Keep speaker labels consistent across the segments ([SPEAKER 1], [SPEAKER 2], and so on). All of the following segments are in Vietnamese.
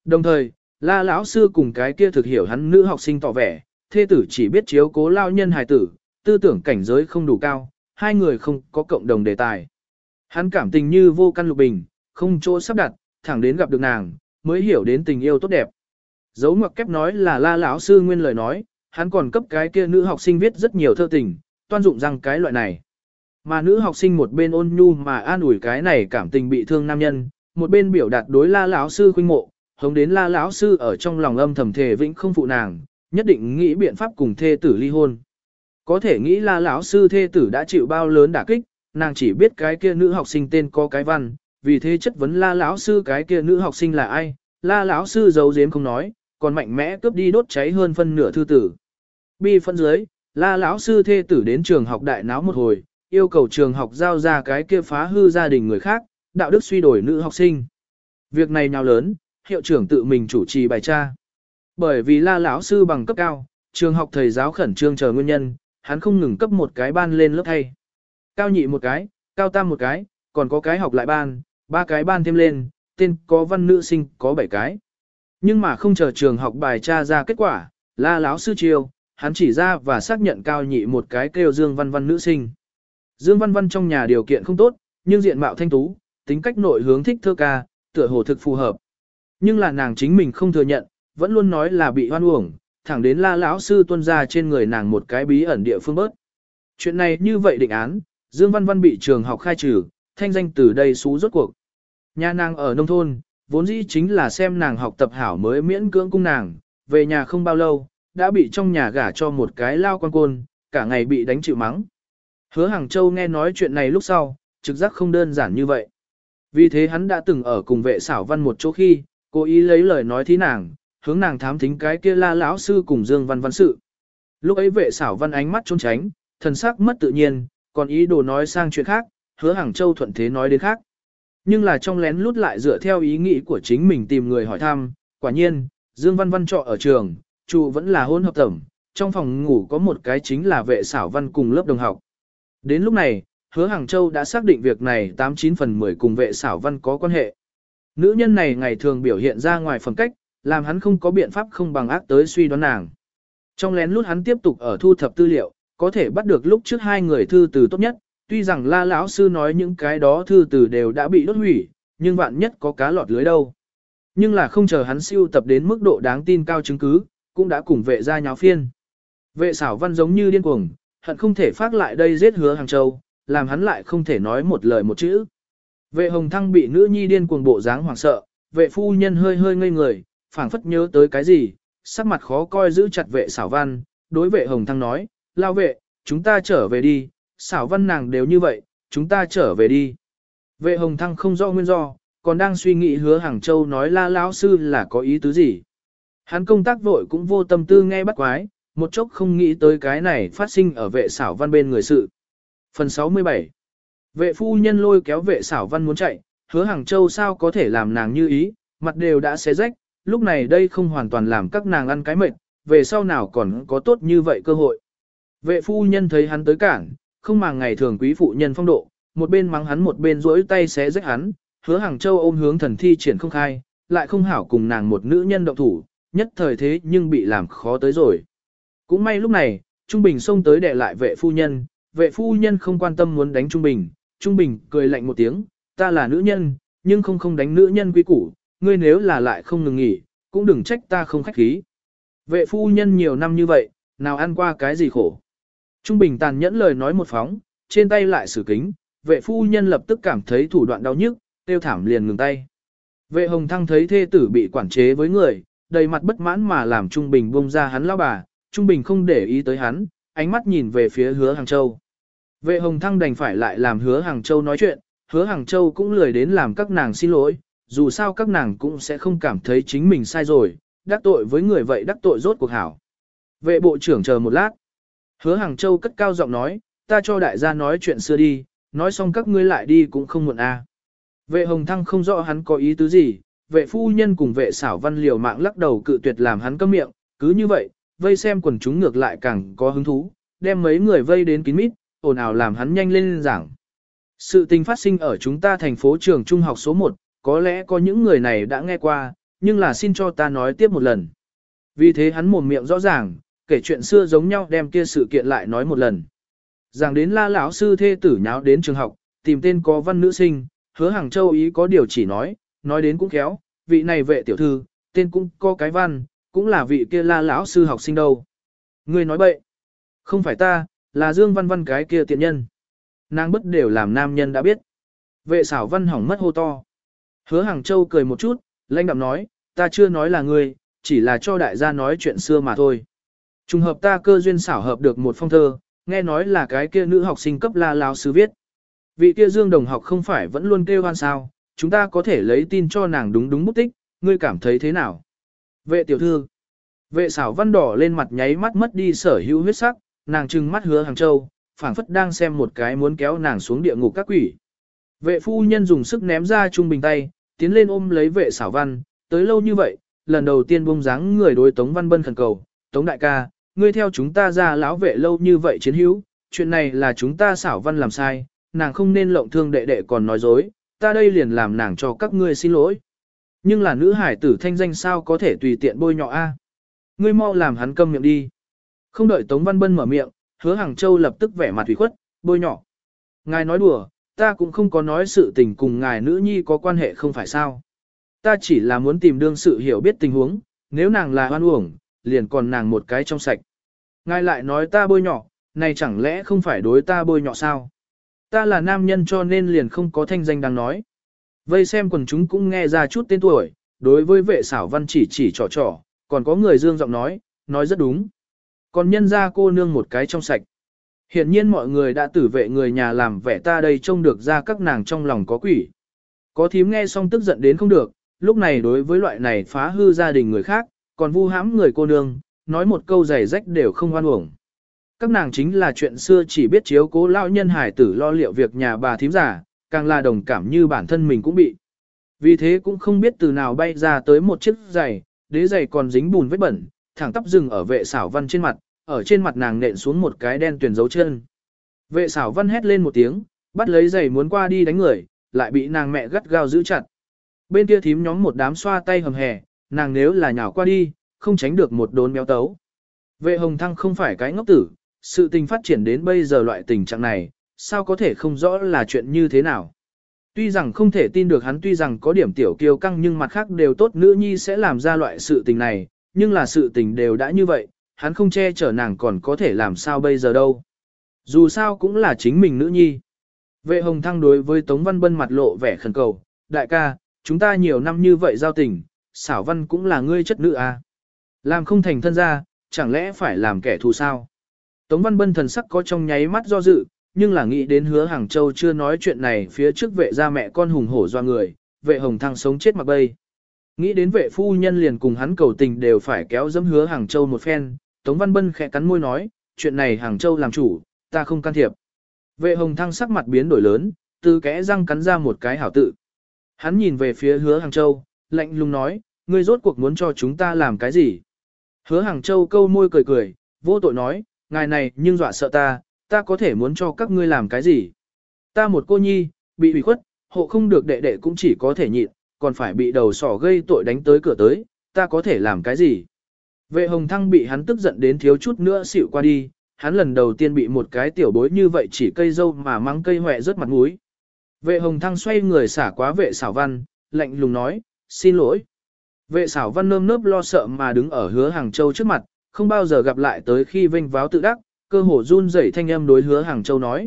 [SPEAKER 1] Đồng thời, La lão sư cùng cái kia thực hiểu hắn nữ học sinh tỏ vẻ, thê tử chỉ biết chiếu cố lao nhân hài tử, tư tưởng cảnh giới không đủ cao, hai người không có cộng đồng đề tài. Hắn cảm tình như vô căn lục bình, không chỗ sắp đặt, thẳng đến gặp được nàng, mới hiểu đến tình yêu tốt đẹp. Dấu ngoặc kép nói là La lão sư nguyên lời nói, hắn còn cấp cái kia nữ học sinh viết rất nhiều thơ tình, toan dụng rằng cái loại này. Mà nữ học sinh một bên ôn nhu mà an ủi cái này cảm tình bị thương nam nhân, một bên biểu đạt đối La lão sư khuynh mộ, hống đến La lão sư ở trong lòng âm thầm thề vĩnh không phụ nàng, nhất định nghĩ biện pháp cùng thê tử ly hôn. Có thể nghĩ La lão sư thê tử đã chịu bao lớn đả kích, nàng chỉ biết cái kia nữ học sinh tên có cái văn, vì thế chất vấn La lão sư cái kia nữ học sinh là ai, La lão sư giấu giếm không nói, còn mạnh mẽ cướp đi đốt cháy hơn phân nửa thư tử. Bi phân dưới, La lão sư thê tử đến trường học đại náo một hồi, yêu cầu trường học giao ra cái kia phá hư gia đình người khác, đạo đức suy đổi nữ học sinh. Việc này nào lớn, hiệu trưởng tự mình chủ trì bài tra. Bởi vì La lão sư bằng cấp cao, trường học thầy giáo khẩn trương chờ nguyên nhân, hắn không ngừng cấp một cái ban lên lớp thay. Cao nhị một cái, cao tam một cái, còn có cái học lại ban, ba cái ban thêm lên, tên có văn nữ sinh có 7 cái. Nhưng mà không chờ trường học bài tra ra kết quả, La lão sư chiêu, hắn chỉ ra và xác nhận cao nhị một cái kêu Dương Văn Văn nữ sinh. Dương Văn Văn trong nhà điều kiện không tốt, nhưng diện mạo thanh tú, tính cách nội hướng thích thơ ca, tựa hồ thực phù hợp. Nhưng là nàng chính mình không thừa nhận, vẫn luôn nói là bị hoan uổng, thẳng đến La lão sư tuân ra trên người nàng một cái bí ẩn địa phương bớt. Chuyện này như vậy định án, Dương Văn Văn bị trường học khai trừ, thanh danh từ đây xú rốt cuộc. Nhà nàng ở nông thôn, vốn dĩ chính là xem nàng học tập hảo mới miễn cưỡng cung nàng, về nhà không bao lâu, đã bị trong nhà gả cho một cái lao quan côn, cả ngày bị đánh chịu mắng. Hứa Hàng Châu nghe nói chuyện này lúc sau, trực giác không đơn giản như vậy. Vì thế hắn đã từng ở cùng vệ xảo văn một chỗ khi, cố ý lấy lời nói thí nàng, hướng nàng thám thính cái kia La lão sư cùng Dương Văn Văn sự. Lúc ấy vệ xảo văn ánh mắt trốn tránh, thần sắc mất tự nhiên, còn ý đồ nói sang chuyện khác, Hứa Hàng Châu thuận thế nói đến khác. Nhưng là trong lén lút lại dựa theo ý nghĩ của chính mình tìm người hỏi thăm, quả nhiên, Dương Văn Văn trọ ở trường, trụ vẫn là hôn hợp tẩm, trong phòng ngủ có một cái chính là vệ xảo văn cùng lớp đồng học. Đến lúc này, Hứa Hàng Châu đã xác định việc này 89 phần 10 cùng vệ xảo văn có quan hệ. Nữ nhân này ngày thường biểu hiện ra ngoài phẩm cách, làm hắn không có biện pháp không bằng ác tới suy đoán nàng. Trong lén lút hắn tiếp tục ở thu thập tư liệu, có thể bắt được lúc trước hai người thư từ tốt nhất, tuy rằng La lão sư nói những cái đó thư từ đều đã bị đốt hủy, nhưng vạn nhất có cá lọt lưới đâu. Nhưng là không chờ hắn siêu tập đến mức độ đáng tin cao chứng cứ, cũng đã cùng vệ ra nháo phiên. Vệ xảo văn giống như điên cuồng, hận không thể phát lại đây giết Hứa Hàng Châu, làm hắn lại không thể nói một lời một chữ. Vệ Hồng Thăng bị nữ nhi điên cuồng bộ dáng hoảng sợ, vệ phu nhân hơi hơi ngây người, phảng phất nhớ tới cái gì, sắc mặt khó coi giữ chặt vệ xảo văn, đối vệ Hồng Thăng nói, lao vệ, chúng ta trở về đi, xảo văn nàng đều như vậy, chúng ta trở về đi. Vệ Hồng Thăng không rõ nguyên do, còn đang suy nghĩ Hứa Hàng Châu nói La lão sư là có ý tứ gì. Hắn công tác vội cũng vô tâm tư nghe bắt quái, một chốc không nghĩ tới cái này phát sinh ở vệ xảo văn bên người sự. Phần 67. Vệ phu nhân lôi kéo vệ xảo văn muốn chạy, Hứa Hàng Châu sao có thể làm nàng như ý, mặt đều đã xé rách, lúc này đây không hoàn toàn làm các nàng ăn cái mệt, về sau nào còn có tốt như vậy cơ hội. Vệ phu nhân thấy hắn tới cản, không màng ngày thường quý phụ nhân phong độ, một bên mắng hắn một bên duỗi tay xé rách hắn, Hứa Hàng Châu ôm hướng thần thi triển không khai, lại không hảo cùng nàng một nữ nhân động thủ, nhất thời thế nhưng bị làm khó tới rồi. Cũng may lúc này, Trung Bình xông tới đè lại vệ phu nhân không quan tâm muốn đánh Trung Bình cười lạnh một tiếng, ta là nữ nhân, nhưng không đánh nữ nhân quý củ, ngươi nếu là lại không ngừng nghỉ, cũng đừng trách ta không khách khí. Vệ phu nhân nhiều năm như vậy, nào ăn qua cái gì khổ. Trung Bình tàn nhẫn lời nói một phóng, trên tay lại sử kính, vệ phu nhân lập tức cảm thấy thủ đoạn đau nhức, tiêu thảm liền ngừng tay. Vệ Hồng Thăng thấy thê tử bị quản chế với người, đầy mặt bất mãn mà làm Trung Bình buông ra hắn lao bà, Trung Bình không để ý tới hắn, ánh mắt nhìn về phía Hứa Hàng Châu. Vệ Hồng Thăng đành phải lại làm Hứa Hàng Châu nói chuyện, Hứa Hàng Châu cũng lười đến làm các nàng xin lỗi, dù sao các nàng cũng sẽ không cảm thấy chính mình sai rồi, đắc tội với người vậy đắc tội rốt cuộc hảo. Vệ bộ trưởng chờ một lát. Hứa Hàng Châu cất cao giọng nói, ta cho đại gia nói chuyện xưa đi, nói xong các ngươi lại đi cũng không muộn à. Vệ Hồng Thăng không rõ hắn có ý tứ gì, vệ phu nhân cùng vệ xảo văn liều mạng lắc đầu cự tuyệt làm hắn câm miệng, cứ như vậy, vây xem quần chúng ngược lại càng có hứng thú, đem mấy người vây đến kín mít, ồn ào làm hắn nhanh lên giảng. Sự tình phát sinh ở chúng ta thành phố trường trung học số 1, có lẽ có những người này đã nghe qua, nhưng là xin cho ta nói tiếp một lần. Vì thế hắn mồm miệng rõ ràng, kể chuyện xưa giống nhau đem kia sự kiện lại nói một lần. Giảng đến La lão sư thê tử nháo đến trường học, tìm tên có văn nữ sinh, Hứa Hàng Châu ý có điều chỉ nói đến cũng khéo, vị này vệ tiểu thư, tên cũng có cái văn, cũng là vị kia La lão sư học sinh đâu. Ngươi nói bậy. Không phải ta, là Dương Văn Văn cái kia tiện nhân. Nàng bất đều làm nam nhân đã biết. Vệ xảo văn hỏng mất hô to. Hứa Hàng Châu cười một chút, lãnh đạm nói, ta chưa nói là ngươi, chỉ là cho đại gia nói chuyện xưa mà thôi. Trùng hợp ta cơ duyên xảo hợp được một phong thơ, nghe nói là cái kia nữ học sinh cấp La lão sư viết. Vị kia Dương đồng học không phải vẫn luôn kêu hoan sao, chúng ta có thể lấy tin cho nàng đúng bút tích, ngươi cảm thấy thế nào? Vệ tiểu thư. Vệ xảo văn đỏ lên mặt nháy mắt mất đi sở hữu huyết sắc, nàng trừng mắt Hứa Hàng Châu, phảng phất đang xem một cái muốn kéo nàng xuống địa ngục các quỷ. Vệ phu nhân dùng sức ném ra trung bình tay, tiến lên ôm lấy vệ xảo văn, tới lâu như vậy, lần đầu tiên bông dáng người đối Tống Văn Bân khẩn cầu, Tống đại ca, ngươi theo chúng ta ra lão vệ lâu như vậy chiến hữu, chuyện này là chúng ta xảo văn làm sai, nàng không nên lộng thương đệ đệ còn nói dối, ta đây liền làm nàng cho các ngươi xin lỗi. Nhưng là nữ hải tử thanh danh sao có thể tùy tiện bôi nhọ a? Ngươi mau làm hắn câm miệng đi. Không đợi Tống Văn Bân mở miệng, Hứa Hàng Châu lập tức vẻ mặt ủy khuất, bôi nhọ. Ngài nói đùa, ta cũng không có nói sự tình cùng ngài nữ nhi có quan hệ không phải sao. Ta chỉ là muốn tìm đương sự hiểu biết tình huống, nếu nàng là hoan uổng, liền còn nàng một cái trong sạch. Ngài lại nói ta bôi nhọ, này chẳng lẽ không phải đối ta bôi nhọ sao? Ta là nam nhân cho nên liền không có thanh danh đáng nói. Vây xem quần chúng cũng nghe ra chút tên tuổi, đối với vệ xảo văn chỉ trò, còn có người dương giọng nói rất đúng. Còn nhân ra cô nương một cái trong sạch. Hiện nhiên mọi người đã tử vệ người nhà làm vẻ ta đây trông được ra các nàng trong lòng có quỷ. Có thím nghe xong tức giận đến không được, lúc này đối với loại này phá hư gia đình người khác, còn vu hãm người cô nương, nói một câu giày rách đều không hoan uổng. Các nàng chính là chuyện xưa chỉ biết chiếu cố lão nhân hài tử lo liệu việc nhà bà thím giả, càng là đồng cảm như bản thân mình cũng bị. Vì thế cũng không biết từ nào bay ra tới một chiếc giày, đế giày còn dính bùn vết bẩn, thẳng tắp dừng ở vệ xảo văn trên mặt, ở trên mặt nàng nện xuống một cái đen tuyền dấu chân. Vệ xảo văn hét lên một tiếng, bắt lấy giày muốn qua đi đánh người, lại bị nàng mẹ gắt gao giữ chặt. Bên kia thím nhóm một đám xoa tay hầm hè, nàng nếu là nhào qua đi, không tránh được một đốn béo tấu. Vệ hồng thăng không phải cái ngốc tử, sự tình phát triển đến bây giờ loại tình trạng này, sao có thể không rõ là chuyện như thế nào. Tuy rằng không thể tin được hắn tuy rằng có điểm tiểu kiêu căng nhưng mặt khác đều tốt nữ nhi sẽ làm ra loại sự tình này, nhưng là sự tình đều đã như vậy, hắn không che chở nàng còn có thể làm sao bây giờ đâu. Dù sao cũng là chính mình nữ nhi. Vệ hồng thăng đối với Tống Văn Bân mặt lộ vẻ khẩn cầu, đại ca, chúng ta nhiều năm như vậy giao tình, xảo văn cũng là ngươi chất nữ à. Làm không thành thân ra, chẳng lẽ phải làm kẻ thù sao? Tống Văn Bân thần sắc có trong nháy mắt do dự, nhưng là nghĩ đến Hứa Hàng Châu chưa nói chuyện này phía trước vệ gia mẹ con hùng hổ doa người, vệ hồng thăng sống chết mặc bay. Nghĩ đến vệ phu nhân liền cùng hắn cầu tình đều phải kéo dẫm Hứa Hàng Châu một phen, Tống Văn Bân khẽ cắn môi nói, chuyện này Hàng Châu làm chủ, ta không can thiệp. Vệ hồng thăng sắc mặt biến đổi lớn, từ kẽ răng cắn ra một cái hảo tự. Hắn nhìn về phía Hứa Hàng Châu, lạnh lùng nói, ngươi rốt cuộc muốn cho chúng ta làm cái gì? Hứa Hàng Châu câu môi cười cười, vô tội nói, ngài này nhưng dọa sợ ta có thể muốn cho các ngươi làm cái gì? Ta một cô nhi, bị ủy khuất, hộ không được đệ đệ cũng chỉ có thể nhịn, còn phải bị đầu sỏ gây tội đánh tới cửa tới, ta có thể làm cái gì? Vệ hồng thăng bị hắn tức giận đến thiếu chút nữa xỉu qua đi, hắn lần đầu tiên bị một cái tiểu bối như vậy chỉ cây dâu mà mắng cây hoẹ rớt mặt mũi. Vệ hồng thăng xoay người xả quá vệ xảo văn, lạnh lùng nói, xin lỗi. Vệ xảo văn nơm nớp lo sợ mà đứng ở Hứa Hàng Châu trước mặt, không bao giờ gặp lại tới khi vênh váo tự đắc, cơ hồ run rẩy thanh âm đối Hứa Hàng Châu nói,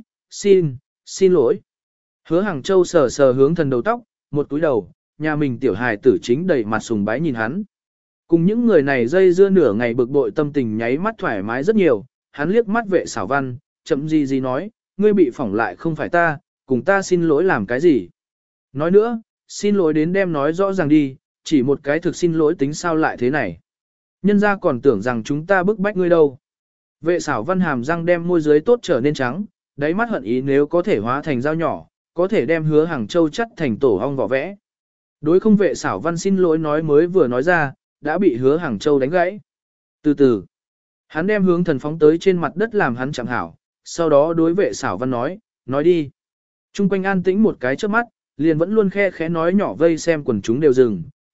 [SPEAKER 1] xin lỗi. Hứa Hàng Châu sờ sờ hướng thần đầu tóc, một túi đầu, nhà mình tiểu hài tử chính đầy mặt sùng bái nhìn hắn. Cùng những người này dây dưa nửa ngày bực bội tâm tình nháy mắt thoải mái rất nhiều, hắn liếc mắt vệ xảo văn, chậm gì nói, ngươi bị phỏng lại không phải ta, cùng ta xin lỗi làm cái gì. Nói nữa, xin lỗi đến đem nói rõ ràng đi, chỉ một cái thực xin lỗi tính sao lại thế này. Nhân ra còn tưởng rằng chúng ta bức bách ngươi đâu. Vệ xảo văn hàm răng đem môi dưới tốt trở nên trắng, đáy mắt hận ý nếu có thể hóa thành dao nhỏ, có thể đem Hứa Hàng Châu chắt thành tổ ong vỏ vẽ. Đối không vệ xảo văn xin lỗi nói mới vừa nói ra, đã bị Hứa Hàng Châu đánh gãy. Từ từ, hắn đem hướng thần phóng tới trên mặt đất làm hắn chẳng hảo, sau đó đối vệ xảo văn nói đi. Trung quanh an tĩnh một cái trước mắt, liền vẫn luôn khe khẽ nói nhỏ vây xem quần chúng đều dừng,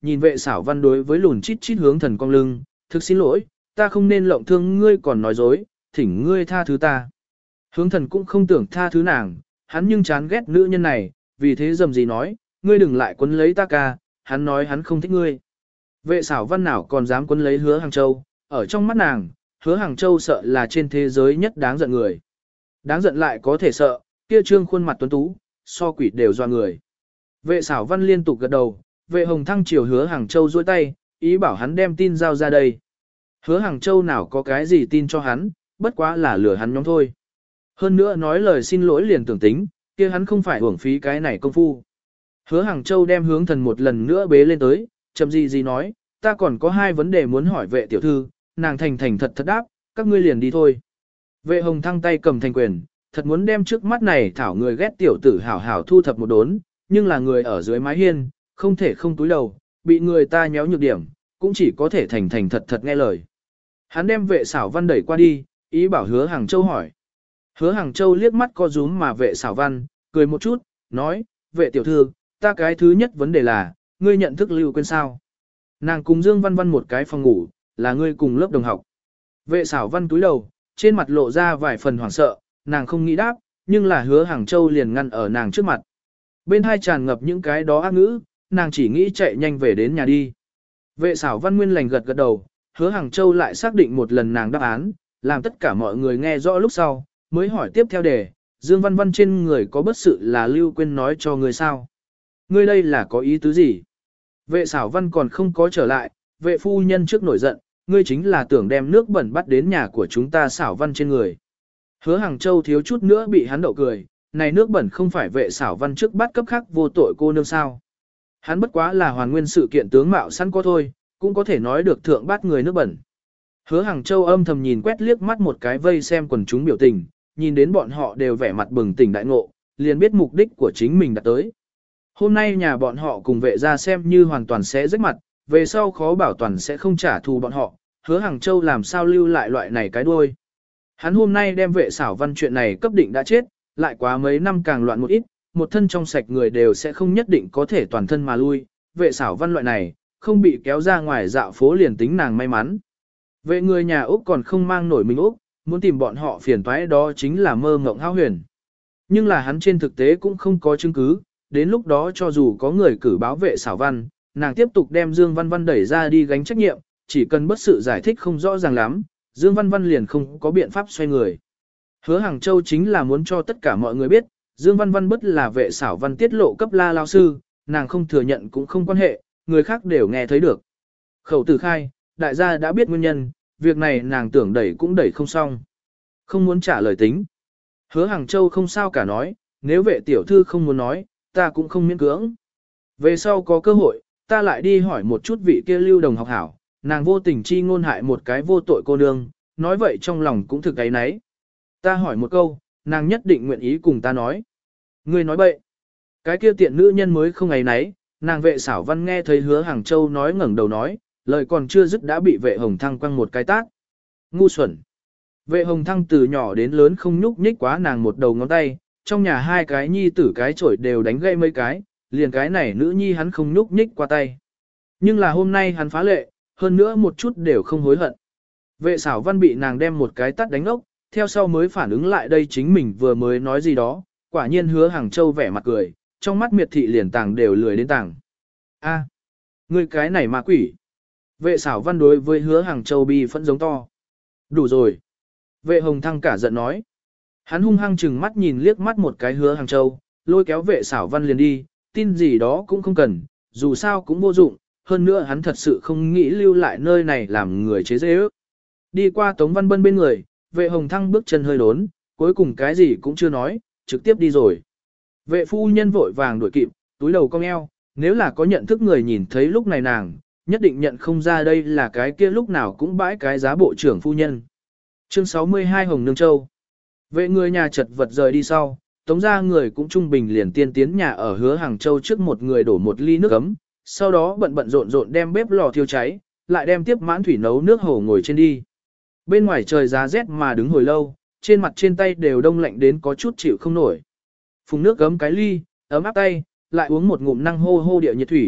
[SPEAKER 1] nhìn vệ xảo văn đối với lùn chít chít hướng thần cong lưng, thực xin lỗi, ta không nên lộng thương ngươi còn nói dối, thỉnh ngươi tha thứ ta. Hướng thần cũng không tưởng tha thứ nàng, hắn nhưng chán ghét nữ nhân này, vì thế dầm gì nói, ngươi đừng lại quấn lấy ta ca, hắn nói hắn không thích ngươi. Vệ xảo văn nào còn dám quấn lấy Hứa Hàng Châu, ở trong mắt nàng, Hứa Hàng Châu sợ là trên thế giới nhất đáng giận người. Đáng giận lại có thể sợ, kia trương khuôn mặt tuấn tú, so quỷ đều doa người. Vệ xảo văn liên tục gật đầu, vệ hồng thăng chiều Hứa Hàng Châu duỗi tay, ý bảo hắn đem tin giao ra đây. Hứa Hàng Châu nào có cái gì tin cho hắn, bất quá là lừa hắn nhóm thôi. Hơn nữa nói lời xin lỗi liền tưởng tính, kia hắn không phải uổng phí cái này công phu. Hứa Hàng Châu đem hướng thần một lần nữa bế lên tới, chậm gì nói, ta còn có hai vấn đề muốn hỏi vệ tiểu thư, nàng thành thành thật thật đáp, các ngươi liền đi thôi. Vệ hồng thăng tay cầm thành quyền, thật muốn đem trước mắt này thảo người ghét tiểu tử hảo hảo thu thập một đốn, nhưng là người ở dưới mái hiên, không thể không túi đầu, bị người ta nhéo nhược điểm, cũng chỉ có thể thành thành thật thật nghe lời. Hắn đem vệ xảo văn đẩy qua đi, ý bảo Hứa Hàng Châu hỏi. Hứa Hàng Châu liếc mắt co rúm mà vệ xảo văn, cười một chút, nói, vệ tiểu thư, ta cái thứ nhất vấn đề là, ngươi nhận thức Lưu Quyên sao? Nàng cùng Dương Văn Văn một cái phòng ngủ, là ngươi cùng lớp đồng học. Vệ xảo văn túi đầu, trên mặt lộ ra vài phần hoảng sợ, nàng không nghĩ đáp, nhưng là Hứa Hàng Châu liền ngăn ở nàng trước mặt. Bên hai tràn ngập những cái đó ác ngữ, nàng chỉ nghĩ chạy nhanh về đến nhà đi. Vệ xảo văn nguyên lành gật gật đầu, Hứa Hàng Châu lại xác định một lần nàng đáp án, làm tất cả mọi người nghe rõ lúc sau, mới hỏi tiếp theo đề, Dương Văn Văn trên người có bất sự là Lưu Quyên nói cho ngươi sao? Ngươi đây là có ý tứ gì? Vệ xảo văn còn không có trở lại, vệ phu nhân trước nổi giận, ngươi chính là tưởng đem nước bẩn bắt đến nhà của chúng ta xảo văn trên người. Hứa Hàng Châu thiếu chút nữa bị hắn đậu cười, này nước bẩn không phải vệ xảo văn trước bắt cấp khác vô tội cô nương sao? Hắn bất quá là hoàn nguyên sự kiện tướng mạo sẵn có thôi, cũng có thể nói được thượng bắt người nước bẩn. Hứa Hàng Châu âm thầm nhìn quét liếc mắt một cái vây xem quần chúng biểu tình, nhìn đến bọn họ đều vẻ mặt bừng tỉnh đại ngộ, liền biết mục đích của chính mình đã tới. Hôm nay nhà bọn họ cùng vệ ra xem như hoàn toàn sẽ rách mặt, về sau khó bảo toàn sẽ không trả thù bọn họ, Hứa Hàng Châu làm sao lưu lại loại này cái đuôi. Hắn hôm nay đem vệ xảo văn chuyện này cấp định đã chết, lại quá mấy năm càng loạn một ít, một thân trong sạch người đều sẽ không nhất định có thể toàn thân mà lui, vệ xảo văn loại này, không bị kéo ra ngoài dạo phố liền tính nàng may mắn. Vệ người nhà Úc còn không mang nổi mình Úc, muốn tìm bọn họ phiền toái đó chính là mơ ngộng hão huyền. Nhưng là hắn trên thực tế cũng không có chứng cứ, đến lúc đó cho dù có người cử báo vệ xảo văn, nàng tiếp tục đem Dương Văn Văn đẩy ra đi gánh trách nhiệm, chỉ cần bất sự giải thích không rõ ràng lắm, Dương Văn Văn liền không có biện pháp xoay người. Hứa Hàng Châu chính là muốn cho tất cả mọi người biết, Dương Văn Văn bất là vệ xảo văn tiết lộ cấp la lao sư, nàng không thừa nhận cũng không quan hệ, người khác đều nghe thấy được. Khẩu tử khai, đại gia đã biết nguyên nhân, việc này nàng tưởng đẩy cũng đẩy không xong. Không muốn trả lời tính. Hứa Hàng Châu không sao cả nói, nếu vệ tiểu thư không muốn nói, ta cũng không miễn cưỡng. Về sau có cơ hội, ta lại đi hỏi một chút vị kia Lưu đồng học hảo, nàng vô tình chi ngôn hại một cái vô tội cô nương, nói vậy trong lòng cũng thực cái nấy. Ta hỏi một câu, nàng nhất định nguyện ý cùng ta nói. Ngươi nói bậy. Cái kia tiện nữ nhân mới không ấy nấy, nàng vệ xảo văn nghe thấy Hứa Hàng Châu nói ngẩng đầu nói, lời còn chưa dứt đã bị vệ hồng thăng quăng một cái tát. Ngu xuẩn. Vệ hồng thăng từ nhỏ đến lớn không nhúc nhích quá nàng một đầu ngón tay, trong nhà hai cái nhi tử cái chổi đều đánh gãy mấy cái, liền cái này nữ nhi hắn không nhúc nhích qua tay. Nhưng là hôm nay hắn phá lệ, hơn nữa một chút đều không hối hận. Vệ xảo văn bị nàng đem một cái tát đánh ốc, theo sau mới phản ứng lại đây chính mình vừa mới nói gì đó, quả nhiên Hứa Hàng Châu vẻ mặt cười, trong mắt miệt thị liền tàng đều lười đến tàng. A, ngươi cái này ma quỷ. Vệ xảo văn đối với Hứa Hàng Châu bi phẫn giống to. Đủ rồi. Vệ hồng thăng cả giận nói. Hắn hung hăng chừng mắt nhìn liếc mắt một cái Hứa Hàng Châu, lôi kéo vệ xảo văn liền đi, tin gì đó cũng không cần, dù sao cũng vô dụng, hơn nữa hắn thật sự không nghĩ lưu lại nơi này làm người chế dễ ước. Đi qua Tống Văn Bân bên người, vệ hồng thăng bước chân hơi đốn, cuối cùng cái gì cũng chưa nói, trực tiếp đi rồi. Vệ phu nhân vội vàng đuổi kịp, túi đầu cong eo, nếu là có nhận thức người nhìn thấy lúc này nàng, nhất định nhận không ra đây là cái kia lúc nào cũng bãi cái giá bộ trưởng phu nhân. Chương 62 Hồng Nương Châu. Vệ người nhà chật vật rời đi sau, tống ra người cũng trung bình liền tiên tiến nhà ở Hứa Hàng Châu trước một người đổ một ly nước ấm, sau đó bận bận rộn rộn đem bếp lò thiêu cháy, lại đem tiếp mãn thủy nấu nước hồ ngồi trên đi. Bên ngoài trời giá rét mà đứng hồi lâu, trên mặt trên tay đều đông lạnh đến có chút chịu không nổi. Phùng nước gấm cái ly, ấm áp tay, lại uống một ngụm năng hô hô địa nhiệt thủy,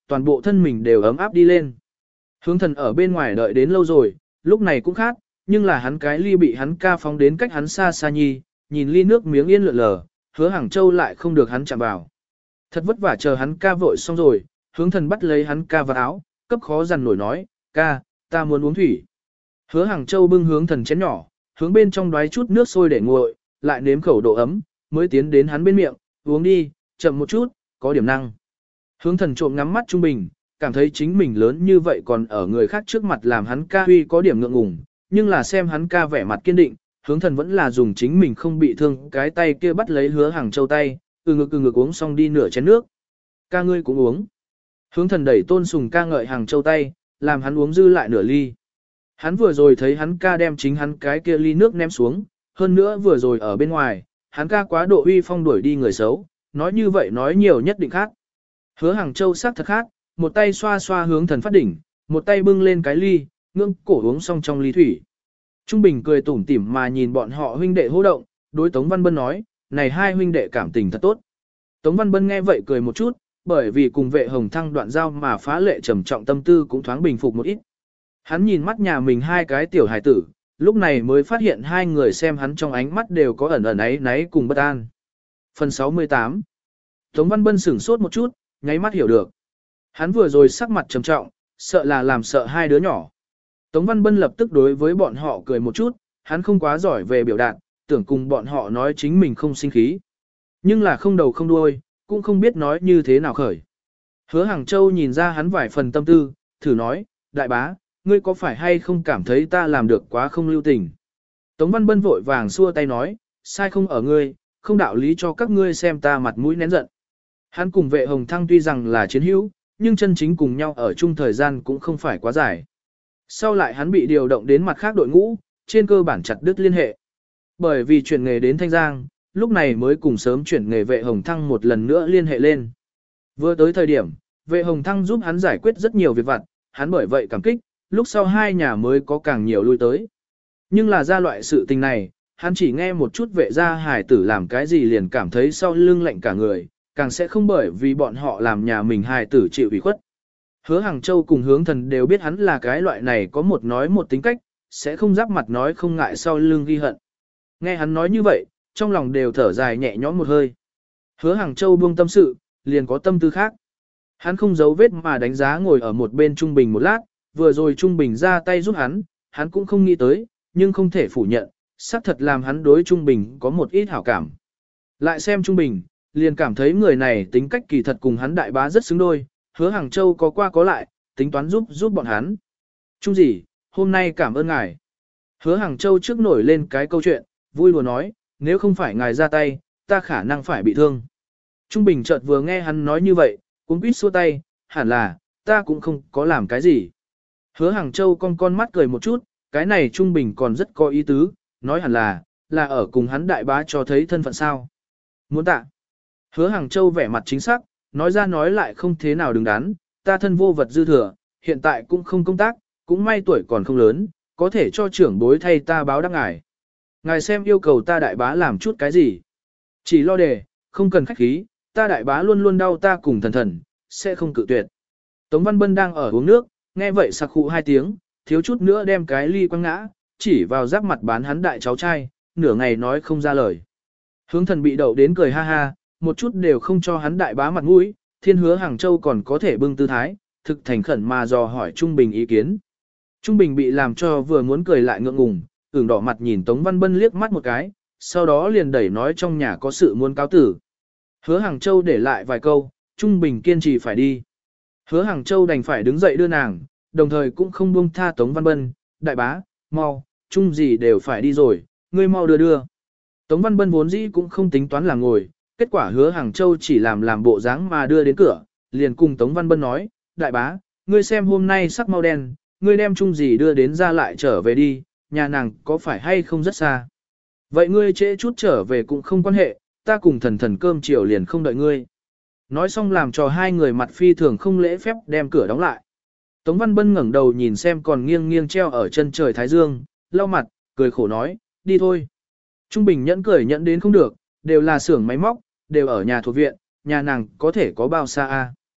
[SPEAKER 1] toàn bộ thân mình đều ấm áp đi lên. Hướng thần ở bên ngoài đợi đến lâu rồi, lúc này cũng khát, nhưng là hắn cái ly bị hắn ca phóng đến cách hắn xa xa nhi, nhìn ly nước miếng yên lượn lờ, Hứa Hàng Châu lại không được hắn chạm vào. Thật vất vả chờ hắn ca vội xong rồi, hướng thần bắt lấy hắn ca vào áo, cấp khó dằn nổi nói, ca, ta muốn uống thủy. Hứa Hàng Châu bưng hướng thần chén nhỏ, hướng bên trong đoái chút nước sôi để nguội, lại nếm khẩu độ ấm, mới tiến đến hắn bên miệng, uống đi, chậm một chút, có điểm năng. Hướng thần trộm ngắm mắt trung bình, cảm thấy chính mình lớn như vậy còn ở người khác trước mặt làm hắn ca huy có điểm ngượng ngùng, nhưng là xem hắn ca vẻ mặt kiên định, hướng thần vẫn là dùng chính mình không bị thương cái tay kia bắt lấy Hứa Hàng Châu tay, từ ngực uống xong đi nửa chén nước. Ca ngươi cũng uống. Hướng thần đẩy Tôn Sùng ca ngợi Hàng Châu tay, làm hắn uống dư lại nửa ly. Hắn vừa rồi thấy hắn ca đem chính hắn cái kia ly nước ném xuống, hơn nữa vừa rồi ở bên ngoài, hắn ca quá độ uy phong đuổi đi người xấu, nói như vậy nói nhiều nhất định khác. Hứa Hàng Châu sắc thật khác, một tay xoa xoa hướng thần phát đỉnh, một tay bưng lên cái ly, ngưỡng cổ uống xong trong ly thủy. Trung Bình cười tủm tỉm mà nhìn bọn họ huynh đệ hô động, đối Tống Văn Bân nói, này hai huynh đệ cảm tình thật tốt. Tống Văn Bân nghe vậy cười một chút, bởi vì cùng Vệ Hồng Thăng đoạn giao mà phá lệ trầm trọng tâm tư cũng thoáng bình phục một ít. Hắn nhìn mắt nhà mình hai cái tiểu hài tử, lúc này mới phát hiện hai người xem hắn trong ánh mắt đều có ẩn ẩn ấy náy cùng bất an. Phần 68 Tống Văn Bân sửng sốt một chút, nháy mắt hiểu được. Hắn vừa rồi sắc mặt trầm trọng, sợ là làm sợ hai đứa nhỏ. Tống Văn Bân lập tức đối với bọn họ cười một chút, hắn không quá giỏi về biểu đạt, tưởng cùng bọn họ nói chính mình không sinh khí. Nhưng là không đầu không đuôi, cũng không biết nói như thế nào khởi. Hứa Hàng Châu nhìn ra hắn vài phần tâm tư, thử nói, đại bá, ngươi có phải hay không cảm thấy ta làm được quá không lưu tình. Tống Văn Bân vội vàng xua tay nói, sai không ở ngươi, không đạo lý cho các ngươi xem ta mặt mũi nén giận. Hắn cùng Vệ Hồng Thăng tuy rằng là chiến hữu, nhưng chân chính cùng nhau ở chung thời gian cũng không phải quá dài. Sau lại hắn bị điều động đến mặt khác đội ngũ, trên cơ bản chặt đứt liên hệ. Bởi vì chuyển nghề đến Thanh Giang, lúc này mới cùng sớm chuyển nghề Vệ Hồng Thăng một lần nữa liên hệ lên. Vừa tới thời điểm, Vệ Hồng Thăng giúp hắn giải quyết rất nhiều việc vặt, hắn bởi vậy cảm kích, lúc sau hai nhà mới có càng nhiều lui tới. Nhưng là ra loại sự tình này, hắn chỉ nghe một chút Vệ gia hải tử làm cái gì liền cảm thấy sau lưng lạnh cả người, càng sẽ không bởi vì bọn họ làm nhà mình hải tử chịu ủy khuất. Hứa Hàng Châu cùng Hướng Thần đều biết hắn là cái loại này có một nói một tính cách, sẽ không giáp mặt nói không ngại sau lưng ghi hận. Nghe hắn nói như vậy, trong lòng đều thở dài nhẹ nhõm một hơi. Hứa Hàng Châu buông tâm sự, liền có tâm tư khác. Hắn không giấu vết mà đánh giá ngồi ở một bên Trung Bình một lát, vừa rồi Trung Bình ra tay giúp hắn cũng không nghĩ tới, nhưng không thể phủ nhận, xác thật làm hắn đối Trung Bình có một ít hảo cảm. Lại xem Trung Bình, liền cảm thấy người này tính cách kỳ thật cùng hắn đại bá rất xứng đôi, Hứa Hàng Châu có qua có lại, tính toán giúp bọn hắn. Trung gì, hôm nay cảm ơn ngài. Hứa Hàng Châu trước nổi lên cái câu chuyện, vui lùa nói, nếu không phải ngài ra tay, ta khả năng phải bị thương. Trung Bình chợt vừa nghe hắn nói như vậy, cũng quýt xua tay, hẳn là, ta cũng không có làm cái gì. Hứa Hàng Châu con mắt cười một chút, cái này Trung Bình còn rất có ý tứ, nói hẳn là ở cùng hắn đại bá cho thấy thân phận sao. Muốn tạ. Hứa Hàng Châu vẻ mặt chính xác, nói ra nói lại không thế nào đứng đắn, ta thân vô vật dư thừa, hiện tại cũng không công tác, cũng may tuổi còn không lớn, có thể cho trưởng bối thay ta báo đáp ngài. Ngài xem yêu cầu ta đại bá làm chút cái gì. Chỉ lo đề, không cần khách khí, ta đại bá luôn luôn đau ta cùng thần, sẽ không cự tuyệt. Tống Văn Bân đang ở uống nước, nghe vậy sặc khụ hai tiếng, thiếu chút nữa đem cái ly quăng ngã, chỉ vào giáp mặt bán hắn đại cháu trai, nửa ngày nói không ra lời. Hướng Thần bị đậu đến cười ha ha, một chút đều không cho hắn đại bá mặt mũi, thiên Hứa Hàng Châu còn có thể bưng tư thái, thực thành khẩn mà dò hỏi Trung Bình ý kiến. Trung Bình bị làm cho vừa muốn cười lại ngượng ngùng, ửng đỏ mặt nhìn Tống Văn Bân liếc mắt một cái, sau đó liền đẩy nói trong nhà có sự muốn cáo tử. Hứa Hàng Châu để lại vài câu, Trung Bình kiên trì phải đi. Hứa Hàng Châu đành phải đứng dậy đưa nàng, đồng thời cũng không buông tha Tống Văn Bân, đại bá, mau, Trung gì đều phải đi rồi, ngươi mau đưa. Tống Văn Bân vốn dĩ cũng không tính toán là ngồi, kết quả Hứa Hàng Châu chỉ làm bộ dáng mà đưa đến cửa, liền cùng Tống Văn Bân nói, đại bá, ngươi xem hôm nay sắc mau đen, ngươi đem Trung gì đưa đến ra lại trở về đi, nhà nàng có phải hay không rất xa. Vậy ngươi trễ chút trở về cũng không quan hệ, ta cùng thần cơm chiều liền không đợi ngươi. Nói xong làm cho hai người mặt phi thường không lễ phép đem cửa đóng lại. Tống Văn Bân ngẩng đầu nhìn xem còn nghiêng treo ở chân trời thái dương, lau mặt, cười khổ nói, đi thôi. Trung Bình nhẫn cười nhẫn đến không được, đều là xưởng máy móc, đều ở nhà thuộc viện, nhà nàng có thể có bao xa a?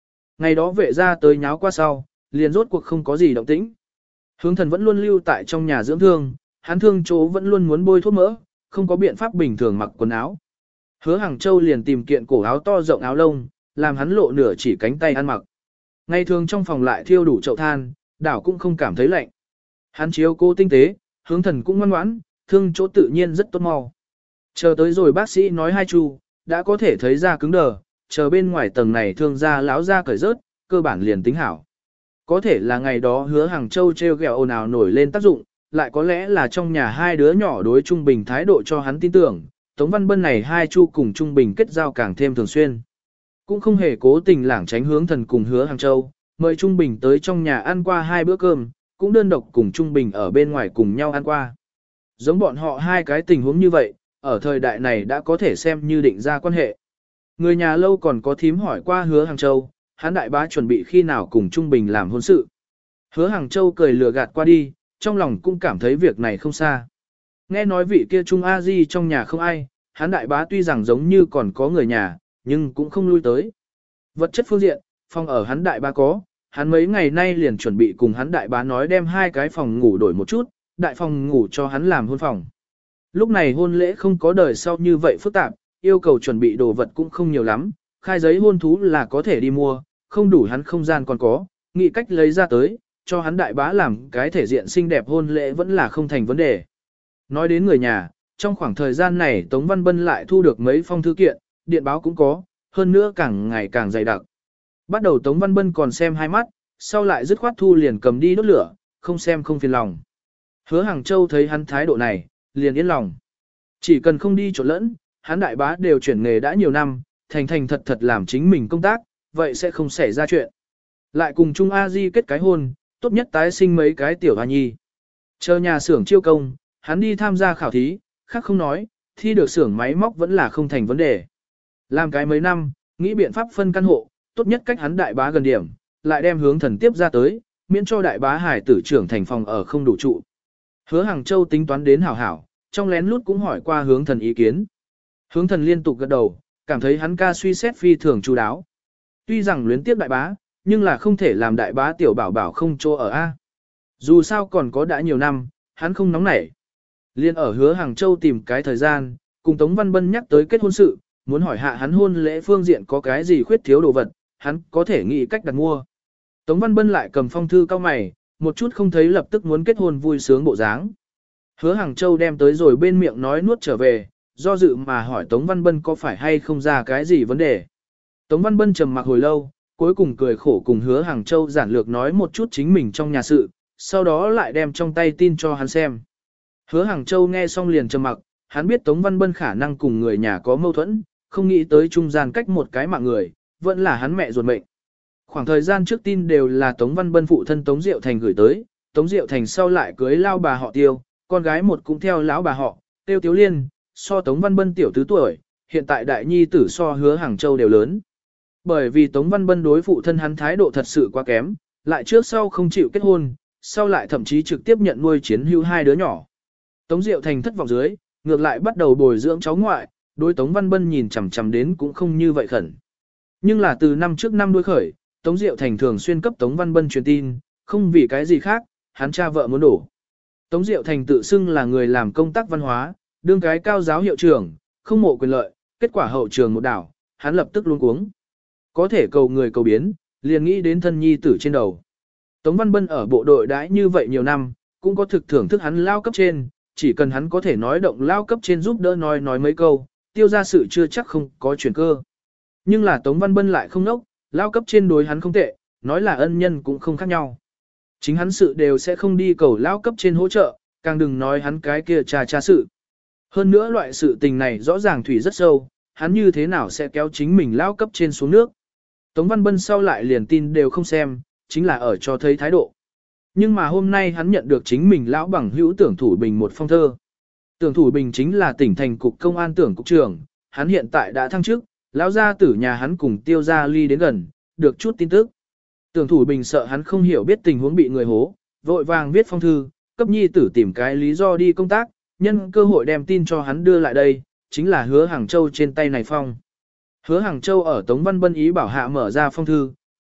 [SPEAKER 1] Ngày đó vệ ra tới nháo qua sau, liền rốt cuộc không có gì động tĩnh. Hướng thần vẫn luôn lưu tại trong nhà dưỡng thương, hắn thương chỗ vẫn luôn muốn bôi thuốc mỡ, không có biện pháp bình thường mặc quần áo. Hứa Hàng Châu liền tìm kiện cổ áo to rộng áo lông, làm hắn lộ nửa chỉ cánh tay ăn mặc. Ngày thường trong phòng lại thiêu đủ chậu than, đảo cũng không cảm thấy lạnh. Hắn chiếu cố tinh tế, Hướng thần cũng ngoan ngoãn, thương chỗ tự nhiên rất tốt mau. Chờ tới rồi bác sĩ nói hai chu, đã có thể thấy da cứng đờ, chờ bên ngoài tầng này thương da láo da cởi rớt, cơ bản liền tính hảo. Có thể là ngày đó Hứa Hàng Châu treo gẹo ồn ào nổi lên tác dụng, lại có lẽ là trong nhà hai đứa nhỏ đối Trung Bình thái độ cho hắn tin tưởng, Tống Văn Bân này hai chu cùng Trung Bình kết giao càng thêm thường xuyên. Cũng không hề cố tình lảng tránh Hướng thần cùng Hứa Hàng Châu, mời Trung Bình tới trong nhà ăn qua hai bữa cơm, cũng đơn độc cùng Trung Bình ở bên ngoài cùng nhau ăn qua. Giống bọn họ hai cái tình huống như vậy, ở thời đại này đã có thể xem như định ra quan hệ. Người nhà lâu còn có thím hỏi qua Hứa Hàng Châu, hắn đại bá chuẩn bị khi nào cùng Trung Bình làm hôn sự. Hứa Hàng Châu cười lừa gạt qua đi, trong lòng cũng cảm thấy việc này không xa. Nghe nói vị kia Trung A Di trong nhà không ai, hắn đại bá tuy rằng giống như còn có người nhà, nhưng cũng không lui tới. Vật chất phương diện, phòng ở hắn đại bá có, hắn mấy ngày nay liền chuẩn bị cùng hắn đại bá nói đem hai cái phòng ngủ đổi một chút, đại phòng ngủ cho hắn làm hôn phòng. Lúc này hôn lễ không có đời sau như vậy phức tạp, yêu cầu chuẩn bị đồ vật cũng không nhiều lắm, khai giấy hôn thú là có thể đi mua, không đủ hắn không gian còn có, nghĩ cách lấy ra tới, cho hắn đại bá làm cái thể diện xinh đẹp hôn lễ vẫn là không thành vấn đề. Nói đến người nhà, trong khoảng thời gian này Tống Văn Bân lại thu được mấy phong thư kiện, điện báo cũng có, hơn nữa càng ngày càng dày đặc. Bắt đầu Tống Văn Bân còn xem hai mắt, sau lại dứt khoát thu liền cầm đi đốt lửa, không xem không phiền lòng. Hứa Hàng Châu thấy hắn thái độ này, liền yên lòng. Chỉ cần không đi trộn lẫn, hắn đại bá đều chuyển nghề đã nhiều năm, thành thành thật thật làm chính mình công tác, vậy sẽ không xảy ra chuyện. Lại cùng Trung A Di kết cái hôn, tốt nhất tái sinh mấy cái tiểu hoa nhi. Chờ nhà xưởng chiêu công, hắn đi tham gia khảo thí, khác không nói, thi được xưởng máy móc vẫn là không thành vấn đề. Làm cái mấy năm, nghĩ biện pháp phân căn hộ, tốt nhất cách hắn đại bá gần điểm, lại đem Hướng thần tiếp ra tới, miễn cho đại bá hải tử trưởng thành phòng ở không đủ trụ. Hứa Hàng Châu tính toán đến hảo hảo, trong lén lút cũng hỏi qua Hướng thần ý kiến. Hướng thần liên tục gật đầu, cảm thấy hắn ca suy xét phi thường chu đáo. Tuy rằng luyến tiếp đại bá, nhưng là không thể làm đại bá tiểu bảo bảo không chỗ ở A. Dù sao còn có đã nhiều năm, hắn không nóng nảy. Liên ở Hứa Hàng Châu tìm cái thời gian, cùng Tống Văn Bân nhắc tới kết hôn sự, muốn hỏi hạ hắn hôn lễ phương diện có cái gì khuyết thiếu đồ vật, hắn có thể nghĩ cách đặt mua. Tống Văn Bân lại cầm phong thư cao mày, một chút không thấy lập tức muốn kết hôn vui sướng bộ dáng. Hứa Hàng Châu đem tới rồi bên miệng nói nuốt trở về, do dự mà hỏi Tống Văn Bân có phải hay không ra cái gì vấn đề. Tống Văn Bân trầm mặc hồi lâu, cuối cùng cười khổ cùng Hứa Hàng Châu giản lược nói một chút chính mình trong nhà sự, sau đó lại đem trong tay tin cho hắn xem. Hứa Hàng Châu nghe xong liền trầm mặc, hắn biết Tống Văn Bân khả năng cùng người nhà có mâu thuẫn, không nghĩ tới trung gian cách một cái mạng người, vẫn là hắn mẹ ruột mệnh. Khoảng thời gian trước tin đều là Tống Văn Bân phụ thân Tống Diệu Thành gửi tới, Tống Diệu Thành sau lại cưới lao bà họ Tiêu, con gái một cũng theo lão bà họ, Tiêu Tiếu Liên, so Tống Văn Bân tiểu tứ tuổi, hiện tại đại nhi tử so Hứa Hàng Châu đều lớn. Bởi vì Tống Văn Bân đối phụ thân hắn thái độ thật sự quá kém, lại trước sau không chịu kết hôn, sau lại thậm chí trực tiếp nhận nuôi chiến hữu hai đứa nhỏ. Tống Diệu Thành thất vọng dưới, ngược lại bắt đầu bồi dưỡng cháu ngoại, đối Tống Văn Bân nhìn chằm chằm đến cũng không như vậy khẩn. Nhưng là từ năm trước năm đuôi khởi, Tống Diệu Thành thường xuyên cấp Tống Văn Bân truyền tin, không vì cái gì khác, hắn cha vợ muốn đổ. Tống Diệu Thành tự xưng là người làm công tác văn hóa, đương cái cao giáo hiệu trưởng, không mộ quyền lợi, kết quả hậu trường một đảo, hắn lập tức luống cuống. Có thể cầu người cầu biến, liền nghĩ đến thân nhi tử trên đầu. Tống Văn Bân ở bộ đội đãi như vậy nhiều năm, cũng có thực thưởng thức hắn lao cấp trên, chỉ cần hắn có thể nói động lao cấp trên giúp đỡ nói mấy câu, tiêu ra sự chưa chắc không có chuyển cơ. Nhưng là Tống Văn Bân lại không nốc, lao cấp trên đối hắn không tệ, nói là ân nhân cũng không khác nhau. Chính hắn sự đều sẽ không đi cầu lao cấp trên hỗ trợ, càng đừng nói hắn cái kia cha sự. Hơn nữa loại sự tình này rõ ràng thủy rất sâu, hắn như thế nào sẽ kéo chính mình lao cấp trên xuống nước. Tống Văn Bân sau lại liền tin đều không xem, chính là ở cho thấy thái độ. Nhưng mà hôm nay hắn nhận được chính mình lão bằng hữu Tưởng Thủ Bình một phong thơ. Tưởng Thủ Bình chính là tỉnh thành cục công an tưởng cục trưởng, hắn hiện tại đã thăng chức, lão gia tử nhà hắn cùng Tiêu gia ly đến gần, được chút tin tức. Tưởng Thủ Bình sợ hắn không hiểu biết tình huống bị người hố, vội vàng viết phong thư, cấp nhi tử tìm cái lý do đi công tác, nhân cơ hội đem tin cho hắn đưa lại đây, chính là Hứa Hàng Châu trên tay này phong. Hứa Hàng Châu ở Tống Văn Bân ý bảo hạ mở ra phong thư,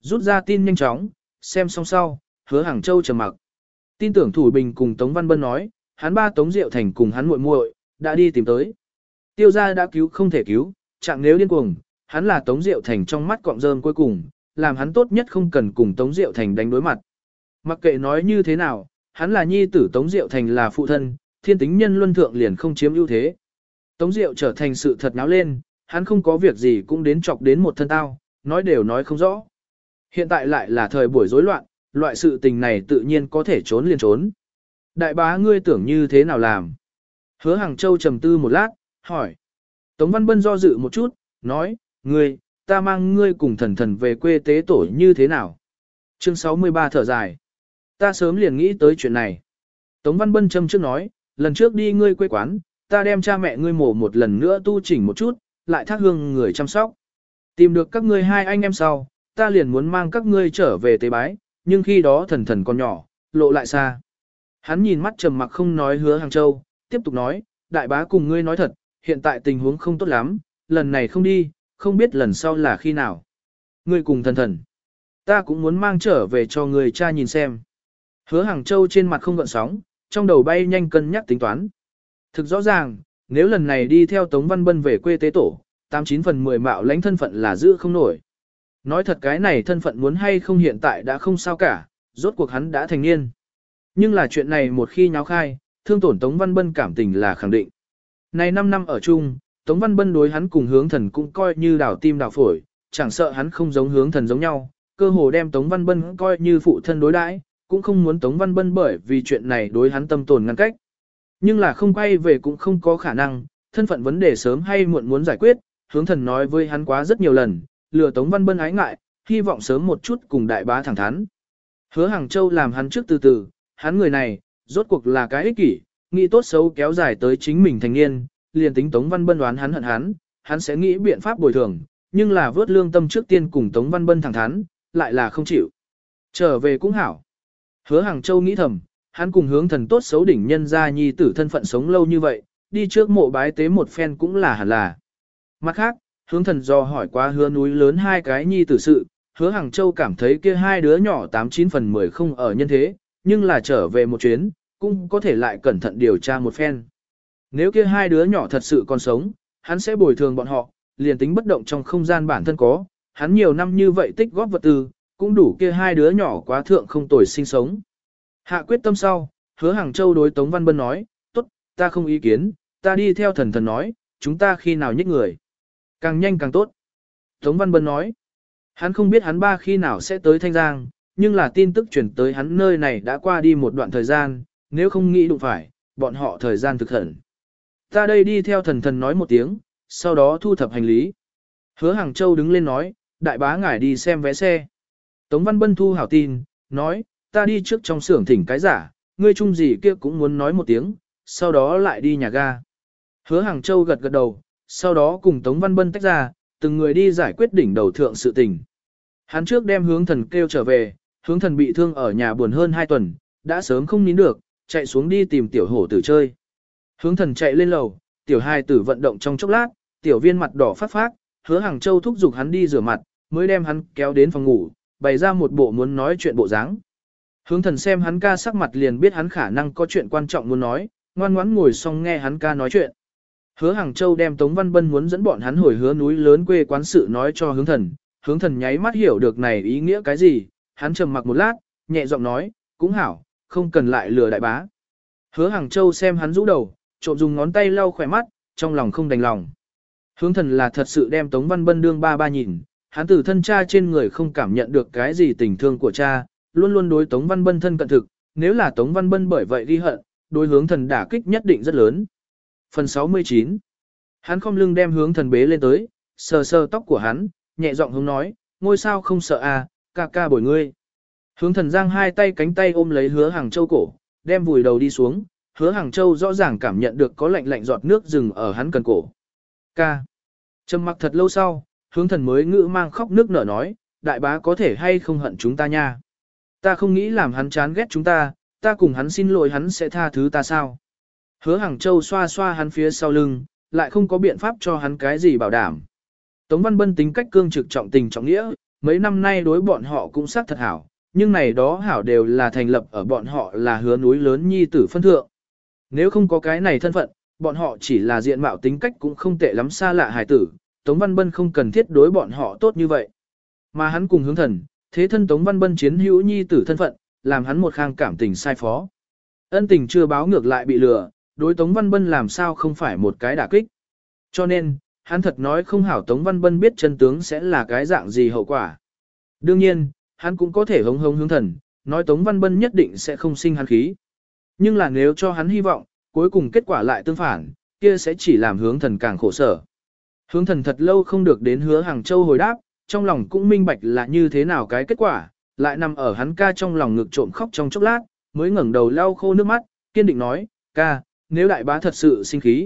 [SPEAKER 1] Rút ra tin nhanh chóng, xem xong sau, Hứa Hàng Châu trầm mặc. Tin tưởng Thủ Bình cùng Tống Văn Bân nói, hắn ba Tống Diệu Thành cùng hắn muội muội đã đi tìm tới. Tiêu gia đã cứu không thể cứu, chẳng nếu điên cuồng, hắn là Tống Diệu Thành trong mắt cọng rơm cuối cùng, làm hắn tốt nhất không cần cùng Tống Diệu Thành đánh đối mặt. Mặc kệ nói như thế nào, hắn là nhi tử Tống Diệu Thành là phụ thân, thiên tính nhân luân thượng liền không chiếm ưu thế. Tống Diệu trở thành sự thật náo lên, hắn không có việc gì cũng đến chọc đến một thân tao, nói đều nói không rõ. Hiện tại lại là thời buổi rối loạn, loại sự tình này tự nhiên có thể trốn liền trốn. Đại bá ngươi tưởng như thế nào làm? Hứa Hàng Châu trầm tư một lát, hỏi. Tống Văn Bân do dự một chút, nói, ngươi, ta mang ngươi cùng thần thần về quê tế tổ như thế nào? Chương 63 thở dài. Ta sớm liền nghĩ tới chuyện này. Tống Văn Bân châm trước nói, lần trước đi ngươi quê quán, ta đem cha mẹ ngươi mổ một lần nữa tu chỉnh một chút, lại thác hương người chăm sóc. Tìm được các ngươi hai anh em sau, ta liền muốn mang các ngươi trở về tế bái, nhưng khi đó thần thần còn nhỏ, lộ lại xa. Hắn nhìn mắt trầm mặc không nói Hứa Hàng Châu, tiếp tục nói, đại bá cùng ngươi nói thật, hiện tại tình huống không tốt lắm, lần này không đi, không biết lần sau là khi nào. Ngươi cùng thần thần, ta cũng muốn mang trở về cho người cha nhìn xem. Hứa Hàng Châu trên mặt không gợn sóng, trong đầu bay nhanh cân nhắc tính toán. Thực rõ ràng, nếu lần này đi theo Tống Văn Bân về quê tế tổ, 89 phần 10 mạo lãnh thân phận là giữ không nổi. Nói thật cái này thân phận muốn hay không hiện tại đã không sao cả, rốt cuộc hắn đã thành niên. Nhưng là chuyện này một khi nháo khai, thương tổn Tống Văn Bân cảm tình là khẳng định. Này 5 năm ở chung, Tống Văn Bân đối hắn cùng Hướng Thần cũng coi như đảo tim đảo phổi, chẳng sợ hắn không giống Hướng Thần giống nhau, cơ hồ đem Tống Văn Bân coi như phụ thân đối đãi, cũng không muốn Tống Văn Bân bởi vì chuyện này đối hắn tâm tồn ngăn cách. Nhưng là không quay về cũng không có khả năng, thân phận vấn đề sớm hay muộn muốn giải quyết, Hướng Thần nói với hắn quá rất nhiều lần, lừa Tống Văn Bân ái ngại, hy vọng sớm một chút cùng đại bá thẳng thắn. Hứa Hàng Châu làm hắn trước từ từ, hắn người này, rốt cuộc là cái ích kỷ, nghĩ tốt xấu kéo dài tới chính mình thành niên, liền tính Tống Văn Bân đoán hắn hận hắn sẽ nghĩ biện pháp bồi thường, nhưng là vớt lương tâm trước tiên cùng Tống Văn Bân thẳng thắn, lại là không chịu. Trở về cũng hảo. Hứa Hàng Châu nghĩ thầm, hắn cùng Hướng Thần tốt xấu đỉnh nhân gia nhi tử thân phận sống lâu như vậy, đi trước mộ bái tế một phen cũng là hẳn là. Mặt khác, Hướng Thần do hỏi qua Hứa núi lớn hai cái nhi tử sự, Hứa Hàng Châu cảm thấy kia hai đứa nhỏ 89 phần 10 không ở nhân thế, nhưng là trở về một chuyến, cũng có thể lại cẩn thận điều tra một phen. Nếu kia hai đứa nhỏ thật sự còn sống, hắn sẽ bồi thường bọn họ, liền tính bất động trong không gian bản thân có, hắn nhiều năm như vậy tích góp vật tư, cũng đủ kia hai đứa nhỏ quá thượng không tồi sinh sống. Hạ quyết tâm sau, Hứa Hàng Châu đối Tống Văn Bân nói, tốt, ta không ý kiến, ta đi theo thần thần nói, chúng ta khi nào nhích người. Càng nhanh càng tốt. Tống Văn Bân nói, hắn không biết hắn ba khi nào sẽ tới Thanh Giang, nhưng là tin tức chuyển tới hắn nơi này đã qua đi một đoạn thời gian, nếu không nghĩ đụng phải, bọn họ thời gian thực hẳn. Ta đây đi theo thần thần nói một tiếng, sau đó thu thập hành lý. Hứa Hàng Châu đứng lên nói, đại bá ngài đi xem vé xe. Tống Văn Bân thu hảo tin, nói, ta đi trước trong xưởng thỉnh cái giả, ngươi chung gì kia cũng muốn nói một tiếng, sau đó lại đi nhà ga. Hứa Hàng Châu gật gật đầu, sau đó cùng Tống Văn Bân tách ra, từng người đi giải quyết đỉnh đầu thượng sự tình. Hắn trước đem Hướng Thần kêu trở về, Hướng Thần bị thương ở nhà buồn hơn 2 tuần, đã sớm không nín được, chạy xuống đi tìm tiểu hổ tử chơi. Hướng Thần chạy lên lầu, tiểu hài tử vận động trong chốc lát, tiểu viên mặt đỏ phát phát, Hứa Hàng Châu thúc giục hắn đi rửa mặt, mới đem hắn kéo đến phòng ngủ, bày ra một bộ muốn nói chuyện bộ dáng. Hướng Thần xem hắn ca sắc mặt liền biết hắn khả năng có chuyện quan trọng muốn nói, ngoan ngoãn ngồi xong nghe hắn ca nói chuyện. Hứa Hàng Châu đem Tống Văn Bân muốn dẫn bọn hắn hồi Hứa núi lớn quê quán sự nói cho Hướng Thần nháy mắt hiểu được này ý nghĩa cái gì, hắn trầm mặc một lát, nhẹ giọng nói, cũng hảo, không cần lại lừa đại bá. Hứa Hàng Châu xem hắn rũ đầu, trộm dùng ngón tay lau khỏe mắt, trong lòng không đành lòng. Hướng Thần là thật sự đem Tống Văn Bân đương ba ba nhìn, hắn từ thân cha trên người không cảm nhận được cái gì tình thương của cha, luôn luôn đối Tống Văn Bân thân cận thực, nếu là Tống Văn Bân bởi vậy ghi hận, đối Hướng Thần đả kích nhất định rất lớn. Phần 69. Hắn khom lưng đem Hướng Thần bế lên tới, sờ sờ tóc của hắn, nhẹ giọng hướng nói, ngôi sao không sợ à, ca ca bồi ngươi. Hướng Thần giang hai tay cánh tay ôm lấy Hứa Hàng Châu cổ, đem vùi đầu đi xuống, Hứa Hàng Châu rõ ràng cảm nhận được có lạnh lạnh giọt nước rừng ở hắn cần cổ. Ca. Trầm mặc thật lâu sau, Hướng Thần mới ngữ mang khóc nước nở nói, đại bá có thể hay không hận chúng ta nha. Ta không nghĩ làm hắn chán ghét chúng ta cùng hắn xin lỗi hắn sẽ tha thứ ta sao. Hứa Hàng Châu xoa xoa hắn phía sau lưng, lại không có biện pháp cho hắn cái gì bảo đảm. Tống Văn Bân tính cách cương trực trọng tình trọng nghĩa, mấy năm nay đối bọn họ cũng xác thật hảo, nhưng này đó hảo đều là thành lập ở bọn họ là hứa núi lớn nhi tử phân thượng. Nếu không có cái này thân phận, bọn họ chỉ là diện mạo tính cách cũng không tệ lắm xa lạ hài tử, Tống Văn Bân không cần thiết đối bọn họ tốt như vậy. Mà hắn cùng hướng thần, thế thân Tống Văn Bân chiến hữu nhi tử thân phận, làm hắn một khang cảm tình sai phó. Ân tình chưa báo ngược lại bị lừa, đối Tống Văn Bân làm sao không phải một cái đả kích. Cho nên, hắn thật nói không hảo Tống Văn Bân biết chân tướng sẽ là cái dạng gì hậu quả. Đương nhiên, hắn cũng có thể hống hống hướng thần, nói Tống Văn Bân nhất định sẽ không sinh hắn khí. Nhưng là nếu cho hắn hy vọng, cuối cùng kết quả lại tương phản, kia sẽ chỉ làm hướng thần càng khổ sở. Hướng thần thật lâu không được đến Hứa Hàng Châu hồi đáp, trong lòng cũng minh bạch là như thế nào cái kết quả, lại nằm ở hắn ca trong lòng ngực trộm khóc trong chốc lát, mới ngẩng đầu lau khô nước mắt, kiên định nói, ca, nếu đại bá thật sự sinh khí,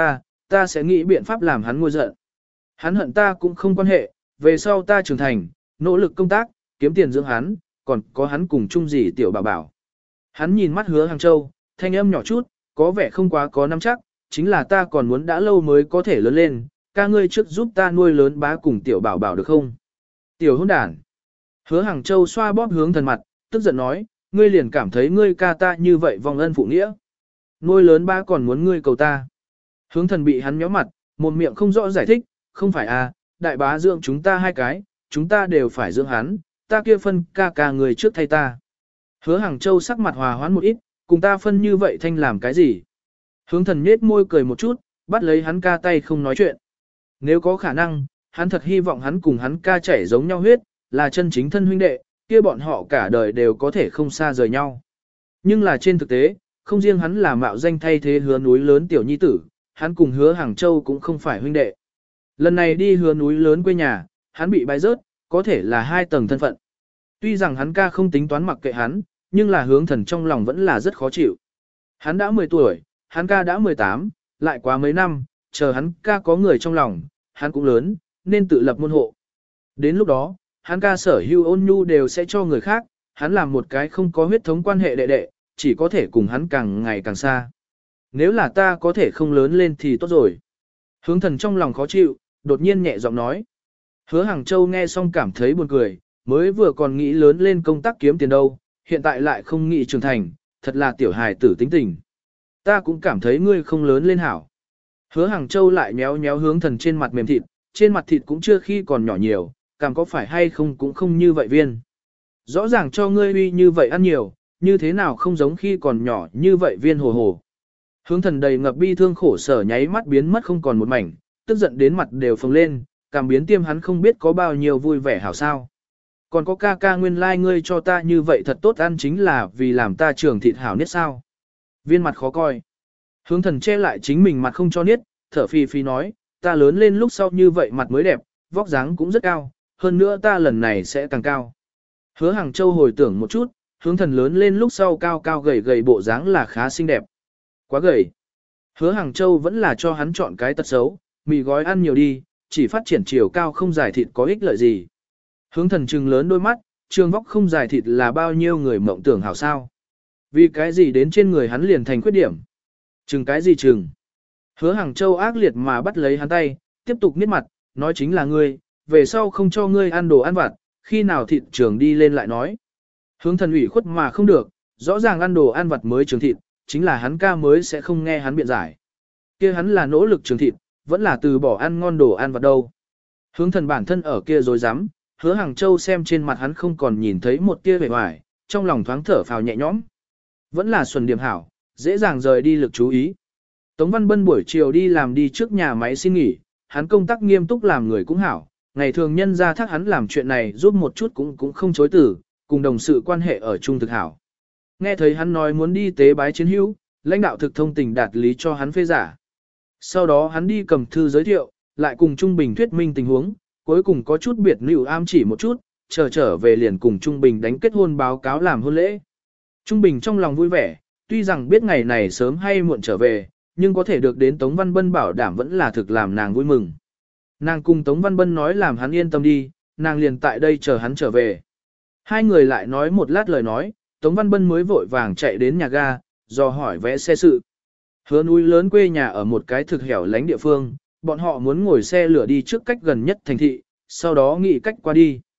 [SPEAKER 1] ta sẽ nghĩ biện pháp làm hắn nguôi giận. Hắn hận ta cũng không quan hệ, về sau ta trưởng thành, nỗ lực công tác, kiếm tiền dưỡng hắn, còn có hắn cùng chung gì tiểu bảo bảo. Hắn nhìn mắt Hứa Hàng Châu, thanh âm nhỏ chút, có vẻ không quá có nắm chắc, chính là ta còn muốn đã lâu mới có thể lớn lên, ca ngươi trước giúp ta nuôi lớn bá cùng tiểu bảo bảo được không? Tiểu hôn đản. Hứa Hàng Châu xoa bóp hướng thần mặt, tức giận nói, ngươi liền cảm thấy ngươi ca ta như vậy vong ân phụ nghĩa. Nuôi lớn bá còn muốn ngươi cầu ta. Hướng thần bị hắn méo mặt, một miệng không rõ giải thích, không phải à, đại bá dưỡng chúng ta hai cái, chúng ta đều phải dưỡng hắn, ta kia phân ca người trước thay ta. Hứa Hàng Châu sắc mặt hòa hoãn một ít, cùng ta phân như vậy thanh làm cái gì? Hướng thần nhếch môi cười một chút, bắt lấy hắn ca tay không nói chuyện. Nếu có khả năng, hắn thật hy vọng hắn cùng hắn ca chảy giống nhau huyết, là chân chính thân huynh đệ, kia bọn họ cả đời đều có thể không xa rời nhau. Nhưng là trên thực tế, không riêng hắn là mạo danh thay thế Hứa núi lớn tiểu nhi tử, hắn cùng Hứa Hàng Châu cũng không phải huynh đệ. Lần này đi Hứa núi lớn quê nhà, hắn bị bãi rớt, có thể là hai tầng thân phận. Tuy rằng hắn ca không tính toán mặc kệ hắn, nhưng là hướng thần trong lòng vẫn là rất khó chịu. Hắn đã 10 tuổi, hắn ca đã 18, lại quá mấy năm, chờ hắn ca có người trong lòng, hắn cũng lớn, nên tự lập môn hộ. Đến lúc đó, hắn ca sở hữu ôn nhu đều sẽ cho người khác, hắn làm một cái không có huyết thống quan hệ đệ đệ, chỉ có thể cùng hắn càng ngày càng xa. Nếu là ta có thể không lớn lên thì tốt rồi. Hướng thần trong lòng khó chịu, đột nhiên nhẹ giọng nói. Hứa Hàng Châu nghe xong cảm thấy buồn cười, mới vừa còn nghĩ lớn lên công tác kiếm tiền đâu, hiện tại lại không nghĩ trưởng thành, thật là tiểu hài tử tính tình. Ta cũng cảm thấy ngươi không lớn lên hảo. Hứa Hàng Châu lại méo méo hướng thần trên mặt mềm thịt, trên mặt thịt cũng chưa khi còn nhỏ nhiều, cảm có phải hay không cũng không như vậy viên. Rõ ràng cho ngươi uy như vậy ăn nhiều, như thế nào không giống khi còn nhỏ như vậy viên hồ hồ. Hướng thần đầy ngập bi thương khổ sở nháy mắt biến mất không còn một mảnh, tức giận đến mặt đều phồng lên, cảm biến tiêm hắn không biết có bao nhiêu vui vẻ hảo sao. Còn có ca nguyên lai ngươi cho ta như vậy thật tốt ăn chính là vì làm ta trường thịt hảo nhất sao. Viên mặt khó coi. Hướng thần che lại chính mình mặt không cho niết, thở phì phì nói, ta lớn lên lúc sau như vậy mặt mới đẹp, vóc dáng cũng rất cao, hơn nữa ta lần này sẽ càng cao. Hứa Hàng Châu hồi tưởng một chút, hướng thần lớn lên lúc sau cao cao gầy gầy bộ dáng là khá xinh đẹp. Quá gầy. Hứa Hàng Châu vẫn là cho hắn chọn cái tật xấu, mì gói ăn nhiều đi, chỉ phát triển chiều cao không dài thịt có ích lợi gì. Hướng thần trừng lớn đôi mắt, trường vóc không dài thịt là bao nhiêu người mộng tưởng hảo sao. Vì cái gì đến trên người hắn liền thành khuyết điểm. Chừng cái gì chừng. Hứa Hàng Châu ác liệt mà bắt lấy hắn tay, tiếp tục niết mặt, nói chính là ngươi, về sau không cho ngươi ăn đồ ăn vặt, khi nào thịt trường đi lên lại nói. Hướng thần ủy khuất mà không được, rõ ràng ăn đồ ăn vặt mới trường thịt, chính là hắn ca mới sẽ không nghe hắn biện giải. Kia hắn là nỗ lực trường thịt, vẫn là từ bỏ ăn ngon đồ ăn vặt đâu. Hướng thần bản thân ở kia rồi dám, Hứa Hàng Châu xem trên mặt hắn không còn nhìn thấy một tia vẻ vải, trong lòng thoáng thở phào nhẹ nhõm. Vẫn là xuân điểm hảo, dễ dàng rời đi lực chú ý. Tống Văn Bân buổi chiều đi làm đi trước nhà máy xin nghỉ, hắn công tác nghiêm túc làm người cũng hảo, ngày thường nhân ra thác hắn làm chuyện này giúp một chút cũng không chối từ, cùng đồng sự quan hệ ở chung thực hảo. Nghe thấy hắn nói muốn đi tế bái chiến hữu, lãnh đạo thực thông tình đạt lý cho hắn phê giả. Sau đó hắn đi cầm thư giới thiệu, lại cùng Trung Bình thuyết minh tình huống, cuối cùng có chút biệt nữ am chỉ một chút, trở về liền cùng Trung Bình đánh kết hôn báo cáo làm hôn lễ. Trung Bình trong lòng vui vẻ, tuy rằng biết ngày này sớm hay muộn trở về, nhưng có thể được đến Tống Văn Bân bảo đảm vẫn là thực làm nàng vui mừng. Nàng cùng Tống Văn Bân nói làm hắn yên tâm đi, nàng liền tại đây chờ hắn trở về. Hai người lại nói một lát lời nói, Tống Văn Bân mới vội vàng chạy đến nhà ga, dò hỏi vé xe sự. Hứa núi lớn quê nhà ở một cái thực hẻo lánh địa phương, bọn họ muốn ngồi xe lửa đi trước cách gần nhất thành thị, sau đó nghĩ cách qua đi.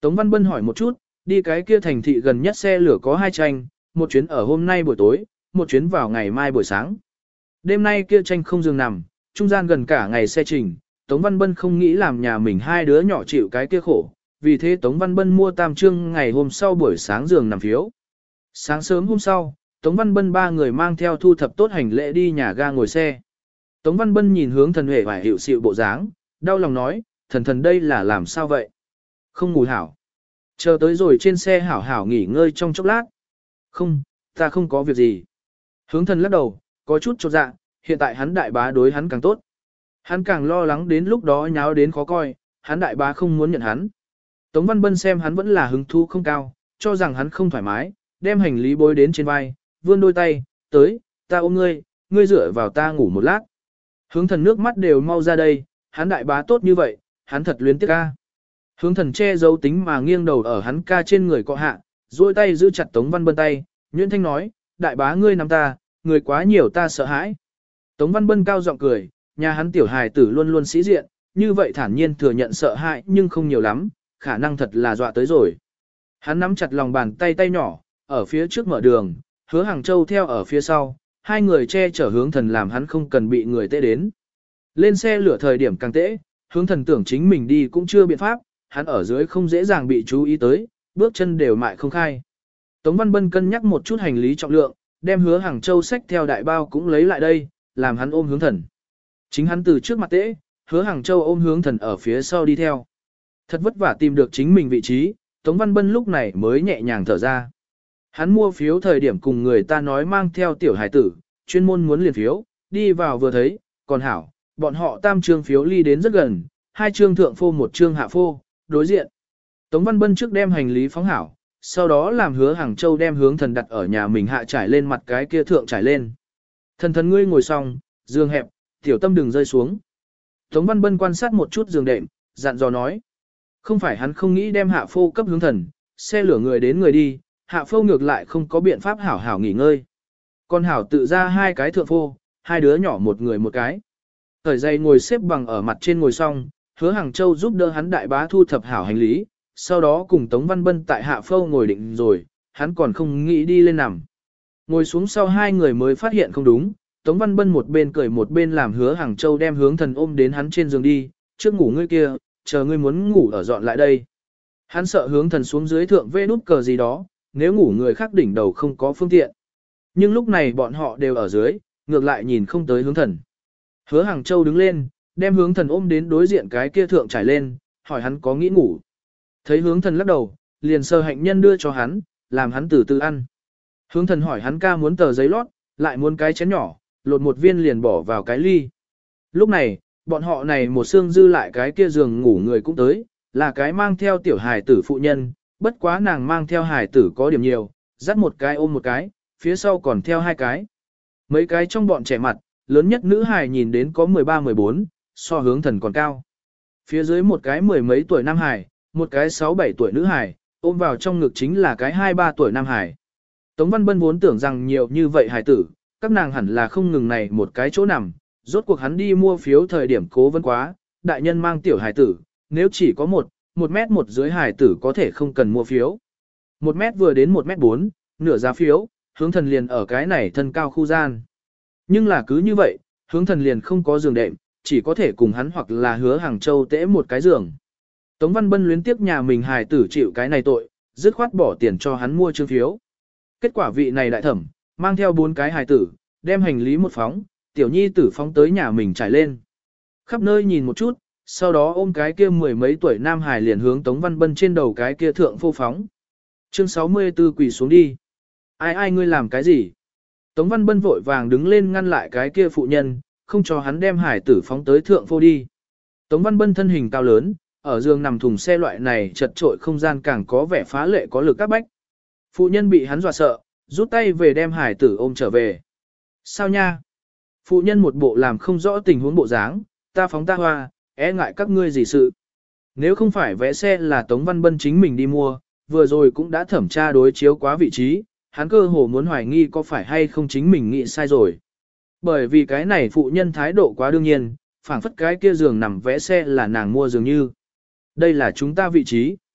[SPEAKER 1] Tống Văn Bân hỏi một chút, đi cái kia thành thị gần nhất xe lửa có 2 tranh, một chuyến ở hôm nay buổi tối, một chuyến vào ngày mai buổi sáng. Đêm nay kia tranh không giường nằm, trung gian gần cả ngày xe trình, Tống Văn Bân không nghĩ làm nhà mình hai đứa nhỏ chịu cái kia khổ, vì thế Tống Văn Bân mua tam trương ngày hôm sau buổi sáng giường nằm phiếu. Sáng sớm hôm sau, Tống Văn Bân ba người mang theo thu thập tốt hành lễ đi nhà ga ngồi xe. Tống Văn Bân nhìn hướng thần huệ vải hiệu xịu bộ dáng, đau lòng nói, thần đây là làm sao vậy? Không ngủ hảo. Chờ tới rồi trên xe hảo hảo nghỉ ngơi trong chốc lát. Không, ta không có việc gì. Hướng thần lắc đầu, có chút chột dạ, hiện tại hắn đại bá đối hắn càng tốt. Hắn càng lo lắng đến lúc đó nháo đến khó coi, hắn đại bá không muốn nhận hắn. Tống Văn Bân xem hắn vẫn là hứng thú không cao, cho rằng hắn không thoải mái, đem hành lý bối đến trên vai, vươn đôi tay, tới, ta ôm ngươi, ngươi dựa vào ta ngủ một lát. Hướng thần nước mắt đều mau ra đây, hắn đại bá tốt như vậy, hắn thật luyến tiếc ca. Hướng thần che giấu tính mà nghiêng đầu ở hắn ca trên người cọ hạ, duỗi tay giữ chặt Tống Văn Bân tay, Nguyễn Thanh nói, đại bá ngươi nắm ta, người quá nhiều ta sợ hãi. Tống Văn Bân cao giọng cười, nhà hắn tiểu hài tử luôn luôn sĩ diện, như vậy thản nhiên thừa nhận sợ hãi nhưng không nhiều lắm, khả năng thật là dọa tới rồi. Hắn nắm chặt lòng bàn tay tay nhỏ, ở phía trước mở đường, Hứa Hàng Châu theo ở phía sau, hai người che chở hướng thần làm hắn không cần bị người tệ đến. Lên xe lửa thời điểm càng tệ, hướng thần tưởng chính mình đi cũng chưa biện pháp, hắn ở dưới không dễ dàng bị chú ý tới, bước chân đều mại không khai. Tống Văn Bân cân nhắc một chút hành lý trọng lượng, đem Hứa Hàng Châu xách theo đại bao cũng lấy lại đây, làm hắn ôm hướng thần. Chính hắn từ trước mặt tễ, Hứa Hàng Châu ôm hướng thần ở phía sau đi theo. Thật vất vả tìm được chính mình vị trí, Tống Văn Bân lúc này mới nhẹ nhàng thở ra. Hắn mua phiếu thời điểm cùng người ta nói mang theo tiểu hải tử, chuyên môn muốn liền phiếu, đi vào vừa thấy, còn hảo, bọn họ tam trương phiếu ly đến rất gần, 2 trương thượng phô 1 trương hạ phô, đối diện. Tống Văn Bân trước đem hành lý phóng hảo, sau đó làm Hứa Hàng Châu đem hướng thần đặt ở nhà mình hạ trải lên mặt cái kia thượng trải lên. Thần ngươi ngồi xong, giường hẹp, tiểu tâm đừng rơi xuống. Tống Văn Bân quan sát một chút giường đệm, dặn dò nói. Không phải hắn không nghĩ đem hạ phô cấp hướng thần, xe lửa người đến người đi, hạ phô ngược lại không có biện pháp hảo hảo nghỉ ngơi. Con hảo tự ra 2 cái thượng phô, 2 đứa nhỏ một người một cái. Thời dây ngồi xếp bằng ở mặt trên ngồi xong, Hứa Hàng Châu giúp đỡ hắn đại bá thu thập hảo hành lý, sau đó cùng Tống Văn Bân tại hạ phô ngồi định rồi, hắn còn không nghĩ đi lên nằm. Ngồi xuống sau 2 người mới phát hiện không đúng, Tống Văn Bân một bên cười một bên làm Hứa Hàng Châu đem hướng thần ôm đến hắn trên giường đi, trước ngủ ngươi kia, chờ ngươi muốn ngủ ở dọn lại đây. Hắn sợ hướng thần xuống dưới thượng vê nút cờ gì đó, nếu ngủ người khác đỉnh đầu không có phương tiện. Nhưng lúc này bọn họ đều ở dưới, ngược lại nhìn không tới hướng thần. Hứa Hàng Châu đứng lên, đem hướng thần ôm đến đối diện cái kia thượng trải lên, hỏi hắn có nghĩ ngủ. Thấy hướng thần lắc đầu, liền sơ hạnh nhân đưa cho hắn, làm hắn từ từ ăn. Hướng thần hỏi hắn ca muốn tờ giấy lót, lại muốn cái chén nhỏ, lột một viên liền bỏ vào cái ly. Lúc này, bọn họ này một xương dư lại cái kia giường ngủ người cũng tới, là cái mang theo tiểu hài tử phụ nhân, bất quá nàng mang theo hài tử có điểm nhiều, dắt một cái ôm một cái, phía sau còn theo 2 cái. Mấy cái trong bọn trẻ mặt, lớn nhất nữ hài nhìn đến có 13-14, so hướng thần còn cao. Phía dưới một cái 10 mấy tuổi nam hài, một cái 6-7 tuổi nữ hài, ôm vào trong ngực chính là cái 2-3 tuổi nam hài. Tống Văn Bân vốn tưởng rằng nhiều như vậy hài tử, các nàng hẳn là không ngừng này một cái chỗ nằm, rốt cuộc hắn đi mua phiếu thời điểm cố vấn quá, đại nhân mang tiểu hài tử, nếu chỉ có 1 mét 1 dưới hài tử có thể không cần mua phiếu. 1 mét vừa đến 1 mét 4, nửa giá phiếu, hướng thần liền ở cái này thân cao khu gian. Nhưng là cứ như vậy, hướng thần liền không có giường đệm, chỉ có thể cùng hắn hoặc là Hứa Hàng Châu tễ một cái giường. Tống Văn Bân luyến tiếc nhà mình hài tử chịu cái này tội, dứt khoát bỏ tiền cho hắn mua chương phiếu. Kết quả vị này đại thẩm, mang theo 4 cái hài tử, đem hành lý một phóng, tiểu nhi tử phóng tới nhà mình trải lên. Khắp nơi nhìn một chút, sau đó ôm cái kia 10 mấy tuổi nam hài liền hướng Tống Văn Bân trên đầu cái kia thượng phô phóng. Chương 64 quỳ xuống đi. Ai ngươi làm cái gì? Tống Văn Bân vội vàng đứng lên ngăn lại cái kia phụ nhân, không cho hắn đem hải tử phóng tới thượng phô đi. Tống Văn Bân thân hình cao lớn, ở giường nằm thùng xe loại này chật trội không gian càng có vẻ phá lệ có lực các bách. Phụ nhân bị hắn dọa sợ, rút tay về đem hải tử ôm trở về. Sao nha? Phụ nhân một bộ làm không rõ tình huống bộ dáng, ta phóng ta hoa, ngại các ngươi gì sự. Nếu không phải vé xe là Tống Văn Bân chính mình đi mua, vừa rồi cũng đã thẩm tra đối chiếu quá vị trí, hắn cơ hồ muốn hoài nghi có phải hay không chính mình nghĩ sai rồi. Bởi vì cái này phụ nhân thái độ quá đương nhiên, phảng phất cái kia giường nằm vé xe là nàng mua dường như. Đây là chúng ta vị trí.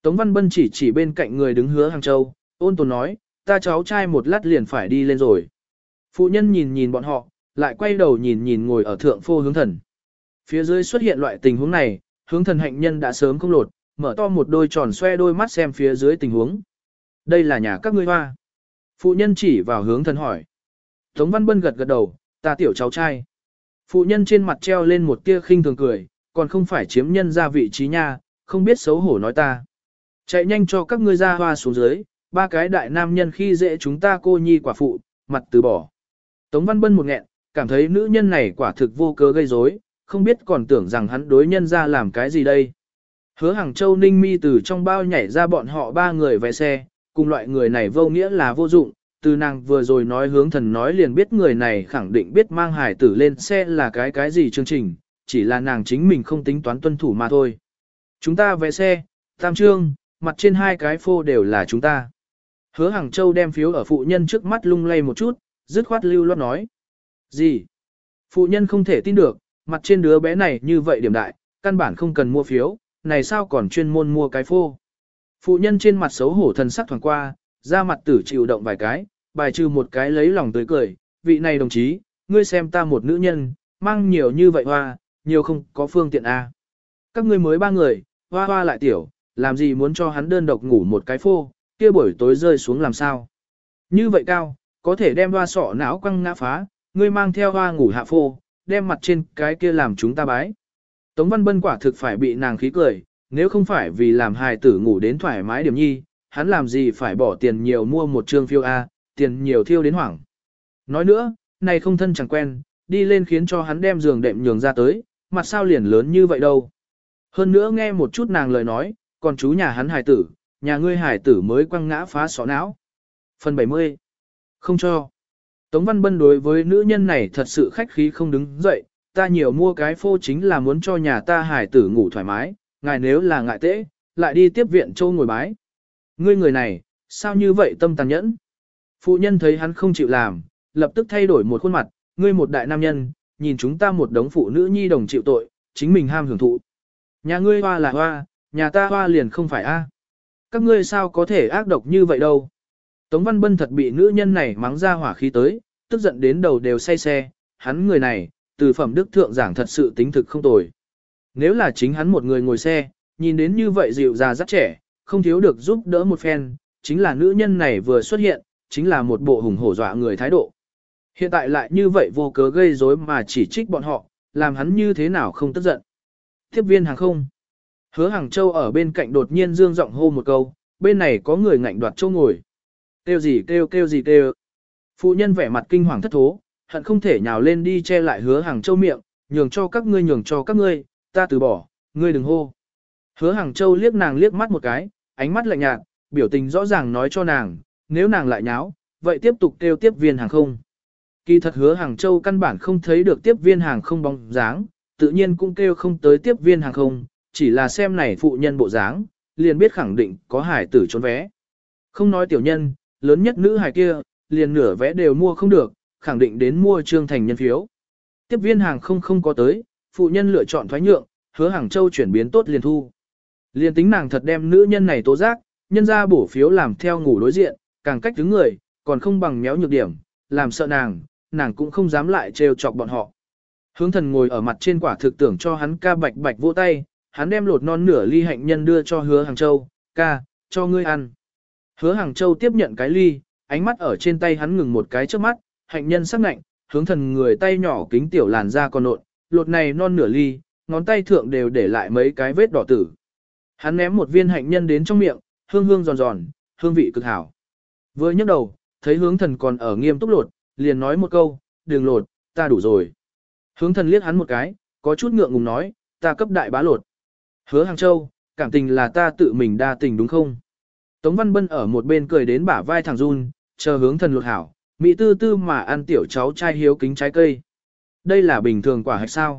[SPEAKER 1] Tống Văn Bân chỉ chỉ bên cạnh người đứng Hứa Hàng Châu, ôn tồn nói, ta cháu trai một lát liền phải đi lên rồi. Phụ nhân nhìn nhìn bọn họ, lại quay đầu nhìn nhìn ngồi ở thượng phô Hướng Thần. Phía dưới xuất hiện loại tình huống này, Hướng Thần hạnh nhân đã sớm không lột, mở to một đôi tròn xoe đôi mắt xem phía dưới tình huống. Đây là nhà các ngươi hoa. Phụ nhân chỉ vào Hướng Thần hỏi. Tống Văn Bân gật gật đầu, ta tiểu cháu trai. Phụ nhân trên mặt treo lên một tia khinh thường cười, còn không phải chiếm nhân ra vị trí nha, không biết xấu hổ nói ta. Chạy nhanh cho các ngươi ra hoa xuống dưới, ba cái đại nam nhân khi dễ chúng ta cô nhi quả phụ, mặt từ bỏ. Tống Văn Bân một nghẹn, cảm thấy nữ nhân này quả thực vô cớ gây rối, không biết còn tưởng rằng hắn đối nhân ra làm cái gì đây. Hứa Hàng Châu ninh mi từ trong bao nhảy ra bọn họ ba người về xe, cùng loại người này vô nghĩa là vô dụng, từ nàng vừa rồi nói Hướng Thần nói liền biết người này khẳng định biết mang hải tử lên xe là cái gì chương trình, chỉ là nàng chính mình không tính toán tuân thủ mà thôi. Chúng ta về xe, tam trương, mặt trên hai cái phô đều là chúng ta. Hứa Hàng Châu đem phiếu ở phụ nhân trước mắt lung lay một chút, dứt khoát lưu loát nói. Gì? Phụ nhân không thể tin được, mặt trên đứa bé này như vậy điểm đại, căn bản không cần mua phiếu, này sao còn chuyên môn mua cái phô. Phụ nhân trên mặt xấu hổ thần sắc thoảng qua, ra mặt tử chịu động vài cái, bài trừ một cái lấy lòng tươi cười, vị này đồng chí, ngươi xem ta một nữ nhân, mang nhiều như vậy hoa, nhiều không có phương tiện a. Các ngươi mới ba người, hoa hoa lại tiểu, làm gì muốn cho hắn đơn độc ngủ một cái phô, kia buổi tối rơi xuống làm sao. Như vậy cao, có thể đem hoa sọ não quăng ngã phá, ngươi mang theo hoa ngủ hạ phô, đem mặt trên cái kia làm chúng ta bái. Tống Văn Bân quả thực phải bị nàng khí cười, nếu không phải vì làm hài tử ngủ đến thoải mái điểm nhi, hắn làm gì phải bỏ tiền nhiều mua một trương phiếu A, tiền nhiều thiêu đến hoảng. Nói nữa, này không thân chẳng quen, đi lên khiến cho hắn đem giường đệm nhường ra tới, mặt sao liền lớn như vậy đâu. Hơn nữa nghe một chút nàng lời nói, còn chú nhà hắn hài tử, nhà ngươi hài tử mới quăng ngã phá sọ não. Phần 70. Không cho. Tống Văn Bân đối với nữ nhân này thật sự khách khí không đứng dậy, ta nhiều mua cái phô chính là muốn cho nhà ta hài tử ngủ thoải mái, ngài nếu là ngại tễ, lại đi tiếp viện châu ngồi bái. Ngươi người này, sao như vậy tâm tàn nhẫn? Phụ nhân thấy hắn không chịu làm, lập tức thay đổi một khuôn mặt, ngươi một đại nam nhân, nhìn chúng ta một đống phụ nữ nhi đồng chịu tội, chính mình ham hưởng thụ. Nhà ngươi hoa là hoa, nhà ta hoa liền không phải a. Các ngươi sao có thể ác độc như vậy đâu? Tống Văn Bân thật bị nữ nhân này mắng ra hỏa khí tới, tức giận đến đầu đều say xe, hắn người này, từ phẩm đức thượng giảng thật sự tính thực không tồi. Nếu là chính hắn một người ngồi xe, nhìn đến như vậy dịu già rất trẻ, không thiếu được giúp đỡ một phen, chính là nữ nhân này vừa xuất hiện, chính là một bộ hùng hổ dọa người thái độ. Hiện tại lại như vậy vô cớ gây rối mà chỉ trích bọn họ, làm hắn như thế nào không tức giận. Tiếp viên hàng không. Hứa Hàng Châu ở bên cạnh đột nhiên dương giọng hô một câu, bên này có người ngạnh đoạt chỗ ngồi. Kêu gì kêu kêu gì kêu. Phụ nhân vẻ mặt kinh hoàng thất thố, hận không thể nhào lên đi che lại Hứa Hàng Châu miệng, nhường cho các ngươi, ta từ bỏ, ngươi đừng hô. Hứa Hàng Châu liếc nàng liếc mắt một cái, ánh mắt lạnh nhạt, biểu tình rõ ràng nói cho nàng, nếu nàng lại nháo, vậy tiếp tục kêu tiếp viên hàng không. Kỳ thật Hứa Hàng Châu căn bản không thấy được tiếp viên hàng không bóng dáng, tự nhiên cũng kêu không tới tiếp viên hàng không, chỉ là xem này phụ nhân bộ dáng, liền biết khẳng định có hải tử trốn vé. Không nói tiểu nhân, lớn nhất nữ hải kia, liền nửa vé đều mua không được, khẳng định đến mua trương thành nhân phiếu. Tiếp viên hàng không có tới, phụ nhân lựa chọn thoái nhượng, Hứa Hàng Châu chuyển biến tốt liền thu. Liền tính nàng thật đem nữ nhân này tố giác, nhân ra bổ phiếu làm theo ngủ đối diện, càng cách đứng người, còn không bằng méo nhược điểm, làm sợ nàng cũng không dám lại trêu chọc bọn họ. Hướng Thần ngồi ở mặt trên quả thực tưởng cho hắn ca bạch bạch vỗ tay, hắn đem lột non nửa ly hạnh nhân đưa cho Hứa Hàng Châu, ca, cho ngươi ăn. Hứa Hàng Châu tiếp nhận cái ly, ánh mắt ở trên tay hắn ngừng một cái trước mắt, hạnh nhân sắc lạnh, Hướng Thần người tay nhỏ kính tiểu làn da còn nộn, lột này non nửa ly, ngón tay thượng đều để lại mấy cái vết đỏ tử. Hắn ném một viên hạnh nhân đến trong miệng, hương hương giòn giòn, hương vị cực hảo. Vừa nhấc đầu, thấy Hướng Thần còn ở nghiêm túc lột, liền nói một câu, đừng lột, ta đủ rồi. Hướng Thần liếc hắn một cái, có chút ngượng ngùng nói, ta cấp đại bá lột. Hứa Hàng Châu, cảm tình là ta tự mình đa tình đúng không? Tống Văn Bân ở một bên cười đến bả vai thằng run, chờ Hướng Thần lột hảo, mỹ tư tư mà ăn tiểu cháu trai hiếu kính trái cây. Đây là bình thường quả hạch sao?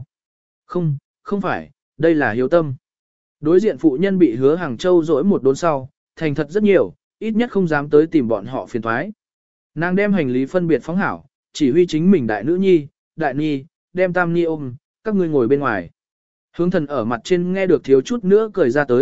[SPEAKER 1] Không phải, đây là hiếu tâm. Đối diện phụ nhân bị Hứa Hàng Châu dỗi một đốn sau, thành thật rất nhiều, ít nhất không dám tới tìm bọn họ phiền thoái. Nàng đem hành lý phân biệt phóng hảo, chỉ huy chính mình đại nữ nhi, đại ni, đem tam ni ôm, các ngươi ngồi bên ngoài. Hướng Thần ở mặt trên nghe được thiếu chút nữa cười ra tới,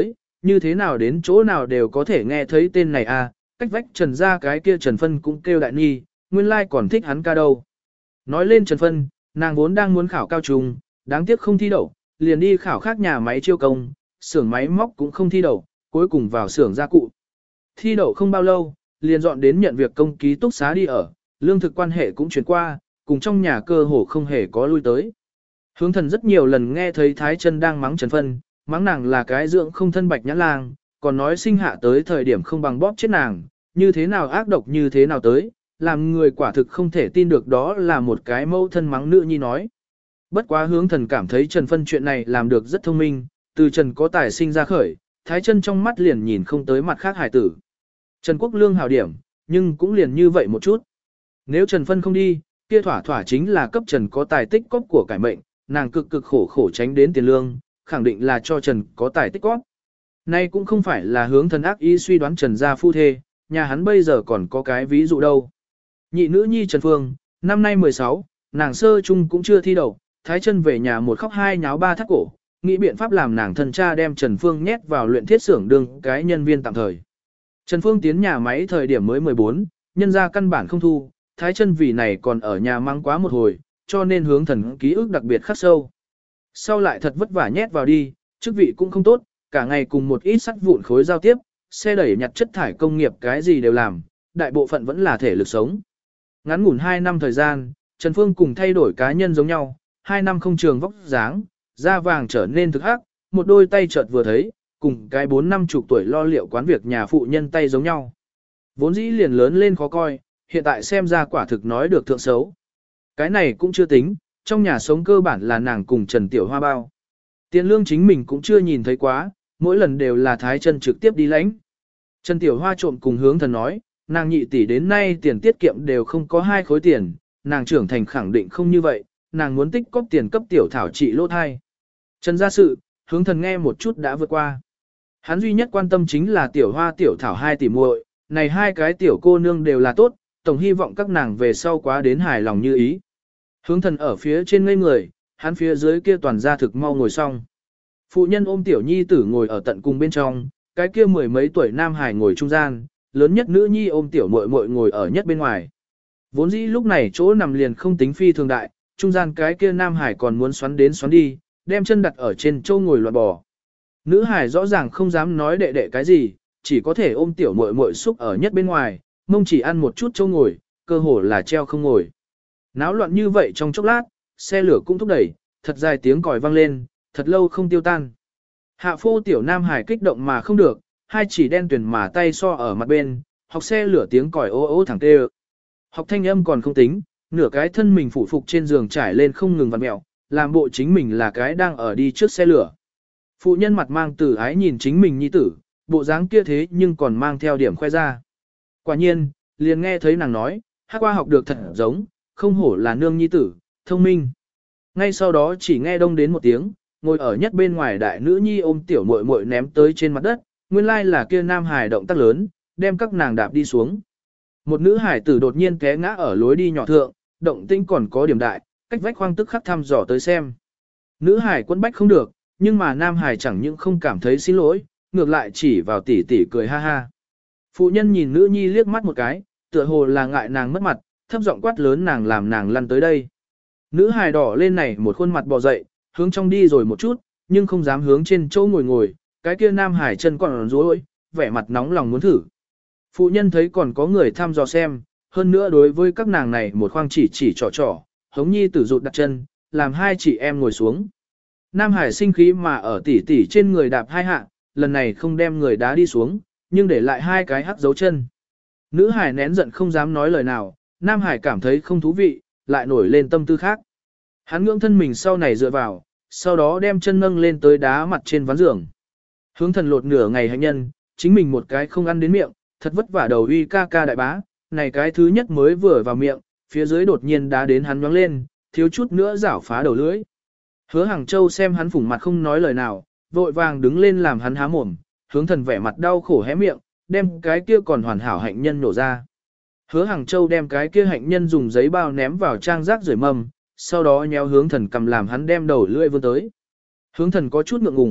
[SPEAKER 1] như thế nào đến chỗ nào đều có thể nghe thấy tên này à, cách vách Trần ra cái kia Trần Phân cũng kêu đại ni, nguyên lai còn thích hắn ca đâu. Nói lên Trần Phân, nàng vốn đang muốn khảo cao trung, đáng tiếc không thi đậu, liền đi khảo khác nhà máy chiêu công, xưởng máy móc cũng không thi đậu, cuối cùng vào xưởng gia cụ. Thi đậu không bao lâu, liền dọn đến nhận việc công ký túc xá đi ở, lương thực quan hệ cũng chuyển qua, cùng trong nhà cơ hồ không hề có lui tới. Hướng Thần rất nhiều lần nghe thấy Thái Chân đang mắng Trần Phân, mắng nàng là cái dưỡng không thân bạch nhã lang, còn nói sinh hạ tới thời điểm không bằng bóp chết nàng, như thế nào ác độc như thế nào tới, làm người quả thực không thể tin được đó là một cái mẫu thân mắng nữ nhi nói. Bất quá Hướng Thần cảm thấy Trần Phân chuyện này làm được rất thông minh, từ Trần có tài sinh ra khởi, Thái Chân trong mắt liền nhìn không tới mặt khác hải tử. Trần Quốc Lương hảo điểm, nhưng cũng liền như vậy một chút. Nếu Trần Phân không đi, kia thỏa thỏa chính là cấp Trần có tài tích cóp của cải mệnh, nàng cực cực khổ khổ tránh đến tiền lương, khẳng định là cho Trần có tài tích cóp. Nay cũng không phải là Hướng Thần ác ý suy đoán Trần gia phu thê, nhà hắn bây giờ còn có cái ví dụ đâu. Nhị nữ nhi Trần Phương, năm nay 16, nàng sơ chung cũng chưa thi đậu, Thái Chân về nhà một khóc hai nháo ba thắt cổ, nghĩ biện pháp làm nàng thân cha đem Trần Phương nhét vào luyện thiết xưởng đương cái nhân viên tạm thời. Trần Phương tiến nhà máy thời điểm mới 14, nhân ra căn bản không thu, Thái Chân vì này còn ở nhà mang quá một hồi, cho nên Hướng Thần ký ức đặc biệt khắc sâu. Sau lại thật vất vả nhét vào đi, chức vị cũng không tốt, cả ngày cùng một ít sắt vụn khối giao tiếp, xe đẩy nhặt chất thải công nghiệp cái gì đều làm, đại bộ phận vẫn là thể lực sống. Ngắn ngủn 2 năm thời gian, Trần Phương cùng thay đổi cá nhân giống nhau, 2 năm không trường vóc dáng, da vàng trở nên thực hắc, một đôi tay chợt vừa thấy, cùng cái 4 năm chục tuổi lo liệu quán việc nhà phụ nhân tay giống nhau. Vốn dĩ liền lớn lên khó coi, hiện tại xem ra quả thực nói được thượng xấu. Cái này cũng chưa tính, trong nhà sống cơ bản là nàng cùng Trần Tiểu Hoa bao. Tiền lương chính mình cũng chưa nhìn thấy quá, mỗi lần đều là Thái Chân trực tiếp đi lãnh. Trần Tiểu Hoa trộm cùng Hướng Thần nói, nàng nhị tỷ đến nay tiền tiết kiệm đều không có 2 khối tiền, nàng trưởng thành khẳng định không như vậy, nàng muốn tích cóp tiền cấp Tiểu Thảo trị lỗ thai. Trần gia sự, Hướng Thần nghe một chút đã vượt qua. Hắn duy nhất quan tâm chính là Tiểu Hoa Tiểu Thảo 2 tỷ muội, này 2 cái tiểu cô nương đều là tốt, tổng hy vọng các nàng về sau quá đến hài lòng như ý. Hướng Thần ở phía trên ngây người, hắn phía dưới kia toàn gia thực mau ngồi xong. Phụ nhân ôm tiểu nhi tử ngồi ở tận cùng bên trong, cái kia 10 mấy tuổi nam hải ngồi trung gian, lớn nhất nữ nhi ôm tiểu muội muội ngồi ở nhất bên ngoài. Vốn dĩ lúc này chỗ nằm liền không tính phi thường đại, trung gian cái kia nam hải còn muốn xoắn đến xoắn đi, đem chân đặt ở trên châu ngồi loạn bò. Nữ hải rõ ràng không dám nói đệ đệ cái gì, chỉ có thể ôm tiểu muội muội xúc ở nhất bên ngoài, mông chỉ ăn một chút châu ngồi, cơ hồ là treo không ngồi. Náo loạn như vậy trong chốc lát, xe lửa cũng thúc đẩy, thật dài tiếng còi vang lên, thật lâu không tiêu tan. Hạ phô tiểu nam hải kích động mà không được, hai chỉ đen tuyển mà tay so ở mặt bên, học xe lửa tiếng còi ố ố thẳng tê. Học thanh âm còn không tính, nửa cái thân mình phủ phục trên giường trải lên không ngừng vặn mẹo, làm bộ chính mình là cái đang ở đi trước xe lửa. Phụ nhân mặt mang tử ái nhìn chính mình nhi tử, bộ dáng kia thế nhưng còn mang theo điểm khoe ra. Quả nhiên, liền nghe thấy nàng nói, hát qua học được thật giống, không hổ là nương nhi tử, thông minh. Ngay sau đó chỉ nghe đông đến một tiếng, ngồi ở nhất bên ngoài đại nữ nhi ôm tiểu muội muội ném tới trên mặt đất, nguyên lai là kia nam hải động tác lớn, đem các nàng đạp đi xuống. Một nữ hải tử đột nhiên té ngã ở lối đi nhỏ thượng, động tĩnh còn có điểm đại, cách vách khoang tức khắc thăm dò tới xem. Nữ hải quấn bách không được, nhưng mà nam hải chẳng những không cảm thấy xin lỗi, ngược lại chỉ vào tỉ tỉ cười ha ha. Phụ nhân nhìn nữ nhi liếc mắt một cái, tựa hồ là ngại nàng mất mặt, thấp giọng quát lớn nàng làm nàng lăn tới đây. Nữ hài đỏ lên này một khuôn mặt bò dậy, hướng trong đi rồi một chút, nhưng không dám hướng trên chỗ ngồi ngồi, cái kia nam hải chân còn rối, vẻ mặt nóng lòng muốn thử. Phụ nhân thấy còn có người thăm dò xem, hơn nữa đối với các nàng này một khoang chỉ trò, hống nhi tử rụt đặt chân, làm hai chị em ngồi xuống. Nam hải sinh khí mà ở tỉ tỉ trên người đạp hai hạ, lần này không đem người đá đi xuống, nhưng để lại hai cái hắc dấu chân. Nữ hải nén giận không dám nói lời nào, nam hải cảm thấy không thú vị, lại nổi lên tâm tư khác. Hắn ngưỡng thân mình sau này dựa vào, sau đó đem chân nâng lên tới đá mặt trên ván giường. Hướng Thần lột nửa ngày hạnh nhân, chính mình một cái không ăn đến miệng, thật vất vả đầu uy ca ca đại bá, này cái thứ nhất mới vừa vào miệng, phía dưới đột nhiên đá đến hắn nhoáng lên, thiếu chút nữa rảo phá đầu lưỡi. Hứa Hàng Châu xem hắn phủng mặt không nói lời nào, vội vàng đứng lên làm hắn há mồm, Hướng Thần vẻ mặt đau khổ hé miệng, đem cái kia còn hoàn hảo hạnh nhân nổ ra. Hứa Hàng Châu đem cái kia hạnh nhân dùng giấy bao ném vào trang rác rưởi mâm, sau đó nhéo Hướng Thần cầm làm hắn đem đầu lưỡi vươn tới. Hướng Thần có chút ngượng ngùng,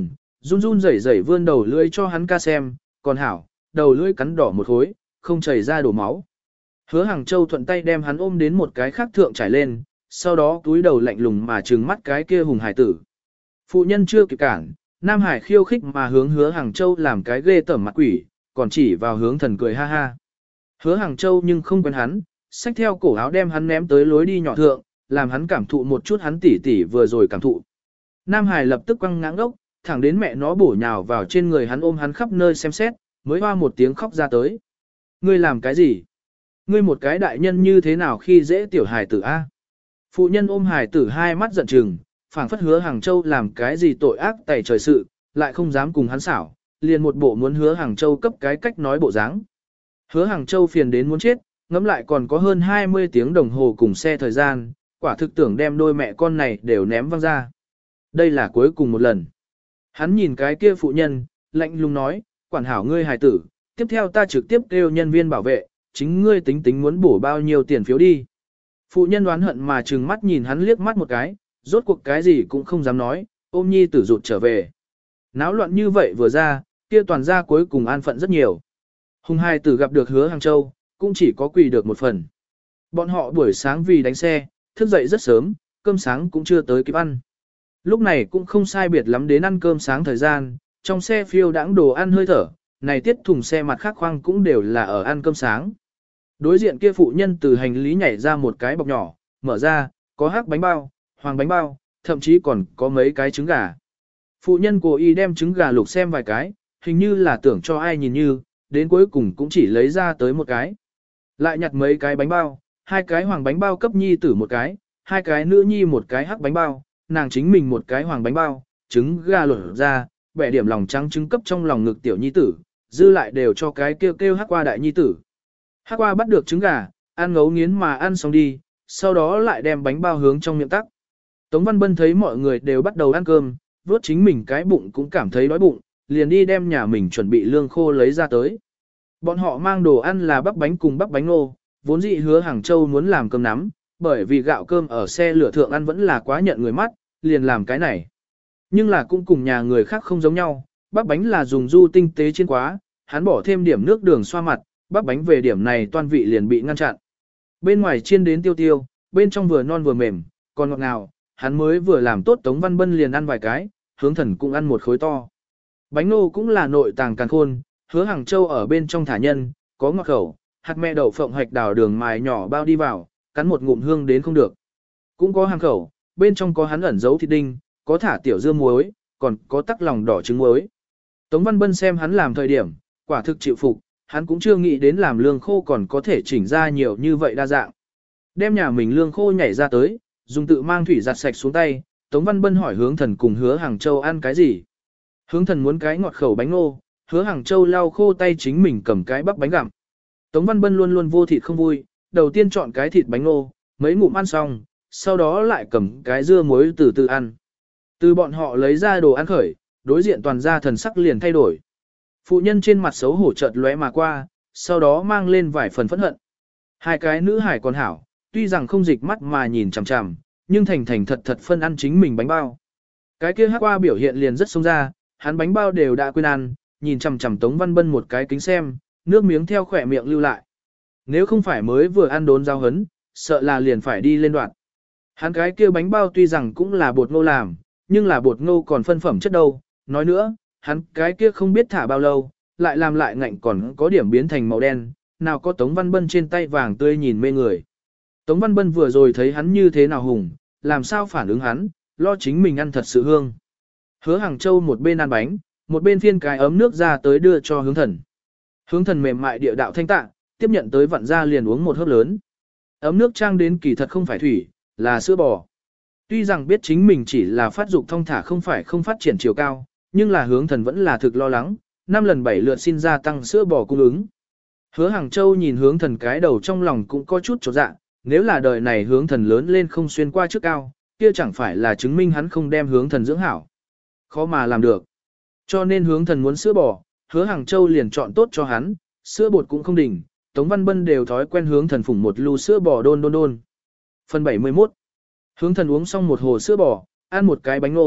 [SPEAKER 1] Run run rẩy rẩy vươn đầu lưỡi cho hắn ca xem, còn hảo, đầu lưỡi cắn đỏ một khối, không chảy ra đổ máu. Hứa Hàng Châu thuận tay đem hắn ôm đến một cái khác thượng trải lên, sau đó túi đầu lạnh lùng mà trừng mắt cái kia hùng hải tử. Phụ nhân chưa kịp cản, Nam Hải khiêu khích mà hướng Hứa Hàng Châu làm cái ghê tởm mặt quỷ, còn chỉ vào Hướng Thần cười ha ha. Hứa Hàng Châu nhưng không quen hắn, xách theo cổ áo đem hắn ném tới lối đi nhỏ thượng, làm hắn cảm thụ một chút hắn tỉ tỉ vừa rồi cảm thụ. Nam Hải lập tức quăng ngãng ốc, thẳng đến mẹ nó bổ nhào vào trên người hắn ôm hắn khắp nơi xem xét, mới hoa một tiếng khóc ra tới. Ngươi làm cái gì? Ngươi một cái đại nhân như thế nào khi dễ tiểu hài tử a? Phụ nhân ôm hài tử hai mắt giận trừng, phảng phất Hứa Hàng Châu làm cái gì tội ác tày trời sự, lại không dám cùng hắn xảo, liền một bộ muốn Hứa Hàng Châu cấp cái cách nói bộ dáng. Hứa Hàng Châu phiền đến muốn chết, ngẫm lại còn có hơn 20 tiếng đồng hồ cùng xe thời gian, quả thực tưởng đem đôi mẹ con này đều ném văng ra. Đây là cuối cùng một lần. Hắn nhìn cái kia phụ nhân, lạnh lùng nói, quản hảo ngươi hài tử, tiếp theo ta trực tiếp kêu nhân viên bảo vệ, chính ngươi tính tính muốn bổ bao nhiêu tiền phiếu đi. Phụ nhân đoán hận mà trừng mắt nhìn hắn liếc mắt một cái, rốt cuộc cái gì cũng không dám nói, ôm nhi tử rụt trở về. Náo loạn như vậy vừa ra, kia toàn gia cuối cùng an phận rất nhiều. Hùng hai tử gặp được Hứa Hàng Châu, cũng chỉ có quỳ được một phần. Bọn họ buổi sáng vì đánh xe, thức dậy rất sớm, cơm sáng cũng chưa tới kịp ăn. Lúc này cũng không sai biệt lắm đến ăn cơm sáng thời gian, trong xe phiêu đãng đồ ăn hơi thở, này tiết thùng xe mặt khác khoang cũng đều là ở ăn cơm sáng. Đối diện kia phụ nhân từ hành lý nhảy ra một cái bọc nhỏ, mở ra, có hắc bánh bao, hoàng bánh bao, thậm chí còn có mấy cái trứng gà. Phụ nhân cố ý đem trứng gà lục xem vài cái, hình như là tưởng cho ai nhìn như, đến cuối cùng cũng chỉ lấy ra tới một cái. Lại nhặt mấy cái bánh bao, hai cái hoàng bánh bao cấp nhi tử một cái, hai cái nữ nhi một cái hắc bánh bao, nàng chính mình một cái hoàng bánh bao, trứng gà lột ra, bẻ điểm lòng trắng trứng cấp trong lòng ngực tiểu nhi tử, dư lại đều cho cái kêu kêu hắc qua đại nhi tử. Hắc qua bắt được trứng gà, ăn ngấu nghiến mà ăn xong đi, sau đó lại đem bánh bao hướng trong miệng tắc. Tống Văn Bân thấy mọi người đều bắt đầu ăn cơm, vớt chính mình cái bụng cũng cảm thấy đói bụng, liền đi đem nhà mình chuẩn bị lương khô lấy ra tới. Bọn họ mang đồ ăn là bắp bánh cùng bắp bánh ngô, vốn dĩ Hứa Hàng Châu muốn làm cơm nắm, bởi vì gạo cơm ở xe lửa thượng ăn vẫn là quá nhận người mắt, liền làm cái này. Nhưng là cũng cùng nhà người khác không giống nhau, bắp bánh là dùng du tinh tế chiên quá, hắn bỏ thêm điểm nước đường xoa mặt, bắp bánh về điểm này toan vị liền bị ngăn chặn. Bên ngoài chiên đến tiêu tiêu, bên trong vừa non vừa mềm, còn ngọt ngào, hắn mới vừa làm tốt Tống Văn Bân liền ăn vài cái, Hướng Thần cũng ăn một khối to. Bánh nô cũng là nội tàng càn khôn, Hứa Hàng Châu ở bên trong thả nhân, có ngọt khẩu, hạt mẹ đậu phộng hạch đào đường mài nhỏ bao đi vào, cắn một ngụm hương đến không được. Cũng có hàng khẩu, bên trong có hắn ẩn giấu thịt đinh, có thả tiểu dưa muối, còn có tắc lòng đỏ trứng muối. Tống Văn Bân xem hắn làm thời điểm, quả thực chịu phục, hắn cũng chưa nghĩ đến làm lương khô còn có thể chỉnh ra nhiều như vậy đa dạng. Đem nhà mình lương khô nhảy ra tới, dùng tự mang thủy giặt sạch xuống tay, Tống Văn Bân hỏi Hướng Thần cùng Hứa Hàng Châu ăn cái gì. Hướng Thần muốn cái ngọt khẩu bánh ngô, Hứa Hàng Châu lau khô tay chính mình cầm cái bắp bánh gặm. Tống Văn Bân luôn luôn vô thịt không vui, đầu tiên chọn cái thịt bánh ngô, mấy ngụm ăn xong, sau đó lại cầm cái dưa muối từ từ ăn. Từ bọn họ lấy ra đồ ăn khởi, đối diện toàn gia thần sắc liền thay đổi. Phụ nhân trên mặt xấu hổ chợt lóe mà qua, sau đó mang lên vài phần phẫn hận. Hai cái nữ hải còn hảo, tuy rằng không dịch mắt mà nhìn chằm chằm, nhưng thành thành thật thật phân ăn chính mình bánh bao. Cái kia hắc qua biểu hiện liền rất xông ra, hắn bánh bao đều đã quên ăn, nhìn chằm chằm Tống Văn Bân một cái kính xem, nước miếng theo khỏe miệng lưu lại. Nếu không phải mới vừa ăn đốn giao hấn, sợ là liền phải đi lên đoạn. Hắn cái kia bánh bao tuy rằng cũng là bột ngô làm, nhưng là bột ngô còn phân phẩm chất đâu. Nói nữa, hắn cái kia không biết thả bao lâu, lại làm lại ngạnh còn có điểm biến thành màu đen, nào có Tống Văn Bân trên tay vàng tươi nhìn mê người. Tống Văn Bân vừa rồi thấy hắn như thế nào hùng, làm sao phản ứng hắn, lo chính mình ăn thật sự hương. Hứa Hàng Châu một bên ăn bánh, một bên phiên cái ấm nước ra tới đưa cho Hướng Thần. Hướng Thần mềm mại địa đạo thanh tạ, tiếp nhận tới vặn ra liền uống một hớp lớn. Ấm nước trang đến kỳ thật không phải thủy, là sữa bò. Tuy rằng biết chính mình chỉ là phát dục thông thả không phải không phát triển chiều cao, nhưng là Hướng Thần vẫn là thực lo lắng, 5 lần 7 lượt xin gia tăng sữa bò cung ứng. Hứa Hàng Châu nhìn Hướng Thần cái đầu trong lòng cũng có chút chột dạ, nếu là đời này Hướng Thần lớn lên không xuyên qua trước cao, kia chẳng phải là chứng minh hắn không đem Hướng Thần dưỡng hảo. Khó mà làm được. Cho nên Hướng Thần muốn sữa bò, Hứa Hàng Châu liền chọn tốt cho hắn, sữa bột cũng không đỉnh, Tống Văn Bân đều thói quen Hướng Thần phủng một lu sữa bò đôn đôn đôn. Phần 71. Hướng Thần uống xong một hồ sữa bò, ăn một cái bánh ngô,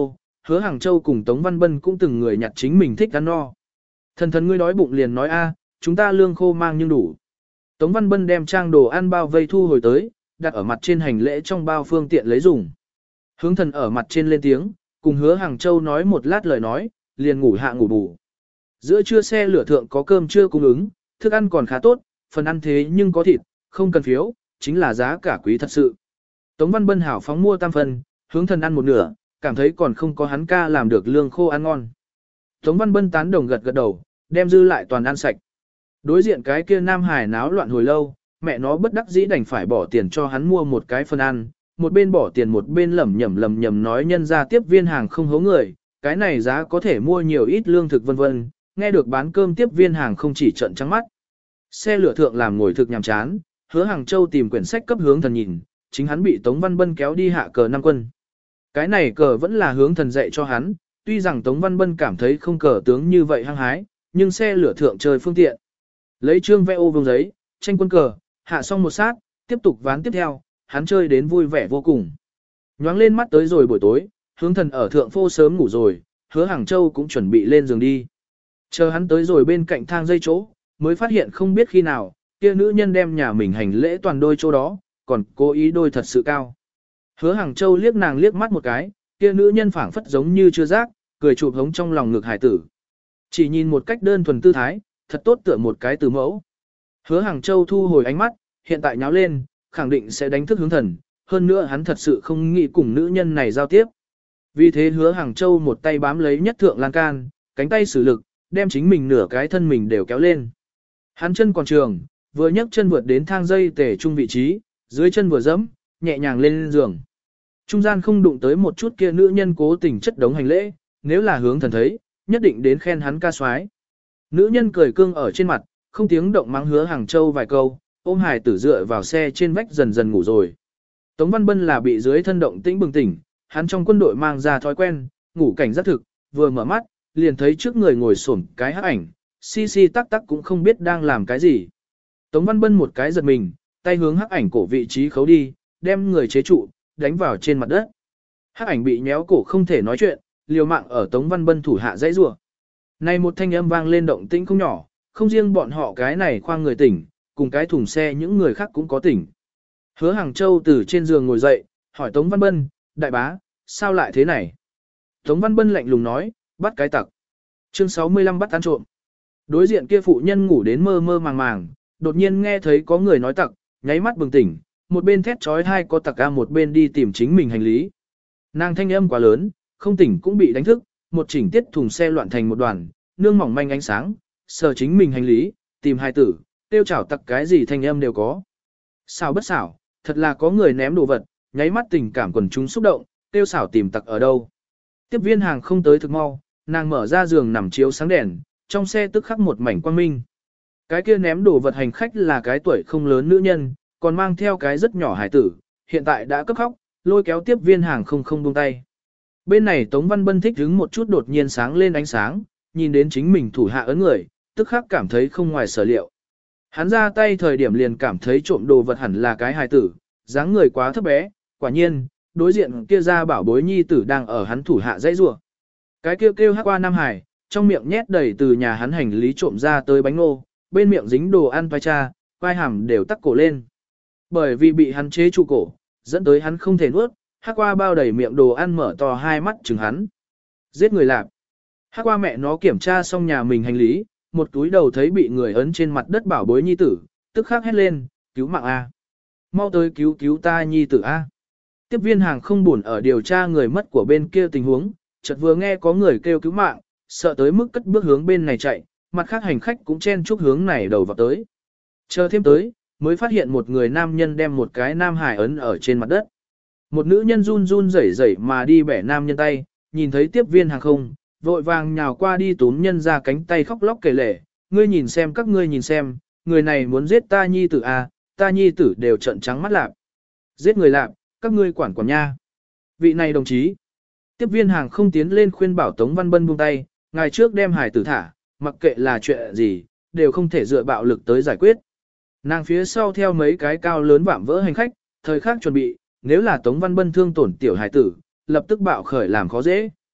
[SPEAKER 1] Hứa Hàng Châu cùng Tống Văn Bân cũng từng người nhặt chính mình thích ăn no. Thần thần ngươi đói bụng liền nói a, chúng ta lương khô mang nhưng đủ. Tống Văn Bân đem trang đồ ăn bao vây thu hồi tới, đặt ở mặt trên hành lễ trong bao phương tiện lấy dùng. Hướng thần ở mặt trên lên tiếng, cùng Hứa Hàng Châu nói một lát lời nói, liền ngủ hạ ngủ bù. Giữa trưa xe lửa thượng có cơm trưa cung ứng, thức ăn còn khá tốt, phần ăn thế nhưng có thịt, không cần phiếu, chính là giá cả quý thật sự. Tống Văn Bân hảo phóng mua tam phần, hướng thần ăn một nửa, cảm thấy còn không có hắn ca làm được lương khô ăn ngon. Tống Văn Bân tán đồng gật gật đầu, đem dư lại toàn ăn sạch. Đối diện cái kia Nam Hải náo loạn hồi lâu, mẹ nó bất đắc dĩ đành phải bỏ tiền cho hắn mua một cái phần ăn, một bên bỏ tiền một bên lẩm nhẩm nói nhân ra tiếp viên hàng không hố người, cái này giá có thể mua nhiều ít lương thực vân vân, nghe được bán cơm tiếp viên hàng không chỉ trận trắng mắt. Xe lửa thượng làm ngồi thực nhàm chán, Hứa Hàng Châu tìm quyển sách cấp hướng thần nhìn, chính hắn bị Tống Văn Bân kéo đi hạ cờ năm quân. Cái này cờ vẫn là hướng thần dạy cho hắn, tuy rằng Tống Văn Bân cảm thấy không cờ tướng như vậy hăng hái, nhưng xe lửa thượng chơi phương tiện. Lấy trương vẽ ô vương giấy, tranh quân cờ, hạ xong một sát, tiếp tục ván tiếp theo, hắn chơi đến vui vẻ vô cùng. Nhoáng lên mắt tới rồi buổi tối, hướng thần ở thượng phô sớm ngủ rồi, Hứa Hàng Châu cũng chuẩn bị lên giường đi. Chờ hắn tới rồi bên cạnh thang dây chỗ, mới phát hiện không biết khi nào, kia nữ nhân đem nhà mình hành lễ toàn đôi chỗ đó, còn cố ý đôi thật sự cao. Hứa Hàng Châu liếc nàng liếc mắt một cái, kia nữ nhân phảng phất giống như chưa giác, cười chụp hống trong lòng ngực hải tử. Chỉ nhìn một cách đơn thuần tư thái, thật tốt tựa một cái từ mẫu. Hứa Hàng Châu thu hồi ánh mắt, hiện tại nháo lên, khẳng định sẽ đánh thức hướng thần, hơn nữa hắn thật sự không nghĩ cùng nữ nhân này giao tiếp. Vì thế Hứa Hàng Châu một tay bám lấy nhất thượng lan can, cánh tay sử lực, đem chính mình nửa cái thân mình đều kéo lên. Hắn chân còn trường, vừa nhấc chân vượt đến thang dây tề trung vị trí, dưới chân vừa dẫm, nhẹ nhàng lên giường. Trung gian không đụng tới một chút kia nữ nhân cố tình chất đống hành lễ, nếu là hướng thần thấy, nhất định đến khen hắn ca soái. Nữ nhân cười cương ở trên mặt, không tiếng động mắng Hứa Hàng Châu vài câu, ôm hài tử dựa vào xe trên vách dần dần ngủ rồi. Tống Văn Bân là bị dưới thân động tĩnh bừng tỉnh, hắn trong quân đội mang ra thói quen, ngủ cảnh giác thực, vừa mở mắt, liền thấy trước người ngồi xổm cái hắc ảnh, si tắc tắc cũng không biết đang làm cái gì. Tống Văn Bân một cái giật mình, tay hướng hắc ảnh cổ vị trí khấu đi, đem người chế trụ, đánh vào trên mặt đất. Hắc ảnh bị nhéo cổ không thể nói chuyện, liều mạng ở Tống Văn Bân thủ hạ dãy rủa. Này một thanh âm vang lên động tĩnh không nhỏ, không riêng bọn họ cái này khoang người tỉnh, cùng cái thùng xe những người khác cũng có tỉnh. Hứa Hàng Châu từ trên giường ngồi dậy, hỏi Tống Văn Bân, đại bá, sao lại thế này? Tống Văn Bân lạnh lùng nói, bắt cái tặc. Chương 65 bắt ăn trộm. Đối diện kia phụ nhân ngủ đến mơ mơ màng màng, đột nhiên nghe thấy có người nói tặc, nháy mắt bừng tỉnh, một bên thét trói hai có tặc a một bên đi tìm chính mình hành lý. Nàng thanh âm quá lớn, không tỉnh cũng bị đánh thức, một chỉnh tiết thùng xe loạn thành một đoàn, nương mỏng manh ánh sáng, sờ chính mình hành lý, tìm hai tử, tiêu chảo tặc cái gì thanh âm đều có. Xảo bất xảo, thật là có người ném đồ vật, nháy mắt tình cảm quần chúng xúc động, tiêu xảo tìm tặc ở đâu. Tiếp viên hàng không tới thực mau, nàng mở ra giường nằm chiếu sáng đèn, trong xe tức khắc một mảnh quang minh. Cái kia ném đồ vật hành khách là cái tuổi không lớn nữ nhân, còn mang theo cái rất nhỏ hải tử, hiện tại đã cấp khóc, lôi kéo tiếp viên hàng không buông tay. Bên này Tống Văn Bân thích hứng một chút đột nhiên sáng lên ánh sáng, nhìn đến chính mình thủ hạ ấn người, tức khắc cảm thấy không ngoài sở liệu. Hắn ra tay thời điểm liền cảm thấy trộm đồ vật hẳn là cái hài tử, dáng người quá thấp bé, quả nhiên, đối diện kia ra bảo bối nhi tử đang ở hắn thủ hạ dãy rủa. Cái kêu hắc qua Nam Hải, trong miệng nhét đầy từ nhà hắn hành lý trộm ra tới bánh ngô, bên miệng dính đồ ăn vai cha, vai hàm đều tắc cổ lên. Bởi vì bị hắn chế trụ cổ, dẫn tới hắn không thể nuốt, hắc qua bao đầy miệng đồ ăn mở to hai mắt chừng hắn. Giết người lạp. Hắc qua mẹ nó kiểm tra xong nhà mình hành lý, một túi đầu thấy bị người ấn trên mặt đất bảo bối nhi tử, tức khắc hét lên, cứu mạng A. Mau tới cứu ta nhi tử A. Tiếp viên hàng không buồn ở điều tra người mất của bên kia tình huống, chợt vừa nghe có người kêu cứu mạng, sợ tới mức cất bước hướng bên này chạy, mặt khác hành khách cũng chen chúc hướng này đầu vào tới. Chờ thêm tới, mới phát hiện một người nam nhân đem một cái nam hải ấn ở trên mặt đất. Một nữ nhân run rẩy rẩy mà đi bẻ nam nhân tay, nhìn thấy tiếp viên hàng không, vội vàng nhào qua đi túm nhân ra cánh tay khóc lóc kể lể, ngươi nhìn xem các ngươi nhìn xem, người này muốn giết ta nhi tử à, ta nhi tử đều trợn trắng mắt lạp. Giết người lạp, các ngươi quản nha. Vị này đồng chí. Tiếp viên hàng không tiến lên khuyên bảo Tống Văn Bân buông tay, ngày trước đem hải tử thả, mặc kệ là chuyện gì, đều không thể dựa bạo lực tới giải quyết. Nàng phía sau theo mấy cái cao lớn vạm vỡ hành khách, thời khắc chuẩn bị, nếu là Tống Văn Bân thương tổn tiểu hải tử, lập tức bạo khởi làm khó dễ.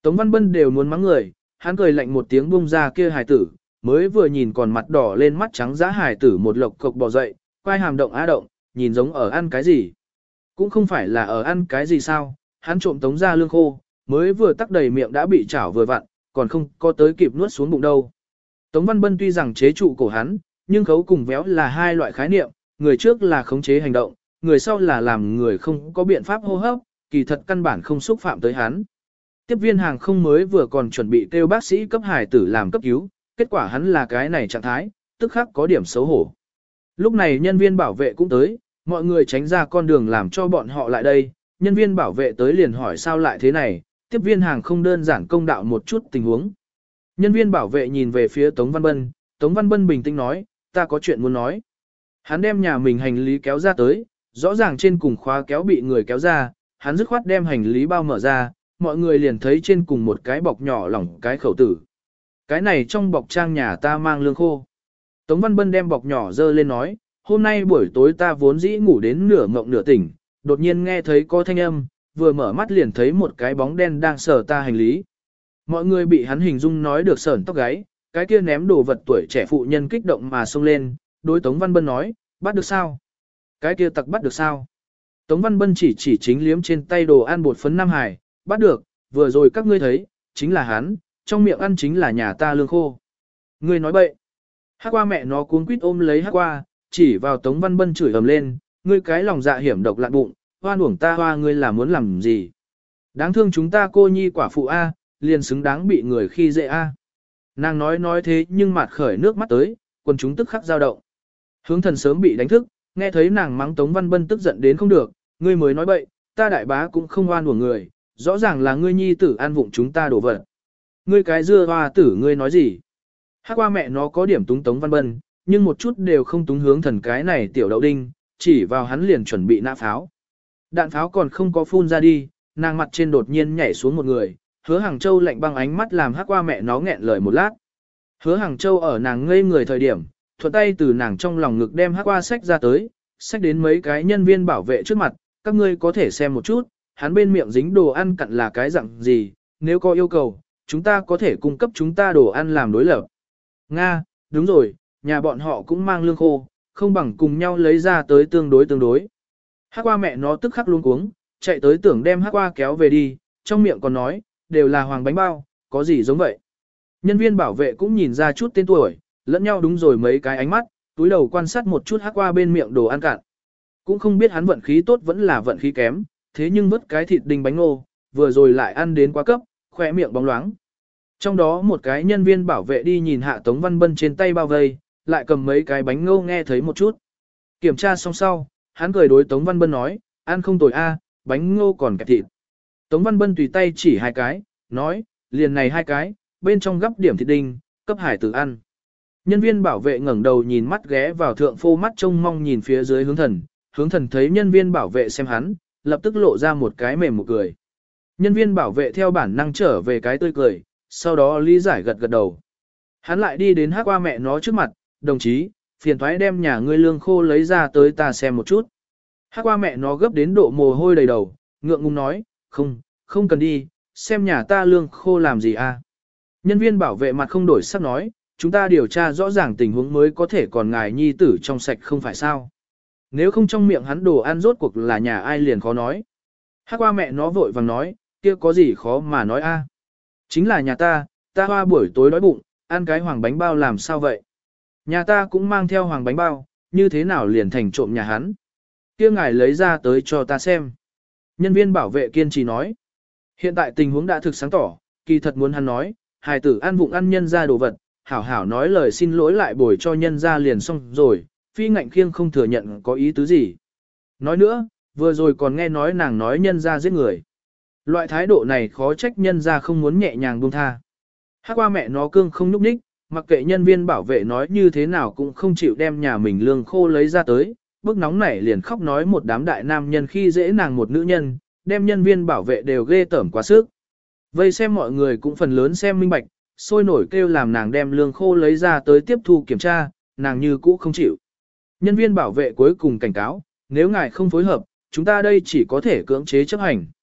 [SPEAKER 1] Tống Văn Bân đều muốn mắng người, hắn cười lạnh một tiếng buông ra kia hài tử, mới vừa nhìn còn mặt đỏ lên mắt trắng dã hài tử một lộc cộc bò dậy, quay hàm động á động, nhìn giống ở ăn cái gì. Cũng không phải là ở ăn cái gì sao, hắn trộm Tống ra lương khô, mới vừa tắc đầy miệng đã bị chảo vừa vặn, còn không có tới kịp nuốt xuống bụng đâu. Tống Văn Bân tuy rằng chế trụ cổ hắn, nhưng khấu cùng véo là hai loại khái niệm, người trước là khống chế hành động, người sau là làm người không có biện pháp hô hấp, kỳ thật căn bản không xúc phạm tới hắn. Tiếp viên hàng không mới vừa còn chuẩn bị kêu bác sĩ cấp hải tử làm cấp cứu, kết quả hắn là cái này trạng thái, tức khắc có điểm xấu hổ. Lúc này nhân viên bảo vệ cũng tới, mọi người tránh ra con đường làm cho bọn họ lại đây, nhân viên bảo vệ tới liền hỏi sao lại thế này, tiếp viên hàng không đơn giản công đạo một chút tình huống. Nhân viên bảo vệ nhìn về phía Tống Văn Bân bình tĩnh nói, ta có chuyện muốn nói. Hắn đem nhà mình hành lý kéo ra tới, rõ ràng trên cùng khóa kéo bị người kéo ra, hắn dứt khoát đem hành lý bao mở ra, mọi người liền thấy trên cùng một cái bọc nhỏ lỏng cái khẩu tử. Cái này trong bọc trang nhà ta mang lương khô. Tống Văn Bân đem bọc nhỏ dơ lên nói, hôm nay buổi tối ta vốn dĩ ngủ đến nửa ngộng nửa tỉnh, đột nhiên nghe thấy có thanh âm, vừa mở mắt liền thấy một cái bóng đen đang sờ ta hành lý. Mọi người bị hắn hình dung nói được sởn tóc gáy, cái kia ném đồ vật tuổi trẻ phụ nhân kích động mà xông lên, đối Tống Văn Bân nói, bắt được sao? Cái kia tặc bắt được sao? Tống Văn Bân chỉ chính liếm trên tay đồ ăn bột phấn Nam Hải, bắt được, vừa rồi các ngươi thấy, chính là hắn, trong miệng ăn chính là nhà ta lương khô. Ngươi nói bậy. Hắc qua mẹ nó cuống quýt ôm lấy hắc qua, chỉ vào Tống Văn Bân chửi ầm lên, ngươi cái lòng dạ hiểm độc lạn bụng, hoan uổng ta hoa ngươi là muốn làm gì? Đáng thương chúng ta cô nhi quả phụ A, liền xứng đáng bị người khi dễ A. Nàng nói thế nhưng mặt khởi nước mắt tới, quần chúng tức khắc dao động. Hướng thần sớm bị đánh thức, nghe thấy nàng mắng Tống Văn Bân tức giận đến không được, ngươi mới nói bậy, ta đại bá cũng không oan uổng người, rõ ràng là ngươi nhi tử ăn vụng chúng ta đổ vật. Ngươi cái dưa hoa tử ngươi nói gì? Hắc qua mẹ nó có điểm túng Tống Văn Bân, nhưng một chút đều không túng hướng thần cái này tiểu đậu đinh, chỉ vào hắn liền chuẩn bị nã pháo. Đạn pháo còn không có phun ra đi, nàng mặt trên đột nhiên nhảy xuống một người, Hứa Hàng Châu lạnh băng ánh mắt làm hắc qua mẹ nó nghẹn lời một lát. Hứa Hàng Châu ở nàng ngây người thời điểm, thuận tay từ nàng trong lòng ngực đem hắc qua sách ra tới, sách đến mấy cái nhân viên bảo vệ trước mặt, các ngươi có thể xem một chút, hắn bên miệng dính đồ ăn cặn là cái dạng gì, nếu có yêu cầu, chúng ta có thể cung cấp chúng ta đồ ăn làm đối lập. Nga, đúng rồi, nhà bọn họ cũng mang lương khô, không bằng cùng nhau lấy ra tới tương đối. Hắc qua mẹ nó tức khắc luống cuống, chạy tới tưởng đem hắc qua kéo về đi, trong miệng còn nói, đều là hoàng bánh bao, có gì giống vậy. Nhân viên bảo vệ cũng nhìn ra chút tên tuổi, lẫn nhau đúng rồi mấy cái ánh mắt, túi đầu quan sát một chút hắc qua bên miệng đồ ăn cạn. Cũng không biết hắn vận khí tốt vẫn là vận khí kém, thế nhưng vứt cái thịt đinh bánh ngô, vừa rồi lại ăn đến quá cấp, khỏe miệng bóng loáng. Trong đó một cái nhân viên bảo vệ đi nhìn hạ Tống Văn Bân trên tay bao vây, lại cầm mấy cái bánh ngô nghe thấy một chút. Kiểm tra xong sau, hắn cười đối Tống Văn Bân nói, ăn không tồi a, bánh ngô còn kẹp thịt. Tống Văn Bân tùy tay chỉ hai cái, nói, liền này hai cái, bên trong gấp điểm thịt đinh, cấp hải tử ăn. Nhân viên bảo vệ ngẩng đầu nhìn mắt ghé vào thượng phô mắt trông mong nhìn phía dưới hướng thần thấy nhân viên bảo vệ xem hắn, lập tức lộ ra một cái mềm một cười. Nhân viên bảo vệ theo bản năng trở về cái tươi cười, sau đó lý giải gật gật đầu. Hắn lại đi đến hắc qua mẹ nó trước mặt, đồng chí, phiền thoái đem nhà ngươi lương khô lấy ra tới ta xem một chút. Hắc qua mẹ nó gấp đến độ mồ hôi đầy đầu, ngượng ngùng nói, không cần đi, xem nhà ta lương khô làm gì à. Nhân viên bảo vệ mặt không đổi sắc nói, chúng ta điều tra rõ ràng tình huống mới có thể còn ngài nhi tử trong sạch không phải sao. Nếu không trong miệng hắn đồ ăn rốt cuộc là nhà ai liền khó nói. Hắc qua mẹ nó vội vàng nói, kia có gì khó mà nói a? Chính là nhà ta hoa buổi tối đói bụng, ăn cái hoàng bánh bao làm sao vậy? Nhà ta cũng mang theo hoàng bánh bao, như thế nào liền thành trộm nhà hắn? Kia ngài lấy ra tới cho ta xem. Nhân viên bảo vệ kiên trì nói. Hiện tại tình huống đã thực sáng tỏ, kỳ thật muốn hắn nói, hài tử ăn vụng ăn nhân ra đồ vật, hảo hảo nói lời xin lỗi lại bồi cho nhân ra liền xong rồi, phi ngạnh khiêng không thừa nhận có ý tứ gì. Nói nữa, vừa rồi còn nghe nói nàng nói nhân ra giết người. Loại thái độ này khó trách nhân ra không muốn nhẹ nhàng buông tha. Hắc qua mẹ nó cương không nhúc nhích, mặc kệ nhân viên bảo vệ nói như thế nào cũng không chịu đem nhà mình lương khô lấy ra tới, bức nóng nảy liền khóc nói một đám đại nam nhân khi dễ nàng một nữ nhân, đem nhân viên bảo vệ đều ghê tởm quá sức. Vây xem mọi người cũng phần lớn xem minh bạch, sôi nổi kêu làm nàng đem lương khô lấy ra tới tiếp thu kiểm tra, nàng như cũ không chịu. Nhân viên bảo vệ cuối cùng cảnh cáo, nếu ngài không phối hợp, chúng ta đây chỉ có thể cưỡng chế chấp hành.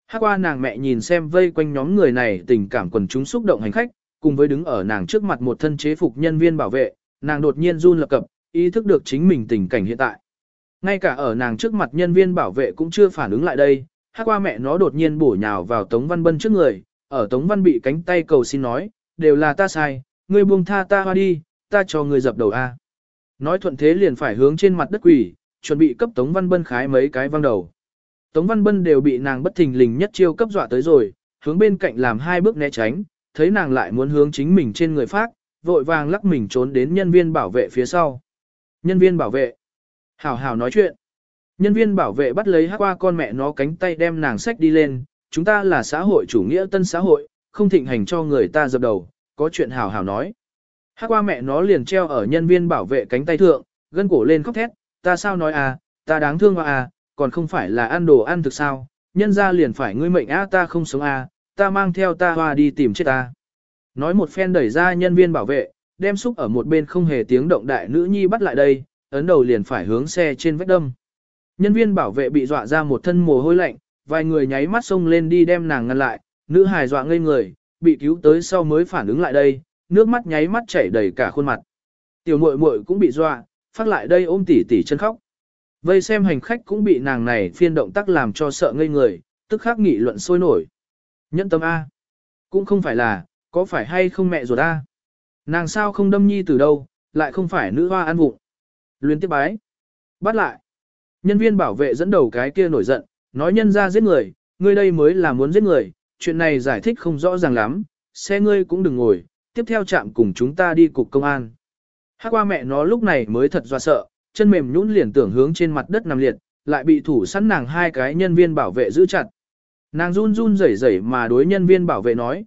[SPEAKER 1] Hát qua nàng mẹ nhìn xem vây quanh nhóm người này tình cảm quần chúng xúc động hành khách, cùng với đứng ở nàng trước mặt một thân chế phục nhân viên bảo vệ, nàng đột nhiên run lập cập, ý thức được chính mình tình cảnh hiện tại. Ngay cả ở nàng trước mặt nhân viên bảo vệ cũng chưa phản ứng lại đây, hát qua mẹ nó đột nhiên bổ nhào vào Tống Văn Bân trước người, ở Tống Văn bị cánh tay cầu xin nói, đều là ta sai, ngươi buông tha ta hoa đi, ta cho ngươi dập đầu a. Nói thuận thế liền phải hướng trên mặt đất quỷ, chuẩn bị cấp Tống Văn Bân khái mấy cái văng đầu. Tống Văn Bân đều bị nàng bất thình lình nhất chiêu cấp dọa tới rồi, hướng bên cạnh làm 2 bước né tránh, thấy nàng lại muốn hướng chính mình trên người phát, vội vàng lắc mình trốn đến nhân viên bảo vệ phía sau. Nhân viên bảo vệ. Hảo hảo nói chuyện. Nhân viên bảo vệ bắt lấy hát qua con mẹ nó cánh tay đem nàng xách đi lên, chúng ta là xã hội chủ nghĩa tân xã hội, không thịnh hành cho người ta dập đầu, có chuyện hảo hảo nói. Hát qua mẹ nó liền treo ở nhân viên bảo vệ cánh tay thượng, gân cổ lên khóc thét, ta sao nói à, ta đáng thương à, còn không phải là ăn đồ ăn thực sao, nhân ra liền phải ngươi mệnh ta không sống ta mang theo ta hoa đi tìm chết ta. Nói một phen đẩy ra nhân viên bảo vệ, đem xúc ở một bên không hề tiếng động đại nữ nhi bắt lại đây, ấn đầu liền phải hướng xe trên vách đâm. Nhân viên bảo vệ bị dọa ra một thân mồ hôi lạnh, vài người nháy mắt xông lên đi đem nàng ngăn lại, nữ hài dọa ngây người, bị cứu tới sau mới phản ứng lại đây, nước mắt nháy mắt chảy đầy cả khuôn mặt. Tiểu muội muội cũng bị dọa, phát lại đây ôm tỉ tỉ chân khóc. Vây xem hành khách cũng bị nàng này phiên động tác làm cho sợ ngây người, tức khắc nghị luận sôi nổi. Nhẫn tâm A. Cũng không phải là, có phải hay không mẹ ruột A. Nàng sao không đâm nhi từ đâu, lại không phải nữ hoa ăn vụng. Luyến tiếp bái. Bắt lại. Nhân viên bảo vệ dẫn đầu cái kia nổi giận, nói nhân ra giết người, ngươi đây mới là muốn giết người, chuyện này giải thích không rõ ràng lắm, xe ngươi cũng đừng ngồi, tiếp theo chạm cùng chúng ta đi cục công an. Hát qua mẹ nó lúc này mới thật dọa sợ, chân mềm nhũn liền tưởng hướng trên mặt đất nằm liệt, lại bị thủ sẵn nàng 2 cái nhân viên bảo vệ giữ chặt. Nàng run run rẩy rẩy mà đối nhân viên bảo vệ nói,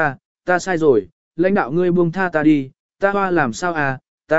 [SPEAKER 1] ta sai rồi, lãnh đạo ngươi buông tha ta đi, ta hoa làm sao à,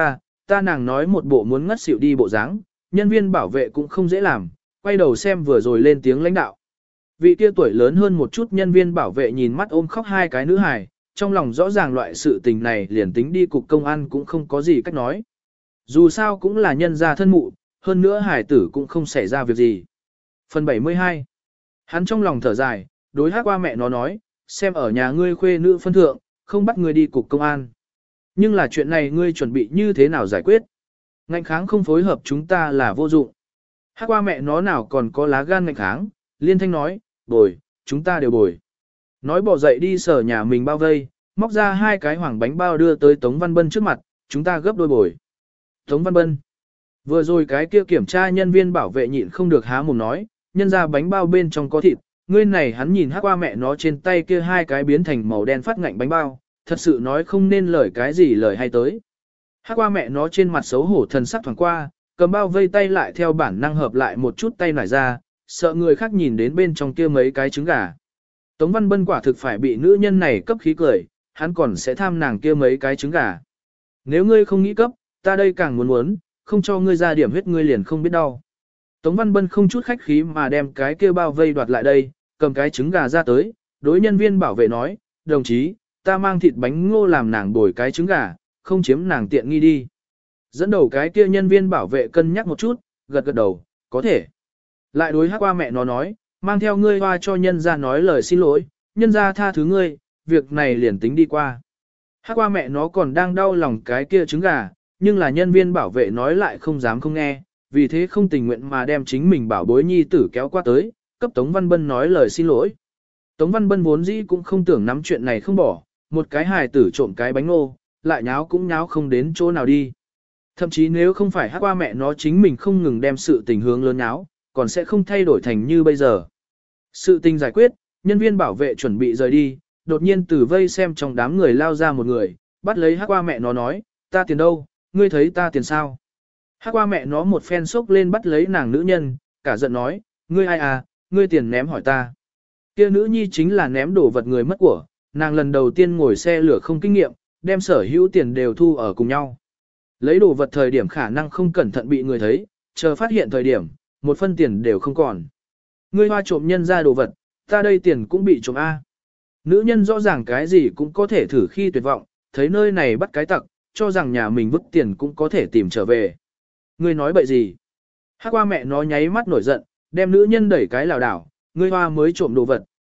[SPEAKER 1] ta nàng nói một bộ muốn ngất xỉu đi bộ dáng, nhân viên bảo vệ cũng không dễ làm, quay đầu xem vừa rồi lên tiếng lãnh đạo. Vị kia tuổi lớn hơn một chút nhân viên bảo vệ nhìn mắt ôm khóc 2 cái nữ hài, trong lòng rõ ràng loại sự tình này liền tính đi cục công an cũng không có gì cách nói. Dù sao cũng là nhân gia thân mụ, hơn nữa hải tử cũng không xảy ra việc gì. Phần 72. Hắn trong lòng thở dài, đối hát qua mẹ nó nói, xem ở nhà ngươi khuê nữ phân thượng, không bắt ngươi đi cục công an. Nhưng là chuyện này ngươi chuẩn bị như thế nào giải quyết? Ngạnh kháng không phối hợp chúng ta là vô dụng. Hát qua mẹ nó nào còn có lá gan ngạnh kháng, liên thanh nói, bồi, chúng ta đều bồi. Nói bỏ dậy đi sở nhà mình bao vây, móc ra 2 cái hoàng bánh bao đưa tới Tống Văn Bân trước mặt, chúng ta gấp đôi bồi. Tống Văn Bân. Vừa rồi cái kia kiểm tra nhân viên bảo vệ nhịn không được há mồm nói, nhân ra bánh bao bên trong có thịt, ngươi này hắn nhìn hát qua mẹ nó trên tay kia 2 cái biến thành màu đen phát ngạnh bánh bao, thật sự nói không nên lời cái gì lời hay tới. Hát qua mẹ nó trên mặt xấu hổ thần sắc thoáng qua, cầm bao vây tay lại theo bản năng hợp lại một chút tay nải ra, sợ người khác nhìn đến bên trong kia mấy cái trứng gà. Tống Văn Bân quả thực phải bị nữ nhân này cấp khí cười, hắn còn sẽ tham nàng kia mấy cái trứng gà. Nếu ngươi không nghĩ cấp, ta đây càng muốn, không cho ngươi ra điểm huyết ngươi liền không biết đau. Tống Văn Bân không chút khách khí mà đem cái kia bao vây đoạt lại đây, cầm cái trứng gà ra tới, đối nhân viên bảo vệ nói, đồng chí, ta mang thịt bánh ngô làm nàng bồi cái trứng gà, không chiếm nàng tiện nghi đi. Dẫn đầu cái kia nhân viên bảo vệ cân nhắc một chút, gật gật đầu, có thể. Lại đối hát qua mẹ nó nói, mang theo ngươi hoa cho nhân ra nói lời xin lỗi, nhân ra tha thứ ngươi, việc này liền tính đi qua. Hát qua mẹ nó còn đang đau lòng cái kia trứng gà, nhưng là nhân viên bảo vệ nói lại không dám không nghe, vì thế không tình nguyện mà đem chính mình bảo bối nhi tử kéo qua tới, cấp Tống Văn Bân nói lời xin lỗi. Tống Văn Bân vốn dĩ cũng không tưởng nắm chuyện này không bỏ, một cái hài tử trộm cái bánh ngô, lại nháo cũng nháo không đến chỗ nào đi. Thậm chí nếu không phải hát qua mẹ nó chính mình không ngừng đem sự tình hướng lớn nháo, còn sẽ không thay đổi thành như bây giờ. Sự tình giải quyết, nhân viên bảo vệ chuẩn bị rời đi, đột nhiên từ vây xem trong đám người lao ra một người, bắt lấy hát qua mẹ nó nói, ta tiền đâu, ngươi thấy ta tiền sao? Hát qua mẹ nó một phen sốc lên bắt lấy nàng nữ nhân, cả giận nói, ngươi ai à, ngươi tiền ném hỏi ta. Kia nữ nhi chính là ném đổ vật người mất của, nàng lần đầu tiên ngồi xe lửa không kinh nghiệm, đem sở hữu tiền đều thu ở cùng nhau. Lấy đồ vật thời điểm khả năng không cẩn thận bị người thấy, chờ phát hiện thời điểm, một phân tiền đều không còn. Ngươi hoa trộm nhân ra đồ vật, ta đây tiền cũng bị trộm A. Nữ nhân rõ ràng cái gì cũng có thể thử khi tuyệt vọng, thấy nơi này bắt cái tặc, cho rằng nhà mình vứt tiền cũng có thể tìm trở về. Ngươi nói bậy gì? Hát qua mẹ nó nháy mắt nổi giận, đem nữ nhân đẩy cái lảo đảo, ngươi hoa mới trộm đồ vật,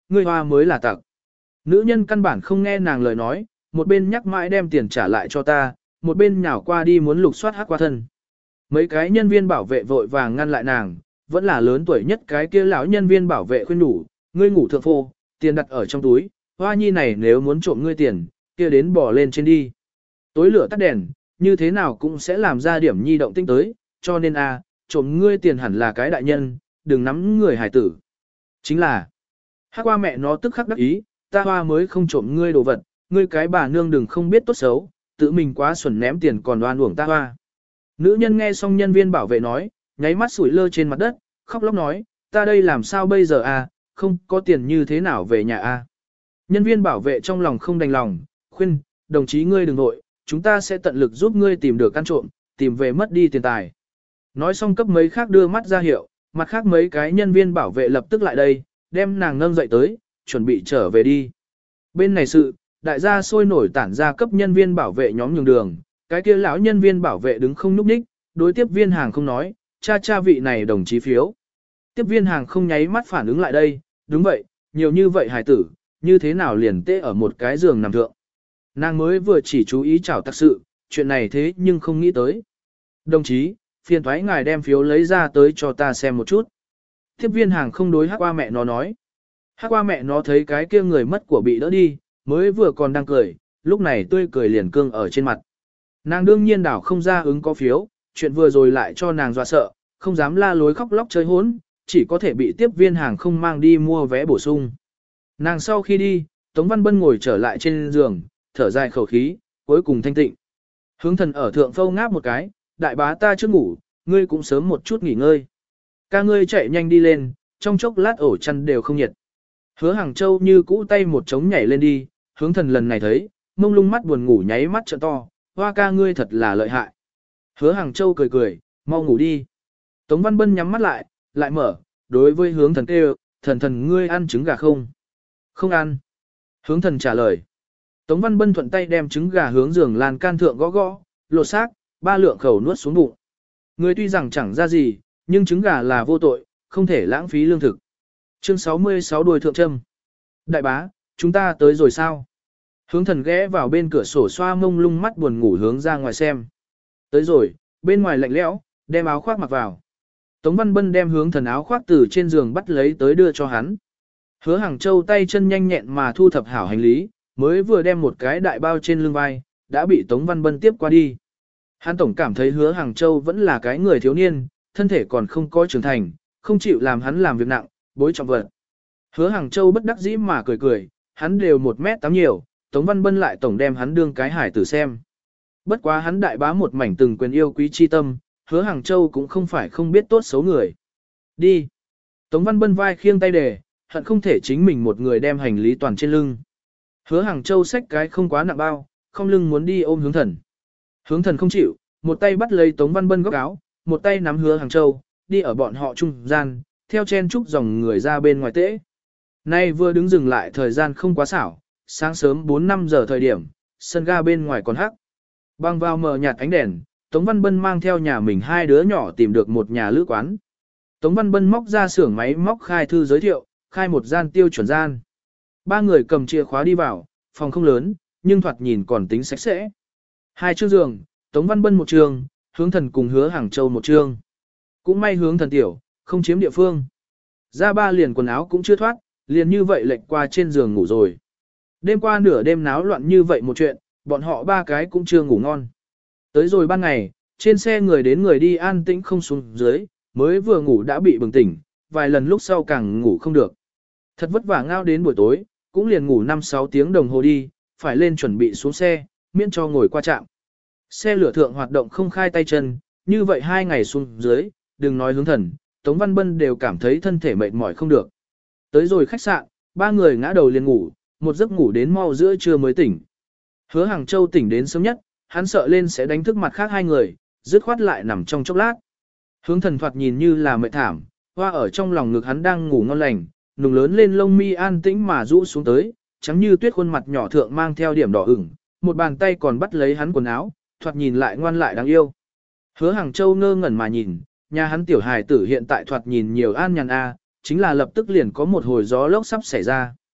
[SPEAKER 1] ngươi hoa mới là tặc. Nữ nhân căn bản không nghe nàng lời nói, một bên nhắc mãi đem tiền trả lại cho ta, một bên nhào qua đi muốn lục soát hắc qua thân. Mấy cái nhân viên bảo vệ vội vàng ngăn lại nàng, vẫn là lớn tuổi nhất cái kia lão nhân viên bảo vệ khuyên nhủ, ngươi ngủ thượng phô, tiền đặt ở trong túi, hoa nhi này nếu muốn trộm ngươi tiền, kia đến bỏ lên trên đi. Tối lửa tắt đèn, như thế nào cũng sẽ làm ra điểm nhi động tinh tới, cho nên trộm ngươi tiền hẳn là cái đại nhân, đừng nắm người hài tử. Chính là, hắc qua mẹ nó tức khắc đắc ý, ta hoa mới không trộm ngươi đồ vật, ngươi cái bà nương đừng không biết tốt xấu, tự mình quá xuẩn ném tiền còn đoan uổng ta hoa. Nữ nhân nghe xong nhân viên bảo vệ nói, nháy mắt sủi lơ trên mặt đất, khóc lóc nói, ta đây làm sao bây giờ không có tiền như thế nào về nhà Nhân viên bảo vệ trong lòng không đành lòng, khuyên, đồng chí ngươi đừng nội, chúng ta sẽ tận lực giúp ngươi tìm được ăn trộm, tìm về mất đi tiền tài. Nói xong cấp mấy khác đưa mắt ra hiệu, mặt khác mấy cái nhân viên bảo vệ lập tức lại đây, đem nàng nâng dậy tới, chuẩn bị trở về đi. Bên này sự, đại gia sôi nổi tản ra cấp nhân viên bảo vệ nhóm nhường đường, cái kia lão nhân viên bảo vệ đứng không nhúc nhích, đối tiếp viên hàng không nói, cha vị này đồng chí phiếu. Tiếp viên hàng không nháy mắt phản ứng lại đây, đúng vậy, nhiều như vậy hài tử, như thế nào liền tê ở một cái giường nằm thượng. Nàng mới vừa chỉ chú ý chào tác sự, chuyện này thế nhưng không nghĩ tới. Đồng chí, phiền thoái ngài đem phiếu lấy ra tới cho ta xem một chút. Tiếp viên hàng không đối hắc qua mẹ nó nói. Hắc qua mẹ nó thấy cái kia người mất của bị đỡ đi, mới vừa còn đang cười, lúc này tươi cười liền cương ở trên mặt. Nàng đương nhiên đảo không ra ứng có phiếu, chuyện vừa rồi lại cho nàng dọa sợ, không dám la lối khóc lóc chơi hốn, chỉ có thể bị tiếp viên hàng không mang đi mua vé bổ sung. Nàng sau khi đi, Tống Văn Bân ngồi trở lại trên giường, thở dài khẩu khí, cuối cùng thanh tịnh. Hướng thần ở thượng phâu ngáp một cái, đại bá ta chưa ngủ, ngươi cũng sớm một chút nghỉ ngơi. Ca ngươi chạy nhanh đi lên, trong chốc lát ổ chăn đều không nhiệt. Hứa Hàng Châu như cũ tay một trống nhảy lên đi, hướng thần lần này thấy, mông lung mắt buồn ngủ nháy mắt trợn to, hoa ca ngươi thật là lợi hại. Hứa Hàng Châu cười cười, mau ngủ đi. Tống Văn Bân nhắm mắt lại, lại mở, đối với hướng thần kêu, thần ngươi ăn trứng gà không? Không ăn. Hướng thần trả lời. Tống Văn Bân thuận tay đem trứng gà hướng giường lan can thượng gõ gõ, lột xác, 3 lượng khẩu nuốt xuống bụng. Người tuy rằng chẳng ra gì, nhưng trứng gà là vô tội, không thể lãng phí lương thực. Chương 66 đuôi thượng trâm. Đại bá, chúng ta tới rồi sao? Hướng thần ghé vào bên cửa sổ xoa mông lung mắt buồn ngủ hướng ra ngoài xem. Tới rồi, bên ngoài lạnh lẽo, đem áo khoác mặc vào. Tống Văn Bân đem hướng thần áo khoác từ trên giường bắt lấy tới đưa cho hắn. Hứa Hàng Châu tay chân nhanh nhẹn mà thu thập hảo hành lý, mới vừa đem một cái đại bao trên lưng vai, đã bị Tống Văn Bân tiếp qua đi. Hắn tổng cảm thấy Hứa Hàng Châu vẫn là cái người thiếu niên, thân thể còn không có trưởng thành, không chịu làm hắn làm việc nặng, bối trọng vật. Hứa Hàng Châu bất đắc dĩ mà cười cười, hắn đều 1m8 nhiều, Tống Văn Bân lại tổng đem hắn đương cái hải tử xem. Bất quá hắn đại bá một mảnh từng quyền yêu quý chi tâm, Hứa Hàng Châu cũng không phải không biết tốt xấu người. Đi. Tống Văn Bân vai khiêng tay đề, hận không thể chính mình một người đem hành lý toàn trên lưng. Hứa Hàng Châu xách cái không quá nặng bao, không lưng muốn đi ôm hướng thần. Hướng thần không chịu, một tay bắt lấy Tống Văn Bân góc áo, một tay nắm Hứa Hàng Châu, đi ở bọn họ trung gian, theo chen chúc dòng người ra bên ngoài tễ. Nay vừa đứng dừng lại thời gian không quá xảo, sáng sớm 4-5 giờ thời điểm, sân ga bên ngoài còn hắc. Băng vào mờ nhạt ánh đèn, Tống Văn Bân mang theo nhà mình 2 đứa nhỏ tìm được một nhà lữ quán. Tống Văn Bân móc ra xưởng máy móc khai thư giới thiệu, khai một gian tiêu chuẩn gian. 3 người cầm chìa khóa đi vào, phòng không lớn, nhưng thoạt nhìn còn tính sạch sẽ. 2 chiếc giường, Tống Văn Bân một trường, hướng thần cùng Hứa Hàng Châu một trường. Cũng may hướng thần tiểu, không chiếm địa phương. Ra 3 liền quần áo cũng chưa thoát, liền như vậy lệch qua trên giường ngủ rồi. Đêm qua nửa đêm náo loạn như vậy một chuyện, bọn họ 3 cái cũng chưa ngủ ngon. Tới rồi ban ngày, trên xe người đến người đi an tĩnh không xuống dưới, mới vừa ngủ đã bị bừng tỉnh, vài lần lúc sau càng ngủ không được. Thật vất vả ngao đến buổi tối, cũng liền ngủ 5-6 tiếng đồng hồ đi, phải lên chuẩn bị xuống xe, miễn cho ngồi qua trạm. Xe lửa thượng hoạt động không khai tay chân, như vậy 2 ngày xuống dưới, đừng nói hướng thần, Tống Văn Bân đều cảm thấy thân thể mệt mỏi không được. Tới rồi khách sạn, 3 người ngã đầu liền ngủ, một giấc ngủ đến mau giữa trưa mới tỉnh. Hứa Hàng Châu tỉnh đến sớm nhất, hắn sợ lên sẽ đánh thức mặt khác 2 người, dứt khoát lại nằm trong chốc lát. Hướng thần thoạt nhìn như là mệt thảm, hoa ở trong lòng ngực hắn đang ngủ ngon lành, nùng lớn lên lông mi an tĩnh mà rũ xuống tới, trắng như tuyết khuôn mặt nhỏ thượng mang theo điểm đỏ ửng, một bàn tay còn bắt lấy hắn quần áo, thoạt nhìn lại ngoan lại đáng yêu. Hứa Hàng Châu ngơ ngẩn mà nhìn, nhà hắn tiểu hài tử hiện tại thoạt nhìn nhiều an nhàn a, chính là lập tức liền có một hồi gió lốc sắp xảy ra.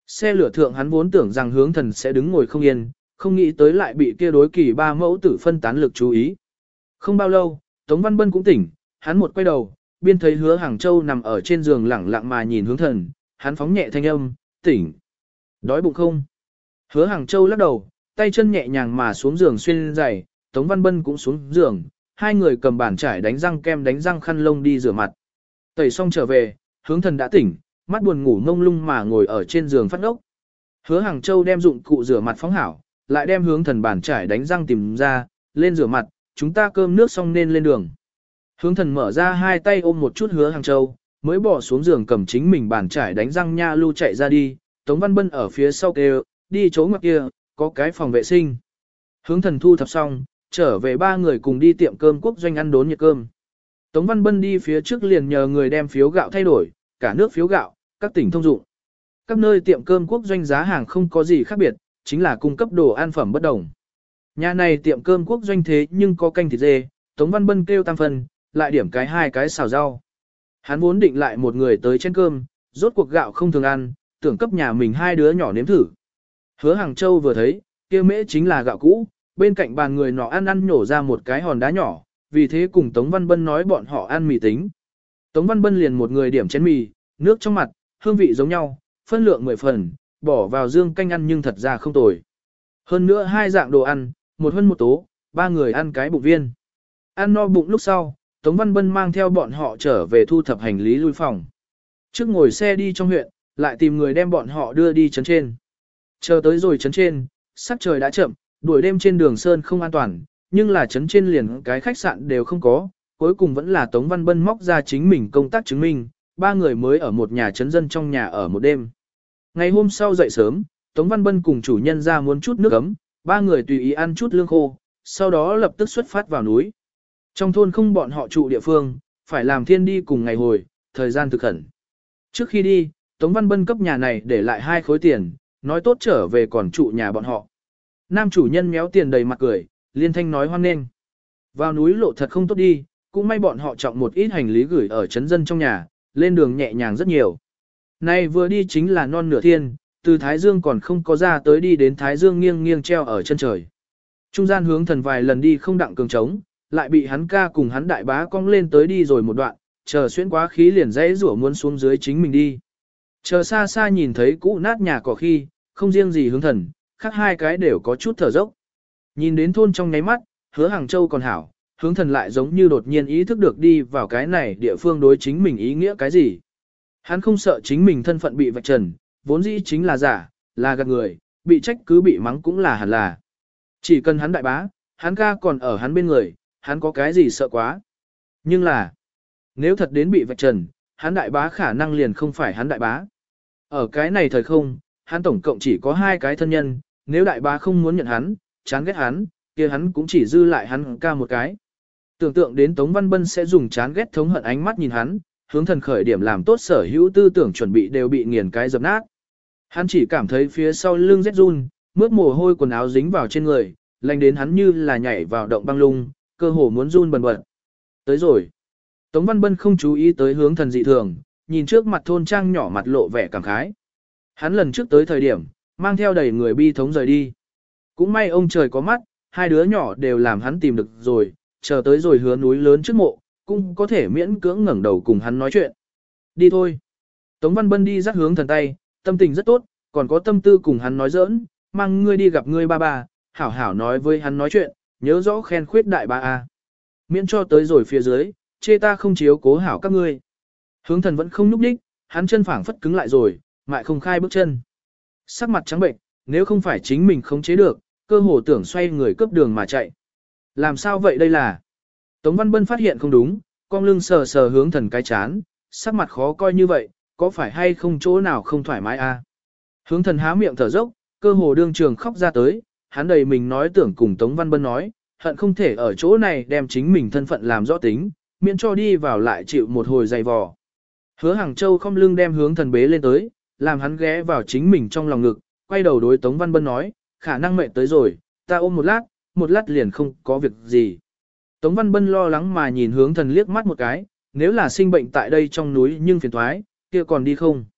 [SPEAKER 1] Xe lửa thượng hắn vốn tưởng rằng hướng thần sẽ đứng ngồi không yên, không nghĩ tới lại bị kia đối kỳ ba mẫu tử phân tán lực chú ý. Không bao lâu, Tống Văn Bân cũng tỉnh, hắn một quay đầu, biên thấy Hứa Hàng Châu nằm ở trên giường lẳng lặng mà nhìn hướng thần, hắn phóng nhẹ thanh âm, tỉnh. Đói bụng không? Hứa Hàng Châu lắc đầu, tay chân nhẹ nhàng mà xuống giường xuyên giày, Tống Văn Bân cũng xuống giường, hai người cầm bàn chải đánh răng kem đánh răng khăn lông đi rửa mặt. Tẩy xong trở về, hướng thần đã tỉnh, mắt buồn ngủ ngông lung mà ngồi ở trên giường phát ốc. Hứa Hàng Châu đem dụng cụ rửa mặt phóng hảo, lại đem hướng thần bàn chải đánh răng tìm ra, lên rửa mặt, chúng ta cơm nước xong nên lên đường. Hướng thần mở ra hai tay ôm một chút Hứa Hàng Châu, mới bỏ xuống giường cầm chính mình bàn chải đánh răng nha lưu chạy ra đi, Tống Văn Bân ở phía sau kêu, đi chỗ ngoặc kia, có cái phòng vệ sinh. Hướng thần thu thập xong, trở về ba người cùng đi tiệm cơm quốc doanh ăn đốn nhiệt cơm. Tống Văn Bân đi phía trước liền nhờ người đem phiếu gạo thay đổi, cả nước phiếu gạo, các tỉnh thông dụng. Các nơi tiệm cơm quốc doanh giá hàng không có gì khác biệt, chính là cung cấp đồ ăn phẩm bất đồng. Nhà này tiệm cơm quốc doanh thế nhưng có canh thịt dê, Tống Văn Bân kêu tam phần, lại điểm cái hai cái xào rau. Hắn vốn định lại một người tới chén cơm, rốt cuộc gạo không thường ăn, tưởng cấp nhà mình hai đứa nhỏ nếm thử. Hứa Hàng Châu vừa thấy, kia mễ chính là gạo cũ, bên cạnh bàn người nọ ăn nhổ ra một cái hòn đá nhỏ, vì thế cùng Tống Văn Bân nói bọn họ ăn mì tính. Tống Văn Bân liền một người điểm chén mì, nước trong mặt, hương vị giống nhau, phân lượng 10 phần, bỏ vào dương canh ăn nhưng thật ra không tồi. Hơn nữa hai dạng đồ ăn, một hơn một tố, ba người ăn cái bụng viên. Ăn no bụng lúc sau, Tống Văn Bân mang theo bọn họ trở về thu thập hành lý lui phòng. Trước ngồi xe đi trong huyện, lại tìm người đem bọn họ đưa đi trấn trên. Chờ tới rồi trấn trên, sắc trời đã chậm, đuổi đêm trên đường sơn không an toàn, nhưng là trấn trên liền cái khách sạn đều không có, cuối cùng vẫn là Tống Văn Bân móc ra chính mình công tác chứng minh, ba người mới ở một nhà trấn dân trong nhà ở một đêm. Ngày hôm sau dậy sớm, Tống Văn Bân cùng chủ nhân ra muốn chút nước ấm, ba người tùy ý ăn chút lương khô, sau đó lập tức xuất phát vào núi. Trong thôn không bọn họ trụ địa phương, phải làm thiên đi cùng ngày hồi, thời gian thực khẩn. Trước khi đi, Tống Văn Bân cấp nhà này để lại 2 khối tiền, nói tốt trở về còn trụ nhà bọn họ. Nam chủ nhân méo tiền đầy mặt cười, liên thanh nói hoan nghênh. Vào núi lộ thật không tốt đi, cũng may bọn họ trọng một ít hành lý gửi ở trấn dân trong nhà, lên đường nhẹ nhàng rất nhiều. Nay vừa đi chính là non nửa thiên, từ Thái Dương còn không có ra tới đi đến Thái Dương nghiêng nghiêng treo ở chân trời. Trung gian hướng thần vài lần đi không đặng cường trống, lại bị hắn ca cùng hắn đại bá cong lên tới đi rồi một đoạn, chờ xuyên quá khí liền dãy rủa muốn xuống dưới chính mình đi. Chờ xa xa nhìn thấy cũ nát nhà cỏ khi, không riêng gì hướng thần, khác hai cái đều có chút thở dốc. Nhìn đến thôn trong nháy mắt, Hứa Hàng Châu còn hảo, hướng thần lại giống như đột nhiên ý thức được đi vào cái này địa phương đối chính mình ý nghĩa cái gì. Hắn không sợ chính mình thân phận bị vạch trần, vốn dĩ chính là giả, là gạt người, bị trách cứ bị mắng cũng là hẳn là. Chỉ cần hắn đại bá, hắn ca còn ở hắn bên người, hắn có cái gì sợ quá. Nhưng là, nếu thật đến bị vạch trần, hắn đại bá khả năng liền không phải hắn đại bá. Ở cái này thời không, hắn tổng cộng chỉ có 2 cái thân nhân, nếu đại bá không muốn nhận hắn, chán ghét hắn, kia hắn cũng chỉ dư lại hắn ca một cái. Tưởng tượng đến Tống Văn Bân sẽ dùng chán ghét thống hận ánh mắt nhìn hắn, hướng thần khởi điểm làm tốt sở hữu tư tưởng chuẩn bị đều bị nghiền cái dập nát. Hắn chỉ cảm thấy phía sau lưng rét run, mướt mồ hôi quần áo dính vào trên người, lạnh đến hắn như là nhảy vào động băng lung, cơ hồ muốn run bần bật. Tới rồi. Tống Văn Bân không chú ý tới hướng thần dị thường, nhìn trước mặt thôn trang nhỏ mặt lộ vẻ cảm khái. Hắn lần trước tới thời điểm, mang theo đầy người bi thống rời đi. Cũng may ông trời có mắt, 2 đứa nhỏ đều làm hắn tìm được rồi, chờ tới rồi hứa núi lớn trước mộ, cũng có thể miễn cưỡng ngẩng đầu cùng hắn nói chuyện. Đi thôi. Tống Văn Bân đi dắt hướng thần tay, tâm tình rất tốt, còn có tâm tư cùng hắn nói giỡn, mang ngươi đi gặp ngươi ba ba, hảo hảo nói với hắn nói chuyện, nhớ rõ khen khuyết đại ba a. Miễn cho tới rồi phía dưới, chê ta không chiếu cố hảo các ngươi. Hướng thần vẫn không nhúc đích, hắn chân phảng phất cứng lại rồi, mại không khai bước chân. Sắc mặt trắng bệnh, nếu không phải chính mình không chế được, cơ hồ tưởng xoay người cướp đường mà chạy. Làm sao vậy đây là? Tống Văn Bân phát hiện không đúng, con lưng sờ sờ hướng thần cái chán, sắc mặt khó coi như vậy, có phải hay không chỗ nào không thoải mái a? Hướng thần há miệng thở dốc, cơ hồ đương trường khóc ra tới, hắn đầy mình nói tưởng cùng Tống Văn Bân nói, hận không thể ở chỗ này đem chính mình thân phận làm rõ tính, miễn cho đi vào lại chịu một hồi dày vò. Hứa Hàng Châu không lưng đem hướng thần bế lên tới, làm hắn ghé vào chính mình trong lòng ngực, quay đầu đối Tống Văn Bân nói, khả năng mệt tới rồi, ta ôm một lát liền không có việc gì. Tống Văn Bân lo lắng mà nhìn hướng thần liếc mắt một cái, nếu là sinh bệnh tại đây trong núi nhưng phiền thoái, kia còn đi không?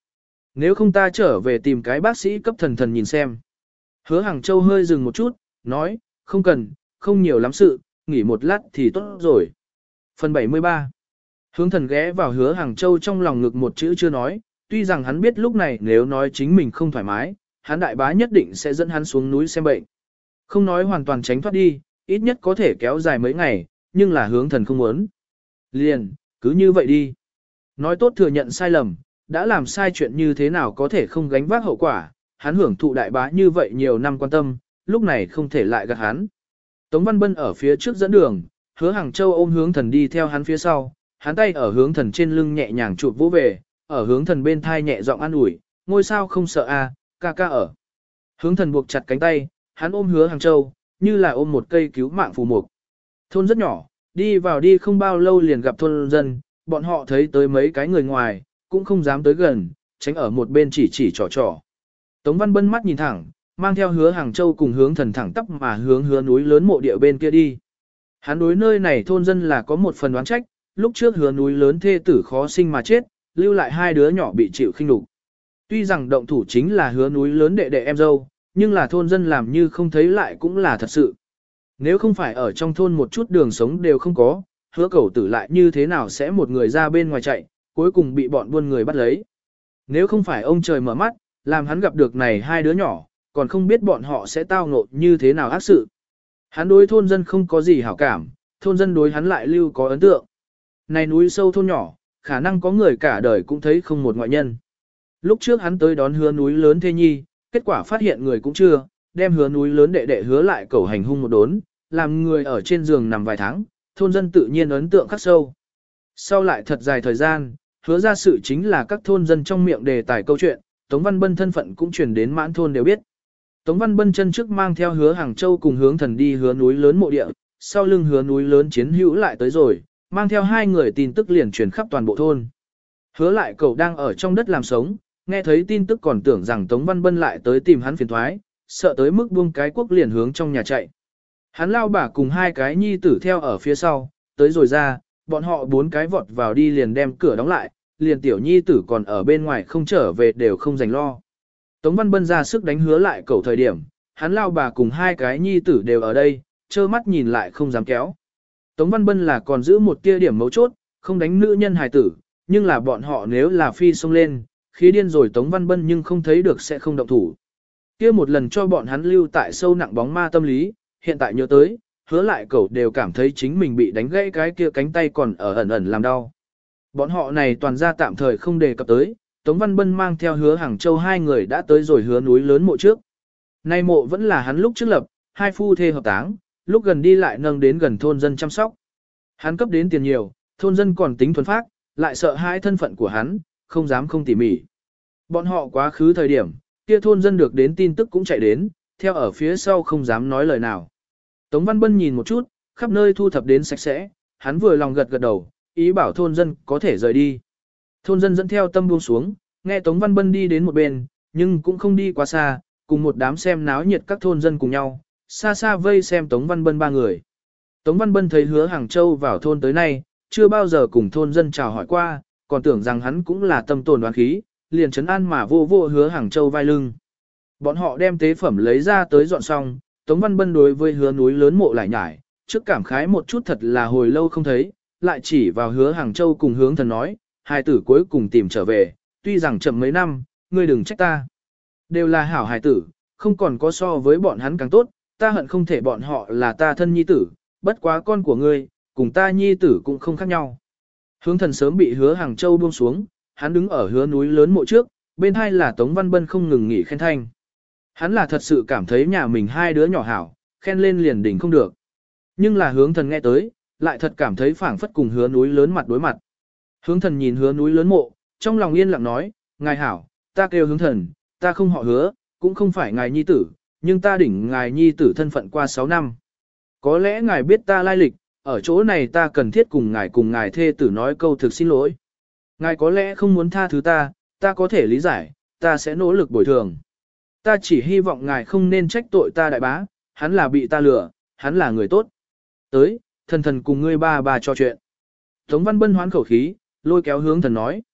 [SPEAKER 1] nếu không ta trở về tìm cái bác sĩ cấp thần thần nhìn xem. Hứa Hàng Châu hơi dừng một chút, nói, không cần, không nhiều lắm sự, nghỉ một lát thì tốt rồi. Phần 73. Hướng thần ghé vào Hứa Hàng Châu trong lòng ngực một chữ chưa nói, tuy rằng hắn biết lúc này nếu nói chính mình không thoải mái, hắn đại bá nhất định sẽ dẫn hắn xuống núi xem bệnh. Không nói hoàn toàn tránh thoát đi, ít nhất có thể kéo dài mấy ngày, nhưng là hướng thần không muốn. Liền, cứ như vậy đi. Nói tốt thừa nhận sai lầm, đã làm sai chuyện như thế nào có thể không gánh vác hậu quả, hắn hưởng thụ đại bá như vậy nhiều năm quan tâm, lúc này không thể lại gạt hắn. Tống Văn Bân ở phía trước dẫn đường, Hứa Hàng Châu ôm hướng thần đi theo hắn phía sau, hắn tay ở hướng thần trên lưng nhẹ nhàng chụp vỗ về, ở hướng thần bên thai nhẹ giọng an ủi, ngôi sao không sợ a, ca ca ở. Hướng thần buộc chặt cánh tay, hắn ôm Hứa Hàng Châu, như là ôm một cây cứu mạng phù mục. Thôn rất nhỏ, đi vào đi không bao lâu liền gặp thôn dân, bọn họ thấy tới mấy cái người ngoài, cũng không dám tới gần, tránh ở một bên chỉ trò trò. Tống Văn Bân mắt nhìn thẳng, mang theo Hứa Hàng Châu cùng hướng thần thẳng tắp mà hướng Hứa núi lớn mộ địa bên kia đi. Hắn đối nơi này thôn dân là có một phần đoán trách, lúc trước Hứa núi lớn thê tử khó sinh mà chết, lưu lại hai đứa nhỏ bị chịu khinh nhục. Tuy rằng động thủ chính là Hứa núi lớn đệ đệ em dâu, nhưng là thôn dân làm như không thấy lại cũng là thật sự. Nếu không phải ở trong thôn một chút đường sống đều không có, Hứa Cẩu Tử lại như thế nào sẽ một người ra bên ngoài chạy, cuối cùng bị bọn buôn người bắt lấy. Nếu không phải ông trời mở mắt, làm hắn gặp được này hai đứa nhỏ, còn không biết bọn họ sẽ tao ngộ như thế nào ác sự. Hắn đối thôn dân không có gì hảo cảm, thôn dân đối hắn lại lưu có ấn tượng. Này núi sâu thôn nhỏ, khả năng có người cả đời cũng thấy không một ngoại nhân. Lúc trước hắn tới đón Hứa núi lớn thê nhi, kết quả phát hiện người cũng chưa, đem Hứa núi lớn đệ đệ Hứa lại cẩu hành hung một đốn, làm người ở trên giường nằm vài tháng, thôn dân tự nhiên ấn tượng khắc sâu. Sau lại thật dài thời gian, Hứa ra sự chính là các thôn dân trong miệng đề tài câu chuyện, Tống Văn Bân thân phận cũng truyền đến mãn thôn đều biết. Tống Văn Bân chân trước mang theo Hứa Hàng Châu cùng hướng thần đi Hứa núi lớn mộ địa, sau lưng Hứa núi lớn chiến hữu lại tới rồi, mang theo hai người tin tức liền truyền khắp toàn bộ thôn. Hứa lại cậu đang ở trong đất làm sống, nghe thấy tin tức còn tưởng rằng Tống Văn Bân lại tới tìm hắn phiền thoái, sợ tới mức buông cái quốc liền hướng trong nhà chạy. Hắn lao bà cùng hai cái nhi tử theo ở phía sau, tới rồi ra, bọn họ bốn cái vọt vào đi liền đem cửa đóng lại, liền tiểu nhi tử còn ở bên ngoài không trở về đều không dành lo. Tống Văn Bân ra sức đánh Hứa lại cậu thời điểm, hắn lao bà cùng hai cái nhi tử đều ở đây, trơ mắt nhìn lại không dám kéo. Tống Văn Bân là còn giữ một tia điểm mấu chốt, không đánh nữ nhân hài tử, nhưng là bọn họ nếu là phi xông lên, khí điên rồi Tống Văn Bân nhưng không thấy được sẽ không động thủ. Kia một lần cho bọn hắn lưu tại sâu nặng bóng ma tâm lý, hiện tại nhớ tới, Hứa lại cậu đều cảm thấy chính mình bị đánh gãy cái kia cánh tay còn ở ẩn ẩn làm đau. Bọn họ này toàn ra tạm thời không đề cập tới, Tống Văn Bân mang theo Hứa Hàng Châu hai người đã tới rồi Hứa núi lớn mộ trước. Nay mộ vẫn là hắn lúc trước lập, hai phu thê hợp táng, lúc gần đi lại nâng đến gần thôn dân chăm sóc. Hắn cấp đến tiền nhiều, thôn dân còn tính thuần phác, lại sợ hãi thân phận của hắn, không dám không tỉ mỉ. Bọn họ quá khứ thời điểm, kia thôn dân được đến tin tức cũng chạy đến, theo ở phía sau không dám nói lời nào. Tống Văn Bân nhìn một chút, khắp nơi thu thập đến sạch sẽ, hắn vừa lòng gật gật đầu, ý bảo thôn dân có thể rời đi. Thôn dân dẫn theo tâm buông xuống, nghe Tống Văn Bân đi đến một bên, nhưng cũng không đi quá xa, cùng một đám xem náo nhiệt các thôn dân cùng nhau, xa xa vây xem Tống Văn Bân ba người. Tống Văn Bân thấy Hứa Hàng Châu vào thôn tới nay, chưa bao giờ cùng thôn dân chào hỏi qua, còn tưởng rằng hắn cũng là tâm tồn đoán khí, liền trấn an mà vô vô Hứa Hàng Châu vai lưng. Bọn họ đem tế phẩm lấy ra tới dọn xong, Tống Văn Bân đối với Hứa núi lớn mộ lại nhải, trước cảm khái một chút thật là hồi lâu không thấy, lại chỉ vào Hứa Hàng Châu cùng hướng thần nói, hai tử cuối cùng tìm trở về, tuy rằng chậm mấy năm, ngươi đừng trách ta. Đều là hảo hài tử, không còn có so với bọn hắn càng tốt, ta hận không thể bọn họ là ta thân nhi tử, bất quá con của ngươi, cùng ta nhi tử cũng không khác nhau. Hướng thần sớm bị Hứa Hàng Châu buông xuống, hắn đứng ở Hứa núi lớn mộ trước, bên hai là Tống Văn Bân không ngừng nghỉ khen thanh. Hắn là thật sự cảm thấy nhà mình hai đứa nhỏ hảo, khen lên liền đỉnh không được. Nhưng là hướng thần nghe tới, lại thật cảm thấy phảng phất cùng Hứa núi lớn mặt đối mặt. Hướng thần nhìn Hứa núi lớn mộ, trong lòng yên lặng nói, ngài hảo, ta kêu hướng thần, ta không họ Hứa, cũng không phải ngài nhi tử, nhưng ta đỉnh ngài nhi tử thân phận qua 6 năm. Có lẽ ngài biết ta lai lịch, ở chỗ này ta cần thiết cùng ngài thê tử nói câu thực xin lỗi. Ngài có lẽ không muốn tha thứ ta có thể lý giải, ta sẽ nỗ lực bồi thường. Ta chỉ hy vọng ngài không nên trách tội ta đại bá, hắn là bị ta lừa, hắn là người tốt. Tới, thần thần cùng ngươi ba trò chuyện. Tống Văn Bân hoán khẩu khí, lôi kéo hướng thần nói.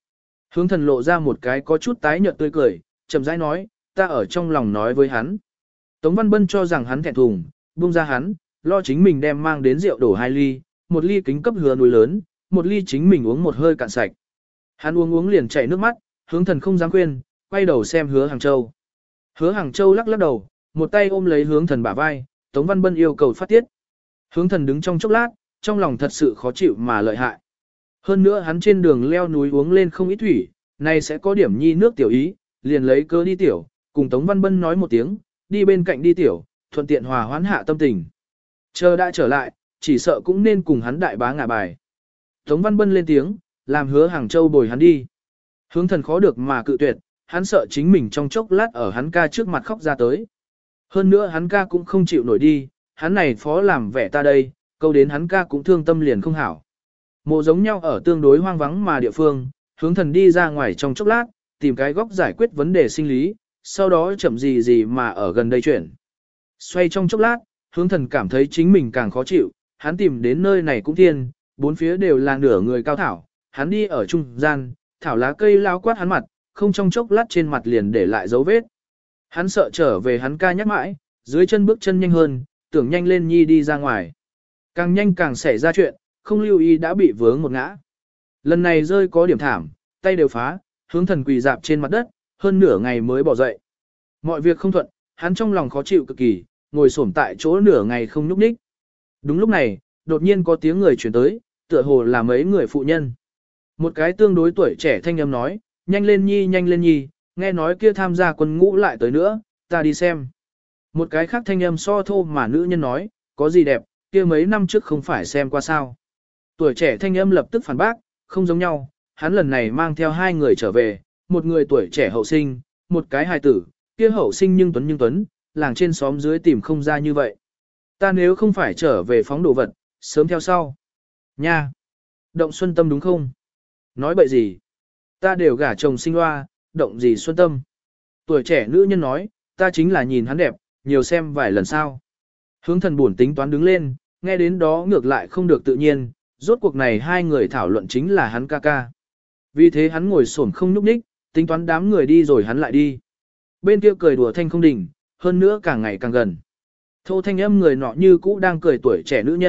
[SPEAKER 1] Hướng thần lộ ra một cái có chút tái nhợt tươi cười, chậm rãi nói, ta ở trong lòng nói với hắn. Tống Văn Bân cho rằng hắn thẹn thùng, buông ra hắn, lo chính mình đem mang đến rượu đổ 2 ly, một ly kính cấp Hứa Núi lớn, một ly chính mình uống một hơi cạn sạch. Hắn uống liền chảy nước mắt, hướng thần không dám khuyên, quay đầu xem Hứa Hàng Châu. Hứa Hàng Châu lắc lắc đầu, một tay ôm lấy hướng thần bả vai, Tống Văn Bân yêu cầu phát tiết. Hướng thần đứng trong chốc lát, trong lòng thật sự khó chịu mà lợi hại. Hơn nữa hắn trên đường leo núi uống lên không ít thủy, này sẽ có điểm nhi nước tiểu ý, liền lấy cớ đi tiểu, cùng Tống Văn Bân nói một tiếng, đi bên cạnh đi tiểu, thuận tiện hòa hoãn hạ tâm tình. Chờ đã trở lại, chỉ sợ cũng nên cùng hắn đại bá ngả bài. Tống Văn Bân lên tiếng, làm Hứa Hàng Châu bồi hắn đi. Hướng thần khó được mà cự tuyệt, hắn sợ chính mình trong chốc lát ở hắn ca trước mặt khóc ra tới. Hơn nữa hắn ca cũng không chịu nổi đi, hắn này phó làm vẻ ta đây, câu đến hắn ca cũng thương tâm liền không hảo. Mộ giống nhau ở tương đối hoang vắng mà địa phương, hướng thần đi ra ngoài trong chốc lát, tìm cái góc giải quyết vấn đề sinh lý, sau đó chậm gì gì mà ở gần đây chuyển. Xoay trong chốc lát, hướng thần cảm thấy chính mình càng khó chịu, hắn tìm đến nơi này cũng thiên, bốn phía đều là nửa người cao thảo, hắn đi ở trung gian, thảo lá cây lao quát hắn mặt, không trong chốc lát trên mặt liền để lại dấu vết. Hắn sợ trở về hắn ca nhắc mãi, dưới chân bước chân nhanh hơn, tưởng nhanh lên nhi đi ra ngoài. Càng nhanh càng xảy ra chuyện, không lưu ý đã bị vướng một ngã. Lần này rơi có điểm thảm, tay đều phá, hướng thần quỳ dạp trên mặt đất, hơn nửa ngày mới bỏ dậy. Mọi việc không thuận, hắn trong lòng khó chịu cực kỳ, ngồi xổm tại chỗ nửa ngày không nhúc nhích. Đúng lúc này, đột nhiên có tiếng người chuyển tới, tựa hồ là mấy người phụ nhân. Một cái tương đối tuổi trẻ thanh âm nói, nhanh lên nhi, nghe nói kia tham gia quân ngũ lại tới nữa, ta đi xem. Một cái khác thanh âm so thô mà nữ nhân nói, có gì đẹp, kia mấy năm trước không phải xem qua sao. Tuổi trẻ thanh âm lập tức phản bác, không giống nhau, hắn lần này mang theo 2 người trở về, một người tuổi trẻ hậu sinh, một cái hài tử, kia hậu sinh nhưng tuấn, làng trên xóm dưới tìm không ra như vậy. Ta nếu không phải trở về phóng đồ vật, sớm theo sau. Nha! Động xuân tâm đúng không? Nói bậy gì? Ta đều gả chồng sinh loa, động gì xuân tâm? Tuổi trẻ nữ nhân nói, ta chính là nhìn hắn đẹp, nhiều xem vài lần sau. Hướng thần buồn tính toán đứng lên, nghe đến đó ngược lại không được tự nhiên, rốt cuộc này 2 người thảo luận chính là hắn ca ca. Vì thế hắn ngồi xổm không nhúc nhích, tính toán đám người đi rồi hắn lại đi. Bên kia cười đùa thanh không đỉnh, hơn nữa càng ngày càng gần. Thô thanh âm người nọ như cũ đang cười tuổi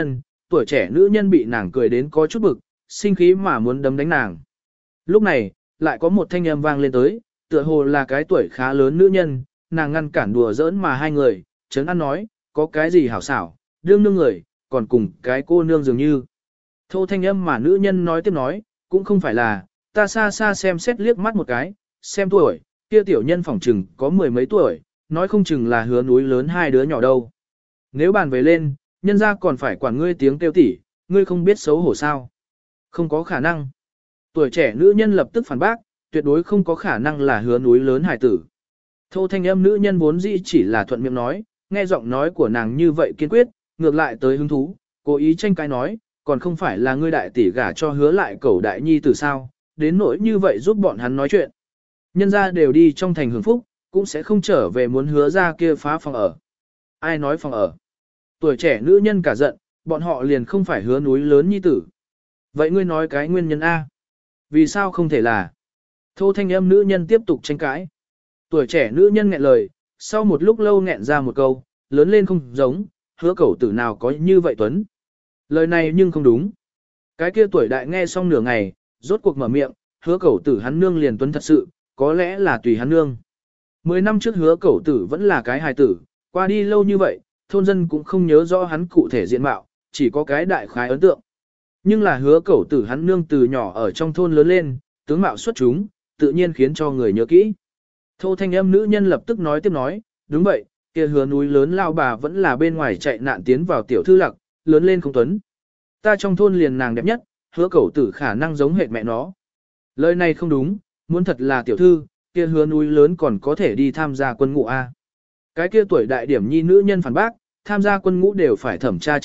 [SPEAKER 1] trẻ nữ nhân bị nàng cười đến có chút bực, sinh khí mà muốn đấm đánh nàng. Lúc này, lại có một thanh âm vang lên tới, tựa hồ là cái tuổi khá lớn nữ nhân, nàng ngăn cản đùa giỡn mà 2 người, chấn an nói, có cái gì hảo xảo, đương nương người, còn cùng cái cô nương dường như. Thô thanh âm mà nữ nhân nói tiếp nói, cũng không phải là, ta xa xa xem xét liếc mắt một cái, xem tuổi, kia tiểu nhân phỏng chừng có 10 mấy tuổi, nói không chừng là Hứa Núi lớn 2 đứa nhỏ đâu. Nếu bàn về lên, nhân ra còn phải quản ngươi tiếng kêu tỉ, ngươi không biết xấu hổ sao. Không có khả năng. Tuổi trẻ nữ nhân lập tức phản bác, tuyệt đối không có khả năng là Hứa Núi lớn hài tử. Thô thanh âm nữ nhân vốn dĩ chỉ là thuận miệng nói, nghe giọng nói của nàng như vậy kiên quyết, ngược lại tới hứng thú, cố ý tranh cãi nói, còn không phải là ngươi đại tỷ gả cho Hứa lại cẩu đại nhi từ sao, đến nỗi như vậy giúp bọn hắn nói chuyện. Nhân ra đều đi trong thành hưởng phúc, cũng sẽ không trở về muốn Hứa ra kia phá phòng ở. Ai nói phòng ở? Tuổi trẻ nữ nhân cả giận, bọn họ liền không phải Hứa Núi lớn nhi tử. Vậy ngươi nói cái nguyên nhân A? Vì sao không thể là? Thô thanh âm nữ nhân tiếp tục tranh cãi. Tuổi trẻ nữ nhân nghẹn lời, sau một lúc lâu nghẹn ra một câu, lớn lên không giống, Hứa cẩu tử nào có như vậy tuấn. Lời này nhưng không đúng. Cái kia tuổi đại nghe xong nửa ngày, rốt cuộc mở miệng, Hứa cẩu tử hắn nương liền tuấn thật sự, có lẽ là tùy hắn nương. 10 năm trước Hứa cẩu tử vẫn là cái hài tử, qua đi lâu như vậy, thôn dân cũng không nhớ rõ hắn cụ thể diện mạo, chỉ có cái đại khái ấn tượng. Nhưng là Hứa cẩu tử hắn nương từ nhỏ ở trong thôn lớn lên, tướng mạo xuất chúng, tự nhiên khiến cho người nhớ kỹ. Thô thanh âm nữ nhân lập tức nói tiếp nói, đúng vậy, kia Hứa Núi lớn lao bà vẫn là bên ngoài chạy nạn tiến vào tiểu thư lặc, lớn lên không tuấn. Ta trong thôn liền nàng đẹp nhất, Hứa cẩu tử khả năng giống hệt mẹ nó. Lời này không đúng, muốn thật là tiểu thư, kia Hứa Núi lớn còn có thể đi tham gia quân ngũ A. Cái kia tuổi đại điểm nhi nữ nhân phản bác, tham gia quân ngũ đều phải thẩm tra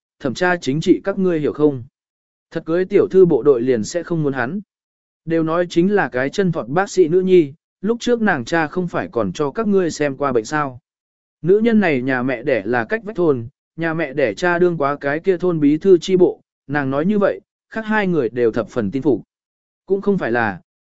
[SPEAKER 1] chính trị các ngươi hiểu không? Thật cưới tiểu thư bộ đội liền sẽ không muốn hắn. Đều nói chính là cái chân thọt bác sĩ nữ nhi, lúc trước nàng cha không phải còn cho các ngươi xem qua bệnh sao. Nữ nhân này nhà mẹ đẻ là cách vách thôn, nhà mẹ đẻ cha đương quá cái kia thôn bí thư chi bộ, nàng nói như vậy, khác 2 người đều thập phần tin phục. Cũng không phải là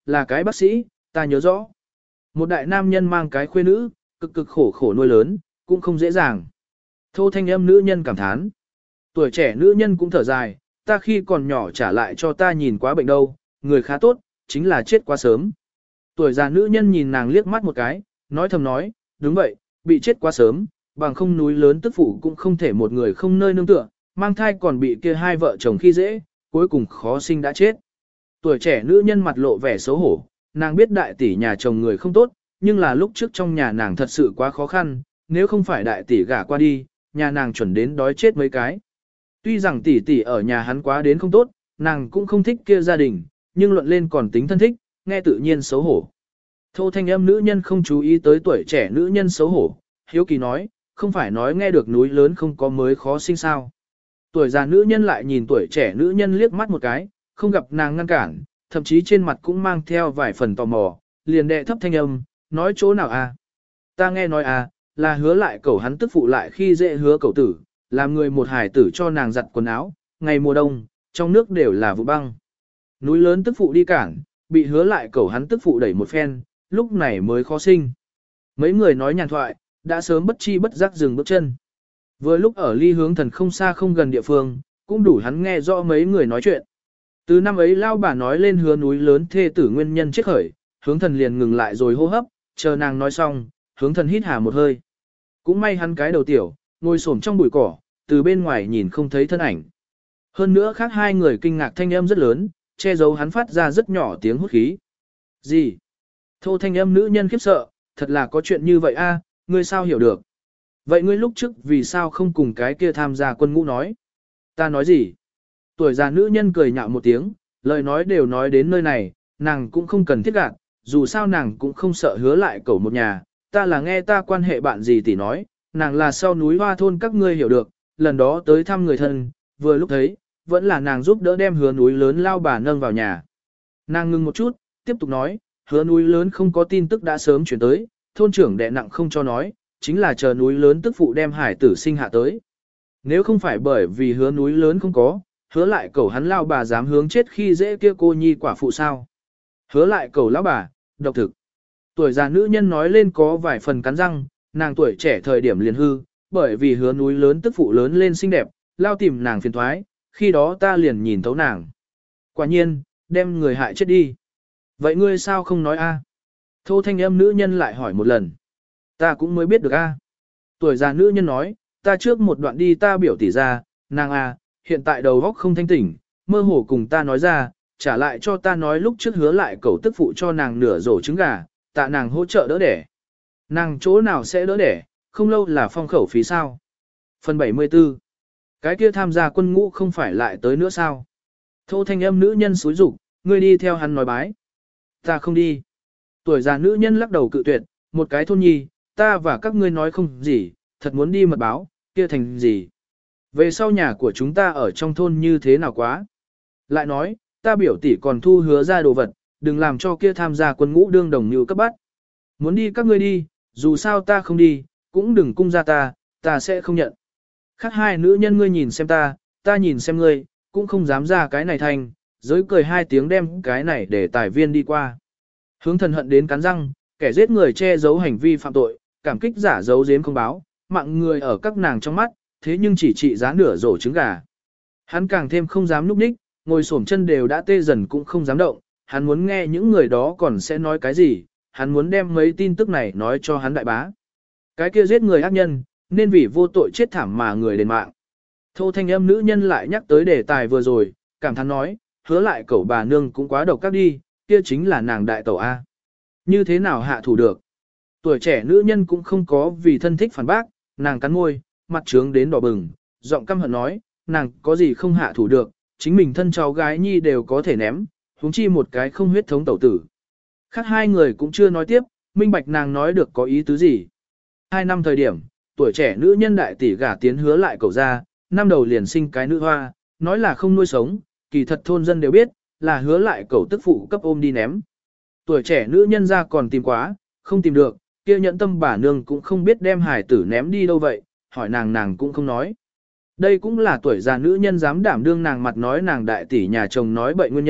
[SPEAKER 1] là cái bác sĩ, ta nhớ rõ. Một đại nam nhân mang cái khuê nữ, cực cực khổ khổ nuôi lớn, cũng không dễ dàng. Thô thanh âm nữ nhân cảm thán. Tuổi trẻ nữ nhân cũng thở dài, ta khi còn nhỏ trả lại cho ta nhìn quá bệnh đâu, người khá tốt, chính là chết quá sớm. Tuổi già nữ nhân nhìn nàng liếc mắt một cái, nói thầm nói, đúng vậy, bị chết quá sớm, bằng không núi lớn tức phụ cũng không thể một người không nơi nương tựa, mang thai còn bị kia hai vợ chồng khi dễ, cuối cùng khó sinh đã chết. Tuổi trẻ nữ nhân mặt lộ vẻ xấu hổ, nàng biết đại tỷ nhà chồng người không tốt, nhưng là lúc trước trong nhà nàng thật sự quá khó khăn, nếu không phải đại tỷ gả qua đi, nhà nàng chuẩn đến đói chết mấy cái. Tuy rằng tỷ tỷ ở nhà hắn quá đến không tốt, nàng cũng không thích kia gia đình, nhưng luận lên còn tính thân thích, nghe tự nhiên xấu hổ. Thô thanh âm nữ nhân không chú ý tới tuổi trẻ nữ nhân xấu hổ, hiếu kỳ nói, không phải nói nghe được núi lớn không có mới khó sinh sao. Tuổi già nữ nhân lại nhìn tuổi trẻ nữ nhân liếc mắt một cái, không gặp nàng ngăn cản, thậm chí trên mặt cũng mang theo vài phần tò mò, liền đệ thấp thanh âm, nói chỗ nào à? Ta nghe nói à, là hứa lại cẩu hắn tức phụ lại khi dễ hứa cẩu tử, làm người một hải tử cho nàng giặt quần áo, ngày mùa đông, trong nước đều là vụ băng. Núi lớn tức phụ đi cản, bị hứa lại cẩu hắn tức phụ đẩy một phen, lúc này mới khó sinh. Mấy người nói nhàn thoại, đã sớm bất chi bất giác dừng bước chân. Vừa lúc ở ly hướng thần không xa không gần địa phương, cũng đủ hắn nghe rõ mấy người nói chuyện. Từ năm ấy lao bà nói lên hứa núi lớn thê tử nguyên nhân chết khởi, hướng thần liền ngừng lại rồi hô hấp, chờ nàng nói xong, hướng thần hít hà một hơi. Cũng may hắn cái đầu tiểu, ngồi xổm trong bụi cỏ, từ bên ngoài nhìn không thấy thân ảnh. Hơn nữa khác hai người kinh ngạc thanh âm rất lớn, che giấu hắn phát ra rất nhỏ tiếng hút khí. Gì? Thô thanh âm nữ nhân khiếp sợ, thật là có chuyện như vậy a, ngươi sao hiểu được? Vậy ngươi lúc trước vì sao không cùng cái kia tham gia quân ngũ nói? Ta nói gì? Tuổi già nữ nhân cười nhạo một tiếng, lời nói đều nói đến nơi này, nàng cũng không cần thiết gạt, dù sao nàng cũng không sợ hứa lại cẩu một nhà, ta là nghe ta quan hệ bạn gì tỷ nói, nàng là sau núi hoa thôn các ngươi hiểu được, lần đó tới thăm người thân, vừa lúc thấy, vẫn là nàng giúp đỡ đem hứa núi lớn lao bà nâng vào nhà. Nàng ngừng một chút, tiếp tục nói, hứa núi lớn không có tin tức đã sớm chuyển tới, thôn trưởng đệ nặng không cho nói, chính là chờ núi lớn tức phụ đem hải tử sinh hạ tới. Nếu không phải bởi vì hứa núi lớn không có, hứa lại cẩu hắn lao bà dám hướng chết khi dễ kia cô nhi quả phụ sao. Hứa lại cẩu lão bà, độc thực. Tuổi già nữ nhân nói lên có vài phần cắn răng, nàng tuổi trẻ thời điểm liền hư, bởi vì hứa núi lớn tức phụ lớn lên xinh đẹp, lao tìm nàng phiền thoái, khi đó ta liền nhìn thấu nàng. Quả nhiên, đem người hại chết đi. Vậy ngươi sao không nói a? Thô thanh âm nữ nhân lại hỏi một lần. Ta cũng mới biết được a. Tuổi già nữ nhân nói, ta trước một đoạn đi ta biểu tỷ ra, nàng a, hiện tại đầu óc không thanh tỉnh, mơ hồ cùng ta nói ra, trả lại cho ta nói lúc trước hứa lại cậu tức phụ cho nàng nửa rổ trứng gà, tạ nàng hỗ trợ đỡ đẻ. Nàng chỗ nào sẽ đỡ đẻ, không lâu là phong khẩu phí sao. Phần 74. Cái kia tham gia quân ngũ không phải lại tới nữa sao? Thô thanh âm nữ nhân xúi rục, ngươi đi theo hắn nói bái. Ta không đi. Tuổi già nữ nhân lắc đầu cự tuyệt, một cái thôn nhi, ta và các ngươi nói không gì, thật muốn đi mật báo, kia thành gì. Về sau nhà của chúng ta ở trong thôn như thế nào quá. Lại nói, ta biểu tỷ còn thu hứa ra đồ vật, đừng làm cho kia tham gia quân ngũ đương đồng như cấp bắt. Muốn đi các ngươi đi, dù sao ta không đi, cũng đừng cung ra ta sẽ không nhận. Khác hai nữ nhân ngươi nhìn xem ta nhìn xem ngươi, cũng không dám ra cái này thành, giới cười hai tiếng đem cái này để tài viên đi qua. Hướng thần hận đến cắn răng, kẻ giết người che giấu hành vi phạm tội, cảm kích giả giấu giếm không báo, mạng người ở các nàng trong mắt, thế nhưng chỉ trị giá nửa rổ trứng gà. Hắn càng thêm không dám núp ních, ngồi xổm chân đều đã tê dần cũng không dám động, hắn muốn nghe những người đó còn sẽ nói cái gì, hắn muốn đem mấy tin tức này nói cho hắn đại bá. Cái kia giết người ác nhân, nên vì vô tội chết thảm mà người đền mạng. Thô thanh âm nữ nhân lại nhắc tới đề tài vừa rồi, cảm thán nói, hứa lại cậu bà nương cũng quá độc các đi, kia chính là nàng đại tẩu A. Như thế nào hạ thủ được? Tuổi trẻ nữ nhân cũng không có vì thân thích phản bác, nàng cắn môi, mặt trướng đến đỏ bừng, giọng căm hận nói, nàng có gì không hạ thủ được, chính mình thân cháu gái nhi đều có thể ném, huống chi một cái không huyết thống tẩu tử. Khác hai người cũng chưa nói tiếp, minh bạch nàng nói được có ý tứ gì. 2 năm thời điểm, tuổi trẻ nữ nhân đại tỷ gả tiến hứa lại cậu ra, năm đầu liền sinh cái nữ hoa, nói là không nuôi sống, kỳ thật thôn dân đều biết, là hứa lại cậu tức phụ cấp ôm đi ném. Tuổi trẻ nữ nhân ra còn tìm quá, không tìm được, kia nhẫn tâm bà nương cũng không biết đem hải tử ném đi đâu vậy, hỏi nàng cũng không nói. Đây cũng là tuổi già nữ nhân dám đảm đương nàng mặt nói nàng đại tỷ nhà chồng nói bậy nguyên nhân,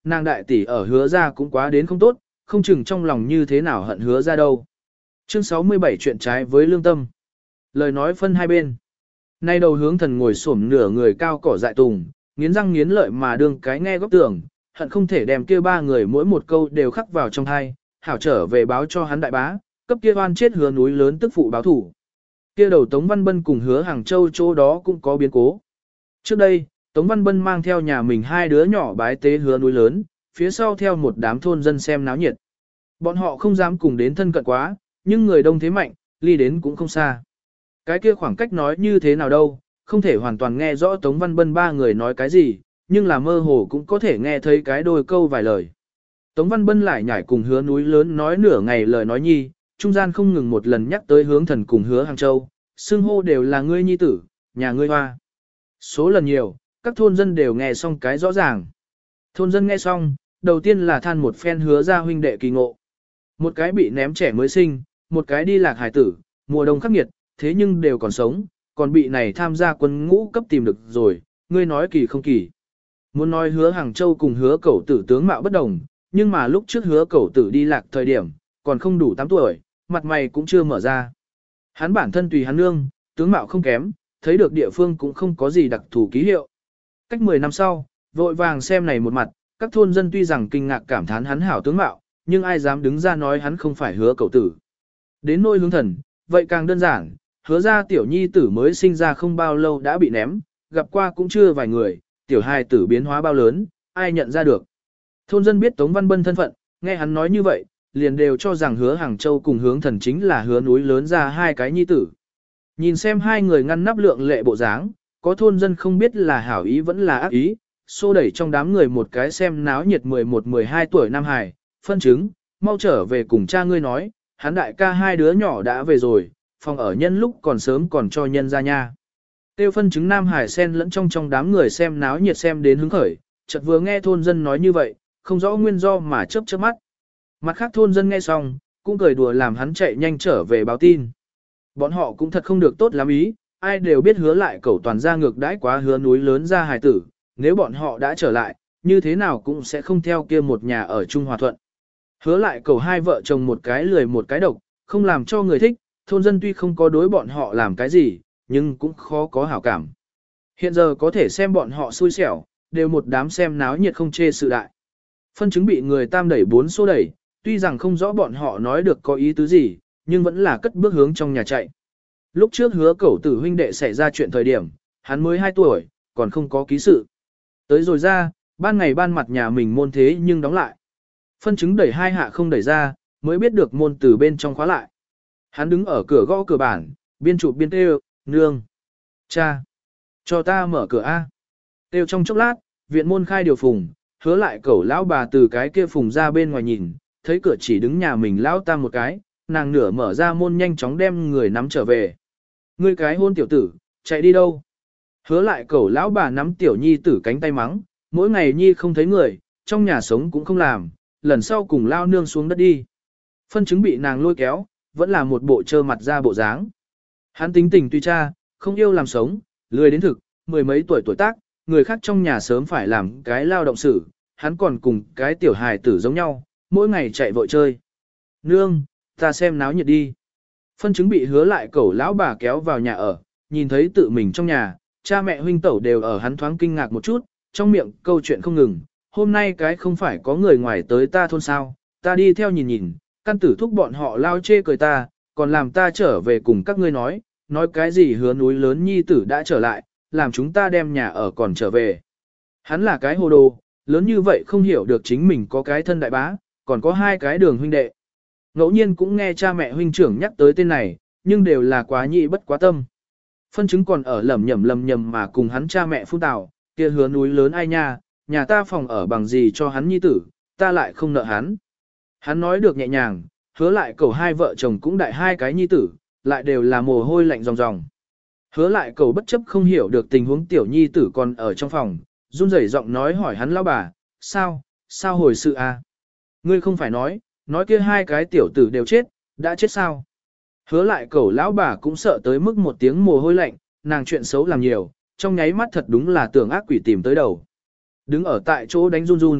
[SPEAKER 1] nàng đại tỷ ở hứa ra cũng quá đến không tốt, không chừng trong lòng như thế nào hận hứa ra đâu. Chương 67 chuyện trái với lương tâm. Lời nói phân hai bên. Nay đầu hướng thần ngồi xổm nửa người cao cỏ dại tùng, nghiến răng nghiến lợi mà đương cái nghe góc tường, hận không thể đem kia ba người mỗi một câu đều khắc vào trong thai, hảo trở về báo cho hắn đại bá, cấp kia oan chết hứa núi lớn tức phụ báo thủ. Kia đầu Tống Văn Bân cùng hứa Hàng Châu chỗ đó cũng có biến cố. Trước đây, Tống Văn Bân mang theo nhà mình hai đứa nhỏ bái tế hứa núi lớn, phía sau theo một đám thôn dân xem náo nhiệt. Bọn họ không dám cùng đến thân cận quá, nhưng người đông thế mạnh, ly đến cũng không xa. Cái kia khoảng cách nói như thế nào đâu, không thể hoàn toàn nghe rõ Tống Văn Bân ba người nói cái gì, nhưng là mơ hồ cũng có thể nghe thấy cái đôi câu vài lời. Tống Văn Bân lại nhảy cùng hứa núi lớn nói nửa ngày lời nói nhi, trung gian không ngừng một lần nhắc tới hướng thần cùng hứa Hàng Châu, xưng hô đều là ngươi nhi tử, nhà ngươi hoa. Số lần nhiều, các thôn dân đều nghe xong cái rõ ràng. Thôn dân nghe xong, đầu tiên là than một phen hứa ra huynh đệ kỳ ngộ. Một cái bị ném trẻ mới sinh, một cái đi lạc hải tử, mùa đông khắc nghiệt, thế nhưng đều còn sống, còn bị này tham gia quân ngũ cấp tìm được rồi, ngươi nói kỳ không kỳ. Muốn nói hứa Hàng Châu cùng hứa Cẩu Tử tướng mạo bất đồng, nhưng mà lúc trước hứa Cẩu Tử đi lạc thời điểm, còn không đủ 8 tuổi, mặt mày cũng chưa mở ra. Hắn bản thân tùy hắn nương, tướng mạo không kém, thấy được địa phương cũng không có gì đặc thù ký hiệu. Cách 10 năm sau, vội vàng xem này một mặt, các thôn dân tuy rằng kinh ngạc cảm thán hắn hảo tướng mạo, nhưng ai dám đứng ra nói hắn không phải hứa Cẩu Tử. Đến nôi hướng thần, vậy càng đơn giản, hứa ra tiểu nhi tử mới sinh ra không bao lâu đã bị ném, gặp qua cũng chưa vài người, tiểu hài tử biến hóa bao lớn, ai nhận ra được. Thôn dân biết Tống Văn Bân thân phận, nghe hắn nói như vậy, liền đều cho rằng hứa Hàng Châu cùng hướng thần chính là hứa núi lớn ra hai cái nhi tử. Nhìn xem hai người ngăn nắp lượng lệ bộ dáng, có thôn dân không biết là hảo ý vẫn là ác ý, xô đẩy trong đám người một cái xem náo nhiệt 11-12 tuổi nam hài, phân chứng, mau trở về cùng cha ngươi nói, hắn đại ca hai đứa nhỏ đã về rồi, phòng ở nhân lúc còn sớm còn cho nhân ra nha. Tiêu phân chứng nam hải sen lẫn trong đám người xem náo nhiệt xem đến hứng khởi, chợt vừa nghe thôn dân nói như vậy, không rõ nguyên do mà chớp chớp mắt. Mặt khác thôn dân nghe xong, cũng cười đùa làm hắn chạy nhanh trở về báo tin. Bọn họ cũng thật không được tốt lắm ý, ai đều biết hứa lại cẩu toàn ra ngược đãi quá hứa núi lớn ra hài tử, nếu bọn họ đã trở lại, như thế nào cũng sẽ không theo kia một nhà ở Trung Hòa Thuận. Hứa lại cẩu hai vợ chồng một cái lười một cái độc, không làm cho người thích, thôn dân tuy không có đối bọn họ làm cái gì, nhưng cũng khó có hảo cảm. Hiện giờ có thể xem bọn họ xui xẻo, đều một đám xem náo nhiệt không chê sự đại. Phân chứng bị người tam đẩy 4 xô đẩy, tuy rằng không rõ bọn họ nói được có ý tứ gì, nhưng vẫn là cất bước hướng trong nhà chạy. Lúc trước hứa Cẩu Tử huynh đệ xảy ra chuyện thời điểm, hắn mới 2 tuổi, còn không có ký sự. Tới rồi ra, ban ngày ban mặt nhà mình môn thế nhưng đóng lại. Phân chứng đẩy hai hạ không đẩy ra, mới biết được môn từ bên trong khóa lại. Hắn đứng ở cửa gõ cửa bản, biên chụp biên kêu, nương, cha, cho ta mở cửa A. Kêu trong chốc lát, viện môn khai điều phùng, hứa lại Cẩu lão bà từ cái kia phùng ra bên ngoài nhìn, thấy cửa chỉ đứng nhà mình lão tam một cái, nàng nửa mở ra môn nhanh chóng đem người nắm trở về. Ngươi cái hôn tiểu tử, chạy đi đâu? Hứa lại Cẩu lão bà nắm tiểu nhi tử cánh tay mắng, mỗi ngày nhi không thấy người, trong nhà sống cũng không làm, lần sau cùng lao nương xuống đất đi. Phân chứng bị nàng lôi kéo, vẫn là một bộ trơ mặt ra bộ dáng. Hắn tính tình tuy cha, không yêu làm sống, lười đến thực, 10 mấy tuổi tuổi tác, người khác trong nhà sớm phải làm cái lao động sự, hắn còn cùng cái tiểu hài tử giống nhau, mỗi ngày chạy vội chơi. Nương, ta xem náo nhiệt đi. Phân chứng bị hứa lại Cẩu lão bà kéo vào nhà ở, nhìn thấy tự mình trong nhà, cha mẹ huynh tẩu đều ở, hắn thoáng kinh ngạc một chút, trong miệng câu chuyện không ngừng. Hôm nay cái không phải có người ngoài tới ta thôn sao, ta đi theo nhìn nhìn, căn tử thúc bọn họ lao chê cười ta, còn làm ta trở về cùng các ngươi nói cái gì hứa núi lớn nhi tử đã trở lại, làm chúng ta đem nhà ở còn trở về. Hắn là cái hồ đồ, lớn như vậy không hiểu được chính mình có cái thân đại bá, còn có hai cái đường huynh đệ. Ngẫu nhiên cũng nghe cha mẹ huynh trưởng nhắc tới tên này, nhưng đều là quá nhị bất quá tâm. Phân chứng còn ở lầm nhầm mà cùng hắn cha mẹ phun tào, kia hứa núi lớn ai nha, nhà ta phòng ở bằng gì cho hắn nhi tử, ta lại không nợ hắn. Hắn nói được nhẹ nhàng, hứa lại Cẩu hai vợ chồng cũng đại hai cái nhi tử, lại đều là mồ hôi lạnh ròng ròng. Hứa lại Cẩu bất chấp không hiểu được tình huống tiểu nhi tử còn ở trong phòng, run rẩy giọng nói hỏi hắn lão bà, sao hồi sự à? Ngươi không phải nói kia hai cái tiểu tử đều chết, đã chết sao? Hứa lại Cẩu lão bà cũng sợ tới mức một tiếng mồ hôi lạnh, nàng chuyện xấu làm nhiều, trong nháy mắt thật đúng là tưởng ác quỷ tìm tới đầu. Đứng ở tại chỗ đánh run run,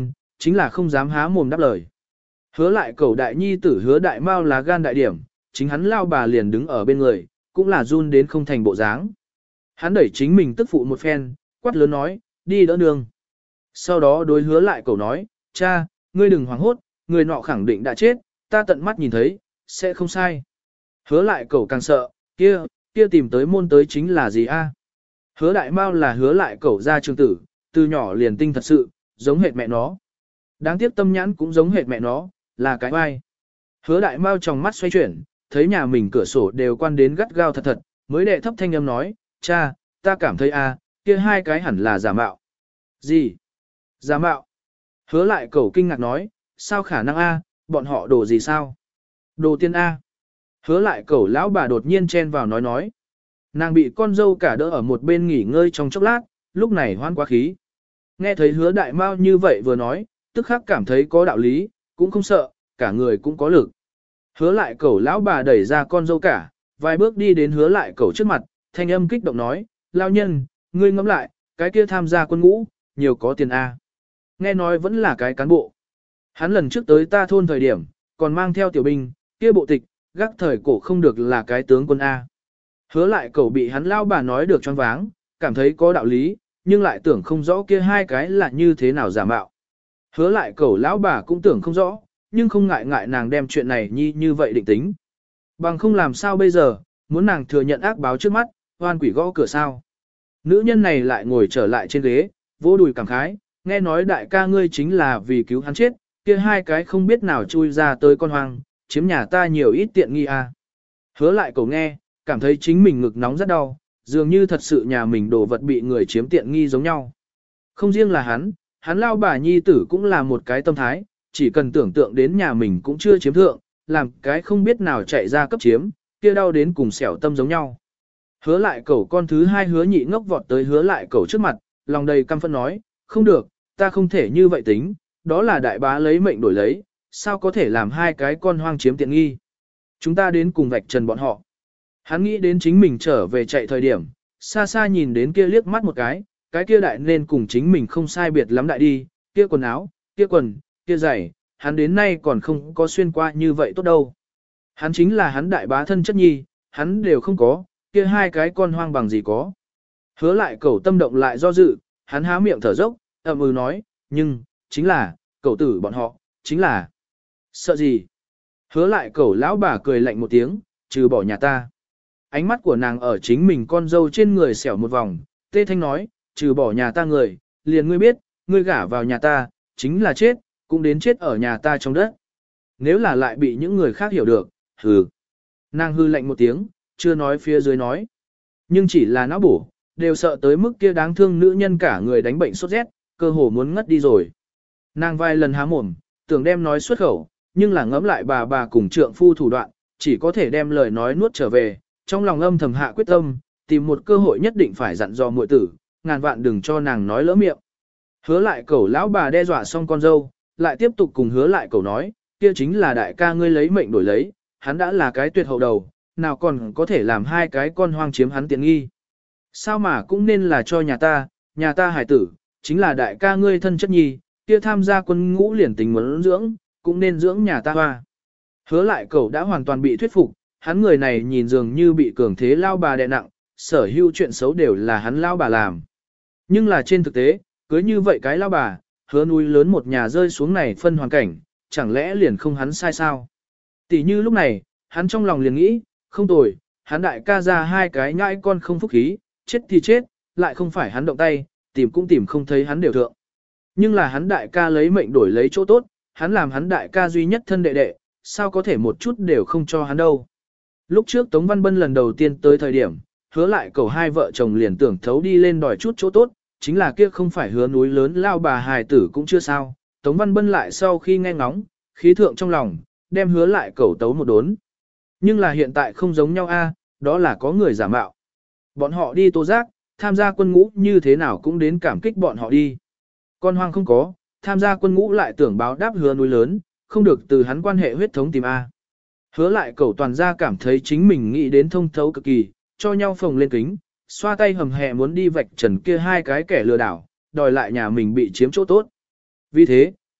[SPEAKER 1] chính là không dám há mồm đáp lời. Hứa lại cẩu đại nhi tử Hứa Đại Mao là gan đại điểm, chính hắn lao bà liền đứng ở bên người, cũng là run đến không thành bộ dáng. Hắn đẩy chính mình tức phụ một phen, quát lớn nói, đi đỡ nương. Sau đó đối Hứa lại cẩu nói, cha, ngươi đừng hoảng hốt, người nọ khẳng định đã chết, ta tận mắt nhìn thấy, sẽ không sai. Hứa lại cẩu càng sợ, kia tìm tới môn tới chính là gì a? Hứa Đại Mao là Hứa lại cẩu gia trường tử, từ nhỏ liền tinh thật sự, giống hệt mẹ nó. Đáng tiếc tâm nhãn cũng giống hệt mẹ nó, là cái vai. Hứa Đại Mao trong mắt xoay chuyển, thấy nhà mình cửa sổ đều quan đến gắt gao thật thật, mới đệ thấp thanh âm nói, cha, ta cảm thấy kia hai cái hẳn là giả mạo. Gì? Giả mạo? Hứa lại cẩu kinh ngạc nói, sao khả năng bọn họ đồ gì sao? Đồ tiên Hứa lại cẩu lão bà đột nhiên chen vào nói. Nàng bị con dâu cả đỡ ở một bên nghỉ ngơi trong chốc lát, lúc này hoan quá khí. Nghe thấy Hứa Đại Mao như vậy vừa nói, tức khắc cảm thấy có đạo lý, cũng không sợ, cả người cũng có lực. Hứa lại cẩu lão bà đẩy ra con dâu cả, vài bước đi đến Hứa lại cẩu trước mặt, thanh âm kích động nói, lao nhân, ngươi ngẫm lại, cái kia tham gia quân ngũ, nhiều có tiền Nghe nói vẫn là cái cán bộ. Hắn lần trước tới ta thôn thời điểm, còn mang theo tiểu binh, kia bộ tịch, gác thời cổ không được là cái tướng quân Hứa lại cẩu bị hắn lao bà nói được choáng váng, cảm thấy có đạo lý, nhưng lại tưởng không rõ kia hai cái là như thế nào giả mạo. Hứa lại cẩu lão bà cũng tưởng không rõ, nhưng không ngại nàng đem chuyện này như vậy định tính. Bằng không làm sao bây giờ, muốn nàng thừa nhận ác báo trước mắt, hoan quỷ gõ cửa sao. Nữ nhân này lại ngồi trở lại trên ghế, vỗ đùi cảm khái, nghe nói đại ca ngươi chính là vì cứu hắn chết, kia hai cái không biết nào chui ra tới con hoang, chiếm nhà ta nhiều ít tiện nghi Hứa lại cẩu nghe, cảm thấy chính mình ngực nóng rất đau, dường như thật sự nhà mình đồ vật bị người chiếm tiện nghi giống nhau. Không riêng là hắn lao bà nhi tử cũng là một cái tâm thái, chỉ cần tưởng tượng đến nhà mình cũng chưa chiếm thượng, làm cái không biết nào chạy ra cấp chiếm, kia đau đến cùng xẻo tâm giống nhau. Hứa lại cẩu con thứ hai Hứa Nhị ngốc vọt tới Hứa lại cẩu trước mặt, lòng đầy căm phẫn nói, không được, ta không thể như vậy tính, đó là đại bá lấy mệnh đổi lấy, sao có thể làm hai cái con hoang chiếm tiện nghi. Chúng ta đến cùng vạch trần bọn họ. Hắn nghĩ đến chính mình trở về chạy thời điểm, xa xa nhìn đến kia liếc mắt một cái kia đại nên cùng chính mình không sai biệt lắm đại đi, kia quần áo, kia quần, kia giày, hắn đến nay còn không có xuyên qua như vậy tốt đâu. Hắn chính là hắn đại bá thân chất nhi, hắn đều không có, kia hai cái con hoang bằng gì có. Hứa lại cẩu tâm động lại do dự, hắn há miệng thở dốc, nói, nhưng, chính là, cẩu tử bọn họ, chính là, sợ gì. Hứa lại cẩu lão bà cười lạnh một tiếng, trừ bỏ nhà ta. Ánh mắt của nàng ở chính mình con dâu trên người xẻo một vòng, tê thanh nói, trừ bỏ nhà ta người, liền ngươi biết, ngươi gả vào nhà ta, chính là chết, cũng đến chết ở nhà ta trong đất. Nếu là lại bị những người khác hiểu được, hừ. Nàng hư lạnh một tiếng, chưa nói phía dưới nói. Nhưng chỉ là não bổ, đều sợ tới mức kia đáng thương nữ nhân cả người đánh bệnh sốt rét, cơ hồ muốn ngất đi rồi. Nàng vài lần há mồm, tưởng đem nói xuất khẩu, nhưng là ngẫm lại bà cùng trượng phu thủ đoạn, chỉ có thể đem lời nói nuốt trở về, trong lòng âm thầm hạ quyết tâm, tìm một cơ hội nhất định phải dặn dò muội tử, ngàn vạn đừng cho nàng nói lỡ miệng. Hứa lại cẩu lão bà đe dọa xong con dâu, lại tiếp tục cùng hứa lại cẩu nói, kia chính là đại ca ngươi lấy mệnh đổi lấy, hắn đã là cái tuyệt hậu đầu, nào còn có thể làm hai cái con hoang chiếm hắn tiện nghi. Sao mà cũng nên là cho nhà ta hải tử, chính là đại ca ngươi thân chất nhi, kia tham gia quân ngũ liền tình muốn dưỡng, cũng nên dưỡng nhà ta hoa. Hứa lại cẩu đã hoàn toàn bị thuyết phục, hắn người này nhìn dường như bị cường thế lao bà đè nặng, sở hữu chuyện xấu đều là hắn lao bà làm. Nhưng là trên thực tế, cưới như vậy cái lao bà, Hứa núi lớn một nhà rơi xuống này phân hoàn cảnh, chẳng lẽ liền không hắn sai sao? Tỷ như lúc này, hắn trong lòng liền nghĩ, không tồi, hắn đại ca ra hai cái nhãi con không phúc khí, chết thì chết, lại không phải hắn động tay, tìm cũng tìm không thấy hắn đều thượng. Nhưng là hắn đại ca lấy mệnh đổi lấy chỗ tốt, hắn làm hắn đại ca duy nhất thân đệ đệ, sao có thể một chút đều không cho hắn đâu. Lúc trước Tống Văn Bân lần đầu tiên tới thời điểm, hứa lại cầu hai vợ chồng liền tưởng thấu đi lên đòi chút chỗ tốt, chính là kia không phải hứa núi lớn lao bà hài tử cũng chưa sao. Tống Văn Bân lại sau khi nghe ngóng, khí thượng trong lòng, đem hứa lại cầu tấu một đốn. Nhưng là hiện tại không giống nhau a, đó là có người giả mạo. Bọn họ đi tố giác, tham gia quân ngũ như thế nào cũng đến cảm kích bọn họ đi. Con hoang không có, tham gia quân ngũ lại tưởng báo đáp hứa núi lớn, không được từ hắn quan hệ huyết thống tìm a. Hứa lại cầu toàn ra cảm thấy chính mình nghĩ đến thông thấu cực kỳ, cho nhau phồng lên kính, xoa tay hầm hè muốn đi vạch trần kia hai cái kẻ lừa đảo, đòi lại nhà mình bị chiếm chỗ tốt. Vì thế,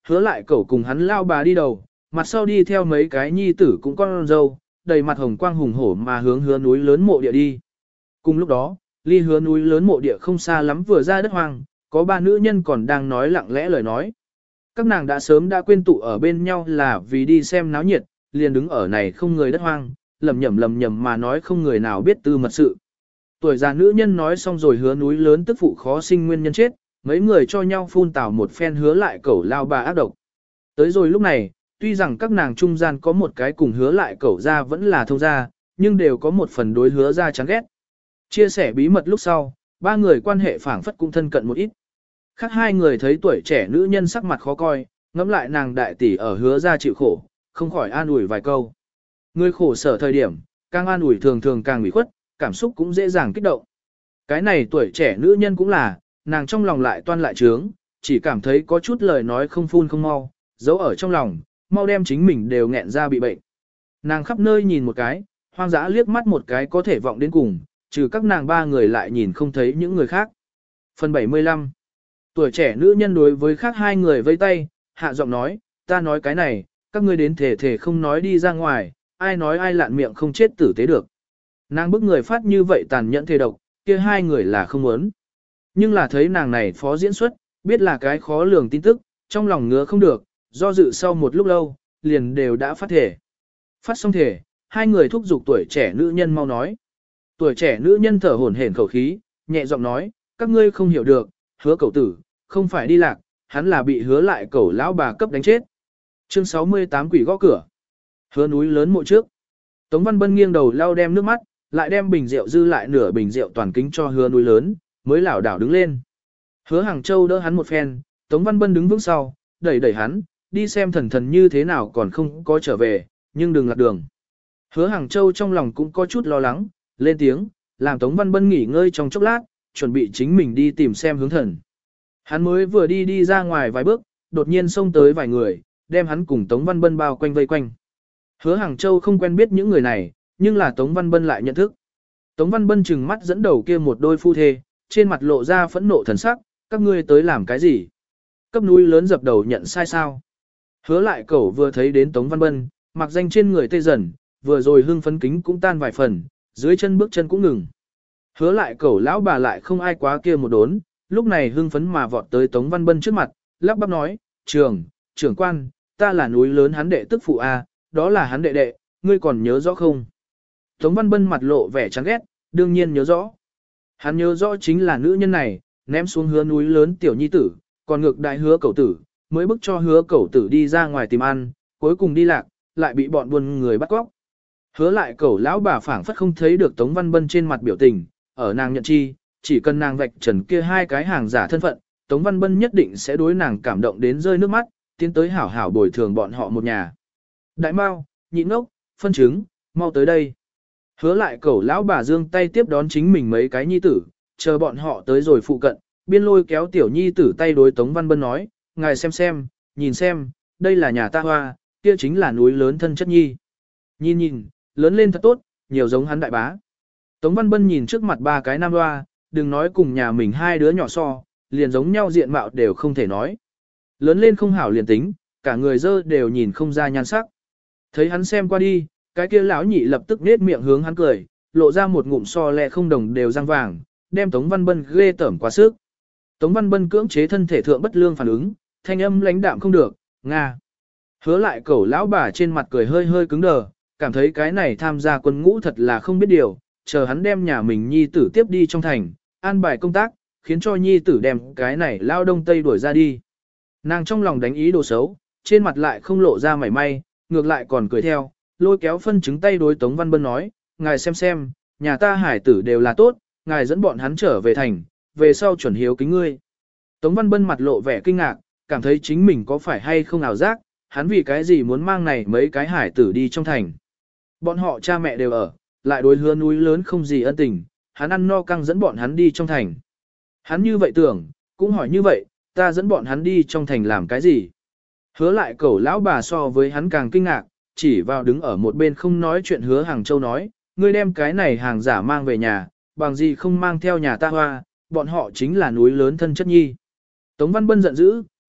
[SPEAKER 1] hứa lại cẩu cùng hắn lao bà đi đầu, mặt sau đi theo mấy cái nhi tử cũng con dâu, đầy mặt hồng quang hùng hổ mà hướng hứa núi lớn mộ địa đi. Cùng lúc đó, ly hứa núi lớn mộ địa không xa lắm vừa ra đất hoang, có ba nữ nhân còn đang nói lặng lẽ lời nói. Các nàng đã sớm đã quên tụ ở bên nhau là vì đi xem náo nhiệt, liền đứng ở này không người đất hoang, lầm nhầm mà nói không người nào biết tư mật sự. Tuổi già nữ nhân nói xong rồi hứa núi lớn tức phụ khó sinh nguyên nhân chết, mấy người cho nhau phun tào một phen hứa lại cẩu lao bà ác độc. Tới rồi lúc này, tuy rằng các nàng trung gian có một cái cùng hứa lại cẩu ra vẫn là thông gia, nhưng đều có một phần đối hứa ra chán ghét. Chia sẻ bí mật lúc sau, ba người quan hệ phảng phất cũng thân cận một ít. Khác hai người thấy tuổi trẻ nữ nhân sắc mặt khó coi, ngẫm lại nàng đại tỷ ở hứa ra chịu khổ, không khỏi an ủi vài câu. Người khổ sở thời điểm, càng an ủi thường thường càng ủy khuất, cảm xúc cũng dễ dàng kích động. Cái này tuổi trẻ nữ nhân cũng là, nàng trong lòng lại toan lại trướng, chỉ cảm thấy có chút lời nói không phun không mau, giấu ở trong lòng, mau đem chính mình đều nghẹn ra bị bệnh. Nàng khắp nơi nhìn một cái, hoang dã liếc mắt một cái có thể vọng đến cùng, trừ các nàng ba người lại nhìn không thấy những người khác. Phần 75. Tuổi trẻ nữ nhân đối với khác hai người vây tay, hạ giọng nói, ta nói cái này, các ngươi đến thể không nói đi ra ngoài, ai nói ai lạn miệng không chết tử tế được. Nàng bức người phát như vậy tàn nhẫn thề độc, kia hai người là không muốn. Nhưng là thấy nàng này phó diễn xuất, biết là cái khó lường tin tức, trong lòng ngứa không được, do dự sau một lúc lâu, liền đều đã phát thể. Phát xong thể, hai người thúc giục tuổi trẻ nữ nhân mau nói. Tuổi trẻ nữ nhân thở hổn hển khẩu khí, nhẹ giọng nói, các ngươi không hiểu được, hứa cẩu tử, không phải đi lạc, hắn là bị hứa lại cẩu lão bà cấp đánh chết. Chương 68 quỷ gõ cửa. Hứa núi lớn mộ trước. Tống Văn Bân nghiêng đầu lau đem nước mắt, lại đem bình rượu dư lại nửa bình rượu toàn kính cho hứa núi lớn, mới lảo đảo đứng lên. Hứa Hàng Châu đỡ hắn một phen, Tống Văn Bân đứng vững sau, đẩy hắn, đi xem thần thần như thế nào còn không có trở về, nhưng đừng lạc đường. Hứa Hàng Châu trong lòng cũng có chút lo lắng, lên tiếng, làm Tống Văn Bân nghỉ ngơi trong chốc lát, chuẩn bị chính mình đi tìm xem hướng thần. Hắn mới vừa đi ra ngoài vài bước, đột nhiên xông tới vài người, đem hắn cùng Tống Văn Bân bao quanh vây quanh. Hứa Hàng Châu không quen biết những người này, nhưng là Tống Văn Bân lại nhận thức. Tống Văn Bân trừng mắt dẫn đầu kia một đôi phu thê, trên mặt lộ ra phẫn nộ thần sắc, các ngươi tới làm cái gì? Cấp núi lớn dập đầu nhận sai sao? Hứa lại cẩu vừa thấy đến Tống Văn Bân, mặc danh trên người tê dần, vừa rồi hưng phấn kính cũng tan vài phần, dưới chân bước chân cũng ngừng. Hứa lại cẩu lão bà lại không ai quá kia một đốn, lúc này hưng phấn mà vọt tới Tống Văn Bân trước mặt, lắp bắp nói, trưởng quan, ta là núi lớn hắn đệ tức phụ A, đó là hắn đệ đệ, ngươi còn nhớ rõ không? Tống Văn Bân mặt lộ vẻ chán ghét, đương nhiên nhớ rõ. Hắn nhớ rõ chính là nữ nhân này, ném xuống hứa núi lớn tiểu nhi tử, còn ngược đại hứa cẩu tử, mới bức cho hứa cẩu tử đi ra ngoài tìm ăn, cuối cùng đi lạc, lại bị bọn buôn người bắt cóc. Hứa lại cẩu lão bà phảng phất không thấy được Tống Văn Bân trên mặt biểu tình, ở nàng nhận chi, chỉ cần nàng vạch trần kia hai cái hàng giả thân phận, Tống Văn Bân nhất định sẽ đối nàng cảm động đến rơi nước mắt, tiến tới hảo hảo bồi thường bọn họ một nhà. Đại Mao, Nhị Ngốc, Phân Trứng, mau tới đây. Hứa lại cẩu lão bà giương tay tiếp đón chính mình mấy cái nhi tử, chờ bọn họ tới rồi phụ cận, biên lôi kéo tiểu nhi tử tay đối Tống Văn Bân nói, ngài xem, nhìn xem, đây là nhà ta hoa, kia chính là núi lớn thân chất nhi. Nhìn, lớn lên thật tốt, nhiều giống hắn đại bá. Tống Văn Bân nhìn trước mặt ba cái nam hoa, đừng nói cùng nhà mình hai đứa nhỏ so, liền giống nhau diện mạo đều không thể nói. Lớn lên không hảo liền tính, cả người dơ đều nhìn không ra nhan sắc. Thấy hắn xem qua đi, cái kia lão nhị lập tức nết miệng hướng hắn cười, lộ ra một ngụm so lẹ không đồng đều răng vàng, đem Tống Văn Bân ghê tởm quá sức. Tống Văn Bân cưỡng chế thân thể thượng bất lương phản ứng, thanh âm lãnh đạm không được, nga. Hứa lại cẩu lão bà trên mặt cười hơi cứng đờ, cảm thấy cái này tham gia quân ngũ thật là không biết điều, chờ hắn đem nhà mình nhi tử tiếp đi trong thành, an bài công tác, khiến cho nhi tử đem cái này lao đông tây đuổi ra đi. Nàng trong lòng đánh ý đồ xấu, trên mặt lại không lộ ra mảy may, ngược lại còn cười theo, lôi kéo Phân Trứng tay đối Tống Văn Bân nói, ngài xem, nhà ta hải tử đều là tốt, ngài dẫn bọn hắn trở về thành, về sau chuẩn hiếu kính ngươi. Tống Văn Bân mặt lộ vẻ kinh ngạc, cảm thấy chính mình có phải hay không ảo giác, hắn vì cái gì muốn mang này mấy cái hải tử đi trong thành. Bọn họ cha mẹ đều ở, lại đối hứa núi lớn không gì ân tình, hắn ăn no căng dẫn bọn hắn đi trong thành. Hắn như vậy tưởng, cũng hỏi như vậy, ta dẫn bọn hắn đi trong thành làm cái gì? Hứa lại cẩu lão bà so với hắn càng kinh ngạc, chỉ vào đứng ở một bên không nói chuyện Hứa Hàng Châu nói, ngươi đem cái này hàng giả mang về nhà, bằng gì không mang theo nhà ta hoa, bọn họ chính là núi lớn thân chất nhi. Tống Văn Bân giận dữ,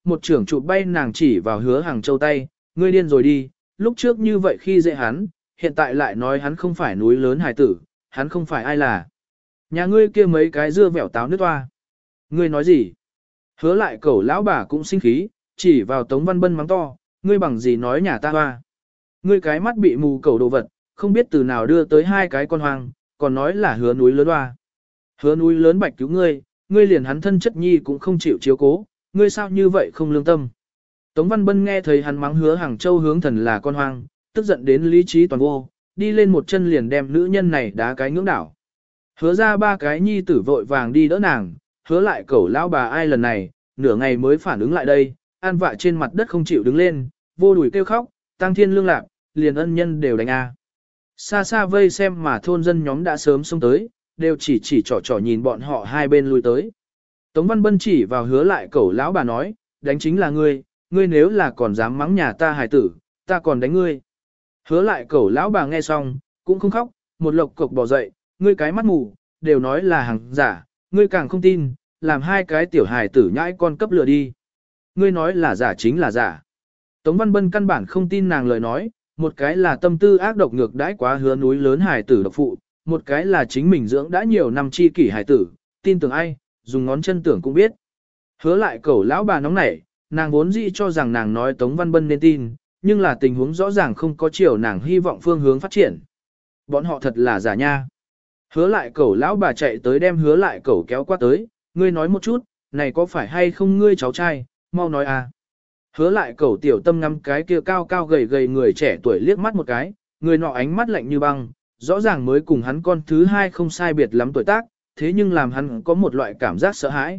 [SPEAKER 1] một trưởng chụp bay nàng chỉ vào Hứa Hàng Châu tay, ngươi điên rồi đi, lúc trước như vậy khi dễ hắn, hiện tại lại nói hắn không phải núi lớn hài tử, hắn không phải ai là. Nhà ngươi kia mấy cái dưa vẻo táo nước toa. Ngươi nói gì? Hứa lại cẩu lão bà cũng sinh khí, chỉ vào Tống Văn Bân mắng to, ngươi bằng gì nói nhà ta hoa. Ngươi cái mắt bị mù cẩu đồ vật, không biết từ nào đưa tới hai cái con hoang, còn nói là hứa núi lớn hoa. Hứa núi lớn bạch cứu ngươi, ngươi liền hắn thân chất nhi cũng không chịu chiếu cố, ngươi sao như vậy không lương tâm. Tống Văn Bân nghe thấy hắn mắng Hứa Hàng Châu hướng thần là con hoang, tức giận đến lý trí toàn vô, đi lên một chân liền đem nữ nhân này đá cái ngưỡng đảo. Hứa ra ba cái nhi tử vội vàng đi đỡ nàng, hứa lại cẩu lão bà ai lần này, nửa ngày mới phản ứng lại đây, an vạ trên mặt đất không chịu đứng lên, vô đùi kêu khóc, tăng thiên lương lạc, liền ân nhân đều đánh a. Xa xa vây xem mà thôn dân nhóm đã sớm xông tới, đều chỉ trỏ nhìn bọn họ hai bên lui tới. Tống Văn Bân chỉ vào hứa lại cẩu lão bà nói, đánh chính là ngươi nếu là còn dám mắng nhà ta hài tử, ta còn đánh ngươi. Hứa lại cẩu lão bà nghe xong, cũng không khóc, một lộc cộc bò dậy, ngươi cái mắt mù, đều nói là hàng giả, ngươi càng không tin, làm hai cái tiểu hài tử nhãi con cấp lừa đi. Ngươi nói là giả chính là giả. Tống Văn Bân căn bản không tin nàng lời nói, một cái là tâm tư ác độc ngược đãi quá hứa núi lớn hài tử độc phụ, một cái là chính mình dưỡng đã nhiều năm chi kỷ hài tử, tin tưởng ai, dùng ngón chân tưởng cũng biết. Hứa lại cẩu lão bà nóng nảy, nàng vốn dĩ cho rằng nàng nói Tống Văn Bân nên tin, nhưng là tình huống rõ ràng không có chiều nàng hy vọng phương hướng phát triển. Bọn họ thật là giả nha. Hứa lại cẩu lão bà chạy tới đem hứa lại cẩu kéo qua tới, ngươi nói một chút, này có phải hay không ngươi cháu trai, mau nói à. Hứa lại cẩu tiểu tâm ngắm cái kia cao cao gầy gầy người trẻ tuổi liếc mắt một cái, người nọ ánh mắt lạnh như băng, rõ ràng mới cùng hắn con thứ hai không sai biệt lắm tuổi tác, thế nhưng làm hắn có một loại cảm giác sợ hãi.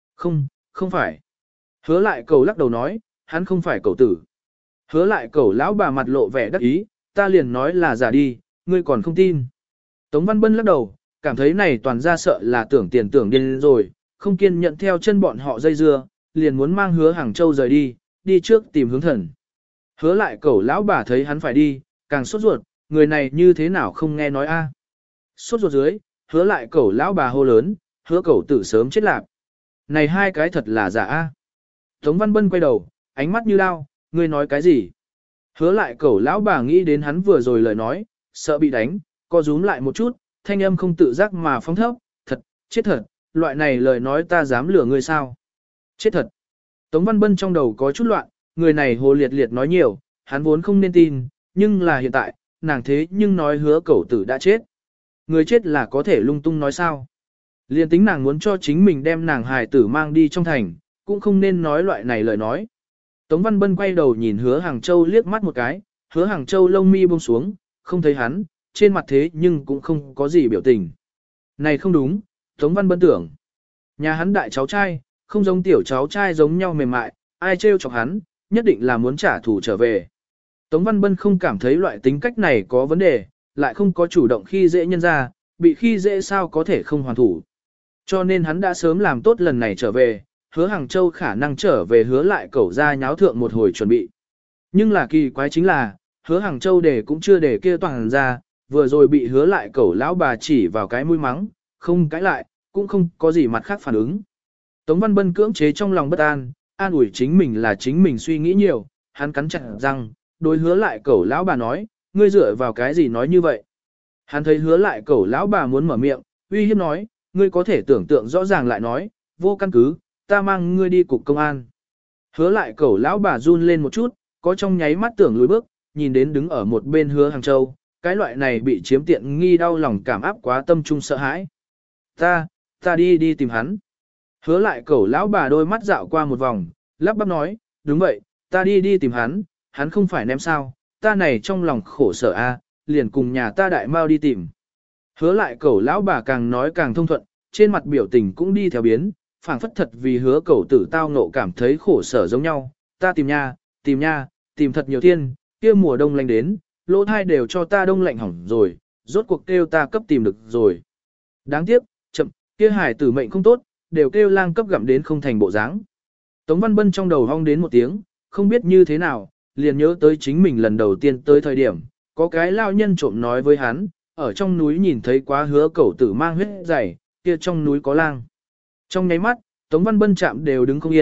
[SPEAKER 1] Không phải. Hứa lại cẩu lắc đầu nói, hắn không phải cẩu tử. Hứa lại cẩu lão bà mặt lộ vẻ đắc ý, ta liền nói là giả đi, ngươi còn không tin. Tống Văn Bân lắc đầu, cảm thấy này toàn ra sợ là tưởng tiền tưởng điên rồi, không kiên nhận theo chân bọn họ dây dưa, liền muốn mang hứa Hàng Châu rời đi trước tìm hướng thần. Hứa lại cẩu lão bà thấy hắn phải đi, càng sốt ruột, người này như thế nào không nghe nói a? Sốt ruột dưới, hứa lại cẩu lão bà hô lớn, hứa cẩu tử sớm chết lạc. Này hai cái thật là giả a. Tống Văn Bân quay đầu, ánh mắt như lao, ngươi nói cái gì? Hứa lại cẩu lão bà nghĩ đến hắn vừa rồi lời nói, sợ bị đánh, co rúm lại một chút, thanh âm không tự giác mà phóng thấp, thật, chết thật, loại này lời nói ta dám lừa ngươi sao? Chết thật. Tống Văn Bân trong đầu có chút loạn, người này hồ liệt liệt nói nhiều, hắn vốn không nên tin, nhưng là hiện tại, nàng thế nhưng nói hứa cẩu tử đã chết. Người chết là có thể lung tung nói sao? Liên tính nàng muốn cho chính mình đem nàng hài tử mang đi trong thành, cũng không nên nói loại này lời nói. Tống Văn Bân quay đầu nhìn hứa Hàng Châu liếc mắt một cái, hứa Hàng Châu lông mi buông xuống, không thấy hắn, trên mặt thế nhưng cũng không có gì biểu tình. Này không đúng, Tống Văn Bân tưởng. Nhà hắn đại cháu trai, không giống tiểu cháu trai giống nhau mềm mại, ai trêu chọc hắn, nhất định là muốn trả thù trở về. Tống Văn Bân không cảm thấy loại tính cách này có vấn đề, lại không có chủ động khi dễ nhân ra, bị khi dễ sao có thể không hoàn thủ. Cho nên hắn đã sớm làm tốt lần này trở về, hứa Hàng Châu khả năng trở về hứa lại cẩu ra nháo thượng một hồi chuẩn bị. Nhưng là kỳ quái chính là, hứa Hàng Châu để cũng chưa để kia toàn ra, vừa rồi bị hứa lại cẩu lão bà chỉ vào cái mũi mắng, không cãi lại, cũng không có gì mặt khác phản ứng. Tống Văn Bân cưỡng chế trong lòng bất an ủi chính mình là chính mình suy nghĩ nhiều, hắn cắn chặt răng, đối hứa lại cẩu lão bà nói, ngươi dựa vào cái gì nói như vậy. Hắn thấy hứa lại cẩu lão bà muốn mở miệng, uy hiếp nói, ngươi có thể tưởng tượng rõ ràng lại nói, vô căn cứ, ta mang ngươi đi cục công an. Hứa lại cẩu lão bà run lên một chút, có trong nháy mắt tưởng lùi bước, nhìn đến đứng ở một bên hứa Hàng Châu, cái loại này bị chiếm tiện nghi đau lòng cảm áp quá tâm trung sợ hãi. Ta đi tìm hắn. Hứa lại cẩu lão bà đôi mắt dạo qua một vòng, lắp bắp nói, đúng vậy, ta đi tìm hắn không phải ném sao, ta này trong lòng khổ sở a, liền cùng nhà ta đại mau đi tìm. Hứa lại cẩu lão bà càng nói càng thông thuận, trên mặt biểu tình cũng đi theo biến, phảng phất thật vì hứa cẩu tử tao ngộ cảm thấy khổ sở giống nhau, ta tìm thật nhiều thiên, kia mùa đông lạnh đến, lỗ thai đều cho ta đông lạnh hỏng rồi, rốt cuộc kêu ta cấp tìm được rồi. Đáng tiếc, chậm, kia hải tử mệnh không tốt, đều kêu lang cấp gặm đến không thành bộ dáng. Tống Văn Bân trong đầu hong đến một tiếng, không biết như thế nào, liền nhớ tới chính mình lần đầu tiên tới thời điểm, có cái lao nhân trộm nói với hắn, ở trong núi nhìn thấy quá hứa cẩu tử mang huyết dày, kia trong núi có lang. Trong nháy mắt, Tống Văn Bân chạm đều đứng không yên,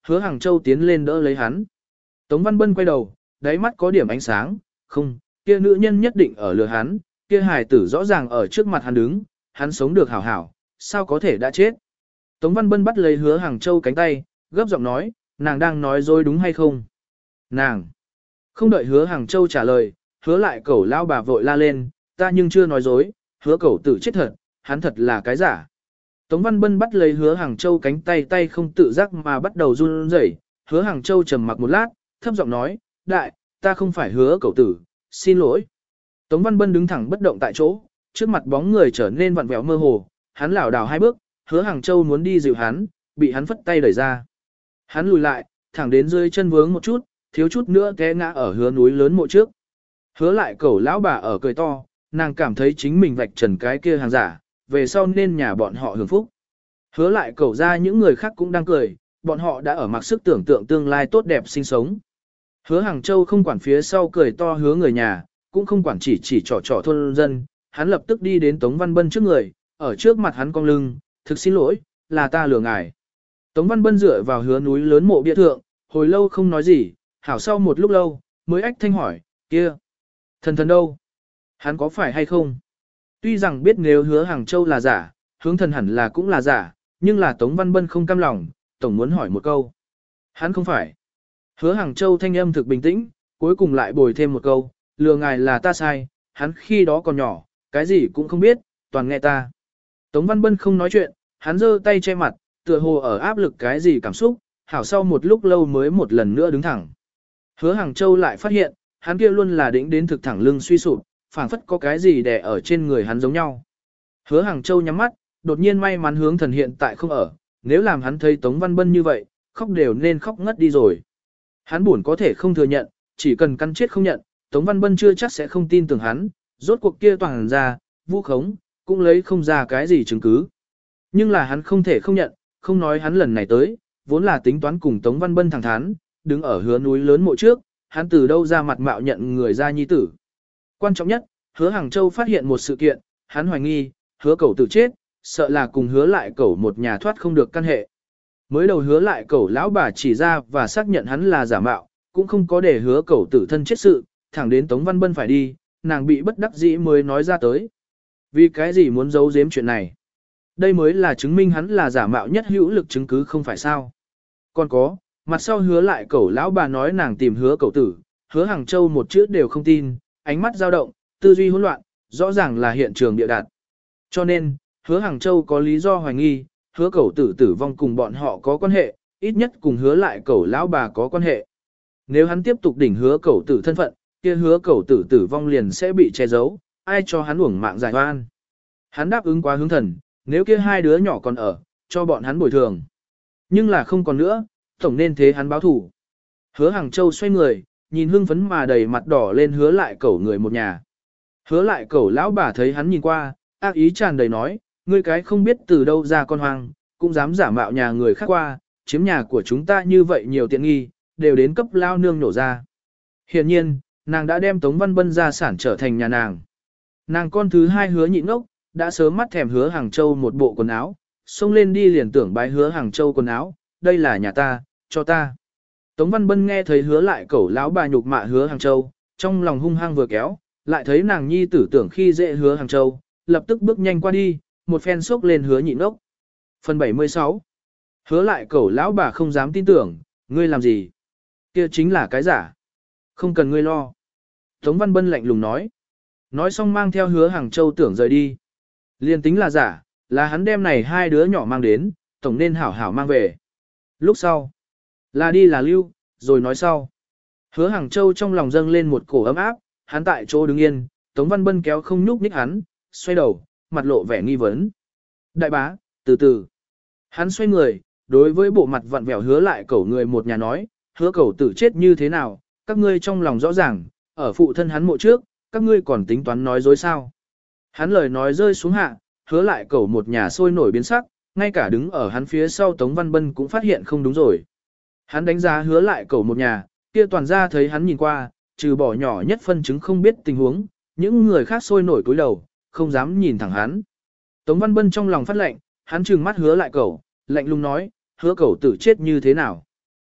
[SPEAKER 1] Hứa Hàng Châu tiến lên đỡ lấy hắn. Tống Văn Bân quay đầu, đáy mắt có điểm ánh sáng, không, kia nữ nhân nhất định ở lừa hắn, kia hài tử rõ ràng ở trước mặt hắn đứng, hắn sống được hảo hảo, sao có thể đã chết. Tống Văn Bân bắt lấy Hứa Hàng Châu cánh tay, gấp giọng nói, nàng đang nói dối đúng hay không? Nàng! Không đợi Hứa Hàng Châu trả lời, Hứa lại cẩu lao bà vội la lên, ta nhưng chưa nói dối, Hứa cẩu tử chết thật, hắn thật là cái giả. Tống Văn Bân bắt lấy Hứa Hàng Châu cánh tay, tay không tự giác mà bắt đầu run rẩy. Hứa Hàng Châu trầm mặc một lát, thấp giọng nói, đại, ta không phải Hứa cẩu tử, xin lỗi. Tống Văn Bân đứng thẳng bất động tại chỗ, trước mặt bóng người trở nên vặn vẹo mơ hồ, hắn lảo đảo hai bước, Hứa Hàng Châu muốn đi dịu hắn, bị hắn phất tay đẩy ra. Hắn lùi lại, thẳng đến dưới chân vướng một chút, thiếu chút nữa té ngã ở Hứa núi lớn mộ trước. Hứa lại cẩu lão bà ở cười to, nàng cảm thấy chính mình vạch trần cái kia hàng giả, về sau nên nhà bọn họ hưởng phúc. Hứa lại cẩu ra những người khác cũng đang cười, bọn họ đã ở mặc sức tưởng tượng tương lai tốt đẹp sinh sống. Hứa Hàng Châu không quản phía sau cười to hứa người nhà, cũng không quản chỉ trò thôn dân, hắn lập tức đi đến Tống Văn Bân trước người, ở trước mặt hắn cong lưng, thực xin lỗi, là ta lừa ngài. Tống Văn Bân dựa vào Hứa núi lớn mộ bia thượng, hồi lâu không nói gì, hảo sau một lúc lâu, mới ách thanh hỏi, kia, thần đâu? Hắn có phải hay không? Tuy rằng biết nếu Hứa Hàng Châu là giả, hướng thần hẳn là cũng là giả, nhưng là Tống Văn Bân không cam lòng, tổng muốn hỏi một câu. Hắn không phải. Hứa Hàng Châu thanh âm thực bình tĩnh, cuối cùng lại bồi thêm một câu, lừa ngài là ta sai, hắn khi đó còn nhỏ, cái gì cũng không biết, toàn nghe ta. Tống Văn Bân không nói chuyện, hắn giơ tay che mặt, tựa hồ ở áp lực cái gì cảm xúc, hảo sau một lúc lâu mới một lần nữa đứng thẳng. Hứa Hàng Châu lại phát hiện, hắn kia luôn là đĩnh đến thực thẳng lưng suy sụp, phảng phất có cái gì đè ở trên người hắn giống nhau. Hứa Hàng Châu nhắm mắt, đột nhiên may mắn hướng thần hiện tại không ở, nếu làm hắn thấy Tống Văn Bân như vậy, khóc đều nên khóc ngất đi rồi. Hắn buồn có thể không thừa nhận, chỉ cần căn chết không nhận, Tống Văn Bân chưa chắc sẽ không tin tưởng hắn, rốt cuộc kia toàn ra, vu khống, cũng lấy không ra cái gì chứng cứ. Nhưng là hắn không thể không nhận, không nói hắn lần này tới, vốn là tính toán cùng Tống Văn Bân thẳng thắn, đứng ở Hứa núi lớn mộ trước, hắn từ đâu ra mặt mạo nhận người ra nhi tử. Quan trọng nhất, Hứa Hàng Châu phát hiện một sự kiện, hắn hoài nghi, Hứa cẩu tử chết, sợ là cùng Hứa lại cẩu một nhà thoát không được căn hệ. Mới đầu Hứa lại cẩu lão bà chỉ ra và xác nhận hắn là giả mạo, cũng không có để Hứa cẩu tử thân chết sự, thẳng đến Tống Văn Bân phải đi, nàng bị bất đắc dĩ mới nói ra tới. Vì cái gì muốn giấu giếm chuyện này? Đây mới là chứng minh hắn là giả mạo nhất hữu lực chứng cứ không phải sao. Còn có, mặt sau Hứa lại cẩu lão bà nói nàng tìm Hứa cẩu tử, Hứa Hàng Châu một chữ đều không tin, ánh mắt dao động, tư duy hỗn loạn, rõ ràng là hiện trường địa đạt. Cho nên, Hứa Hàng Châu có lý do hoài nghi, Hứa cẩu tử tử vong cùng bọn họ có quan hệ, ít nhất cùng Hứa lại cẩu lão bà có quan hệ. Nếu hắn tiếp tục đỉnh Hứa cẩu tử thân phận, kia Hứa cẩu tử tử vong liền sẽ bị che giấu, ai cho hắn uổng mạng giải oan. Hắn đáp ứng quá hướng thần, nếu kia hai đứa nhỏ còn ở, cho bọn hắn bồi thường. Nhưng là không còn nữa, tổng nên thế hắn báo thủ. Hứa Hàng Châu xoay người, nhìn hưng phấn mà đầy mặt đỏ lên Hứa lại cẩu người một nhà. Hứa lại cẩu lão bà thấy hắn nhìn qua, ác ý tràn đầy nói, ngươi cái không biết từ đâu ra con hoang, cũng dám giả mạo nhà người khác qua, chiếm nhà của chúng ta như vậy nhiều tiện nghi, đều đến cấp lao nương nổ ra. Hiện nhiên, nàng đã đem Tống Văn Bân gia sản trở thành nhà nàng. Nàng con thứ hai Hứa nhịn ngốc, đã sớm mắt thèm Hứa Hàng Châu một bộ quần áo, xông lên đi liền tưởng bái Hứa Hàng Châu quần áo, đây là nhà ta, cho ta. Tống Văn Bân nghe thấy Hứa lại cẩu lão bà nhục mạ Hứa Hàng Châu, trong lòng hung hăng vừa kéo, lại thấy nàng nhi tử tưởng khi dễ Hứa Hàng Châu, lập tức bước nhanh qua đi, một phen xốc lên Hứa nhịn ngốc. Phần 76. Hứa lại cẩu lão bà không dám tin tưởng, ngươi làm gì? Kia chính là cái giả. Không cần ngươi lo. Tống Văn Bân lạnh lùng nói. Nói xong mang theo Hứa Hàng Châu tưởng rời đi. Liên tính là giả, là hắn đem này hai đứa nhỏ mang đến, tổng nên hảo hảo mang về. Lúc sau, là đi là lưu, rồi nói sau. Hứa Hàng Châu trong lòng dâng lên một cổ ấm áp, hắn tại chỗ đứng yên, Tống Văn Bân kéo không nhúc nhích hắn, xoay đầu, mặt lộ vẻ nghi vấn. Đại bá, từ từ. Hắn xoay người, đối với bộ mặt vặn vẹo Hứa lại cẩu người một nhà nói, Hứa cẩu tử chết như thế nào, các ngươi trong lòng rõ ràng, ở phụ thân hắn mộ trước, các ngươi còn tính toán nói dối sao. Hắn lời nói rơi xuống hạ, Hứa lại cẩu một nhà sôi nổi biến sắc, ngay cả đứng ở hắn phía sau Tống Văn Bân cũng phát hiện không đúng rồi. Hắn đánh giá Hứa lại cẩu một nhà, kia toàn ra thấy hắn nhìn qua, trừ bỏ nhỏ nhất phân chứng không biết tình huống, những người khác sôi nổi cúi đầu, không dám nhìn thẳng hắn. Tống Văn Bân trong lòng phát lệnh, hắn trừng mắt Hứa lại cẩu, lạnh lùng nói, Hứa cẩu tử chết như thế nào?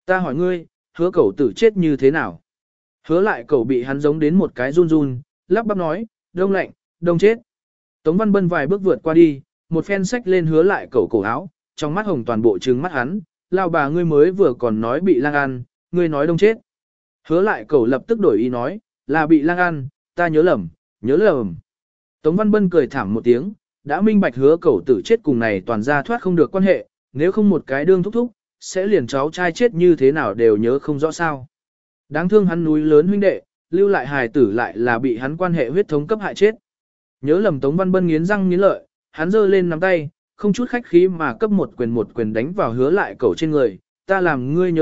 [SPEAKER 1] Ta hỏi ngươi, hứa cẩu tử chết như thế nào? Hứa lại cẩu bị hắn giống đến một cái run run, lắp bắp nói, đông lạnh, đông chết. Tống Văn Bân vài bước vượt qua đi, một phen xách lên hứa lại cẩu cổ áo, trong mắt hồng toàn bộ trừng mắt hắn, lao bà ngươi mới vừa còn nói bị lang ăn, ngươi nói đông chết. Hứa lại cẩu lập tức đổi ý nói, là bị lang ăn, ta nhớ lầm, nhớ lầm. Tống Văn Bân cười thảm một tiếng, đã minh bạch hứa cẩu tử chết cùng này toàn ra thoát không được quan hệ, nếu không một cái đương thúc thúc, sẽ liền cháu trai chết như thế nào đều nhớ không rõ sao. Đáng thương hắn núi lớn huynh đệ, lưu lại hài tử lại là bị hắn quan hệ huyết thống cấp hại chết. Nhớ lầm Tống Văn Bân nghiến răng nghiến lợi, hắn giơ lên nắm tay, không chút khách khí mà cấp một quyền đánh vào hứa lại cẩu trên người, ta làm ngươi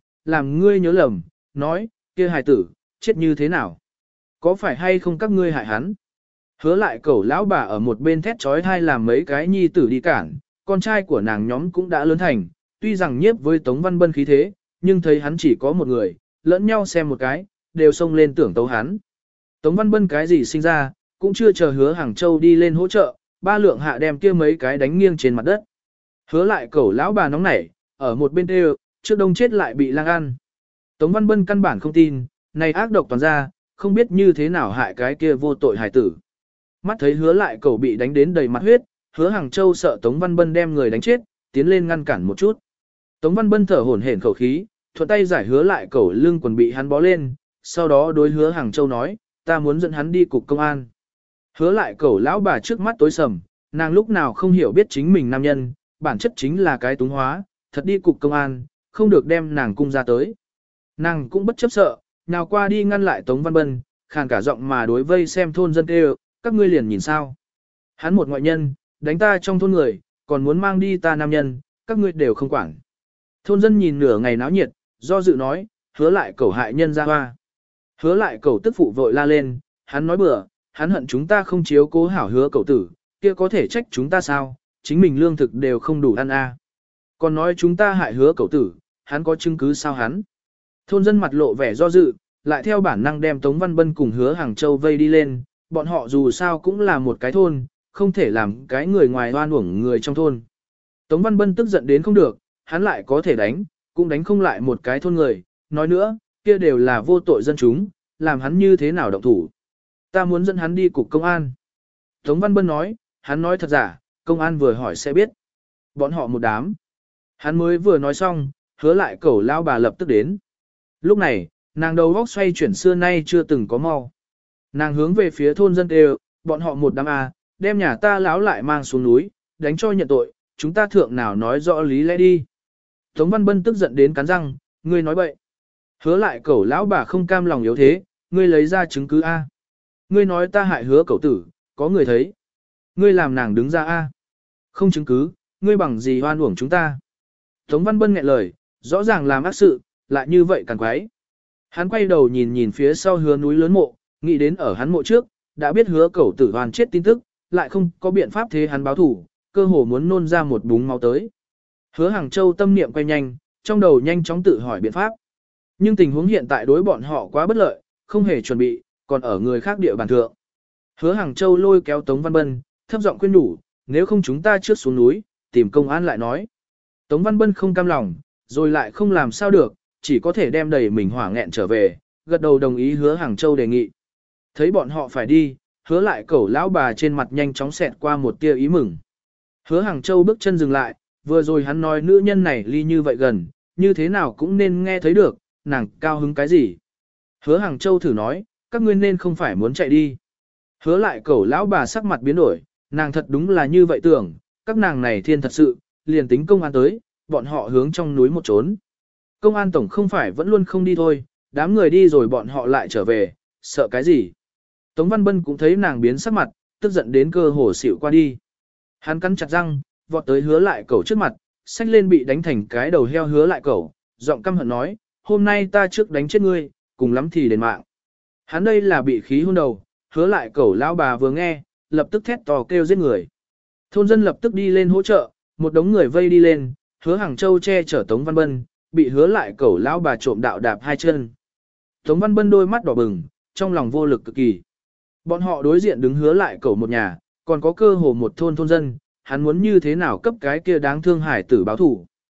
[SPEAKER 1] nhớ lầm, nói, kia hài tử, chết như thế nào? Có phải hay không các ngươi hại hắn? Hứa lại cẩu lão bà ở một bên thét trói thai làm mấy cái nhi tử đi cản, con trai của nàng nhóm cũng đã lớn thành, tuy rằng nhiếp với Tống Văn Bân khí thế, nhưng thấy hắn chỉ có một người, lẫn nhau xem một cái, đều xông lên tưởng tấu hắn. Tống Văn Bân cái gì sinh ra, cũng chưa chờ hứa Hàng Châu đi lên hỗ trợ, ba lượng hạ đem kia mấy cái đánh nghiêng trên mặt đất. Hứa lại cẩu lão bà nóng nảy, ở một bên đều, trước đông chết lại bị lang ăn. Tống Văn Bân căn bản không tin, này ác độc toàn ra, không biết như thế nào hại cái kia vô tội hài tử. Mắt thấy hứa lại cẩu bị đánh đến đầy mặt huyết, hứa Hàng Châu sợ Tống Văn Bân đem người đánh chết, tiến lên ngăn cản một chút. Tống Văn Bân thở hổn hển khẩu khí, thuận tay giải hứa lại cẩu lưng quần bị hắn bó lên, sau đó đối hứa Hàng Châu nói, ta muốn dẫn hắn đi cục công an. Hứa lại cẩu lão bà trước mắt tối sầm, nàng lúc nào không hiểu biết chính mình nam nhân, bản chất chính là cái túng hóa, thật đi cục công an, không được đem nàng cung ra tới. Nàng cũng bất chấp sợ, nào qua đi ngăn lại Tống Văn Bân, khàn cả giọng mà đối vây xem thôn dân kêu, các ngươi liền nhìn sao. Hắn một ngoại nhân, đánh ta trong thôn người, còn muốn mang đi ta nam nhân, các ngươi đều không quản. Thôn dân nhìn nửa ngày náo nhiệt, do dự nói, hứa lại cẩu hại nhân ra hoa. Hứa lại cẩu tức phụ vội la lên, hắn nói bừa, hắn hận chúng ta không chiếu cố hảo hứa cẩu tử, kia có thể trách chúng ta sao, chính mình lương thực đều không đủ ăn a. Còn nói chúng ta hại hứa cẩu tử, hắn có chứng cứ sao hắn. Thôn dân mặt lộ vẻ do dự, lại theo bản năng đem Tống Văn Bân cùng hứa Hàng Châu vây đi lên, bọn họ dù sao cũng là một cái thôn, không thể làm cái người ngoài oan uổng người trong thôn. Tống Văn Bân tức giận đến không được, hắn lại có thể đánh, cũng đánh không lại một cái thôn người, nói nữa, kia đều là vô tội dân chúng, làm hắn như thế nào động thủ. Ta muốn dẫn hắn đi cục công an. Tống Văn Bân nói, hắn nói thật giả, công an vừa hỏi sẽ biết. Bọn họ một đám. Hắn mới vừa nói xong, hứa lại cẩu lao bà lập tức đến. Lúc này, nàng đầu góc xoay chuyển xưa nay chưa từng có mau. Nàng hướng về phía thôn dân đều, bọn họ một đám đem nhà ta láo lại mang xuống núi, đánh cho nhận tội, chúng ta thượng nào nói rõ lý lẽ đi. Tống Văn Bân tức giận đến cắn răng, ngươi nói bậy. Hứa lại cẩu lão bà không cam lòng yếu thế, ngươi lấy ra chứng cứ A. Ngươi nói ta hại hứa cẩu tử, có người thấy. Ngươi làm nàng đứng ra A. Không chứng cứ, ngươi bằng gì hoan uổng chúng ta. Tống Văn Bân nghẹn lời, rõ ràng làm ác sự, lại như vậy càng quái. Hắn quay đầu nhìn nhìn phía sau hứa núi lớn mộ, nghĩ đến ở hắn mộ trước, đã biết hứa cẩu tử hoàn chết tin tức, lại không có biện pháp thế hắn báo thủ, cơ hồ muốn nôn ra một búng máu tới. Hứa Hàng Châu tâm niệm quay nhanh, trong đầu nhanh chóng tự hỏi biện pháp. Nhưng tình huống hiện tại đối bọn họ quá bất lợi, không hề chuẩn bị, còn ở người khác địa bàn thượng. Hứa Hàng Châu lôi kéo Tống Văn Bân, thấp giọng khuyên nhủ, nếu không chúng ta trước xuống núi, tìm công an lại nói. Tống Văn Bân không cam lòng, rồi lại không làm sao được, chỉ có thể đem đầy mình hỏa nghẹn trở về, gật đầu đồng ý Hứa Hàng Châu đề nghị. Thấy bọn họ phải đi, hứa lại cẩu lão bà trên mặt nhanh chóng xẹt qua một tia ý mừng. Hứa Hàng Châu bước chân dừng lại, vừa rồi hắn nói nữ nhân này ly như vậy gần, như thế nào cũng nên nghe thấy được, nàng cao hứng cái gì. Hứa Hàng Châu thử nói, các ngươi nên không phải muốn chạy đi. Hứa lại cẩu lão bà sắc mặt biến đổi, nàng thật đúng là như vậy tưởng, các nàng này thiên thật sự, liền tính công an tới, bọn họ hướng trong núi một trốn. Công an tổng không phải vẫn luôn không đi thôi, đám người đi rồi bọn họ lại trở về, sợ cái gì. Tống Văn Bân cũng thấy nàng biến sắc mặt, tức giận đến cơ hồ xỉu qua đi. Hắn cắn chặt răng, vọt tới hứa lại cẩu trước mặt, xách lên bị đánh thành cái đầu heo hứa lại cẩu, giọng căm hận nói, hôm nay ta trước đánh chết ngươi, cùng lắm thì đền mạng. Hắn đây là bị khí hôn đầu, hứa lại cẩu lão bà vừa nghe, lập tức thét to kêu giết người. Thôn dân lập tức đi lên hỗ trợ, một đống người vây đi lên, hứa Hàng Châu che chở Tống Văn Bân, bị hứa lại cẩu lão bà trộm đạo đạp hai chân. Tống Văn Bân đôi mắt đỏ bừng, trong lòng vô lực cực kỳ. Bọn họ đối diện đứng hứa lại cẩu một nhà, còn có cơ hồ một thôn dân, hắn muốn như thế nào cấp cái kia đáng thương hải tử báo thủ.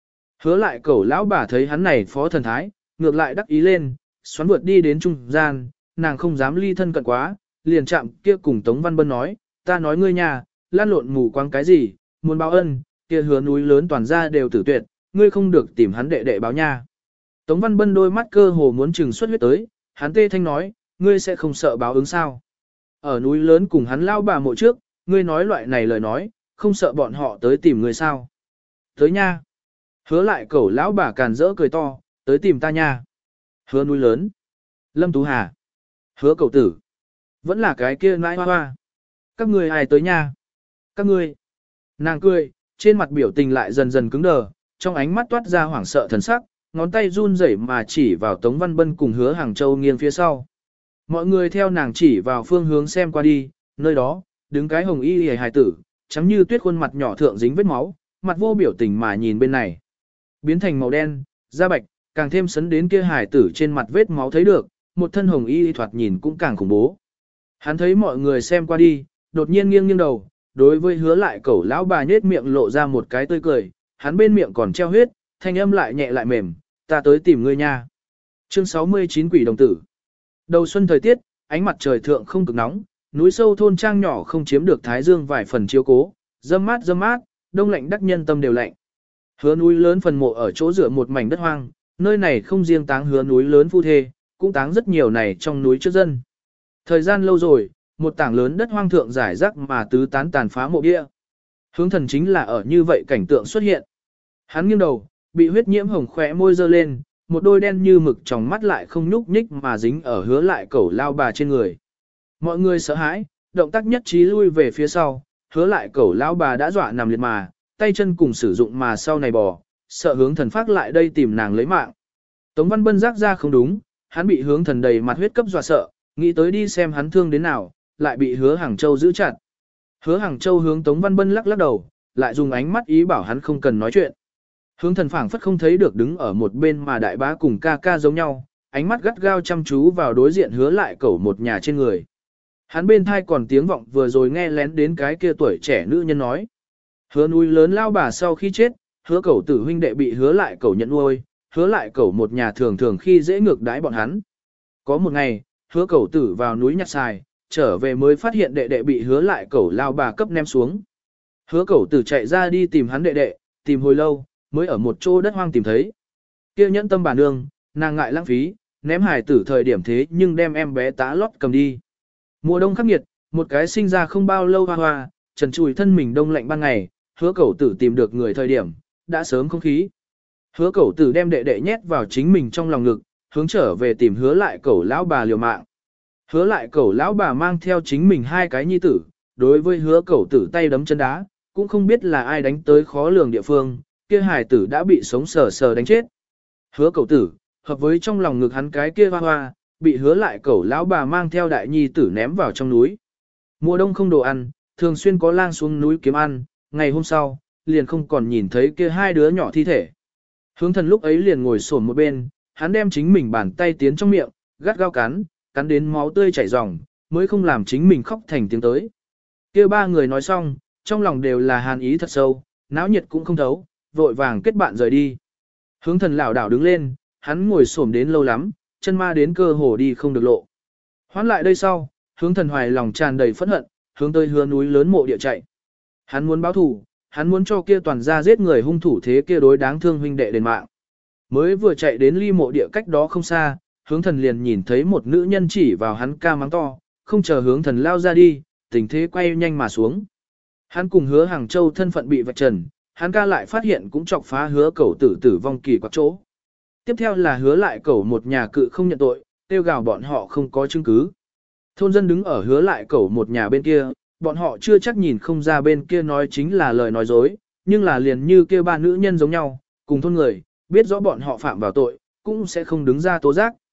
[SPEAKER 1] Hứa lại cẩu lão bà thấy hắn này phó thần thái, ngược lại đắc ý lên, xoắn vượt đi đến trung gian, nàng không dám ly thân cận quá, liền chạm kia cùng Tống Văn Bân nói, ta nói ngươi nhà, lan lộn mù quáng cái gì, muốn báo ân, kia hứa núi lớn toàn ra đều tử tuyệt, ngươi không được tìm hắn đệ đệ báo nha. Tống Văn Bân đôi mắt cơ hồ muốn trừng xuất huyết tới, hắn tê thanh nói, ngươi sẽ không sợ báo ứng sao. Ở núi lớn cùng hắn lao bà mộ trước, ngươi nói loại này lời nói, không sợ bọn họ tới tìm ngươi sao. Tới nha. Hứa lại cẩu lão bà càn rỡ cười to, tới tìm ta nha. Hứa núi lớn. Lâm Tú Hà. Hứa cậu tử. Vẫn là cái kia nãi hoa hoa. Các ngươi ai tới nha? Các ngươi. Nàng cười, trên mặt biểu tình lại dần dần cứng đờ, trong ánh mắt toát ra hoảng sợ thần sắc, ngón tay run rẩy mà chỉ vào Tống Văn Bân cùng Hứa Hàng Châu nghiêng phía sau. Mọi người theo nàng chỉ vào phương hướng xem qua đi, nơi đó, đứng cái hồng y hề hài tử, trắng như tuyết khuôn mặt nhỏ thượng dính vết máu, mặt vô biểu tình mà nhìn bên này. Biến thành màu đen, da bạch, càng thêm sấn đến kia hài tử trên mặt vết máu thấy được, một thân hồng y thoạt nhìn cũng càng khủng bố. Hắn thấy mọi người xem qua đi, đột nhiên nghiêng nghiêng đầu, đối với Hứa lại cẩu lão bà nhết miệng lộ ra một cái tươi cười, hắn bên miệng còn treo huyết, thanh âm lại nhẹ lại mềm, ta tới tìm ngươi nha. Chương 69 Quỷ đồng tử. Đầu xuân thời tiết, ánh mặt trời thượng không cực nóng, núi sâu thôn trang nhỏ không chiếm được thái dương vài phần chiếu cố, dâm mát, đông lạnh đắc nhân tâm đều lạnh. Hứa núi lớn phần mộ ở chỗ rửa một mảnh đất hoang, nơi này không riêng táng hứa núi lớn phu thê, cũng táng rất nhiều này trong núi trước dân. Thời gian lâu rồi, một tảng lớn đất hoang thượng giải rác mà tứ tán tàn phá mộ bia. Hướng thần chính là ở như vậy cảnh tượng xuất hiện. Hắn nghiêng đầu, bị huyết nhiễm hồng khỏe môi dơ lên, một đôi đen như mực trong mắt lại không nhúc nhích mà dính ở Hứa lại cẩu lao bà trên người. Mọi người sợ hãi, động tác nhất trí lui về phía sau, Hứa lại cẩu lao bà đã dọa nằm liệt mà, tay chân cùng sử dụng mà sau này bò, sợ hướng thần phát lại đây tìm nàng lấy mạng. Tống Văn Bân giác ra không đúng, hắn bị hướng thần đầy mặt huyết cấp dọa sợ, nghĩ tới đi xem hắn thương đến nào, lại bị Hứa Hàng Châu giữ chặt. Hứa Hàng Châu hướng Tống Văn Bân lắc lắc đầu, lại dùng ánh mắt ý bảo hắn không cần nói chuyện. Hướng thần phảng phất không thấy được đứng ở một bên mà đại bá cùng ca ca giống nhau, ánh mắt gắt gao chăm chú vào đối diện Hứa lại cẩu một nhà trên người. Hắn bên thai còn tiếng vọng vừa rồi nghe lén đến cái kia tuổi trẻ nữ nhân nói. Hứa núi lớn lao bà sau khi chết, Hứa cẩu tử huynh đệ bị Hứa lại cẩu nhận nuôi, Hứa lại cẩu một nhà thường thường khi dễ ngược đãi bọn hắn. Có một ngày, Hứa cẩu tử vào núi nhặt xài, trở về mới phát hiện đệ đệ bị Hứa lại cẩu lao bà cấp ném xuống. Hứa cẩu tử chạy ra đi tìm hắn đệ đệ, tìm hồi lâu, mới ở một chỗ đất hoang tìm thấy. Kia nhẫn tâm bà nương, nàng ngại lãng phí, ném hài tử thời điểm thế nhưng đem em bé tá lót cầm đi. Mùa đông khắc nghiệt, một cái sinh ra không bao lâu hoa hoa, trần trùi thân mình đông lạnh ban ngày, Hứa cẩu tử tìm được người thời điểm, đã sớm không khí. Hứa cẩu tử đem đệ đệ nhét vào chính mình trong lòng ngực, hướng trở về tìm Hứa lại cẩu lão bà liều mạng. Hứa lại cẩu lão bà mang theo chính mình hai cái nhi tử, đối với Hứa cẩu tử tay đấm chân đá, cũng không biết là ai đánh tới khó lường địa phương, kia hài tử đã bị sống sờ sờ đánh chết. Hứa cẩu tử, hợp với trong lòng ngực hắn cái kia hoa hoa, bị Hứa lại cẩu lão bà mang theo đại nhi tử ném vào trong núi. Mùa đông không đồ ăn, thường xuyên có lang xuống núi kiếm ăn, ngày hôm sau, liền không còn nhìn thấy kia hai đứa nhỏ thi thể. Hướng thần lúc ấy liền ngồi xổm một bên, hắn đem chính mình bàn tay tiến trong miệng, gắt gao cắn đến máu tươi chảy ròng, mới không làm chính mình khóc thành tiếng tới. Kia ba người nói xong, trong lòng đều là hàn ý thật sâu, náo nhiệt cũng không thấu, vội vàng kết bạn rời đi. Hướng thần lảo đảo đứng lên, hắn ngồi xổm đến lâu lắm, chân ma đến cơ hồ đi không được lộ. Hoán lại đây sau, hướng thần hoài lòng tràn đầy phẫn hận, hướng tới Hứa núi lớn mộ địa chạy. Hắn muốn báo thù, hắn muốn cho kia toàn gia giết người hung thủ thế kia đối đáng thương huynh đệ đền mạng. Mới vừa chạy đến ly mộ địa cách đó không xa, hướng thần liền nhìn thấy một nữ nhân chỉ vào hắn ca mắng to, không chờ hướng thần lao ra đi, tình thế quay nhanh mà xuống. Hắn cùng Hứa Hàng Châu thân phận bị vạch trần, hắn ca lại phát hiện cũng chọc phá Hứa cẩu tử tử vong kỳ quặc chỗ. Tiếp theo là Hứa lại cẩu một nhà cự không nhận tội, kêu gào bọn họ không có chứng cứ. Thôn dân đứng ở Hứa lại cẩu một nhà bên kia, bọn họ chưa chắc nhìn không ra bên kia nói chính là lời nói dối, nhưng là liền như kia ba nữ nhân giống nhau, cùng thôn người, biết rõ bọn họ phạm vào tội, cũng sẽ không đứng ra tố giác.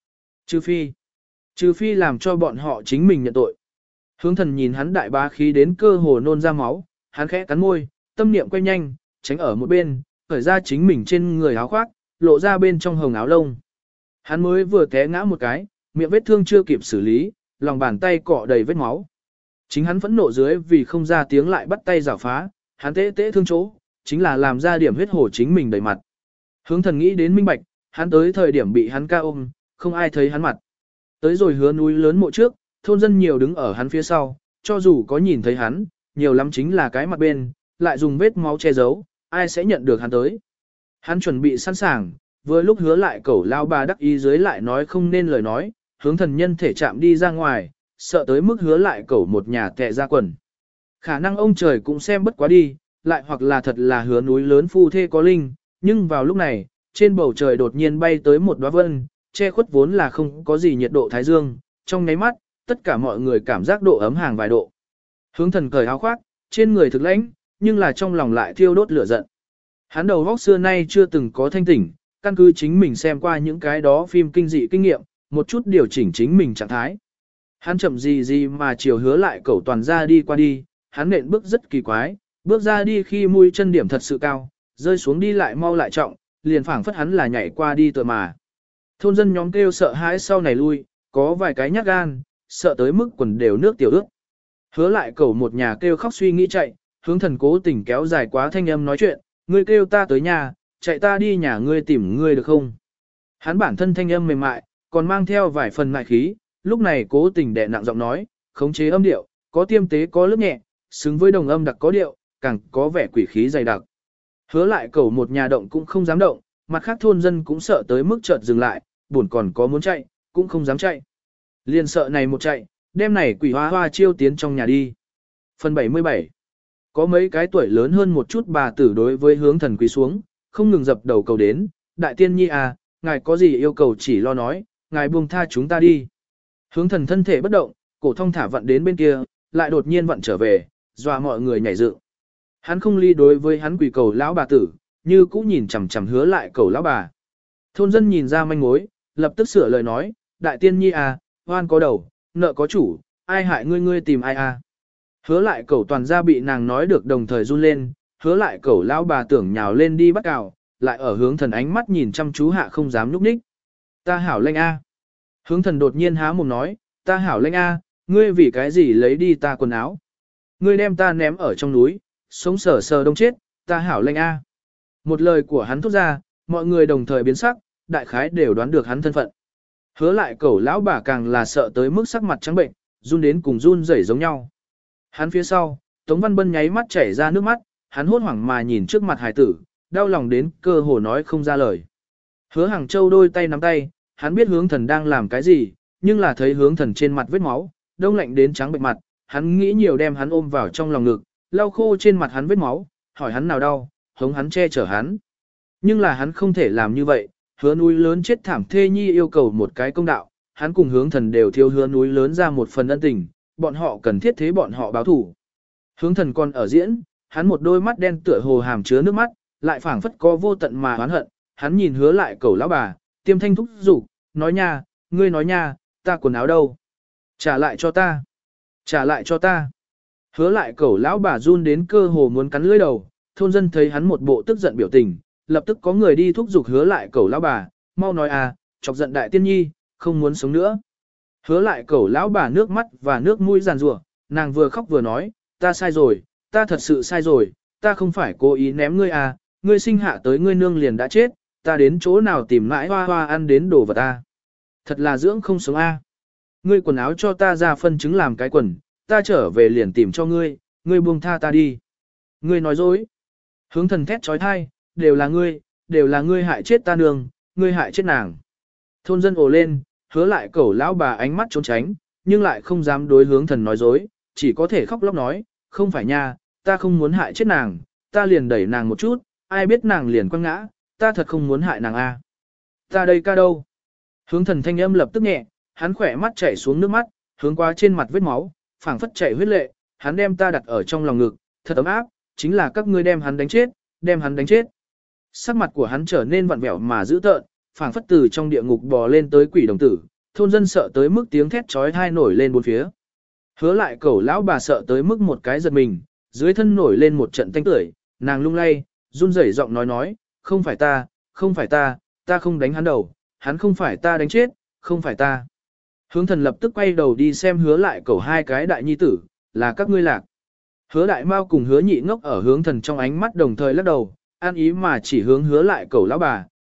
[SPEAKER 1] Trừ phi làm cho bọn họ chính mình nhận tội. Hướng thần nhìn hắn đại bá khí đến cơ hồ nôn ra máu, hắn khẽ cắn môi, tâm niệm quay nhanh, tránh ở một bên, khởi ra chính mình trên người áo khoác, lộ ra bên trong hồng áo lông. Hắn mới vừa té ngã một cái, miệng vết thương chưa kịp xử lý, lòng bàn tay cọ đầy vết máu. Chính hắn phẫn nộ dưới vì không ra tiếng lại bắt tay rào phá, hắn tế thương chỗ, chính là làm ra điểm huyết hổ chính mình đầy mặt. Hướng thần nghĩ đến minh bạch, hắn tới thời điểm bị hắn ca ôm, không ai thấy hắn mặt. Tới rồi hứa núi lớn mộ trước, thôn dân nhiều đứng ở hắn phía sau, cho dù có nhìn thấy hắn, nhiều lắm chính là cái mặt bên, lại dùng vết máu che giấu, ai sẽ nhận được hắn tới. Hắn chuẩn bị sẵn sàng, vừa lúc hứa lại cẩu lao bà đắc ý dưới lại nói không nên lời nói, hướng thần nhân thể chạm đi ra ngoài, sợ tới mức hứa lại cẩu một nhà tệ ra quần. Khả năng ông trời cũng xem bất quá đi, lại hoặc là thật là hứa núi lớn phu thê có linh, nhưng vào lúc này, trên bầu trời đột nhiên bay tới một đóa vân, che khuất vốn là không có gì nhiệt độ thái dương, trong nháy mắt, tất cả mọi người cảm giác độ ấm hàng vài độ. Hướng thần cởi áo khoác, trên người thực lãnh, nhưng là trong lòng lại thiêu đốt lửa giận. Hắn đầu óc xưa nay chưa từng có thanh tỉnh, căn cứ chính mình xem qua những cái đó phim kinh dị kinh nghiệm, một chút điều chỉnh chính mình trạng thái. Hắn chậm gì mà chiều hứa lại cẩu toàn ra đi qua đi, hắn nện bước rất kỳ quái, bước ra đi khi mũi chân điểm thật sự cao, rơi xuống đi lại mau lại trọng, liền phảng phất hắn là nhảy qua đi tựa mà. Thôn dân nhóm kêu sợ hãi sau này lui, có vài cái nhát gan, sợ tới mức quần đều nước tiểu ướt. Hứa lại cẩu một nhà kêu khóc suy nghĩ chạy, hướng thần cố tình kéo dài quá thanh âm nói chuyện, ngươi kêu ta tới nhà, chạy ta đi nhà ngươi tìm ngươi được không? Hắn bản thân thanh âm mềm mại, còn mang theo vài phần mại khí, lúc này cố tình đè nặng giọng nói, khống chế âm điệu, có tiêm tế có lớp nhẹ, xứng với đồng âm đặc có điệu, càng có vẻ quỷ khí dày đặc. Hứa lại cẩu một nhà động cũng không dám động, mặt khác thôn dân cũng sợ tới mức chợt dừng lại, buồn còn có muốn chạy, cũng không dám chạy. Liền sợ này một chạy, đêm này quỷ hoa hoa chiêu tiến trong nhà đi. Phần 77. Có mấy cái tuổi lớn hơn một chút bà tử đối với hướng thần quỳ xuống, không ngừng dập đầu cầu đến, đại tiên nhi à, ngài có gì yêu cầu chỉ lo nói, ngài buông tha chúng ta đi. Hướng thần thân thể bất động, cổ thông thả vặn đến bên kia, lại đột nhiên vặn trở về, dọa mọi người nhảy dựng. Hắn không ly đối với hắn quỳ cầu lão bà tử, như cũ nhìn chằm chằm hứa lại cầu lão bà. Thôn dân nhìn ra manh mối, lập tức sửa lời nói, đại tiên nhi à, hoan có đầu, nợ có chủ, ai hại ngươi ngươi tìm ai à. Hứa lại cẩu toàn ra bị nàng nói được đồng thời run lên, hứa lại cẩu lão bà tưởng nhào lên đi bắt cào, lại ở hướng thần ánh mắt nhìn chăm chú hạ không dám núp ních. Ta hảo lệnh a. Hướng thần đột nhiên há mồm nói, ta hảo lệnh a, ngươi vì cái gì lấy đi ta quần áo. Ngươi đem ta ném ở trong núi, sống sờ sờ đông chết, ta hảo lệnh a. Một lời của hắn thốt ra, mọi người đồng thời biến sắc, đại khái đều đoán được hắn thân phận. Hứa lại cẩu lão bà càng là sợ tới mức sắc mặt trắng bệnh, run đến cùng run rẩy giống nhau. Hắn phía sau, Tống Văn Bân nháy mắt chảy ra nước mắt, hắn hốt hoảng mà nhìn trước mặt hải tử, đau lòng đến cơ hồ nói không ra lời. Hứa Hàng Châu đôi tay nắm tay, hắn biết hướng thần đang làm cái gì, nhưng là thấy hướng thần trên mặt vết máu, đông lạnh đến trắng bệnh mặt, hắn nghĩ nhiều đem hắn ôm vào trong lòng ngực, lau khô trên mặt hắn vết máu, hỏi hắn nào đau, hống hắn che chở hắn. Nhưng là hắn không thể làm như vậy, hứa núi lớn chết thảm thê nhi yêu cầu một cái công đạo, hắn cùng hướng thần đều thiếu hứa núi lớn ra một phần ân tình, bọn họ cần thiết thế bọn họ báo thủ. Hướng thần còn ở diễn, hắn một đôi mắt đen tựa hồ hàm chứa nước mắt, lại phảng phất có vô tận mà oán hận, hắn nhìn hứa lại cầu lão bà, tiêm thanh thúc giục, nói nha, ngươi nói nha, ta quần áo đâu? Trả lại cho ta. Trả lại cho ta. Hứa lại cầu lão bà run đến cơ hồ muốn cắn lưỡi đầu, thôn dân thấy hắn một bộ tức giận biểu tình, lập tức có người đi thúc giục hứa lại cầu lão bà, mau nói à, chọc giận đại tiên nhi, không muốn sống nữa. Hứa lại cầu lão bà nước mắt và nước mũi giàn rủa, nàng vừa khóc vừa nói, ta sai rồi, ta thật sự sai rồi, ta không phải cố ý ném ngươi à, ngươi sinh hạ tới ngươi nương liền đã chết, ta đến chỗ nào tìm mãi hoa hoa ăn đến đồ vật ta. Thật là dưỡng không sống a. Ngươi quần áo cho ta ra phân chứng làm cái quần, ta trở về liền tìm cho ngươi, ngươi buông tha ta đi. Ngươi nói dối. Hướng thần thét trói thai, đều là ngươi hại chết ta nương, ngươi hại chết nàng. Thôn dân ồ lên, hứa lại cẩu lão bà ánh mắt trốn tránh, nhưng lại không dám đối hướng thần nói dối, chỉ có thể khóc lóc nói, không phải nha, ta không muốn hại chết nàng, ta liền đẩy nàng một chút, ai biết nàng liền quăng ngã, ta thật không muốn hại nàng a. Ta đây ca đâu? Hướng thần thanh âm lập tức nhẹ, hắn khỏe mắt chảy xuống nước mắt, hướng qua trên mặt vết máu, phảng phất chảy huyết lệ, hắn đem ta đặt ở trong lòng ngực, thật ấm áp, chính là các ngươi đem hắn đánh chết, đem hắn đánh chết. Sắc mặt của hắn trở nên vặn vẹo mà dữ tợn, phảng phất từ trong địa ngục bò lên tới quỷ đồng tử, thôn dân sợ tới mức tiếng thét chói tai nổi lên bốn phía. Hứa lại cẩu lão bà sợ tới mức một cái giật mình, dưới thân nổi lên một trận tanh tưởi, nàng lung lay, run rẩy giọng nói, không phải ta, ta không đánh hắn đầu, hắn không phải ta đánh chết, không phải ta. Hướng thần lập tức quay đầu đi xem hứa lại cẩu hai cái đại nhi tử, là các ngươi lạc. Hứa đại mao cùng hứa nhị ngốc ở hướng thần trong ánh mắt đồng thời lắc đầu, an ý mà chỉ hướng hứa lại cẩu lão bà,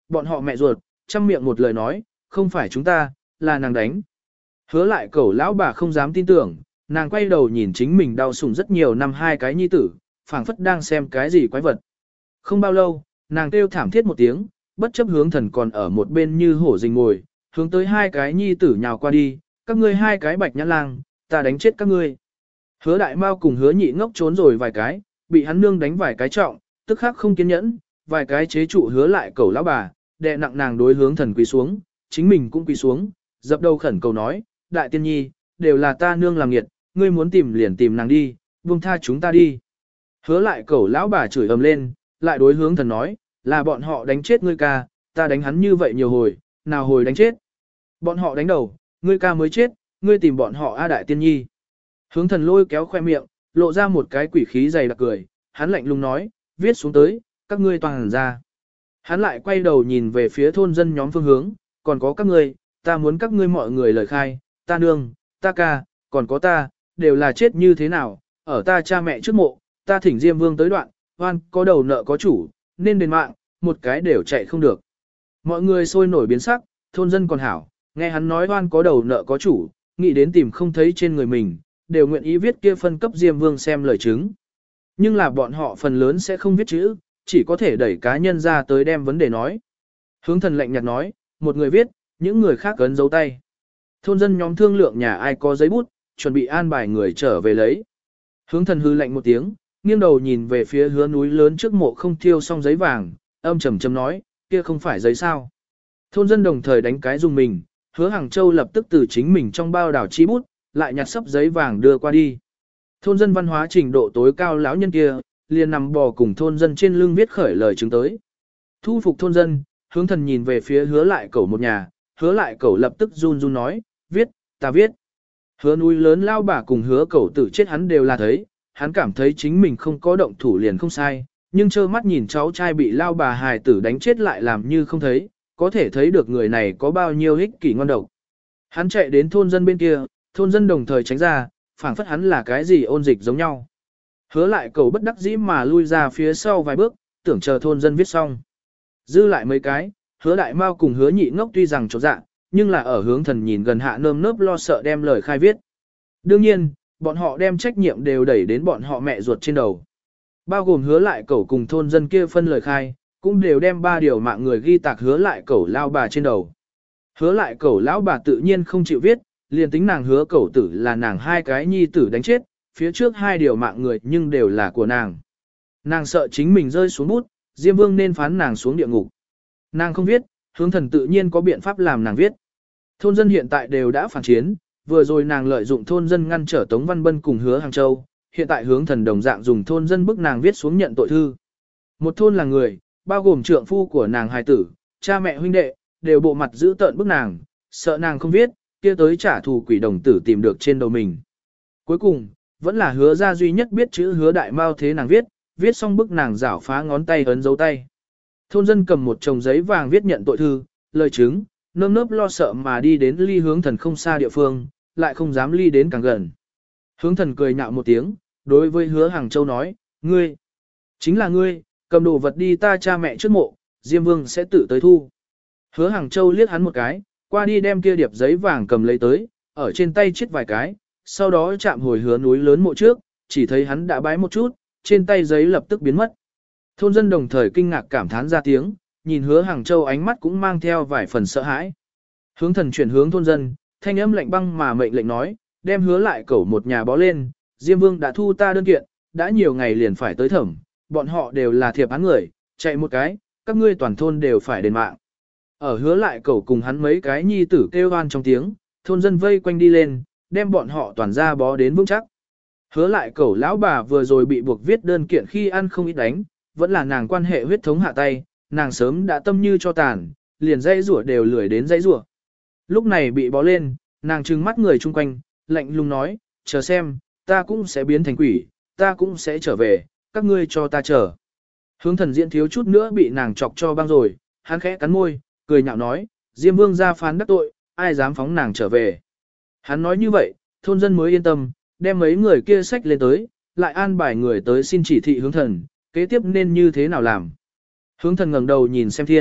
[SPEAKER 1] bọn họ mẹ ruột, chăm miệng một lời nói, không phải chúng ta, là nàng đánh. Hứa lại cẩu lão bà không dám tin tưởng, nàng quay đầu nhìn chính mình đau sủng rất nhiều năm hai cái nhi tử, phảng phất đang xem cái gì quái vật. Không bao lâu, nàng kêu thảm thiết một tiếng, bất chấp hướng thần còn ở một bên như hổ rình ngồi, hướng tới hai cái nhi tử nhào qua đi, các ngươi hai cái bạch nhãn lang, ta đánh chết các ngươi. Hứa đại mao cùng hứa nhị ngốc trốn rồi vài cái, bị hắn nương đánh vài cái trọng, tức khắc không kiên nhẫn, vài cái chế trụ hứa lại cẩu lão bà, đè nặng nàng đối hướng thần quỳ xuống, chính mình cũng quỳ xuống, dập đầu khẩn cầu nói, đại tiên nhi, đều là ta nương làm nghiệt, ngươi muốn tìm liền tìm nàng đi, buông tha chúng ta đi. Hứa lại cẩu lão bà chửi ầm lên, lại đối hướng thần nói, là bọn họ đánh chết ngươi ca, ta đánh hắn như vậy nhiều hồi, nào hồi đánh chết. Bọn họ đánh đầu, ngươi ca mới chết, ngươi tìm bọn họ a đại tiên nhi. Hướng thần lôi kéo khoe miệng, lộ ra một cái quỷ khí dày đặc cười, hắn lạnh lùng nói, viết xuống tới, các ngươi toàn ra. Hắn lại quay đầu nhìn về phía thôn dân nhóm phương hướng, còn có các ngươi, ta muốn các ngươi mọi người lời khai, ta nương, ta ca, còn có ta, đều là chết như thế nào, ở ta cha mẹ trước mộ, ta thỉnh Diêm Vương tới đoạn, oan có đầu nợ có chủ, nên đền mạng, một cái đều chạy không được. Mọi người sôi nổi biến sắc, thôn dân còn hảo, nghe hắn nói oan có đầu nợ có chủ, nghĩ đến tìm không thấy trên người mình, đều nguyện ý viết kia phân cấp Diêm Vương xem lời chứng. Nhưng là bọn họ phần lớn sẽ không viết chữ, chỉ có thể đẩy cá nhân ra tới đem vấn đề nói. Hướng thần lạnh nhạt nói, một người viết, những người khác ấn dấu tay. Thôn dân nhóm thương lượng nhà ai có giấy bút, chuẩn bị an bài người trở về lấy. Hướng thần hư lạnh một tiếng, nghiêng đầu nhìn về phía hứa núi lớn trước mộ không thiêu xong giấy vàng, âm trầm trầm nói, kia không phải giấy sao. Thôn dân đồng thời đánh cái dùng mình, hứa Hàng Châu lập tức từ chính mình trong bao đảo chi bút, lại nhặt sấp giấy vàng đưa qua đi. Thôn dân văn hóa trình độ tối cao lão nhân kia, liền nằm bò cùng thôn dân trên lưng viết khởi lời chứng tới. Thu phục thôn dân, hướng thần nhìn về phía hứa lại cẩu một nhà, hứa lại cẩu lập tức run run nói, viết, ta viết. Hứa núi lớn lao bà cùng hứa cẩu tử chết hắn đều là thấy, hắn cảm thấy chính mình không có động thủ liền không sai, nhưng trơ mắt nhìn cháu trai bị lao bà hài tử đánh chết lại làm như không thấy, có thể thấy được người này có bao nhiêu ích kỷ ngon độc. Hắn chạy đến thôn dân bên kia, thôn dân đồng thời tránh ra, phảng phất hắn là cái gì ôn dịch giống nhau. Hứa lại cầu bất đắc dĩ mà lui ra phía sau vài bước, tưởng chờ thôn dân viết xong. Dư lại mấy cái, hứa đại mao cùng hứa nhị ngốc tuy rằng trột dạ, nhưng là ở hướng thần nhìn gần hạ nơm nớp lo sợ đem lời khai viết. Đương nhiên, bọn họ đem trách nhiệm đều đẩy đến bọn họ mẹ ruột trên đầu. Bao gồm hứa lại cẩu cùng thôn dân kia phân lời khai, cũng đều đem 3 điều mạng người ghi tạc hứa lại cẩu lao bà trên đầu. Hứa lại cẩu lão bà tự nhiên không chịu viết, liền tính nàng hứa cẩu tử là nàng hai cái nhi tử đánh chết, phía trước 2 điều mạng người nhưng đều là của nàng. Nàng sợ chính mình rơi xuống bút, Diêm Vương nên phán nàng xuống địa ngục. Nàng không viết, hướng thần tự nhiên có biện pháp làm nàng viết. Thôn dân hiện tại đều đã phản chiến, vừa rồi nàng lợi dụng thôn dân ngăn trở Tống Văn Bân cùng hứa Hàng Châu, hiện tại hướng thần đồng dạng dùng thôn dân bức nàng viết xuống nhận tội thư. Một thôn là người, bao gồm trượng phu của nàng hài tử, cha mẹ huynh đệ, đều bộ mặt giữ tợn bức nàng, sợ nàng không viết, kia tới trả thù quỷ đồng tử tìm được trên đầu mình. Cuối cùng, vẫn là hứa ra duy nhất biết chữ hứa đại mao thế nàng viết, viết xong bức nàng rảo phá ngón tay ấn dấu tay. Thôn dân cầm một chồng giấy vàng viết nhận tội thư, lời chứng, nơm nớp lo sợ mà đi đến ly hướng thần không xa địa phương, lại không dám ly đến càng gần. Hướng thần cười nhạo một tiếng, đối với hứa Hàng Châu nói, ngươi, chính là ngươi, cầm đồ vật đi ta cha mẹ trước mộ, Diêm Vương sẽ tự tới thu. Hứa Hàng Châu liếc hắn một cái, qua đi đem kia điệp giấy vàng cầm lấy tới, ở trên tay chiết vài cái, sau đó chạm hồi hứa núi lớn mộ trước, chỉ thấy hắn đã bái một chút, trên tay giấy lập tức biến mất. Thôn dân đồng thời kinh ngạc cảm thán ra tiếng, nhìn hứa Hàng Châu ánh mắt cũng mang theo vài phần sợ hãi. Hướng thần chuyển hướng thôn dân, thanh âm lạnh băng mà mệnh lệnh nói, đem hứa lại cẩu một nhà bó lên, Diêm Vương đã thu ta đơn kiện, đã nhiều ngày liền phải tới thẩm, bọn họ đều là thiệp án người, chạy một cái, các ngươi toàn thôn đều phải đền mạng. Ở hứa lại cẩu cùng hắn mấy cái nhi tử kêu oan trong tiếng, thôn dân vây quanh đi lên, đem bọn họ toàn ra bó đến vững chắc. Hứa lại cẩu lão bà vừa rồi bị buộc viết đơn kiện khi ăn không ít đánh, vẫn là nàng quan hệ huyết thống hạ tay, nàng sớm đã tâm như cho tàn, liền dây rủa đều lười đến dây rủa. Lúc này bị bó lên, nàng trừng mắt người chung quanh, lạnh lùng nói, chờ xem, ta cũng sẽ biến thành quỷ, ta cũng sẽ trở về, các ngươi cho ta chờ. Hướng thần diễn thiếu chút nữa bị nàng chọc cho băng rồi, hắn khẽ cắn môi, cười nhạo nói, Diêm Vương ra phán đắc tội, ai dám phóng nàng trở về. Hắn nói như vậy, thôn dân mới yên tâm, đem mấy người kia sách lên tới, lại an bài người tới xin chỉ thị hướng thần, kế tiếp nên như thế nào làm. Hướng thần ngẩng đầu nhìn xem thiên,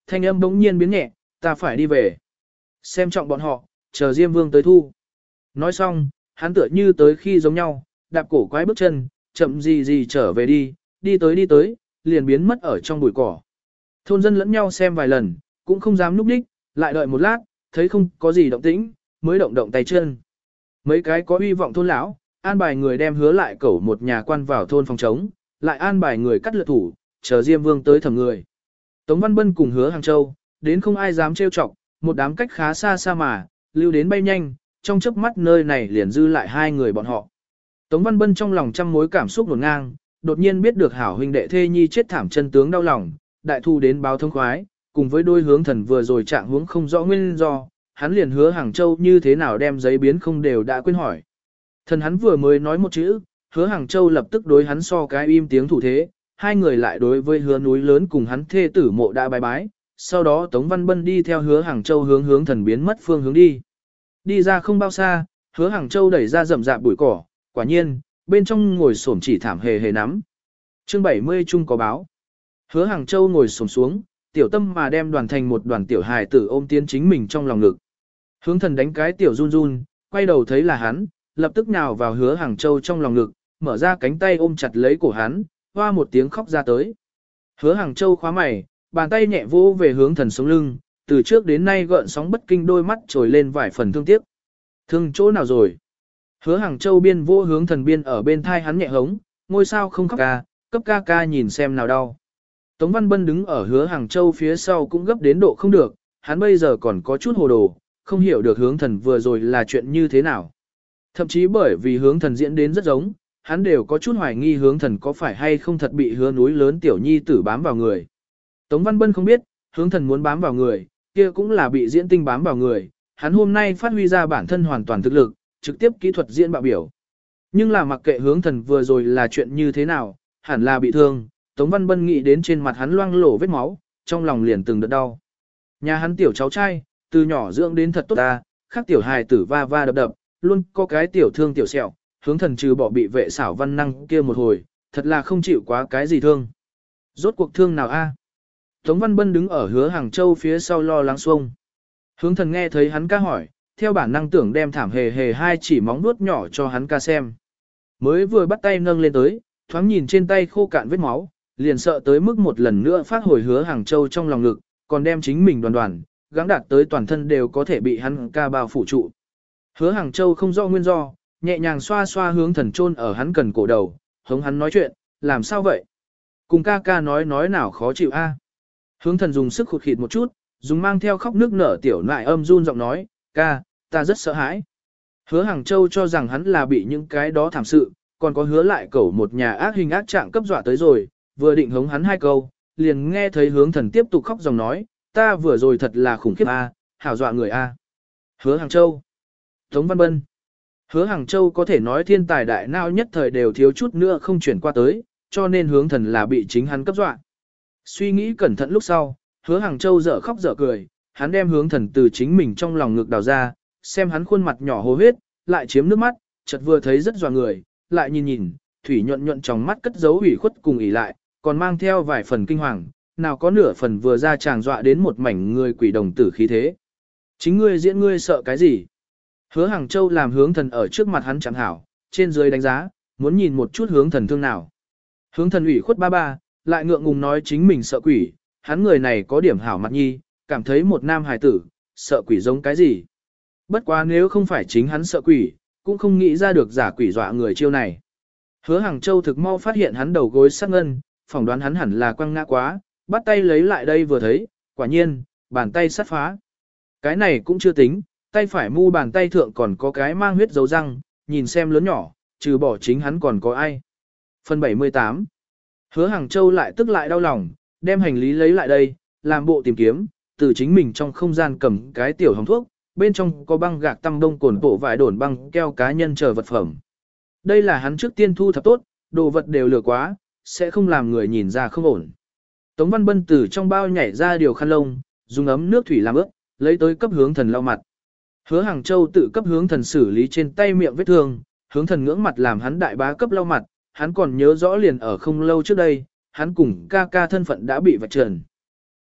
[SPEAKER 1] thanh âm bỗng nhiên biến nhẹ, ta phải đi về. Xem trọng bọn họ, chờ Diêm Vương tới thu. Nói xong, hắn tựa như tới khi giống nhau, đạp cổ quái bước chân, chậm gì gì trở về đi tới, liền biến mất ở trong bụi cỏ. Thôn dân lẫn nhau xem vài lần, cũng không dám núp đích, lại đợi một lát, thấy không có gì động tĩnh, mới động tay chân. Mấy cái có hy vọng thôn lão, an bài người đem Hứa Lại Cẩu một nhà quan vào thôn phòng trống, lại an bài người cắt lượt thủ, chờ Diêm Vương tới thẩm người. Tống Văn Bân cùng Hứa Hàng Châu, đến không ai dám trêu chọc, một đám cách khá xa mà, lưu đến bay nhanh, trong chớp mắt nơi này liền dư lại hai người bọn họ. Tống Văn Bân trong lòng trăm mối cảm xúc hỗn ngang, đột nhiên biết được hảo huynh đệ thê nhi chết thảm chân tướng đau lòng, đại thu đến báo thông khoái, cùng với đôi hướng thần vừa rồi trạng hướng không rõ nguyên do, hắn liền Hứa Hàng Châu như thế nào đem giấy biến không đều đã quên hỏi. Thần hắn vừa mới nói một chữ, Hứa Hàng Châu lập tức đối hắn so cái im tiếng thủ thế, hai người lại đối với Hứa núi lớn cùng hắn thê tử mộ đã bái bái, sau đó Tống Văn Bân đi theo Hứa Hàng Châu hướng thần biến mất phương hướng đi. Đi ra không bao xa, Hứa Hàng Châu đẩy ra rậm rạp bụi cỏ, quả nhiên, bên trong ngồi xổm chỉ thảm hề nắm. Chương 70 chung có báo. Hứa Hàng Châu ngồi xổm xuống, tiểu tâm mà đem đoàn thành một đoàn tiểu hài tử ôm tiến chính mình trong lòng ngực. Hướng thần đánh cái tiểu run run, quay đầu thấy là hắn, lập tức nhào vào Hứa Hàng Châu trong lòng ngực, mở ra cánh tay ôm chặt lấy cổ hắn, hoa một tiếng khóc ra tới. Hứa Hàng Châu khóa mày, bàn tay nhẹ vỗ về hướng thần sống lưng, từ trước đến nay gợn sóng bất kinh đôi mắt trồi lên vài phần thương tiếc. Thương chỗ nào rồi? Hứa Hàng Châu biên vỗ hướng thần biên ở bên thai hắn nhẹ hống, ngôi sao không khóc ca, cấp ca nhìn xem nào đau. Tống Văn Bân đứng ở Hứa Hàng Châu phía sau cũng gấp đến độ không được, hắn bây giờ còn có chút hồ đồ, không hiểu được hướng thần vừa rồi là chuyện như thế nào. Thậm chí bởi vì hướng thần diễn đến rất giống, hắn đều có chút hoài nghi hướng thần có phải hay không thật bị Hứa núi lớn tiểu nhi tử bám vào người. Tống Văn Bân không biết, hướng thần muốn bám vào người, kia cũng là bị diễn tinh bám vào người, hắn hôm nay phát huy ra bản thân hoàn toàn thực lực, trực tiếp kỹ thuật diễn bạo biểu. Nhưng là mặc kệ hướng thần vừa rồi là chuyện như thế nào, hẳn là bị thương, Tống Văn Bân nghĩ đến trên mặt hắn loang lổ vết máu, trong lòng liền từng đợt đau. Nhà hắn tiểu cháu trai, từ nhỏ dưỡng đến thật tốt ta, khác tiểu hài tử va va đập đập, luôn có cái tiểu thương tiểu sẹo, hướng thần trừ bỏ bị vệ xảo văn năng kia một hồi, thật là không chịu quá cái gì thương. Rốt cuộc thương nào a? Tống Văn Bân đứng ở Hứa Hàng Châu phía sau lo lắng xuông. Hướng thần nghe thấy hắn ca hỏi, theo bản năng tưởng đem thảm hề hai chỉ móng nuốt nhỏ cho hắn ca xem. Mới vừa bắt tay nâng lên tới, thoáng nhìn trên tay khô cạn vết máu, liền sợ tới mức một lần nữa phát hồi Hứa Hàng Châu trong lòng ngực, còn đem chính mình đoàn, gắng đạt tới toàn thân đều có thể bị hắn ca bao phủ trụ. Hứa Hàng Châu không rõ nguyên do, nhẹ nhàng xoa xoa hướng thần chôn ở hắn cần cổ đầu, hống hắn nói chuyện, làm sao vậy? Cùng ca nói nào khó chịu a? Hướng thần dùng sức khụt khịt một chút, dùng mang theo khóc nước nở tiểu nại âm run giọng nói, ca, ta rất sợ hãi. Hứa Hàng Châu cho rằng hắn là bị những cái đó thảm sự, còn có Hứa Lại Cẩu một nhà ác hình ác trạng cấp dọa tới rồi, vừa định hống hắn hai câu, liền nghe thấy hướng thần tiếp tục khóc dòng nói, ta vừa rồi thật là khủng khiếp a, hảo dọa người a. Hứa Hàng Châu. Tống Văn Bân. Hứa Hàng Châu có thể nói thiên tài đại não nhất thời đều thiếu chút nữa không chuyển qua tới, cho nên hướng thần là bị chính hắn cấp dọa. Suy nghĩ cẩn thận lúc sau, Hứa Hàng Châu dở khóc dở cười, hắn đem hướng thần từ chính mình trong lòng ngực đào ra, xem hắn khuôn mặt nhỏ hồ huyết, lại chiếm nước mắt, chợt vừa thấy rất dọa người, lại nhìn, thủy nhuận trong mắt cất giấu ủy khuất cùng ỉ lại, còn mang theo vài phần kinh hoàng, nào có nửa phần vừa ra chàng dọa đến một mảnh người quỷ đồng tử khí thế. Chính ngươi diễn ngươi sợ cái gì? Hứa Hàng Châu làm hướng thần ở trước mặt hắn chẳng hảo, trên dưới đánh giá, muốn nhìn một chút hướng thần thương nào. Hướng thần ủy khuất ba, lại ngượng ngùng nói chính mình sợ quỷ, hắn người này có điểm hảo mặt nhi, cảm thấy một nam hài tử, sợ quỷ giống cái gì. Bất quá nếu không phải chính hắn sợ quỷ, cũng không nghĩ ra được giả quỷ dọa người chiêu này. Hứa Hàng Châu thực mau phát hiện hắn đầu gối sắc ngân, phỏng đoán hắn hẳn là quăng ngã quá, bắt tay lấy lại đây vừa thấy, quả nhiên, bàn tay sắt phá. Cái này cũng chưa tính, tay phải mu bàn tay thượng còn có cái mang huyết dấu răng, nhìn xem lớn nhỏ, trừ bỏ chính hắn còn có ai. Phần 78. Hứa Hàng Châu lại tức lại đau lòng, đem hành lý lấy lại đây, làm bộ tìm kiếm, từ chính mình trong không gian cầm cái tiểu hồng thuốc, bên trong có băng gạc tăm đông cồn bộ vải đổn băng keo cá nhân chờ vật phẩm. Đây là hắn trước tiên thu thập tốt, đồ vật đều lừa quá, sẽ không làm người nhìn ra không ổn. Tống Văn Bân từ trong bao nhảy ra điều khăn lông, dùng ấm nước thủy làm ướt, lấy tới cấp hướng thần lau mặt. Hứa Hàng Châu tự cấp hướng thần xử lý trên tay miệng vết thương, hướng thần ngưỡng mặt làm hắn đại bá cấp lau mặt, hắn còn nhớ rõ liền ở không lâu trước đây, hắn cùng ca thân phận đã bị vạch trần.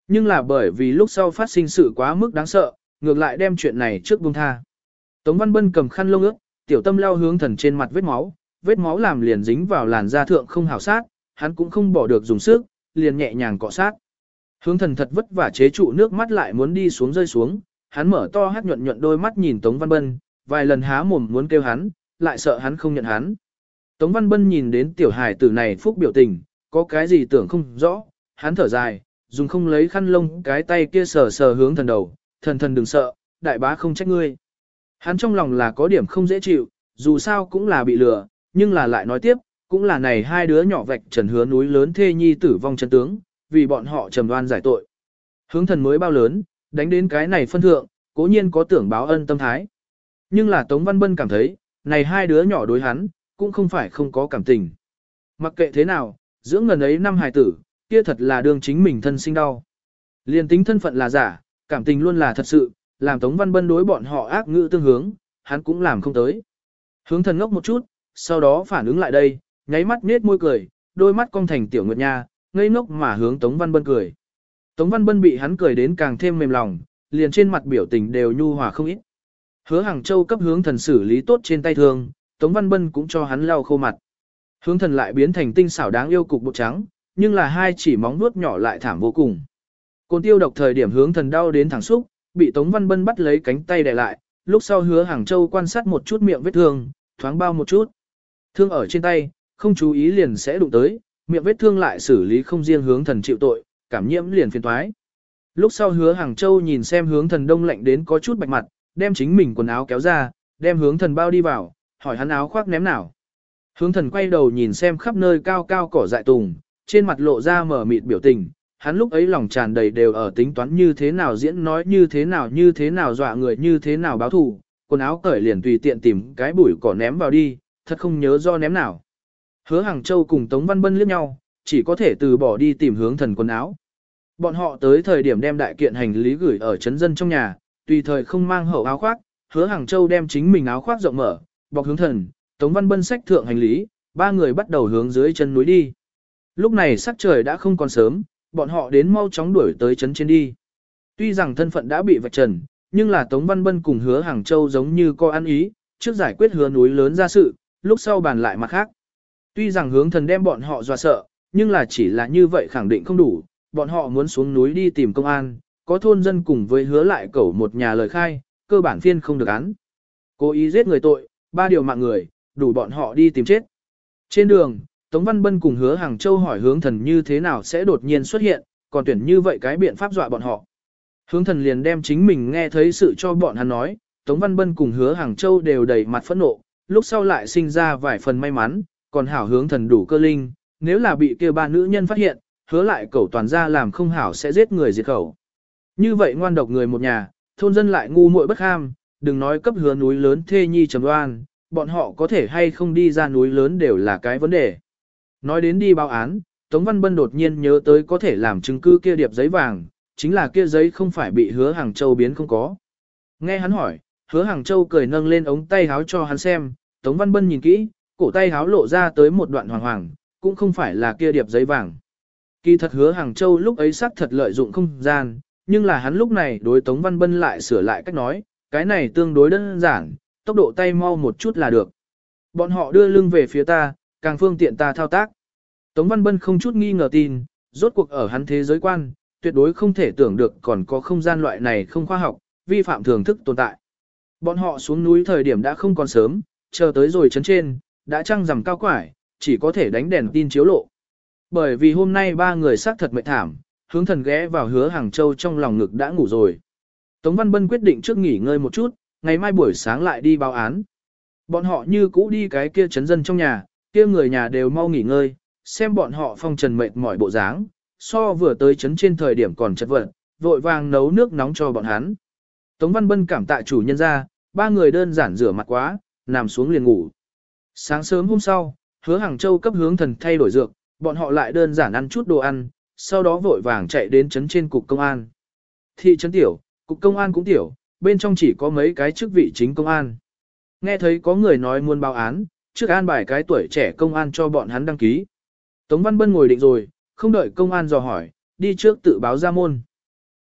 [SPEAKER 1] Nhưng là bởi vì lúc sau phát sinh sự quá mức đáng sợ, ngược lại đem chuyện này trước buông tha. Tống Văn Bân cầm khăn lông ướt, tiểu tâm lau hướng thần trên mặt vết máu làm liền dính vào làn da thượng không hảo sát, hắn cũng không bỏ được dùng sức, liền nhẹ nhàng cọ sát. Hướng thần thật vất vả chế trụ nước mắt lại muốn đi xuống rơi xuống, hắn mở to hát nhuận nhuận đôi mắt nhìn Tống Văn Bân, vài lần há mồm muốn kêu hắn, lại sợ hắn không nhận hắn. Tống Văn Bân nhìn đến tiểu hài tử này phúc biểu tình, có cái gì tưởng không rõ, hắn thở dài, dùng không lấy khăn lông cái tay kia sờ sờ hướng thần đầu, thần đừng sợ, đại bá không trách ngươi. Hắn trong lòng là có điểm không dễ chịu, dù sao cũng là bị lừa, nhưng là lại nói tiếp, cũng là này hai đứa nhỏ vạch trần hứa núi lớn thê nhi tử vong chân tướng, vì bọn họ trầm đoan giải tội. Hướng thần mới bao lớn, đánh đến cái này phân thượng, cố nhiên có tưởng báo ân tâm thái. Nhưng là Tống Văn Bân cảm thấy, này hai đứa nhỏ đối hắn, cũng không phải không có cảm tình. Mặc kệ thế nào, dưỡng ngần ấy năm hài tử, kia thật là đương chính mình thân sinh đau. Liên tính thân phận là giả, cảm tình luôn là thật sự, làm Tống Văn Bân đối bọn họ ác ngữ tương hướng, hắn cũng làm không tới. Hướng thần ngốc một chút, sau đó phản ứng lại đây, nháy mắt nết môi cười, đôi mắt cong thành tiểu nguyệt nha, ngây ngốc mà hướng Tống Văn Bân cười. Tống Văn Bân bị hắn cười đến càng thêm mềm lòng, liền trên mặt biểu tình đều nhu hòa không ít. Hứa Hàng Châu cấp hướng thần xử lý tốt trên tay thương, Tống Văn Bân cũng cho hắn lau khô mặt. Hướng thần lại biến thành tinh xảo đáng yêu cục bột trắng, nhưng là hai chỉ móng vuốt nhỏ lại thảm vô cùng. Côn tiêu độc thời điểm hướng thần đau đến thẳng xúc, bị Tống Văn Bân bắt lấy cánh tay đè lại, lúc sau Hứa Hàng Châu quan sát một chút miệng vết thương, thoáng bao một chút. Thương ở trên tay, không chú ý liền sẽ đụng tới, miệng vết thương lại xử lý không riêng hướng thần chịu tội, cảm nhiễm liền phiền toái. Lúc sau Hứa Hàng Châu nhìn xem hướng thần đông lạnh đến có chút bạch mặt, đem chính mình quần áo kéo ra, đem hướng thần bao đi vào, hỏi hắn áo khoác ném nào. Hướng thần quay đầu nhìn xem khắp nơi cao cao cỏ dại tùng, trên mặt lộ ra mở mịt biểu tình, hắn lúc ấy lòng tràn đầy đều ở tính toán như thế nào diễn nói như thế nào dọa người như thế nào báo thù, quần áo cởi liền tùy tiện tìm cái bụi cỏ ném vào đi, thật không nhớ do ném nào. Hứa Hàng Châu cùng Tống Văn Bân liếc nhau, chỉ có thể từ bỏ đi tìm hướng thần quần áo. Bọn họ tới thời điểm đem đại kiện hành lý gửi ở trấn dân trong nhà, tùy thời không mang hậu áo khoác, Hứa Hàng Châu đem chính mình áo khoác rộng mở, bọc hướng thần, Tống Văn Bân xách thượng hành lý, ba người bắt đầu hướng dưới chân núi đi. Lúc này sắc trời đã không còn sớm, bọn họ đến mau chóng đuổi tới trấn trên đi. Tuy rằng thân phận đã bị vạch trần, nhưng là Tống Văn Bân cùng Hứa Hàng Châu giống như có ăn ý, trước giải quyết hứa núi lớn ra sự, lúc sau bàn lại mặt khác. Tuy rằng hướng thần đem bọn họ dọa sợ, nhưng là chỉ là như vậy khẳng định không đủ, bọn họ muốn xuống núi đi tìm công an, có thôn dân cùng với Hứa lại cẩu một nhà lời khai, cơ bản phiên không được án. Cố ý giết người tội, 3 điều mạng người, đủ bọn họ đi tìm chết. Trên đường, Tống Văn Bân cùng Hứa Hàng Châu hỏi hướng thần như thế nào sẽ đột nhiên xuất hiện, còn tuyển như vậy cái biện pháp dọa bọn họ. Hướng thần liền đem chính mình nghe thấy sự cho bọn hắn nói, Tống Văn Bân cùng Hứa Hàng Châu đều đầy mặt phẫn nộ, lúc sau lại sinh ra vài phần may mắn, còn hảo hướng thần đủ cơ linh, nếu là bị kia ba nữ nhân phát hiện, Hứa lại cẩu toàn ra làm không hảo sẽ giết người diệt khẩu. Như vậy ngoan độc người một nhà, thôn dân lại ngu muội bất ham, đừng nói cấp Hứa núi lớn thê nhi trầm đoan, bọn họ có thể hay không đi ra núi lớn đều là cái vấn đề. Nói đến đi báo án, Tống Văn Bân đột nhiên nhớ tới có thể làm chứng cứ kia điệp giấy vàng, chính là kia giấy không phải bị Hứa Hàng Châu biến không có. Nghe hắn hỏi, Hứa Hàng Châu cười nâng lên ống tay háo cho hắn xem, Tống Văn Bân nhìn kỹ, cổ tay háo lộ ra tới một đoạn hoàng hoàng, cũng không phải là kia điệp giấy vàng. Kỳ thật Hứa Hàng Châu lúc ấy xác thật lợi dụng không gian, nhưng là hắn lúc này đối Tống Văn Bân lại sửa lại cách nói, cái này tương đối đơn giản, tốc độ tay mau một chút là được. Bọn họ đưa lưng về phía ta, càng phương tiện ta thao tác. Tống Văn Bân không chút nghi ngờ tin, rốt cuộc ở hắn thế giới quan, tuyệt đối không thể tưởng được còn có không gian loại này không khoa học, vi phạm thường thức tồn tại. Bọn họ xuống núi thời điểm đã không còn sớm, chờ tới rồi trấn trên, đã trăng rằm cao quải, chỉ có thể đánh đèn tin chiếu lộ. Bởi vì hôm nay ba người xác thật mệt thảm, hướng thần ghé vào Hứa Hàng Châu trong lòng ngực đã ngủ rồi. Tống Văn Bân quyết định trước nghỉ ngơi một chút, ngày mai buổi sáng lại đi báo án. Bọn họ như cũ đi cái kia trấn dân trong nhà, kia người nhà đều mau nghỉ ngơi, xem bọn họ phong trần mệt mỏi bộ dáng, so vừa tới trấn trên thời điểm còn chật vật, vội vàng nấu nước nóng cho bọn hắn. Tống Văn Bân cảm tạ chủ nhân ra, ba người đơn giản rửa mặt quá, nằm xuống liền ngủ. Sáng sớm hôm sau, Hứa Hàng Châu cấp hướng thần thay đổi dược, bọn họ lại đơn giản ăn chút đồ ăn, sau đó vội vàng chạy đến trấn trên cục công an. Thị trấn tiểu, cục công an cũng tiểu, bên trong chỉ có mấy cái chức vị chính công an. Nghe thấy có người nói muốn báo án, trước an bài cái tuổi trẻ công an cho bọn hắn đăng ký. Tống Văn Bân ngồi định rồi, không đợi công an dò hỏi, đi trước tự báo ra môn.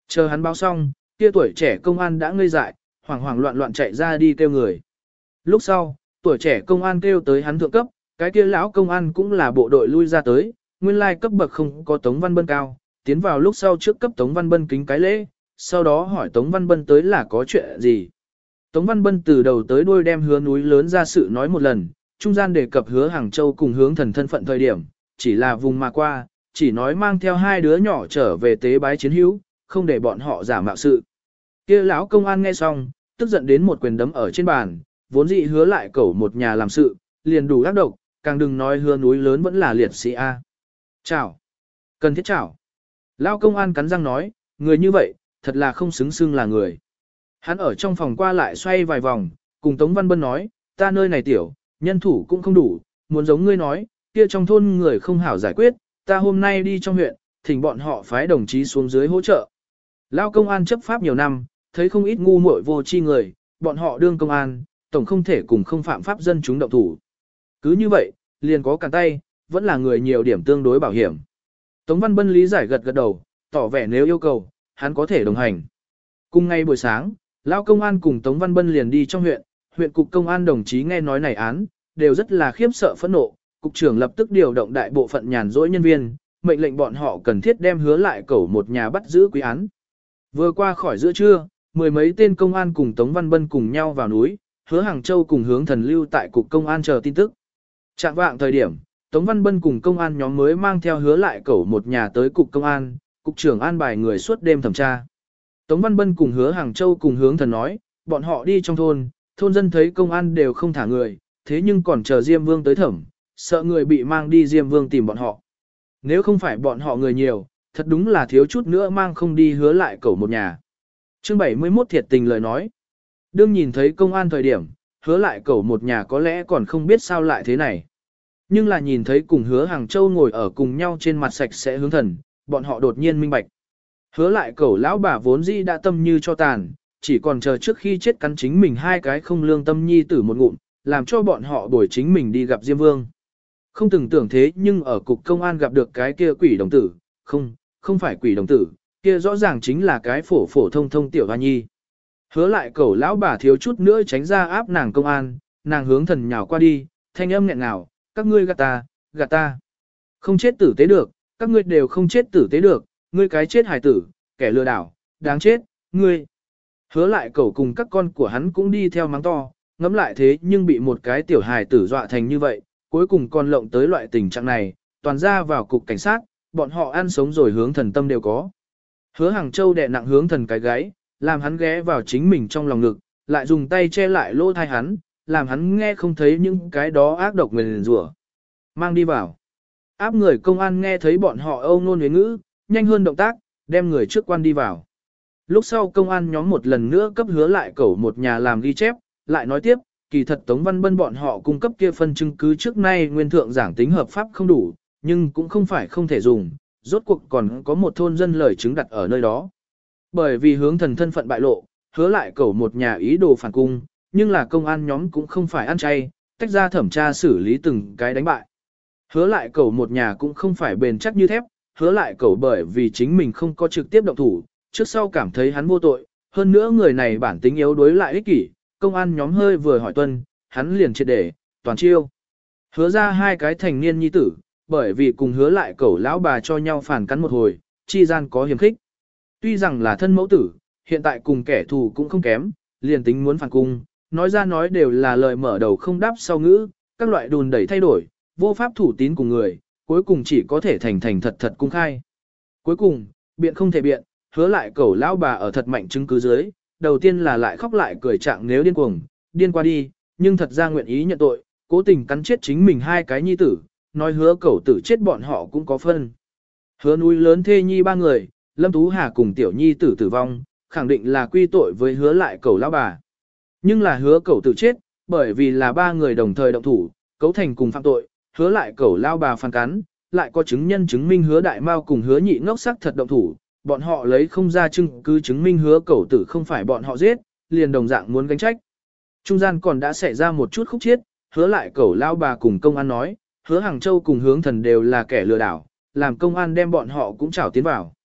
[SPEAKER 1] Chờ hắn báo xong, kia tuổi trẻ công an đã ngây dại, hoảng hoảng loạn loạn chạy ra đi kêu người. Lúc sau, tuổi trẻ công an kêu tới hắn thượng cấp, cái kia lão công an cũng là bộ đội lui ra tới, nguyên lai cấp bậc không có Tống Văn Bân cao, tiến vào lúc sau trước cấp Tống Văn Bân kính cái lễ, sau đó hỏi Tống Văn Bân tới là có chuyện gì. Tống Văn Bân từ đầu tới đuôi đem Hứa Núi Lớn ra sự nói một lần, trung gian đề cập Hứa Hàng Châu cùng Hướng Thần thân phận thời điểm, chỉ là vùng mà qua, chỉ nói mang theo hai đứa nhỏ trở về tế bái chiến hữu, không để bọn họ giả mạo sự. Kia lão công an nghe xong, tức giận đến một quyền đấm ở trên bàn, vốn dĩ hứa lại cẩu một nhà làm sự, liền đủ ác độc, càng đừng nói Hứa Núi Lớn vẫn là liệt sĩ A. Chảo! Cần thiết chảo! Lão công an cắn răng nói, người như vậy, thật là không xứng xưng là người. Hắn ở trong phòng qua lại xoay vài vòng, cùng Tống Văn Bân nói, ta nơi này tiểu, nhân thủ cũng không đủ, muốn giống ngươi nói, kia trong thôn người không hảo giải quyết, ta hôm nay đi trong huyện, thỉnh bọn họ phái đồng chí xuống dưới hỗ trợ. Lao công an chấp pháp nhiều năm, thấy không ít ngu muội vô tri người, bọn họ đương công an, tổng không thể cùng không phạm pháp dân chúng động thủ. Cứ như vậy, liền có cản tay, vẫn là người nhiều điểm tương đối bảo hiểm. Tống Văn Bân lý giải gật gật đầu, tỏ vẻ nếu yêu cầu, hắn có thể đồng hành. Cùng ngày buổi sáng, Lao công an cùng Tống Văn Bân liền đi trong huyện cục công an đồng chí nghe nói này án, đều rất là khiếp sợ phẫn nộ, cục trưởng lập tức điều động đại bộ phận nhàn rỗi nhân viên, mệnh lệnh bọn họ cần thiết đem Hứa lại cẩu một nhà bắt giữ quý án. Vừa qua khỏi giữa trưa, mười mấy tên công an cùng Tống Văn Bân cùng nhau vào núi, Hứa Hàng Châu cùng Hướng Thần lưu tại cục công an chờ tin tức. Trạng vạng thời điểm, Tống Văn Bân cùng công an nhóm mới mang theo Hứa lại cẩu một nhà tới cục công an, cục trưởng an bài người suốt đêm thẩm tra. Tống Văn Bân cùng Hứa Hàng Châu cùng Hướng Thần nói, bọn họ đi trong thôn dân thấy công an đều không thả người, thế nhưng còn chờ Diêm Vương tới thẩm, sợ người bị mang đi Diêm Vương tìm bọn họ. Nếu không phải bọn họ người nhiều, thật đúng là thiếu chút nữa mang không đi Hứa lại cẩu một nhà. Chương 71 thiệt tình lời nói. Đương nhìn thấy công an thời điểm, Hứa lại cẩu một nhà có lẽ còn không biết sao lại thế này. Nhưng là nhìn thấy cùng Hứa Hàng Châu ngồi ở cùng nhau trên mặt sạch sẽ Hướng Thần, bọn họ đột nhiên minh bạch. Hứa lại cẩu lão bà vốn dĩ đã tâm như cho tàn, chỉ còn chờ trước khi chết cắn chính mình hai cái không lương tâm nhi tử một ngụm, làm cho bọn họ bồi chính mình đi gặp Diêm Vương. Không từng tưởng thế nhưng ở cục công an gặp được cái kia quỷ đồng tử, không phải quỷ đồng tử, kia rõ ràng chính là cái phổ phổ thông thông tiểu hoa nhi. Hứa lại cẩu lão bà thiếu chút nữa tránh ra áp nàng công an, nàng Hướng Thần nhào qua đi, thanh âm nghẹn ngào, các ngươi gạt ta. Không chết tử tế được, các ngươi đều không chết tử tế được, ngươi cái chết hài tử, kẻ lừa đảo, đáng chết, ngươi. Hứa lại cẩu cùng các con của hắn cũng đi theo mắng to, ngẫm lại thế nhưng bị một cái tiểu hài tử dọa thành như vậy, cuối cùng còn lộng tới loại tình trạng này, toàn ra vào cục cảnh sát, bọn họ ăn sống rồi Hướng Thần tâm đều có. Hứa Hàng Châu đè nặng Hướng Thần cái gáy, làm hắn ghé vào chính mình trong lòng ngực, lại dùng tay che lại lỗ tai hắn, làm hắn nghe không thấy những cái đó ác độc nguyền rủa. Mang đi vào. Áp người công an nghe thấy bọn họ âu nôn huế ngữ, nhanh hơn động tác, đem người trước quan đi vào. Lúc sau công an nhóm một lần nữa cấp Hứa lại cẩu một nhà làm ghi chép, lại nói tiếp, kỳ thật Tống Văn Bân bọn họ cung cấp kia phân chứng cứ trước nay nguyên thượng giảng tính hợp pháp không đủ, nhưng cũng không phải không thể dùng, rốt cuộc còn có một thôn dân lời chứng đặt ở nơi đó. Bởi vì Hướng Thần thân phận bại lộ, Hứa lại cẩu một nhà ý đồ phản cung, nhưng là công an nhóm cũng không phải ăn chay, tách ra thẩm tra xử lý từng cái đánh bại. Hứa lại cẩu một nhà cũng không phải bền chắc như thép, Hứa lại cẩu bởi vì chính mình không có trực tiếp động thủ, trước sau cảm thấy hắn vô tội, hơn nữa người này bản tính yếu đuối lại ích kỷ, công an nhóm hơi vừa hỏi tuân, hắn liền triệt để, toàn chiêu. Hứa ra hai cái thành niên nhi tử, bởi vì cùng Hứa lại cẩu lão bà cho nhau phản cắn một hồi, chi gian có hiềm khích. Tuy rằng là thân mẫu tử, hiện tại cùng kẻ thù cũng không kém, liền tính muốn phản cung, nói ra nói đều là lời mở đầu không đáp sau ngữ, các loại đùn đẩy thay đổi, vô pháp thủ tín của người, cuối cùng chỉ có thể thành thành thật thật cung khai. Cuối cùng, biện không thể biện, Hứa lại cẩu lão bà ở thật mạnh chứng cứ dưới, đầu tiên là lại khóc lại cười trạng nếu điên cuồng, điên qua đi, nhưng thật ra nguyện ý nhận tội, cố tình cắn chết chính mình hai cái nhi tử, nói Hứa cẩu tử chết bọn họ cũng có phân. Hứa Núi Lớn thê nhi ba người, Lâm Tú Hà cùng tiểu nhi tử tử vong, khẳng định là quy tội với Hứa lại cẩu lão bà. Nhưng là Hứa cẩu tử chết, bởi vì là ba người đồng thời động thủ, cấu thành cùng phạm tội, Hứa lại cẩu lão bà phản cắn, lại có chứng nhân chứng minh Hứa đại mao cùng Hứa nhị ngốc sắc thật động thủ, bọn họ lấy không ra chứng cứ chứng minh Hứa cẩu tử không phải bọn họ giết, liền đồng dạng muốn gánh trách. Trung gian còn đã xảy ra một chút khúc chiết, Hứa lại cẩu lão bà cùng công an nói, Hứa Hàng Châu cùng Hướng Thần đều là kẻ lừa đảo, làm công an đem bọn họ cũng trảo tiến vào.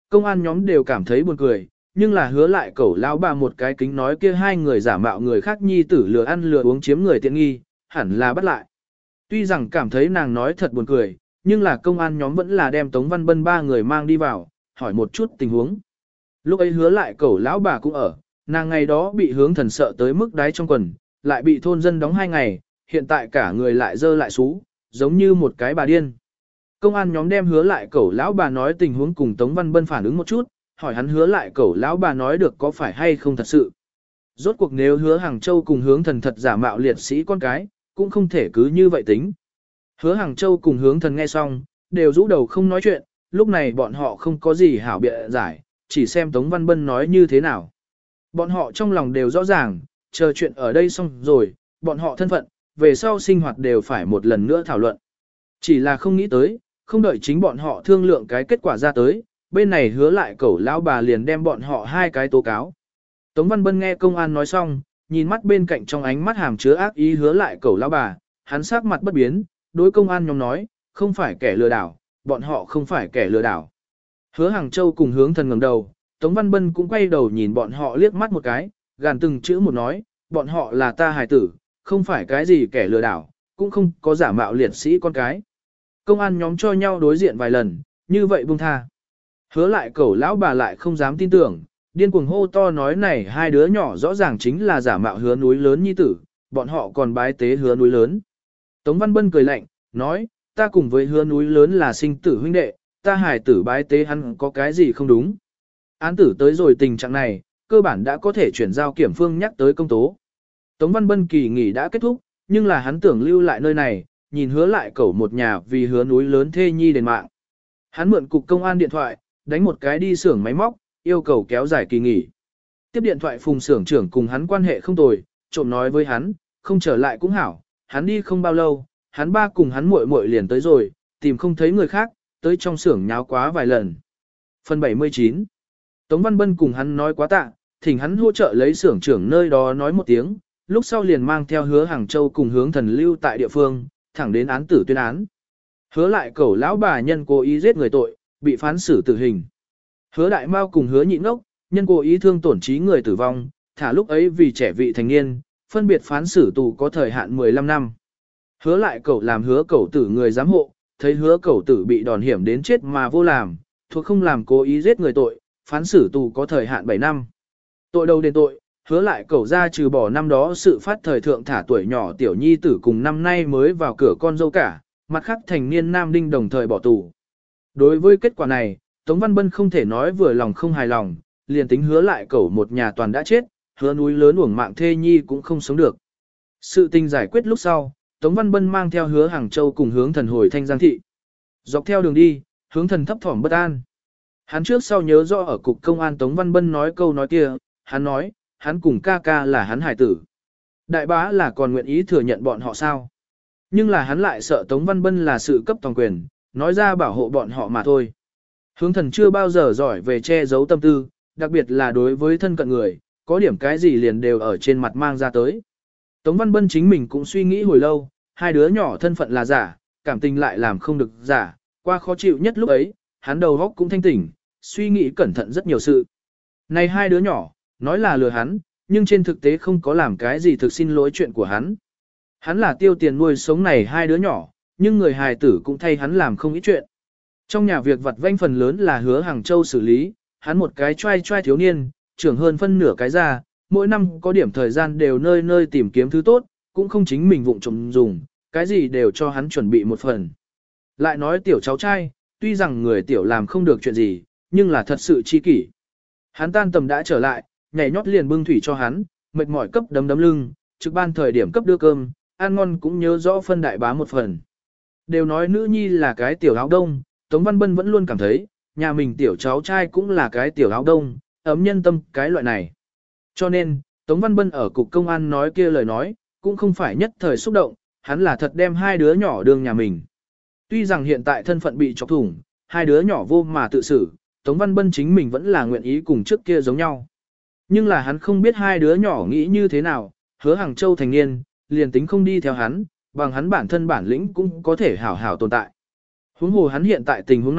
[SPEAKER 1] Công an nhóm đều cảm thấy buồn cười, nhưng là hứa lại cẩu lão bà một cái kính nói kia hai người giả mạo người khác nhi tử lừa ăn lừa uống chiếm người tiện nghi, hẳn là bắt lại. Tuy rằng cảm thấy nàng nói thật buồn cười, nhưng là công an nhóm vẫn là đem Tống Văn Bân ba người mang đi vào, hỏi một chút tình huống. Lúc ấy hứa lại cẩu lão bà cũng ở, nàng ngày đó bị hướng thần sợ tới mức đáy trong quần, lại bị thôn dân đóng 2 ngày, hiện tại cả người lại dơ lại xú, giống như một cái bà điên. Công an nhóm đem hứa lại cẩu lão bà nói tình huống cùng Tống Văn Bân phản ứng một chút, hỏi hắn hứa lại cẩu lão bà nói được có phải hay không thật sự. Rốt cuộc nếu hứa Hàng Châu cùng hướng thần thật giả mạo liệt sĩ con cái, cũng không thể cứ như vậy tính. Hứa Hàng Châu cùng hướng thần nghe xong, đều rũ đầu không nói chuyện, lúc này bọn họ không có gì hảo biện giải, chỉ xem Tống Văn Bân nói như thế nào. Bọn họ trong lòng đều rõ ràng, chờ chuyện ở đây xong rồi, bọn họ thân phận, về sau sinh hoạt đều phải một lần nữa thảo luận. Chỉ là không nghĩ tới, không đợi chính bọn họ thương lượng cái kết quả ra tới, bên này hứa lại cẩu lão bà liền đem bọn họ 2 cái tố cáo. Tống Văn Bân nghe công an nói xong, nhìn mắt bên cạnh trong ánh mắt hàm chứa ác ý hứa lại cẩu lão bà, hắn sắc mặt bất biến, đối công an nhóm nói, không phải kẻ lừa đảo, bọn họ không phải kẻ lừa đảo. Hứa Hàng Châu cùng hướng thần ngẩng đầu, Tống Văn Bân cũng quay đầu nhìn bọn họ liếc mắt một cái, gàn từng chữ một nói, bọn họ là ta hài tử, không phải cái gì kẻ lừa đảo, cũng không có giả mạo liệt sĩ con cái. Công an nhóm cho nhau đối diện vài lần, như vậy buông tha. Hứa lại cẩu lão bà lại không dám tin tưởng, điên cuồng hô to nói này 2 đứa nhỏ rõ ràng chính là giả mạo hứa núi lớn nhi tử, bọn họ còn bái tế hứa núi lớn. Tống Văn Bân cười lạnh, nói, ta cùng với hứa núi lớn là sinh tử huynh đệ, ta hài tử bái tế hắn có cái gì không đúng. Án tử tới rồi tình trạng này, cơ bản đã có thể chuyển giao kiểm phương nhắc tới công tố. Tống Văn Bân kỳ nghỉ đã kết thúc, nhưng là hắn tưởng lưu lại nơi này, nhìn hứa lại cẩu một nhà vì hứa núi lớn thê nhi đền mạng. Hắn mượn cục công an điện thoại, đánh một cái đi xưởng máy móc, yêu cầu kéo dài kỳ nghỉ. Tiếp điện thoại phùng xưởng trưởng cùng hắn quan hệ không tồi, trộm nói với hắn, không trở lại cũng hảo, hắn đi không bao lâu, hắn ba cùng hắn muội muội liền tới rồi, tìm không thấy người khác, tới trong xưởng nháo quá vài lần. Phần 79 Tống Văn Bân cùng hắn nói quá tạ, thỉnh hắn hỗ trợ lấy xưởng trưởng nơi đó nói một tiếng, lúc sau liền mang theo hứa Hàng Châu cùng hướng thần lưu tại địa phương, thẳng đến án tử tuyên án. Hứa lại cẩu lão bà nhân cố ý giết người tội, bị phán xử tử hình. Hứa đại mao cùng hứa nhị ngốc, nhân cố ý thương tổn trí người tử vong, thả lúc ấy vì trẻ vị thành niên, phân biệt phán xử tù có thời hạn 15 năm. Hứa lại cẩu làm hứa cẩu tử người giám hộ, thấy hứa cẩu tử bị đòn hiểm đến chết mà vô làm, thuộc không làm cố ý giết người tội, phán xử tù có thời hạn 7 năm. Tội đầu đền tội, hứa lại cẩu ra trừ bỏ năm đó sự phát thời thượng thả tuổi nhỏ tiểu nhi tử cùng năm nay mới vào cửa con dâu cả, mặt khác thành niên nam đinh đồng thời bỏ tù. Đối với kết quả này, Tống Văn Bân không thể nói vừa lòng không hài lòng, liền tính hứa lại cẩu một nhà toàn đã chết, hứa núi lớn uổng mạng thê nhi cũng không sống được. Sự tình giải quyết lúc sau, Tống Văn Bân mang theo hứa Hàng Châu cùng hướng thần hồi Thanh Giang thị. Dọc theo đường đi, hướng thần thấp thỏm bất an. Hắn trước sau nhớ rõ ở cục công an Tống Văn Bân nói câu nói kia, hắn nói, hắn cùng ca ca là hắn hải tử. Đại bá là còn nguyện ý thừa nhận bọn họ sao? Nhưng là hắn lại sợ Tống Văn Bân là sự cấp toàn quyền, nói ra bảo hộ bọn họ mà thôi. Hướng thần chưa bao giờ giỏi về che giấu tâm tư, đặc biệt là đối với thân cận người, có điểm cái gì liền đều ở trên mặt mang ra tới. Tống Văn Bân chính mình cũng suy nghĩ hồi lâu, 2 đứa nhỏ thân phận là giả, cảm tình lại làm không được giả, qua khó chịu nhất lúc ấy, hắn đầu óc cũng thanh tỉnh, suy nghĩ cẩn thận rất nhiều sự. Này 2 đứa nhỏ, nói là lừa hắn, nhưng trên thực tế không có làm cái gì thực xin lỗi chuyện của hắn. Hắn là tiêu tiền nuôi sống này 2 đứa nhỏ, nhưng người hài tử cũng thay hắn làm không ít chuyện. Trong nhà việc vặt vãnh phần lớn là hứa Hàng Châu xử lý, hắn một cái trai trai thiếu niên, trưởng hơn phân nửa cái ra, mỗi năm có điểm thời gian đều nơi nơi tìm kiếm thứ tốt, cũng không chính mình vụng trộm dùng, cái gì đều cho hắn chuẩn bị một phần. Lại nói tiểu cháu trai, tuy rằng người tiểu làm không được chuyện gì, nhưng là thật sự chi kỷ. Hắn tan tầm đã trở lại, nhảy nhót liền bưng thủy cho hắn, mệt mỏi cấp đấm đấm lưng, trực ban thời điểm cấp đưa cơm, ăn ngon cũng nhớ rõ phân đại bá một phần. Đều nói nữ nhi là cái tiểu áo đông, Tống Văn Bân vẫn luôn cảm thấy, nhà mình tiểu cháu trai cũng là cái tiểu áo đông, ấm nhân tâm cái loại này. Cho nên, Tống Văn Bân ở cục công an nói kia lời nói, cũng không phải nhất thời xúc động, hắn là thật đem 2 đứa nhỏ đương nhà mình. Tuy rằng hiện tại thân phận bị chọc thủng, 2 đứa nhỏ vô mà tự xử, Tống Văn Bân chính mình vẫn là nguyện ý cùng trước kia giống nhau. Nhưng là hắn không biết 2 đứa nhỏ nghĩ như thế nào, hứa Hàng Châu thành niên, liền tính không đi theo hắn, bằng hắn bản thân bản lĩnh cũng có thể hảo hảo tồn tại. Huống hồ hắn hiện tại tình huống này,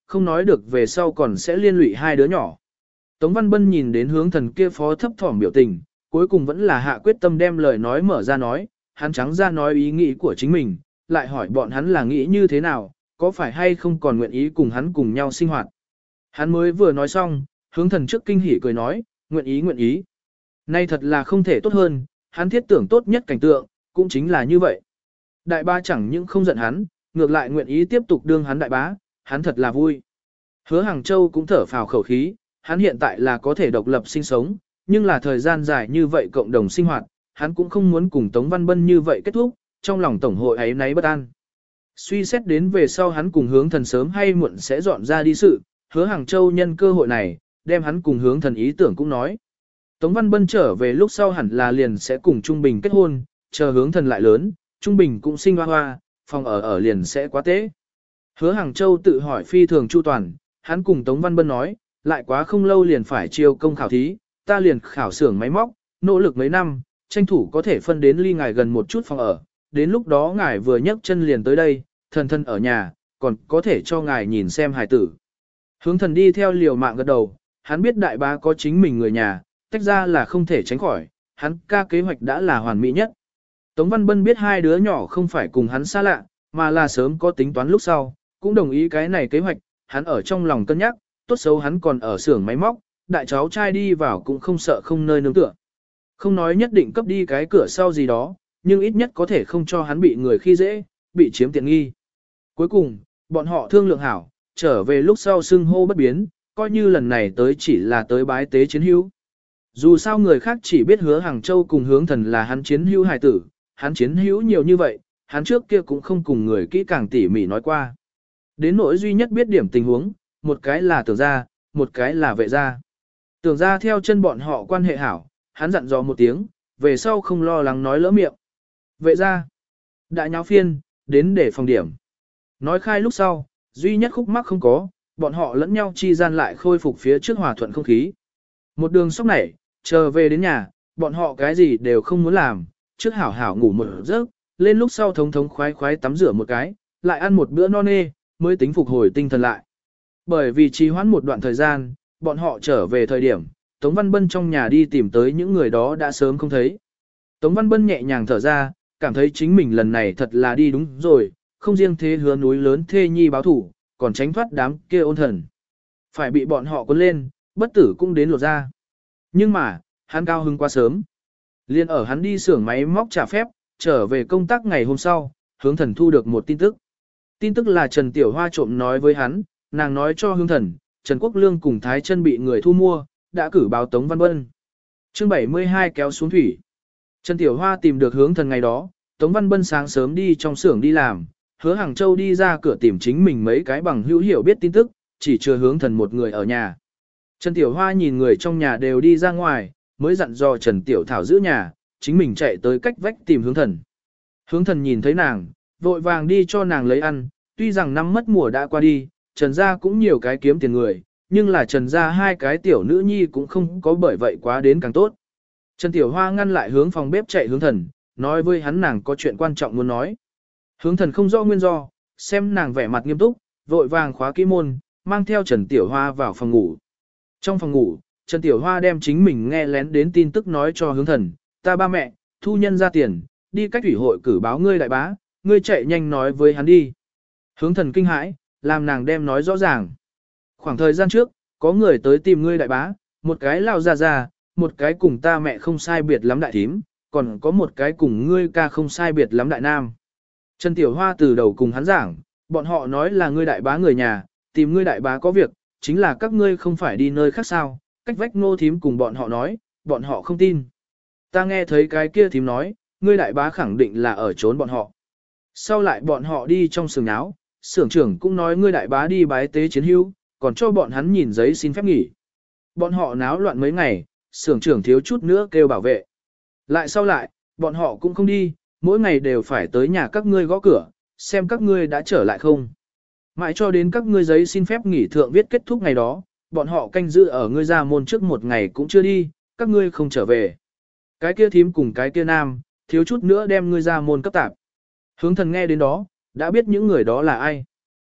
[SPEAKER 1] không nói được về sau còn sẽ liên lụy hai đứa nhỏ. Tống Văn Bân nhìn đến hướng thần kia phó thấp thỏm biểu tình, cuối cùng vẫn là hạ quyết tâm đem lời nói mở ra nói, hắn trắng ra nói ý nghĩ của chính mình, lại hỏi bọn hắn là nghĩ như thế nào, có phải hay không còn nguyện ý cùng hắn cùng nhau sinh hoạt. Hắn mới vừa nói xong, hướng thần trước kinh hỉ cười nói, nguyện ý nguyện ý. Nay thật là không thể tốt hơn, hắn thiết tưởng tốt nhất cảnh tượng, cũng chính là như vậy. Đại bá chẳng những không giận hắn, ngược lại nguyện ý tiếp tục đương hắn đại bá, hắn thật là vui. Hứa Hàng Châu cũng thở phào khẩu khí, hắn hiện tại là có thể độc lập sinh sống, nhưng là thời gian dài như vậy cộng đồng sinh hoạt, hắn cũng không muốn cùng Tống Văn Bân như vậy kết thúc, trong lòng tổng hội ấy náy bất an. Suy xét đến về sau hắn cùng hướng thần sớm hay muộn sẽ dọn ra đi sự, Hứa Hàng Châu nhân cơ hội này, đem hắn cùng hướng thần ý tưởng cũng nói. Tống Văn Bân trở về lúc sau hẳn là liền sẽ cùng Trung Bình kết hôn, chờ hướng thần lại lớn, Trung Bình cũng sinh hoa hoa, phòng ở liền sẽ quá tế. Hứa Hàng Châu tự hỏi phi thường chu toàn, hắn cùng Tống Văn Bân nói, lại quá không lâu liền phải chiêu công khảo thí, ta liền khảo xưởng máy móc, nỗ lực mấy năm, tranh thủ có thể phân đến ly ngài gần một chút phòng ở, đến lúc đó ngài vừa nhấc chân liền tới đây, thần thân ở nhà, còn có thể cho ngài nhìn xem hài tử. Hướng thần đi theo liều mạng gật đầu, hắn biết đại bá có chính mình người nhà, tách ra là không thể tránh khỏi, hắn ca kế hoạch đã là hoàn mỹ nhất. Tống Văn Bân biết hai đứa nhỏ không phải cùng hắn xa lạ, mà là sớm có tính toán lúc sau, cũng đồng ý cái này kế hoạch, hắn ở trong lòng cân nhắc, tốt xấu hắn còn ở xưởng máy móc, đại cháu trai đi vào cũng không sợ không nơi nương tựa. Không nói nhất định cấp đi cái cửa sau gì đó, nhưng ít nhất có thể không cho hắn bị người khi dễ, bị chiếm tiện nghi. Cuối cùng, bọn họ thương lượng hảo, trở về lúc sau xưng hô bất biến, coi như lần này tới chỉ là tới bái tế chiến hữu. Dù sao người khác chỉ biết Hứa Hàng Châu cùng hướng thần là hắn chiến hữu hài tử, hắn chiến hữu nhiều như vậy, hắn trước kia cũng không cùng người kỹ càng tỉ mỉ nói qua. Đến nỗi duy nhất biết điểm tình huống, một cái là tưởng gia, một cái là vệ gia. Tưởng gia theo chân bọn họ quan hệ hảo, hắn dặn dò một tiếng, về sau không lo lắng nói lỡ miệng. Vệ gia, đại nháo phiên, đến để phòng điểm. Nói khai lúc sau, duy nhất khúc mắc không có, bọn họ lẫn nhau chi gian lại khôi phục phía trước hòa thuận không khí. Một đường sóc nảy, chờ về đến nhà, bọn họ cái gì đều không muốn làm, trước hảo hảo ngủ một giấc, lên lúc sau thống thống khoái khoái tắm rửa một cái, lại ăn một bữa no nê, mới tính phục hồi tinh thần lại. Bởi vì trì hoãn một đoạn thời gian, bọn họ trở về thời điểm, Tống Văn Bân trong nhà đi tìm tới những người đó đã sớm không thấy. Tống Văn Bân nhẹ nhàng thở ra, cảm thấy chính mình lần này thật là đi đúng rồi, không riêng thế hứa núi lớn thê nhi báo thủ, còn tránh thoát đám kia ôn thần. Phải bị bọn họ cuốn lên, bất tử cũng đến lột ra. Nhưng mà, hắn cao hứng quá sớm. Liên ở hắn đi xưởng máy móc trả phép, trở về công tác ngày hôm sau, hướng thần thu được một tin tức. Tin tức là Trần Tiểu Hoa trộm nói với hắn, nàng nói cho hướng thần, Trần Quốc Lương cùng Thái Chân bị người thu mua, đã cử báo Tống Văn Bân. Chương 72 kéo xuống thủy. Trần Tiểu Hoa tìm được hướng thần ngày đó, Tống Văn Bân sáng sớm đi trong xưởng đi làm, Hứa Hàng Châu đi ra cửa tìm chính mình mấy cái bằng hữu hiểu biết tin tức, chỉ chưa hướng thần một người ở nhà. Trần Tiểu Hoa nhìn người trong nhà đều đi ra ngoài, mới dặn dò Trần Tiểu Thảo giữ nhà, chính mình chạy tới cách vách tìm hướng thần. Hướng thần nhìn thấy nàng, vội vàng đi cho nàng lấy ăn, tuy rằng năm mất mùa đã qua đi, Trần gia cũng nhiều cái kiếm tiền người, nhưng là Trần gia hai cái tiểu nữ nhi cũng không có bởi vậy quá đến càng tốt. Trần Tiểu Hoa ngăn lại hướng phòng bếp chạy hướng thần, nói với hắn nàng có chuyện quan trọng muốn nói. Hướng thần không rõ nguyên do, xem nàng vẻ mặt nghiêm túc, vội vàng khóa kỹ môn, mang theo Trần Tiểu Hoa vào phòng ngủ. Trong phòng ngủ, Trần Tiểu Hoa đem chính mình nghe lén đến tin tức nói cho hướng thần, ta ba mẹ, thu nhân ra tiền, đi cách ủy hội cử báo ngươi đại bá, ngươi chạy nhanh nói với hắn đi. Hướng thần kinh hãi, làm nàng đem nói rõ ràng. Khoảng thời gian trước, có người tới tìm ngươi đại bá, một cái lao ra ra, một cái cùng ta mẹ không sai biệt lắm đại thím, còn có một cái cùng ngươi ca không sai biệt lắm đại nam. Trần Tiểu Hoa từ đầu cùng hắn giảng, bọn họ nói là ngươi đại bá người nhà, tìm ngươi đại bá có việc, chính là các ngươi không phải đi nơi khác sao, cách vách Ngô thím cùng bọn họ nói, bọn họ không tin. Ta nghe thấy cái kia thím nói, ngươi đại bá khẳng định là ở trốn bọn họ. Sau lại bọn họ đi trong xưởng náo, xưởng trưởng cũng nói ngươi đại bá đi bái tế chiến hữu, còn cho bọn hắn nhìn giấy xin phép nghỉ. Bọn họ náo loạn mấy ngày, xưởng trưởng thiếu chút nữa kêu bảo vệ. Lại sau lại, bọn họ cũng không đi, mỗi ngày đều phải tới nhà các ngươi gõ cửa, xem các ngươi đã trở lại không. Mãi cho đến các ngươi giấy xin phép nghỉ thượng viết kết thúc ngày đó, bọn họ canh giữ ở ngươi ra môn trước một ngày cũng chưa đi, các ngươi không trở về. Cái kia thím cùng cái kia nam, thiếu chút nữa đem ngươi ra môn cấp tạp. Hướng thần nghe đến đó, đã biết những người đó là ai.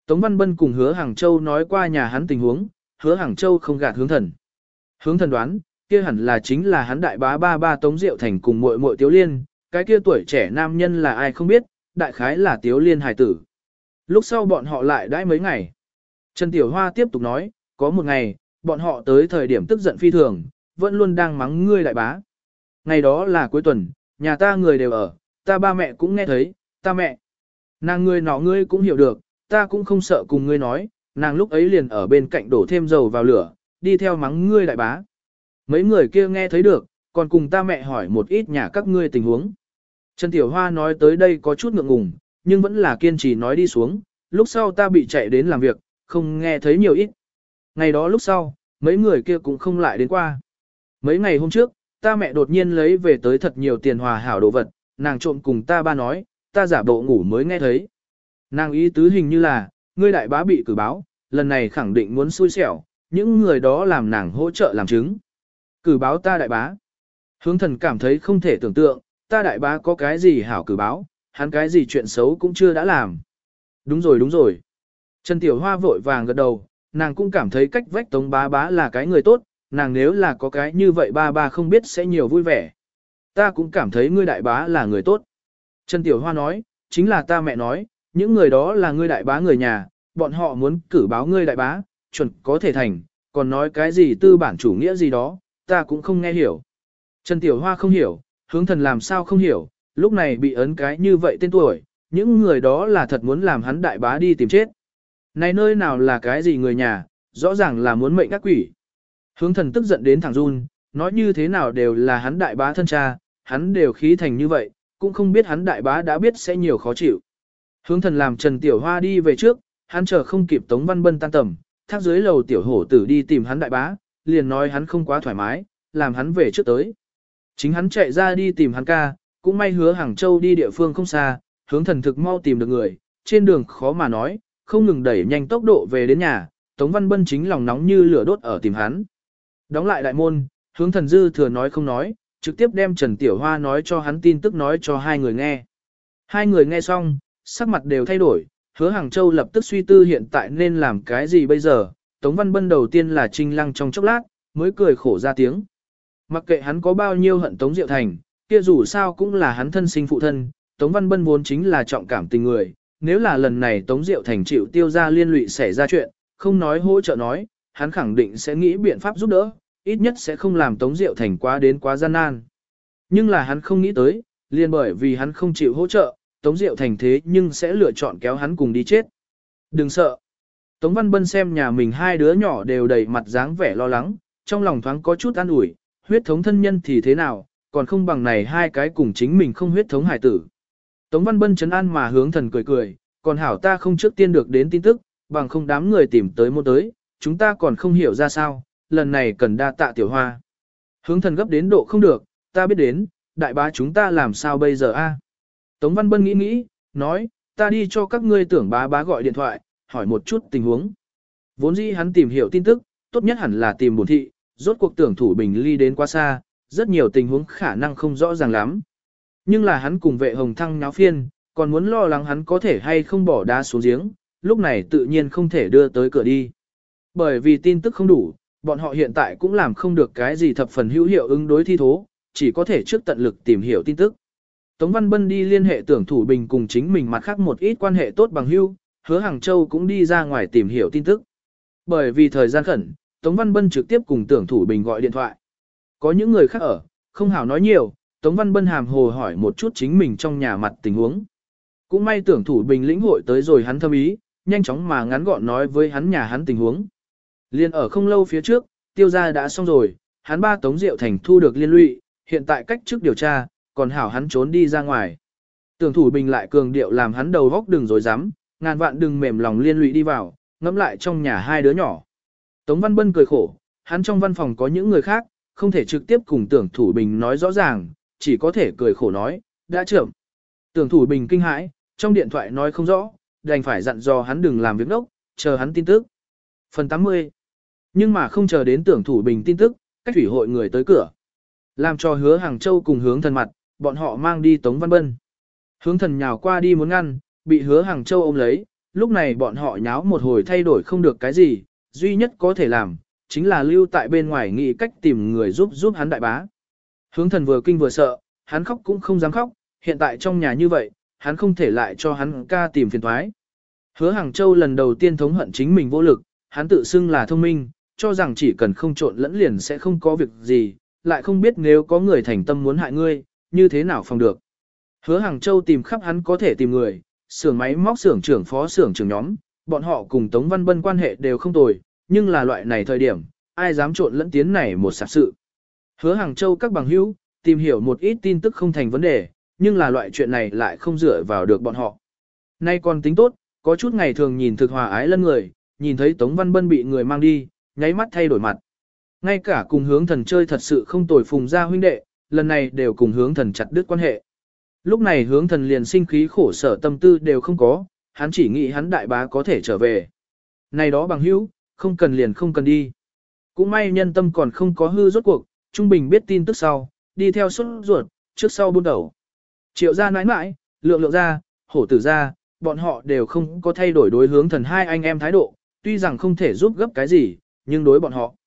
[SPEAKER 1] Tống Văn Bân cùng Hứa Hàng Châu nói qua nhà hắn tình huống, Hứa Hàng Châu không gạt Hướng Thần. Hướng Thần đoán, kia hẳn là chính là hắn đại bá ba ba Tống Diệu Thành cùng muội muội Tiếu Liên, cái kia tuổi trẻ nam nhân là ai không biết, đại khái là Tiếu Liên hài tử. Lúc sau bọn họ lại đãi mấy ngày. Trần Tiểu Hoa tiếp tục nói, có một ngày, bọn họ tới thời điểm tức giận phi thường, vẫn luôn đang mắng ngươi đại bá. Ngày đó là cuối tuần, nhà ta người đều ở, ta ba mẹ cũng nghe thấy, ta mẹ. Nàng ngươi nọ ngươi cũng hiểu được, ta cũng không sợ cùng ngươi nói, nàng lúc ấy liền ở bên cạnh đổ thêm dầu vào lửa, đi theo mắng ngươi đại bá. Mấy người kia nghe thấy được, còn cùng ta mẹ hỏi một ít nhà các ngươi tình huống. Trần Tiểu Hoa nói tới đây có chút ngượng ngùng, nhưng vẫn là kiên trì nói đi xuống, lúc sau ta bị chạy đến làm việc, không nghe thấy nhiều ít. Ngày đó lúc sau, mấy người kia cũng không lại đến qua. Mấy ngày hôm trước, ta mẹ đột nhiên lấy về tới thật nhiều tiền hòa hảo đồ vật, nàng trộm cùng ta ba nói, ta giả bộ ngủ mới nghe thấy. Nàng ý tứ hình như là, ngươi đại bá bị cử báo, lần này khẳng định muốn xui xẻo, những người đó làm nàng hỗ trợ làm chứng. Cử báo ta đại bá. Hướng Thần cảm thấy không thể tưởng tượng, ta đại bá có cái gì hảo cử báo, hắn cái gì chuyện xấu cũng chưa đã làm. Đúng rồi đúng rồi. Trần Tiểu Hoa vội vàng gật đầu, nàng cũng cảm thấy cách vách Tống bá bá là cái người tốt, nàng nếu là có cái như vậy ba ba không biết sẽ nhiều vui vẻ. Ta cũng cảm thấy ngươi đại bá là người tốt. Trần Tiểu Hoa nói, chính là ta mẹ nói, những người đó là ngươi đại bá người nhà, bọn họ muốn cử báo ngươi đại bá, chuẩn có thể thành, còn nói cái gì tư bản chủ nghĩa gì đó, ta cũng không nghe hiểu. Trần Tiểu Hoa không hiểu, Hướng Thần làm sao không hiểu, lúc này bị ấn cái như vậy tên tuổi, những người đó là thật muốn làm hắn đại bá đi tìm chết. Này nơi nào là cái gì người nhà, rõ ràng là muốn mệnh các quỷ. Hướng Thần tức giận đến thẳng run, nói như thế nào đều là hắn đại bá thân cha, hắn đều khí thành như vậy, cũng không biết hắn đại bá đã biết sẽ nhiều khó chịu. Hướng Thần làm Trần Tiểu Hoa đi về trước, hắn chờ không kịp Tống Văn Bân tan tầm, thác dưới lầu tiểu hổ tử đi tìm hắn đại bá, liền nói hắn không quá thoải mái, làm hắn về trước tới. Chính hắn chạy ra đi tìm hắn ca, cũng may Hứa Hàng Châu đi địa phương không xa, Hướng Thần thực mau tìm được người, trên đường khó mà nói, không ngừng đẩy nhanh tốc độ về đến nhà, Tống Văn Bân chính lòng nóng như lửa đốt ở tìm hắn. Đóng lại đại môn, Hướng Thần dư thừa nói không nói, trực tiếp đem Trần Tiểu Hoa nói cho hắn tin tức nói cho hai người nghe. Hai người nghe xong, sắc mặt đều thay đổi, Hứa Hàng Châu lập tức suy tư hiện tại nên làm cái gì bây giờ, Tống Văn Bân đầu tiên là trinh lăng trong chốc lát, mới cười khổ ra tiếng. Mặc kệ hắn có bao nhiêu hận Tống Diệu Thành, kia dù sao cũng là hắn thân sinh phụ thân, Tống Văn Bân vốn chính là trọng cảm tình người, nếu là lần này Tống Diệu Thành chịu tiêu ra liên lụy xảy ra chuyện, không nói hỗ trợ nói, hắn khẳng định sẽ nghĩ biện pháp giúp đỡ, ít nhất sẽ không làm Tống Diệu Thành quá gian nan. Nhưng là hắn không nghĩ tới, liền bởi vì hắn không chịu hỗ trợ, Tống Diệu Thành thế nhưng sẽ lựa chọn kéo hắn cùng đi chết. Đừng sợ. Tống Văn Bân xem nhà mình hai đứa nhỏ đều đầy mặt dáng vẻ lo lắng, trong lòng thoáng có chút an ủi, huyết thống thân nhân thì thế nào, còn không bằng này hai cái cùng chính mình không huyết thống hải tử. Tống Văn Bân trấn an mà Hướng Thần cười cười, còn hảo ta không trước tiên được đến tin tức, bằng không đám người tìm tới mua tới, chúng ta còn không hiểu ra sao, lần này cần đa tạ Tiểu Hoa. Hướng Thần gấp đến độ không được, ta biết đến, đại bá chúng ta làm sao bây giờ a? Tống Văn Bân nghĩ, nói, ta đi cho các ngươi tưởng bá bá gọi điện thoại, hỏi một chút tình huống. Vốn dĩ hắn tìm hiểu tin tức, tốt nhất hẳn là tìm bổn thị, rốt cuộc tưởng Thủ Bình ly đến quá xa, rất nhiều tình huống khả năng không rõ ràng lắm. Nhưng là hắn cùng vệ hồng thăng nháo phiên, còn muốn lo lắng hắn có thể hay không bỏ đá xuống giếng, lúc này tự nhiên không thể đưa tới cửa đi. Bởi vì tin tức không đủ, bọn họ hiện tại cũng làm không được cái gì thập phần hữu hiệu ứng đối thi thố, chỉ có thể trước tận lực tìm hiểu tin tức. Tống Văn Bân đi liên hệ tưởng Thủ Bình cùng chính mình mặt khác một ít quan hệ tốt bằng hữu, Hứa Hàng Châu cũng đi ra ngoài tìm hiểu tin tức. Bởi vì thời gian khẩn, Tống Văn Bân trực tiếp cùng tưởng Thủ Bình gọi điện thoại. Có những người khác ở, không hảo nói nhiều, Tống Văn Bân hàm hồ hỏi một chút chính mình trong nhà mặt tình huống. Cũng may tưởng Thủ Bình lĩnh hội tới rồi hắn thâm ý, nhanh chóng mà ngắn gọn nói với hắn nhà hắn tình huống. Liên ở không lâu phía trước, tiêu gia đã xong rồi, hắn ba Tống Diệu Thành thu được liên lụy, hiện tại cách trước điều tra, còn hảo hắn trốn đi ra ngoài. Tưởng Thủ Bình lại cường điệu làm hắn đầu góc đừng dối dám, ngàn vạn đừng mềm lòng liên lụy đi vào, ngẫm lại trong nhà hai đứa nhỏ. Tống Văn Bân cười khổ, hắn trong văn phòng có những người khác, không thể trực tiếp cùng Tưởng Thủ Bình nói rõ ràng, chỉ có thể cười khổ nói, đã chậm. Tưởng Thủ Bình kinh hãi, trong điện thoại nói không rõ, đành phải dặn dò hắn đừng làm việc ngốc, chờ hắn tin tức. Phần 80. Nhưng mà không chờ đến Tưởng Thủ Bình tin tức, cách thủy hội người tới cửa. Làm cho Hứa Hàng Châu cùng Hướng Thần mặt, bọn họ mang đi Tống Văn Bân. Hướng Thần nhào qua đi muốn ngăn, bị Hứa Hàng Châu ôm lấy, lúc này bọn họ nháo một hồi thay đổi không được cái gì, duy nhất có thể làm, chính là lưu tại bên ngoài nghĩ cách tìm người giúp hắn đại bá. Hướng thần vừa kinh vừa sợ, hắn khóc cũng không dám khóc, hiện tại trong nhà như vậy, hắn không thể lại cho hắn ca tìm phiền toái. Hứa Hàng Châu lần đầu tiên thống hận chính mình vô lực, hắn tự xưng là thông minh, cho rằng chỉ cần không trộn lẫn liền sẽ không có việc gì, lại không biết nếu có người thành tâm muốn hại ngươi, như thế nào phòng được. Hứa Hàng Châu tìm khắp hắn có thể tìm người, xưởng máy móc xưởng trưởng phó xưởng trưởng nhóm, bọn họ cùng Tống Văn Bân quan hệ đều không tồi, nhưng là loại này thời điểm, ai dám trộn lẫn tiến này một sạp sự. Hứa Hàng Châu các bằng hữu, tìm hiểu một ít tin tức không thành vấn đề, nhưng là loại chuyện này lại không dựa vào được bọn họ. Nay còn tính tốt, có chút ngày thường nhìn thực hòa ái lân người, nhìn thấy Tống Văn Bân bị người mang đi, nháy mắt thay đổi mặt. Ngay cả cùng hướng thần chơi thật sự không tồi phùng gia huynh đệ, lần này đều cùng hướng thần chặt đứt quan hệ. Lúc này hướng thần liền sinh khí khổ sở tâm tư đều không có, hắn chỉ nghĩ hắn đại bá có thể trở về. Này đó bằng hữu, không cần liền không cần đi. Cũng may nhân tâm còn không có hư rốt cuộc, Trung Bình biết tin tức sau, đi theo suốt ruột, trước sau buôn đầu. Triệu gia nãi nãi, lượng gia, hổ tử gia, bọn họ đều không có thay đổi đối hướng thần hai anh em thái độ, tuy rằng không thể giúp gấp cái gì, nhưng đối bọn họ.